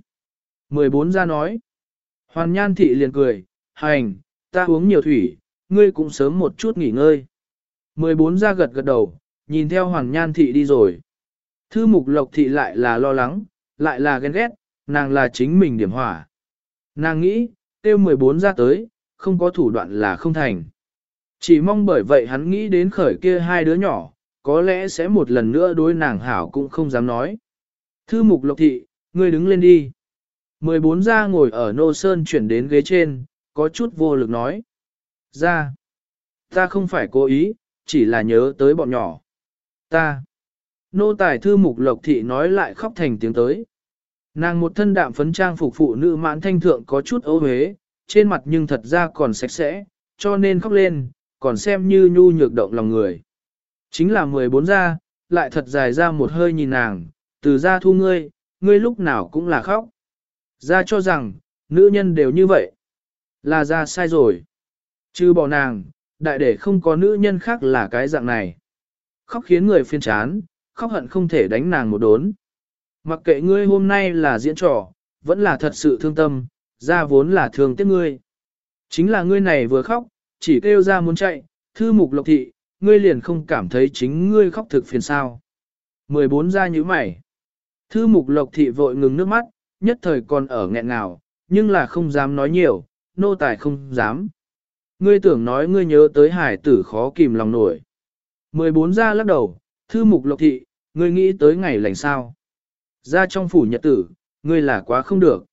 14 gia nói. Hoàn Nhan thị liền cười, hành, ta uống nhiều thủy, ngươi cũng sớm một chút nghỉ ngơi. 14 gia gật gật đầu, nhìn theo Hoàn Nhan thị đi rồi. Thư mục lộc thị lại là lo lắng, lại là ghen ghét, nàng là chính mình điểm hỏa. Nàng nghĩ, tiêu 14 gia tới, không có thủ đoạn là không thành. Chỉ mong bởi vậy hắn nghĩ đến khởi kia hai đứa nhỏ, có lẽ sẽ một lần nữa đối nàng hảo cũng không dám nói. Thư mục lộc thị, ngươi đứng lên đi. 14 gia ngồi ở nô sơn chuyển đến ghế trên, có chút vô lực nói. Ra, ta không phải cố ý, chỉ là nhớ tới bọn nhỏ. Ta, nô tài thư mục lộc thị nói lại khóc thành tiếng tới. Nàng một thân đạm phấn trang phục phụ nữ mãn thanh thượng có chút ấu huế, trên mặt nhưng thật ra còn sạch sẽ, cho nên khóc lên, còn xem như nhu nhược động lòng người. Chính là 14 gia, lại thật dài ra một hơi nhìn nàng, từ gia thu ngươi, ngươi lúc nào cũng là khóc. Gia cho rằng, nữ nhân đều như vậy. Là gia sai rồi. Chứ bỏ nàng, đại để không có nữ nhân khác là cái dạng này. Khóc khiến người phiền chán, khóc hận không thể đánh nàng một đốn. Mặc kệ ngươi hôm nay là diễn trò, vẫn là thật sự thương tâm, gia vốn là thương tiếc ngươi. Chính là ngươi này vừa khóc, chỉ kêu ra muốn chạy, thư mục lộc thị, ngươi liền không cảm thấy chính ngươi khóc thực phiền sao. 14 gia như mày. Thư mục lộc thị vội ngừng nước mắt, nhất thời còn ở nghẹn ngào, nhưng là không dám nói nhiều, nô tài không dám. Ngươi tưởng nói ngươi nhớ tới hải tử khó kìm lòng nổi. 14 gia lắc đầu, thư mục lộc thị, ngươi nghĩ tới ngày lành sao. Ra trong phủ nhật tử, ngươi là quá không được.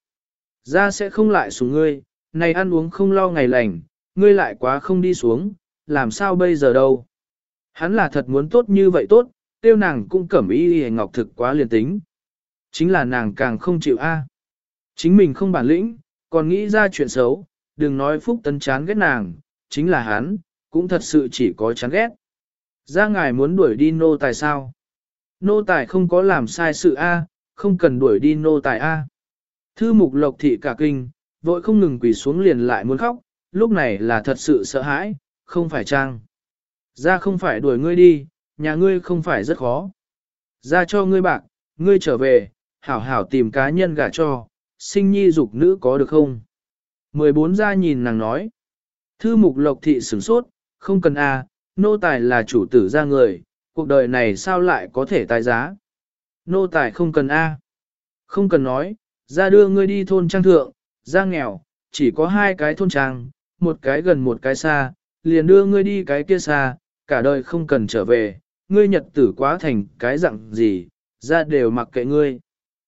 Ra sẽ không lại xuống ngươi, này ăn uống không lo ngày lành, ngươi lại quá không đi xuống, làm sao bây giờ đâu. Hắn là thật muốn tốt như vậy tốt, tiêu nàng cũng cẩm y hề ngọc thực quá liền tính. Chính là nàng càng không chịu a. Chính mình không bản lĩnh, còn nghĩ ra chuyện xấu, đừng nói Phúc Tấn chán ghét nàng, chính là hắn, cũng thật sự chỉ có chán ghét. Ra ngài muốn đuổi đi nô tài sao? Nô tài không có làm sai sự a, không cần đuổi đi nô tài a. Thư mục lộc thị cả kinh, vội không ngừng quỳ xuống liền lại muốn khóc, lúc này là thật sự sợ hãi, không phải trang. Ra không phải đuổi ngươi đi, nhà ngươi không phải rất khó. Ra cho ngươi bạc, ngươi trở về, hảo hảo tìm cá nhân gả cho, sinh nhi dục nữ có được không? 14 gia nhìn nàng nói. Thư mục lộc thị sửng sốt, không cần a, nô tài là chủ tử ra người, cuộc đời này sao lại có thể tái giá? Nô tài không cần a. Không cần nói, ra đưa ngươi đi thôn trang thượng, ra nghèo, chỉ có hai cái thôn trang, một cái gần một cái xa, liền đưa ngươi đi cái kia xa, cả đời không cần trở về, ngươi nhật tử quá thành cái dạng gì, ra đều mặc kệ ngươi.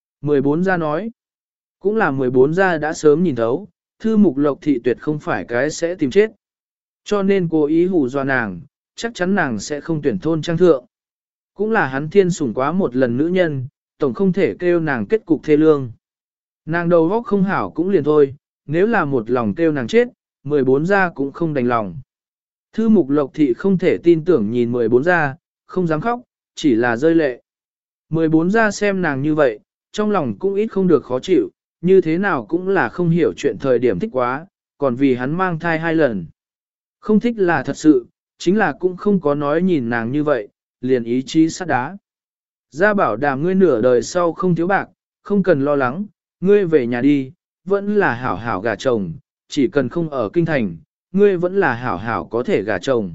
14 gia nói, cũng là 14 gia đã sớm nhìn thấu, thư mục lộc thị tuyệt không phải cái sẽ tìm chết. Cho nên cố ý hù dọa nàng, chắc chắn nàng sẽ không tuyển thôn trang thượng. Cũng là hắn thiên sủng quá một lần nữ nhân, tổng không thể kêu nàng kết cục thê lương. Nàng đầu óc không hảo cũng liền thôi, nếu là một lòng kêu nàng chết, 14 gia cũng không đành lòng. Thư mục lộc thị không thể tin tưởng nhìn 14 gia, không dám khóc, chỉ là rơi lệ. 14 gia xem nàng như vậy, trong lòng cũng ít không được khó chịu, như thế nào cũng là không hiểu chuyện thời điểm thích quá, còn vì hắn mang thai 2 lần. Không thích là thật sự, chính là cũng không có nói nhìn nàng như vậy, liền ý chí sắt đá. Gia bảo đảm ngươi nửa đời sau không thiếu bạc, không cần lo lắng, ngươi về nhà đi, vẫn là hảo hảo gả chồng, chỉ cần không ở kinh thành, ngươi vẫn là hảo hảo có thể gả chồng.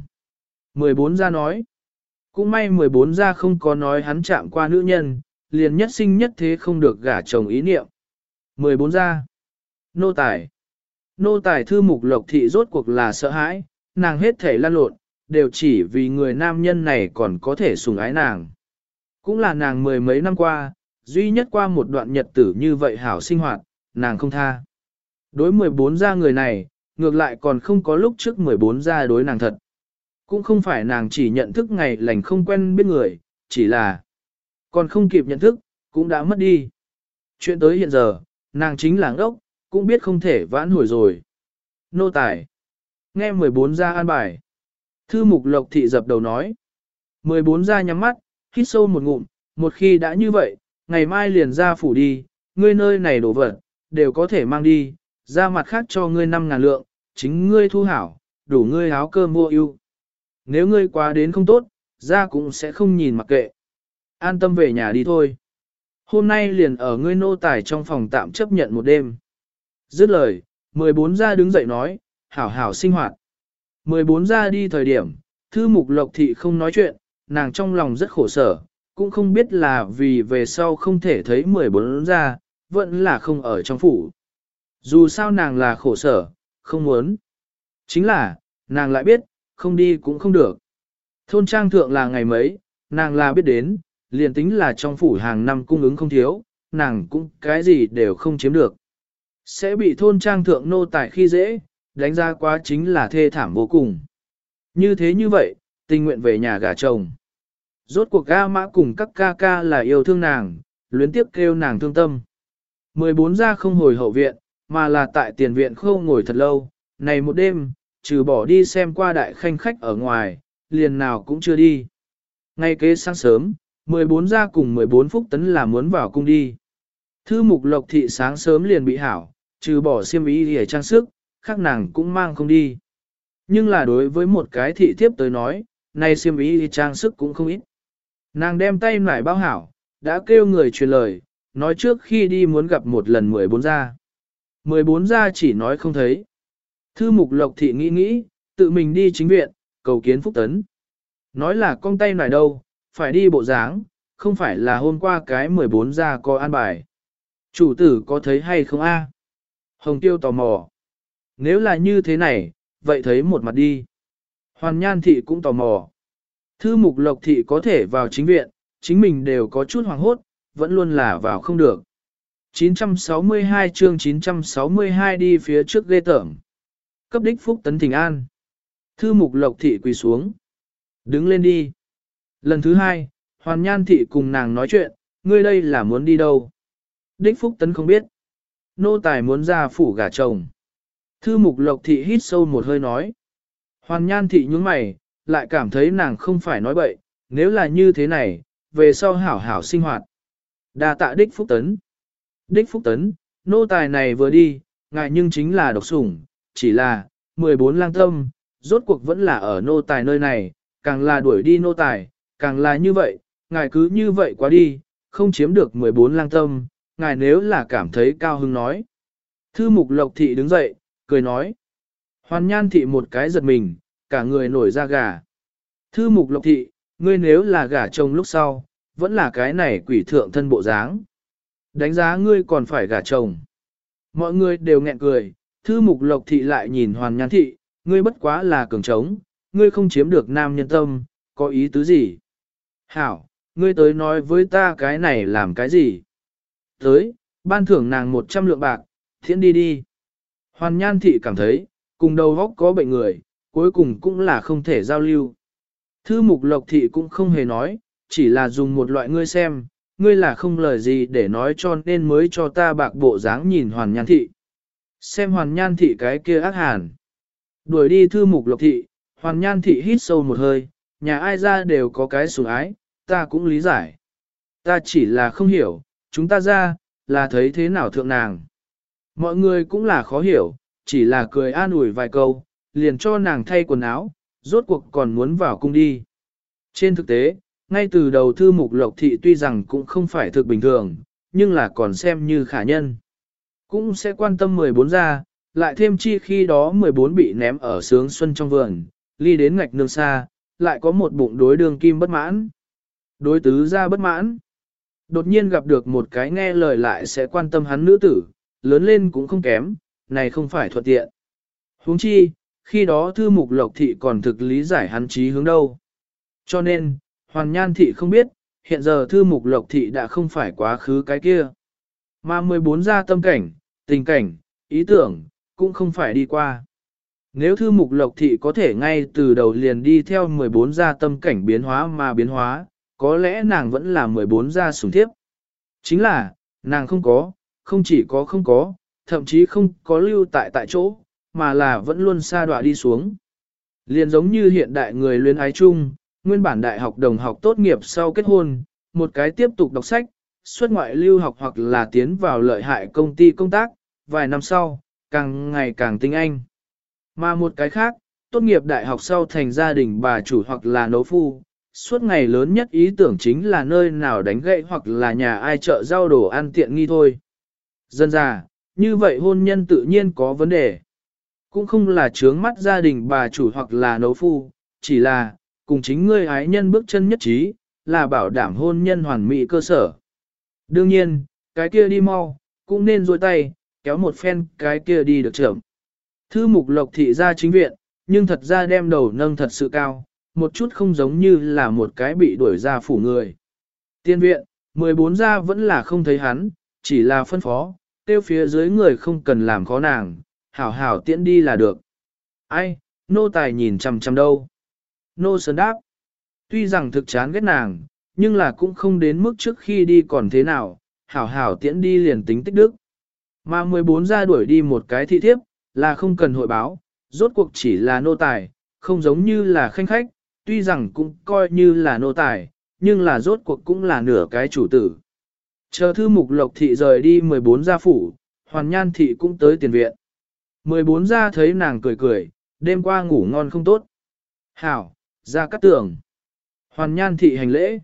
14 gia nói, cũng may 14 gia không có nói hắn chạm qua nữ nhân, liền nhất sinh nhất thế không được gả chồng ý niệm. 14 gia, nô tài thư mục lộc thị rốt cuộc là sợ hãi, nàng hết thể lan lộn, đều chỉ vì người nam nhân này còn có thể sủng ái nàng. Cũng là nàng mười mấy năm qua, duy nhất qua một đoạn nhật tử như vậy hảo sinh hoạt, nàng không tha. Đối 14 gia người này, ngược lại còn không có lúc trước 14 gia đối nàng thật. Cũng không phải nàng chỉ nhận thức ngày lành không quen biết người, chỉ là còn không kịp nhận thức, cũng đã mất đi. Chuyện tới hiện giờ, nàng chính là ngốc, cũng biết không thể vãn hồi rồi. Nô tài, nghe 14 gia an bài. Thư mục lộc thị dập đầu nói, 14 gia nhắm mắt, hít sâu một ngụm, một khi đã như vậy, ngày mai liền ra phủ đi, ngươi nơi này đổ vật, đều có thể mang đi, ra mặt khác cho ngươi 5.000 lượng, chính ngươi thu hảo, đủ ngươi áo cơm mua ưu. Nếu ngươi quá đến không tốt, ra cũng sẽ không nhìn mặc kệ. An tâm về nhà đi thôi. Hôm nay liền ở ngươi nô tài trong phòng tạm chấp nhận một đêm. Dứt lời, 14 gia đứng dậy nói, hảo hảo sinh hoạt. 14 gia đi thời điểm, Thư Mục Lộc Thị không nói chuyện, nàng trong lòng rất khổ sở, cũng không biết là vì về sau không thể thấy 14 gia, vẫn là không ở trong phủ. Dù sao nàng là khổ sở, không muốn. Chính là, nàng lại biết, không đi cũng không được. Thôn trang thượng là ngày mấy, nàng là biết đến, liền tính là trong phủ hàng năm cung ứng không thiếu, nàng cũng cái gì đều không chiếm được. Sẽ bị thôn trang thượng nô tài khi dễ, đánh giá quá chính là thê thảm vô cùng. Như thế như vậy, tình nguyện về nhà gả chồng. Rốt cuộc ga mã cùng các ca ca là yêu thương nàng, luyến tiếp kêu nàng thương tâm. 14 gia không hồi hậu viện, mà là tại tiền viện khô ngồi thật lâu, này một đêm, trừ bỏ đi xem qua đại khanh khách ở ngoài, liền nào cũng chưa đi. Ngay kế sáng sớm, 14 gia cùng 14 phúc tấn là muốn vào cung đi. Thư Mục Lộc Thị sáng sớm liền bị hảo, trừ bỏ xiêm y để trang sức, khác nàng cũng mang không đi. Nhưng là đối với một cái thị thiếp tới nói, này xiêm y trang sức cũng không ít. Nàng đem tay nải bao hảo, đã kêu người truyền lời, nói trước khi đi muốn gặp một lần 14 gia. 14 gia chỉ nói không thấy. Thư Mục Lộc Thị nghĩ nghĩ, tự mình đi chính viện, cầu kiến Phúc Tấn. Nói là con tay nải đâu, phải đi bộ dáng, không phải là hôm qua cái 14 gia có an bài. Chủ tử có thấy hay không a? Hồng Tiêu tò mò. Nếu là như thế này, vậy thấy một mặt đi. Hoàn Nhan Thị cũng tò mò. Thư Mục Lộc Thị có thể vào chính viện, chính mình đều có chút hoảng hốt, vẫn luôn là vào không được. 962 chương 962 đi phía trước ghê tởm. Cấp đích Phúc Tấn thỉnh an. Thư Mục Lộc Thị quỳ xuống. Đứng lên đi. Lần thứ hai, Hoàn Nhan Thị cùng nàng nói chuyện, ngươi đây là muốn đi đâu? Đích Phúc Tấn không biết. Nô tài muốn ra phủ gả chồng. Thư Mục Lộc Thị hít sâu một hơi nói. Hoàn Nhan Thị nhướng mày, lại cảm thấy nàng không phải nói bậy, nếu là như thế này, về sau hảo hảo sinh hoạt. Đa tạ Đích Phúc Tấn. Đích Phúc Tấn, nô tài này vừa đi, ngại nhưng chính là độc sủng, chỉ là 14 lang tâm, rốt cuộc vẫn là ở nô tài nơi này, càng là đuổi đi nô tài, càng là như vậy, ngài cứ như vậy quá đi, không chiếm được 14 lang tâm, ngài nếu là cảm thấy cao hứng nói. Thư Mục Lộc Thị đứng dậy, cười nói. Hoàn Nhan Thị một cái giật mình, cả người nổi da gà. Thư Mục Lộc Thị, ngươi nếu là gả chồng lúc sau, vẫn là cái này quỷ thượng thân bộ dáng. Đánh giá ngươi còn phải gả chồng. Mọi người đều nghẹn cười, Thư Mục Lộc Thị lại nhìn Hoàn Nhan Thị, ngươi bất quá là cường trống, ngươi không chiếm được nam nhân tâm, có ý tứ gì? Hảo, ngươi tới nói với ta cái này làm cái gì? Tới, ban thưởng nàng 100 lượng bạc, thiện đi đi. Hoàn Nhan Thị cảm thấy, cùng đầu góc có bệnh người, cuối cùng cũng là không thể giao lưu. Thư Mục Lộc Thị cũng không hề nói, chỉ là dùng một loại ngươi xem, ngươi là không lời gì để nói cho nên mới cho ta bạc bộ dáng nhìn Hoàn Nhan Thị. Xem Hoàn Nhan Thị cái kia ác hàn. Đuổi đi Thư Mục Lộc Thị, Hoàn Nhan Thị hít sâu một hơi, nhà ai ra đều có cái sủng ái, ta cũng lý giải. Ta chỉ là không hiểu, chúng ta ra, là thấy thế nào thượng nàng. Mọi người cũng là khó hiểu, chỉ là cười an ủi vài câu, liền cho nàng thay quần áo, rốt cuộc còn muốn vào cung đi. Trên thực tế, ngay từ đầu Thư Mục Lộc Thị tuy rằng cũng không phải thực bình thường, nhưng là còn xem như khả nhân. Cũng sẽ quan tâm 14 gia, lại thêm chi khi đó 14 bị ném ở sướng xuân trong vườn, ly đến ngạch nương xa, lại có một bụng đối đường kim bất mãn. Đối tứ gia bất mãn. Đột nhiên gặp được một cái nghe lời lại sẽ quan tâm hắn nữ tử, lớn lên cũng không kém, này không phải thuận tiện. Huống chi, khi đó Thư Mục Lộc Thị còn thực lý giải hắn chí hướng đâu. Cho nên, Hoàn Nhan Thị không biết, hiện giờ Thư Mục Lộc Thị đã không phải quá khứ cái kia. Mà 14 gia tâm cảnh, tình cảnh, ý tưởng, cũng không phải đi qua. Nếu Thư Mục Lộc Thị có thể ngay từ đầu liền đi theo 14 gia tâm cảnh biến hóa mà biến hóa, có lẽ nàng vẫn là 14 gia sủng thiếp. Chính là, nàng không chỉ có không có, thậm chí không có lưu tại chỗ, mà là vẫn luôn xa đọa đi xuống. Liền giống như hiện đại người luyến ái chung, Nguyên bản đại học đồng học tốt nghiệp sau kết hôn, một cái tiếp tục đọc sách, xuất ngoại lưu học hoặc là tiến vào lợi hại công ty công tác, vài năm sau, càng ngày càng tinh anh. Mà một cái khác, tốt nghiệp đại học sau thành gia đình bà chủ hoặc là nấu phu, suốt ngày lớn nhất ý tưởng chính là nơi nào đánh gậy hoặc là nhà ai chợ rau đồ ăn tiện nghi thôi. Dân già, như vậy hôn nhân tự nhiên có vấn đề. Cũng không là trướng mắt gia đình bà chủ hoặc là nấu phu, chỉ là, cùng chính ngươi ái nhân bước chân nhất trí, là bảo đảm hôn nhân hoàn mỹ cơ sở. Đương nhiên, cái kia đi mau, cũng nên dôi tay, kéo một phen cái kia đi được trưởng. Thư mục lộc thị ra chính viện, nhưng thật ra đem đầu nâng thật sự cao, một chút không giống như là một cái bị đuổi ra phủ người. Tiên viện, 14 gia vẫn là không thấy hắn, chỉ là phân phó, tiêu phía dưới người không cần làm khó nàng, hảo hảo tiễn đi là được. Ai, nô tài nhìn chằm chằm đâu. Nô sơn đáp. Tuy rằng thực chán ghét nàng, nhưng là cũng không đến mức trước khi đi còn thế nào, hảo hảo tiễn đi liền tính tích đức. Mà 14 gia đuổi đi một cái thị thiếp, là không cần hội báo, rốt cuộc chỉ là nô tài, không giống như là khanh khách, tuy rằng cũng coi như là nô tài, nhưng là rốt cuộc cũng là nửa cái chủ tử. Chờ thư mục lộc thị rời đi 14 gia phủ, hoàn nhan thị cũng tới tiền viện. 14 gia thấy nàng cười cười, đêm qua ngủ ngon không tốt. Hảo, ra cắt tường. Hoàn nhan thị hành lễ.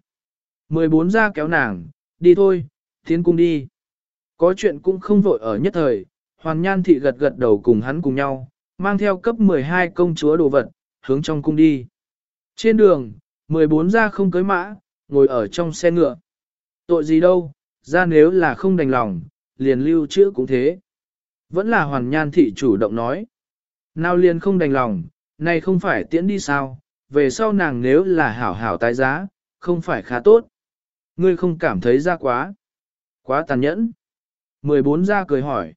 14 gia kéo nàng, đi thôi, tiến cung đi. Có chuyện cũng không vội ở nhất thời, hoàn nhan thị gật gật đầu cùng hắn cùng nhau, mang theo cấp 12 công chúa đồ vật, hướng trong cung đi. Trên đường, 14 gia không cưới mã, ngồi ở trong xe ngựa. Tội gì đâu, ra nếu là không đành lòng, liền lưu trữ cũng thế. Vẫn là hoàn nhan thị chủ động nói. Nào liền không đành lòng, này không phải tiễn đi sao, về sau nàng nếu là hảo hảo tái giá, không phải khá tốt. Ngươi không cảm thấy ra quá tàn nhẫn. 14 gia cười hỏi.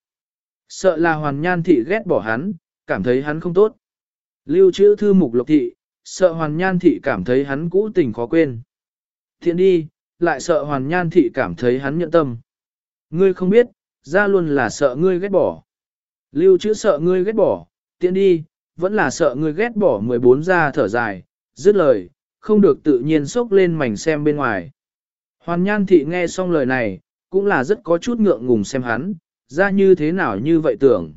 Sợ là hoàn nhan thị ghét bỏ hắn, cảm thấy hắn không tốt. Lưu trữ thư mục lộc thị, sợ hoàn nhan thị cảm thấy hắn cũ tình khó quên. Thiện đi, lại sợ hoàn nhan thị cảm thấy hắn nhận tâm. Ngươi không biết, ra luôn là sợ ngươi ghét bỏ. Lưu trữ sợ ngươi ghét bỏ, tiện đi, vẫn là sợ ngươi ghét bỏ 14 gia thở dài, dứt lời, không được tự nhiên xốc lên mảnh xem bên ngoài. Hoàn nhan thị nghe xong lời này, cũng là rất có chút ngượng ngùng xem hắn, ra như thế nào như vậy tưởng.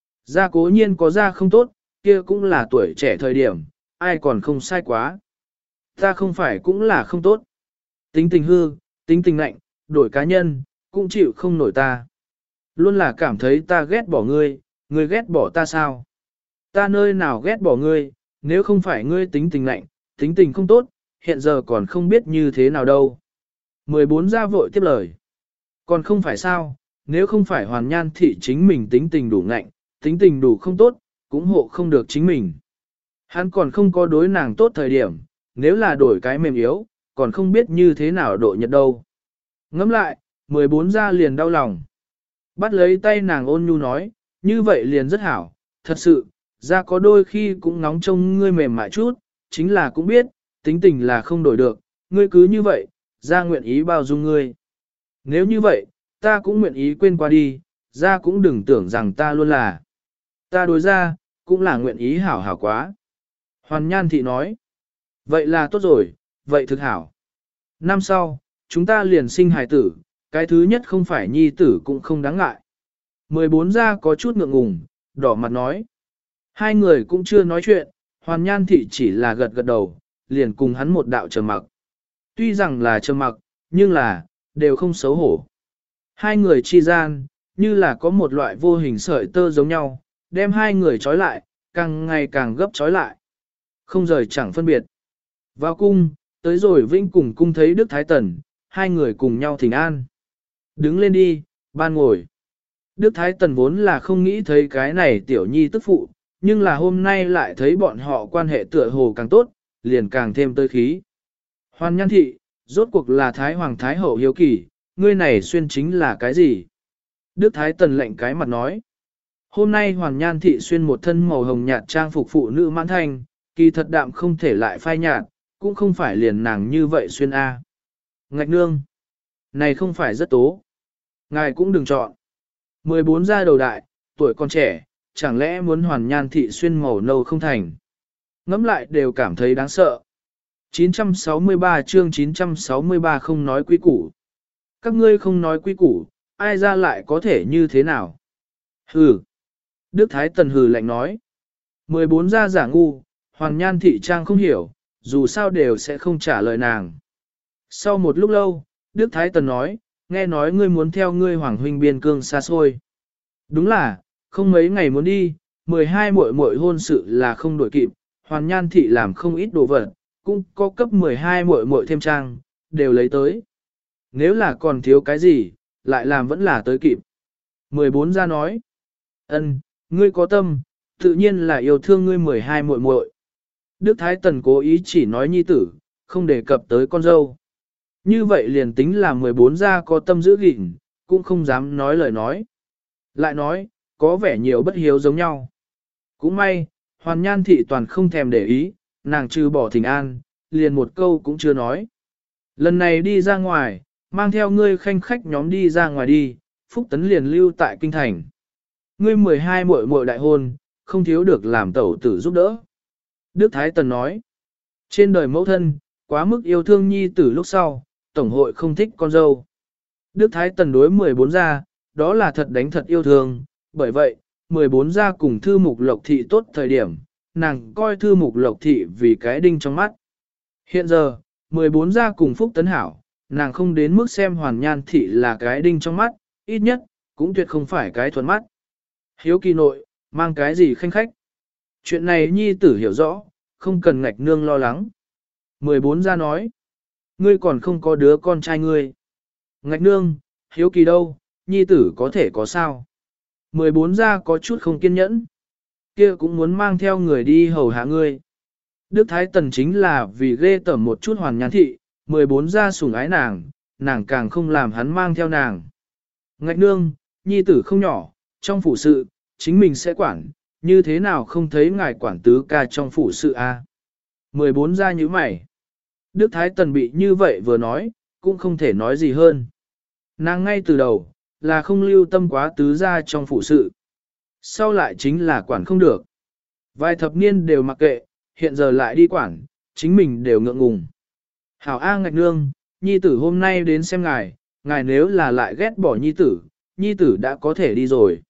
Ra cố nhiên có ra không tốt, kia cũng là tuổi trẻ thời điểm, ai còn không sai quá. Ta không phải cũng là không tốt. Tính tình hư, tính tình lạnh, đổi cá nhân, cũng chịu không nổi ta. Luôn là cảm thấy ta ghét bỏ ngươi, ngươi ghét bỏ ta sao? Ta nơi nào ghét bỏ ngươi, nếu không phải ngươi tính tình lạnh, tính tình không tốt, hiện giờ còn không biết như thế nào đâu. 14 gia vội tiếp lời. Còn không phải sao, nếu không phải hoàn nhan thị chính mình tính tình đủ ngạnh, tính tình đủ không tốt, cũng hộ không được chính mình. Hắn còn không có đối nàng tốt thời điểm, nếu là đổi cái mềm yếu, còn không biết như thế nào độ nhật đâu. Ngẫm lại, 14 gia liền đau lòng. Bắt lấy tay nàng ôn nhu nói, như vậy liền rất hảo, thật sự, ra có đôi khi cũng ngóng trông ngươi mềm mại chút, chính là cũng biết, tính tình là không đổi được, ngươi cứ như vậy, ra nguyện ý bao dung ngươi. Nếu như vậy, ta cũng nguyện ý quên qua đi, ra cũng đừng tưởng rằng ta luôn là. Ta đối ra, cũng là nguyện ý hảo hảo quá. Hoàn nhan thị nói, vậy là tốt rồi, vậy thực hảo. Năm sau, chúng ta liền sinh hài tử, cái thứ nhất không phải nhi tử cũng không đáng ngại. 14 gia có chút ngượng ngùng, đỏ mặt nói. Hai người cũng chưa nói chuyện, hoàn nhan thị chỉ là gật gật đầu, liền cùng hắn một đạo trầm mặc. Tuy rằng là trầm mặc, nhưng là, đều không xấu hổ. Hai người chi gian, như là có một loại vô hình sợi tơ giống nhau, đem hai người trói lại, càng ngày càng gấp trói lại. Không rời chẳng phân biệt. Vào cung, tới rồi Vĩnh cùng cung thấy Đức Thái Tần, hai người cùng nhau thỉnh an. Đứng lên đi, ban ngồi. Đức Thái Tần vốn là không nghĩ thấy cái này tiểu nhi tức phụ, nhưng là hôm nay lại thấy bọn họ quan hệ tựa hồ càng tốt, liền càng thêm tới khí. Hoàn nhan thị, rốt cuộc là Thái Hoàng Thái Hậu hiếu kỳ, ngươi này xuyên chính là cái gì? Đức Thái Tần lệnh cái mặt nói. Hôm nay Hoàn nhan thị xuyên một thân màu hồng nhạt trang phục phụ nữ mãn thanh, kỳ thật đạm không thể lại phai nhạt, cũng không phải liền nàng như vậy xuyên A. Ngạch nương. Này không phải rất tố. Ngài cũng đừng chọn. 14 gia đầu đại, tuổi còn trẻ, chẳng lẽ muốn hoàn nhan thị xuyên màu nâu không thành. Ngắm lại đều cảm thấy đáng sợ. 963 chương 963 không nói quy củ. Các ngươi không nói quy củ, ai ra lại có thể như thế nào? Hừ. Đức Thái Tần hừ lạnh nói. 14 gia giả ngu, Hoàn Nhan thị trang không hiểu, dù sao đều sẽ không trả lời nàng. Sau một lúc lâu, Đức Thái Tần nói, nghe nói ngươi muốn theo ngươi Hoàng huynh biên cương xa xôi. Đúng là, không mấy ngày muốn đi, 12 muội muội hôn sự là không đổi kịp, Hoàn Nhan thị làm không ít đồ vật, cũng có cấp 12 muội muội thêm trang, đều lấy tới. Nếu là còn thiếu cái gì, lại làm vẫn là tới kịp. 14 gia nói, ân, ngươi có tâm, tự nhiên là yêu thương ngươi 12 muội muội. Đức Thái Tần cố ý chỉ nói nhi tử, không đề cập tới con dâu. Như vậy liền tính là 14 gia có tâm giữ gìn, cũng không dám nói lời nói. Lại nói, có vẻ nhiều bất hiếu giống nhau. Cũng may, Hoàn Nhan thị toàn không thèm để ý, nàng trừ bỏ thỉnh an, liền một câu cũng chưa nói. Lần này đi ra ngoài, mang theo ngươi khanh khách nhóm đi ra ngoài đi, Phúc Tấn liền lưu tại kinh thành. Ngươi 12 muội muội đại hôn, không thiếu được làm tẩu tử giúp đỡ. Đức Thái Tần nói, trên đời mẫu thân, quá mức yêu thương nhi tử lúc sau, tổng hội không thích con dâu. Đức Thái Tần đối 14 gia, đó là thật đánh thật yêu thương, bởi vậy, 14 gia cùng thư mục lộc thị tốt thời điểm, nàng coi thư mục lộc thị vì cái đinh trong mắt. Hiện giờ, 14 gia cùng Phúc Tấn hảo, nàng không đến mức xem Hoàn Nhan thị là cái đinh trong mắt, ít nhất, cũng tuyệt không phải cái thuần mắt. Hiếu kỳ nội, mang cái gì khanh khách. Chuyện này nhi tử hiểu rõ, không cần ngạch nương lo lắng. 14 gia nói, ngươi còn không có đứa con trai ngươi. Ngạch nương, hiếu kỳ đâu, nhi tử có thể có sao. 14 gia có chút không kiên nhẫn. Kia cũng muốn mang theo người đi hầu hạ ngươi. Đức Thái Tần chính là vì ghê tởm một chút Hoàn Nhan thị, 14 gia sủng ái nàng, nàng càng không làm hắn mang theo nàng. Ngạch nương, nhi tử không nhỏ, trong phủ sự, chính mình sẽ quản, như thế nào không thấy ngài quản tứ ca trong phủ sự a? 14 gia như mày. Đức Thái Tần bị như vậy vừa nói, cũng không thể nói gì hơn. Nàng ngay từ đầu, là không lưu tâm quá tứ gia trong phủ sự. Sau lại chính là quản không được. Vài thập niên đều mặc kệ, hiện giờ lại đi quản, chính mình đều ngượng ngùng. Hảo A ngạch nương, nhi tử hôm nay đến xem ngài, ngài nếu là lại ghét bỏ nhi tử đã có thể đi rồi.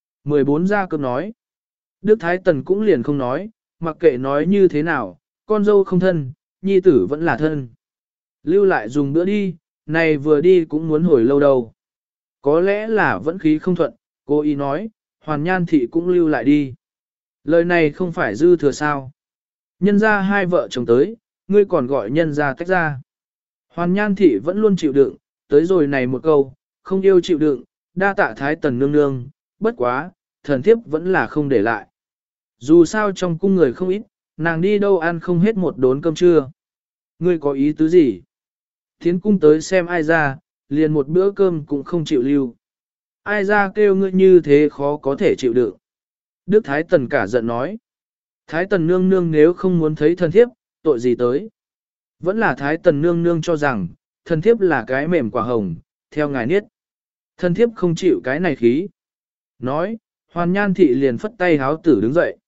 14 gia cơm nói. Đức Thái Tần cũng liền không nói, mặc kệ nói như thế nào, con dâu không thân, nhi tử vẫn là thân. Lưu lại dùng bữa đi, này vừa đi cũng muốn hồi lâu đâu. Có lẽ là vẫn khí không thuận, cô ý nói, Hoàn Nhan thị cũng lưu lại đi. Lời này không phải dư thừa sao. Nhân ra hai vợ chồng tới, ngươi còn gọi nhân ra tách ra. Hoàn Nhan thị vẫn luôn chịu đựng, tới rồi này một câu, không yêu chịu đựng, đa tạ Thái Tần nương nương, bất quá, thần thiếp vẫn là không để lại. Dù sao trong cung người không ít, nàng đi đâu ăn không hết một đốn cơm trưa. Ngươi có ý tứ gì? Thiến cung tới xem ai ra, liền một bữa cơm cũng không chịu lưu. Ai ra kêu ngươi như thế khó có thể chịu đựng. Đức Thái Tần cả giận nói. Thái Tần nương nương nếu không muốn thấy thần thiếp, tội gì tới? Vẫn là Thái Tần nương nương cho rằng, thần thiếp là cái mềm quả hồng, theo ngài niết. Thần thiếp không chịu cái này khí. Nói, Hoàn Nhan thị liền phất tay háo tử đứng dậy.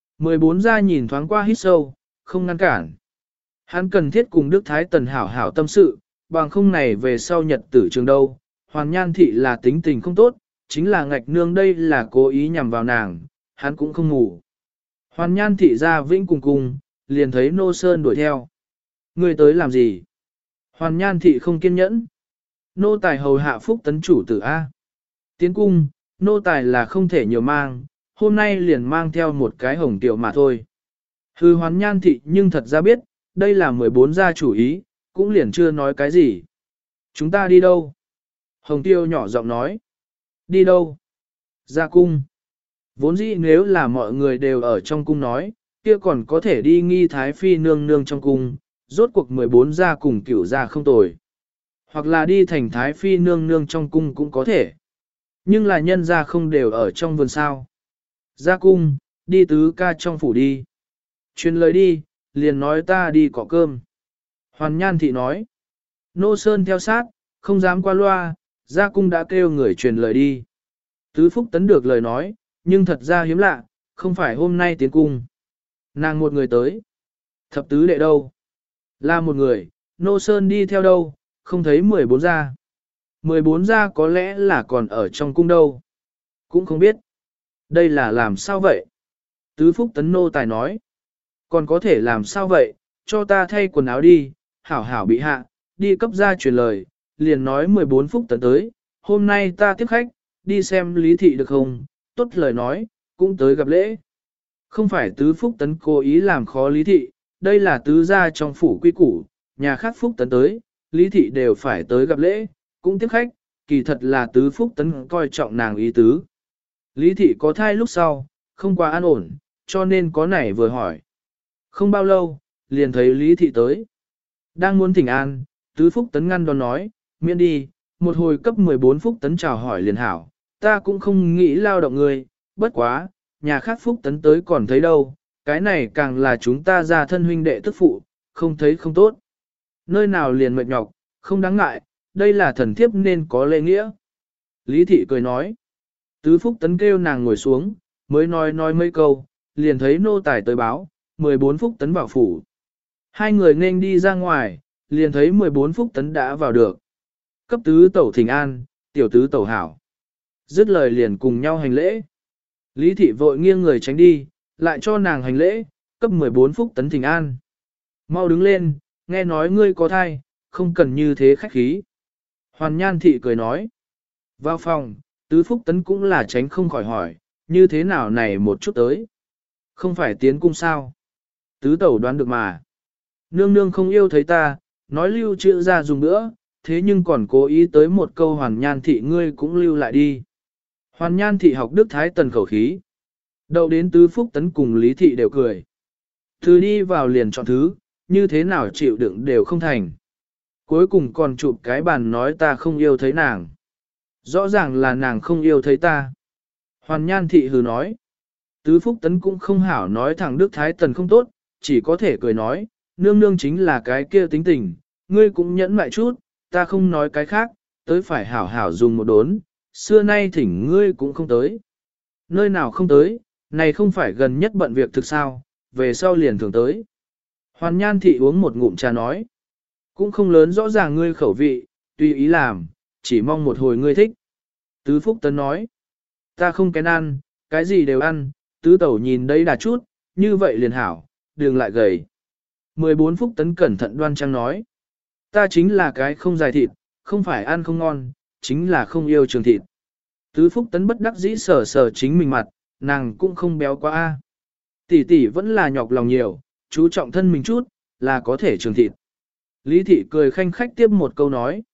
14 gia nhìn thoáng qua hít sâu, không ngăn cản. Hắn cần thiết cùng Đức Thái Tần hảo hảo tâm sự, bằng không này về sau nhật tử trường đâu. Hoàn Nhan thị là tính tình không tốt, chính là ngạch nương đây là cố ý nhằm vào nàng, hắn cũng không ngủ. Hoàn Nhan thị ra vĩnh cùng cùng, liền thấy Nô Sơn đuổi theo. Người tới làm gì? Hoàn Nhan thị không kiên nhẫn. Nô tài hầu hạ Phúc Tấn chủ tử A. Tiến cung, nô tài là không thể nhiều mang, hôm nay liền mang theo một cái hồng tiểu mà thôi. Hư Hoàn Nhan thị nhưng thật ra biết, đây là 14 gia chủ ý, cũng liền chưa nói cái gì. Chúng ta đi đâu? Hồng tiêu nhỏ giọng nói. Đi đâu? Ra cung. Vốn dĩ nếu là mọi người đều ở trong cung nói, kia còn có thể đi nghi thái phi nương nương trong cung, rốt cuộc 14 gia cùng cửu gia không tồi. Hoặc là đi thành thái phi nương nương trong cung cũng có thể. Nhưng là nhân gia không đều ở trong vườn sao. Ra cung, đi tứ ca trong phủ đi. Truyền lời đi, liền nói ta đi cọ cơm. Hoàn Nhan thị nói. Nô Sơn theo sát, không dám qua loa, ra cung đã kêu người truyền lời đi. Tứ Phúc Tấn được lời nói, nhưng thật ra hiếm lạ, không phải hôm nay tiến cung. Nàng một người tới. Thập tứ đệ đâu? Là một người, Nô Sơn đi theo đâu, không thấy 14 gia. 14 gia có lẽ là còn ở trong cung đâu. Cũng không biết. Đây là làm sao vậy? Tứ Phúc Tấn nô tài nói. Còn có thể làm sao vậy? Cho ta thay quần áo đi, hảo hảo bị hạ, đi cấp gia truyền lời, liền nói 14 Phúc Tấn tới. Hôm nay ta tiếp khách, đi xem Lý Thị được không? Tốt lời nói, cũng tới gặp lễ. Không phải Tứ Phúc Tấn cố ý làm khó Lý Thị, đây là tứ gia trong phủ quy củ, nhà khác Phúc Tấn tới, Lý Thị đều phải tới gặp lễ, cũng tiếp khách, kỳ thật là Tứ Phúc Tấn coi trọng nàng ý tứ. Lý Thị có thai lúc sau, không quá an ổn, cho nên có nảy vừa hỏi. Không bao lâu, liền thấy Lý Thị tới. Đang muốn thỉnh an, Tứ Phúc Tấn ngăn đón nói, miễn đi, một hồi cấp 14 Phúc Tấn chào hỏi liền hảo, ta cũng không nghĩ lao động người, bất quá, nhà khác Phúc Tấn tới còn thấy đâu, cái này càng là chúng ta ra thân huynh đệ tức phụ, không thấy không tốt. Nơi nào liền mệt nhọc, không đáng ngại, đây là thần thiếp nên có lễ nghĩa. Lý Thị cười nói. Tứ Phúc Tấn kêu nàng ngồi xuống, mới nói mấy câu, liền thấy nô tài tới báo, 14 Phúc Tấn vào phủ. Hai người nên đi ra ngoài, liền thấy 14 Phúc Tấn đã vào được. Cấp tứ tẩu thỉnh an, tiểu tứ tẩu hảo. Dứt lời liền cùng nhau hành lễ. Lý Thị vội nghiêng người tránh đi, lại cho nàng hành lễ, cấp 14 Phúc Tấn thỉnh an. Mau đứng lên, nghe nói ngươi có thai, không cần như thế khách khí. Hoàn Nhan Thị cười nói. Vào phòng, Tứ Phúc Tấn cũng là tránh không khỏi hỏi, như thế nào này một chút tới. Không phải tiến cung sao? Tứ tẩu đoán được mà. Nương nương không yêu thấy ta, nói lưu trữ ra dùng nữa, thế nhưng còn cố ý tới một câu Hoàn Nhan Thị ngươi cũng lưu lại đi. Hoàn Nhan Thị học Đức Thái Tần khẩu khí. Đậu đến Tứ Phúc Tấn cùng Lý Thị đều cười. Thứ đi vào liền chọn thứ, như thế nào chịu đựng đều không thành. Cuối cùng còn chụp cái bàn nói ta không yêu thấy nàng. Rõ ràng là nàng không yêu thấy ta. Hoàn Nhan Thị hừ nói. Tứ Phúc Tấn cũng không hảo nói thằng Đức Thái Tần không tốt, chỉ có thể cười nói, nương nương chính là cái kia tính tình, ngươi cũng nhẫn mại chút, ta không nói cái khác, tới phải hảo hảo dùng một đốn, xưa nay thỉnh ngươi cũng không tới. Nơi nào không tới, này không phải gần nhất bận việc thực sao, về sau liền thường tới. Hoàn Nhan Thị uống một ngụm trà nói, cũng không lớn rõ ràng ngươi khẩu vị, tùy ý làm, chỉ mong một hồi ngươi thích. Tứ Phúc Tấn nói, ta không kén ăn, cái gì đều ăn, tứ tẩu nhìn đây đà chút, như vậy liền hảo, đừng lại gầy. 14 Phúc Tấn cẩn thận đoan trang nói, ta chính là cái không dài thịt, không phải ăn không ngon, chính là không yêu trường thịt. Tứ Phúc Tấn bất đắc dĩ sờ sờ chính mình mặt, nàng cũng không béo quá a. Tỷ tỷ vẫn là nhọc lòng nhiều, chú trọng thân mình chút, là có thể trường thịt. Lý Thị cười khanh khách tiếp một câu nói.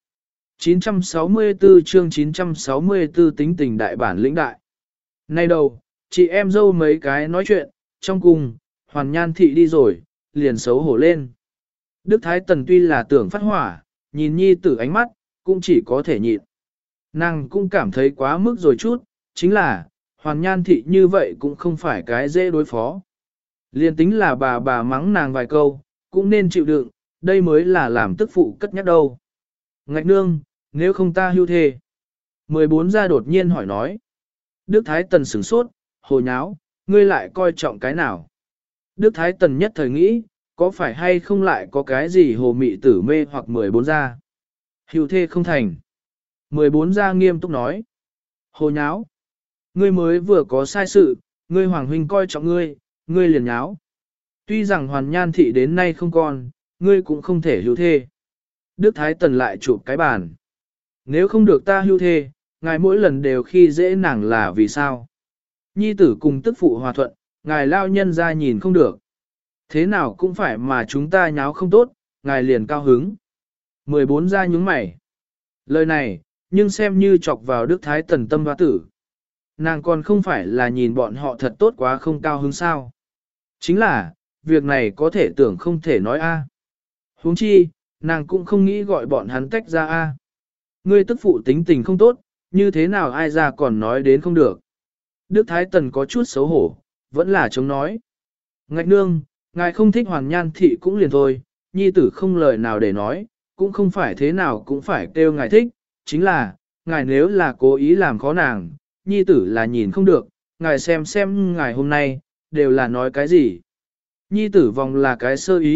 964 chương 964 tính tình đại bản lĩnh đại. Nay đầu, chị em dâu mấy cái nói chuyện, trong cùng, Hoàn Nhan Thị đi rồi, liền xấu hổ lên. Đức Thái Tần tuy là tưởng phát hỏa, nhìn nhi tử ánh mắt, cũng chỉ có thể nhịn. Nàng cũng cảm thấy quá mức rồi chút, chính là, Hoàn Nhan Thị như vậy cũng không phải cái dễ đối phó. Liên tính là bà mắng nàng vài câu, cũng nên chịu đựng, đây mới là làm tức phụ cất nhắc đâu. Ngạch nương, nếu không ta hưu thề. 14 gia đột nhiên hỏi nói. Đức Thái Tần sửng sốt, hồ nháo, ngươi lại coi trọng cái nào. Đức Thái Tần nhất thời nghĩ, có phải hay không lại có cái gì hồ mị tử mê hoặc 14 gia. Hưu thê không thành. 14 gia nghiêm túc nói. Hồ nháo. Ngươi mới vừa có sai sự, ngươi hoàng huynh coi trọng ngươi, ngươi liền nháo. Tuy rằng Hoàn Nhan Thị đến nay không còn, ngươi cũng không thể hưu thê. Đức Thái Tần lại chụp cái bàn. Nếu không được ta hưu thê, ngài mỗi lần đều khi dễ nàng là vì sao? Nhi tử cùng tức phụ hòa thuận, ngài lao nhân ra nhìn không được. Thế nào cũng phải mà chúng ta nháo không tốt, ngài liền cao hứng. 14 gia nhúng mày. Lời này, nhưng xem như chọc vào Đức Thái Tần tâm hoa tử. Nàng còn không phải là nhìn bọn họ thật tốt quá không cao hứng sao. Chính là, việc này có thể tưởng không thể nói a. Huống chi, nàng cũng không nghĩ gọi bọn hắn tách ra a. Ngươi tức phụ tính tình không tốt, như thế nào ai ra còn nói đến không được. Đức Thái Tần có chút xấu hổ, vẫn là chống nói. Ngạch nương, ngài không thích Hoàn Nhan Thị cũng liền thôi, nhi tử không lời nào để nói, cũng không phải thế nào cũng phải kêu ngài thích, chính là, ngài nếu là cố ý làm khó nàng, nhi tử là nhìn không được, ngài xem ngài hôm nay, đều là nói cái gì. Nhi tử vòng là cái sơ ý,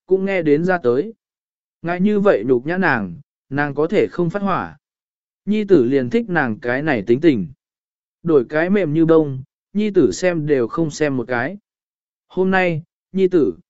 cũng nghe đến ra tới. Ngại như vậy nhục nhã nàng có thể không phát hỏa. Nhi tử liền thích nàng cái này tính tình. Đổi cái mềm như bông, nhi tử xem đều không xem một cái. Hôm nay, nhi tử,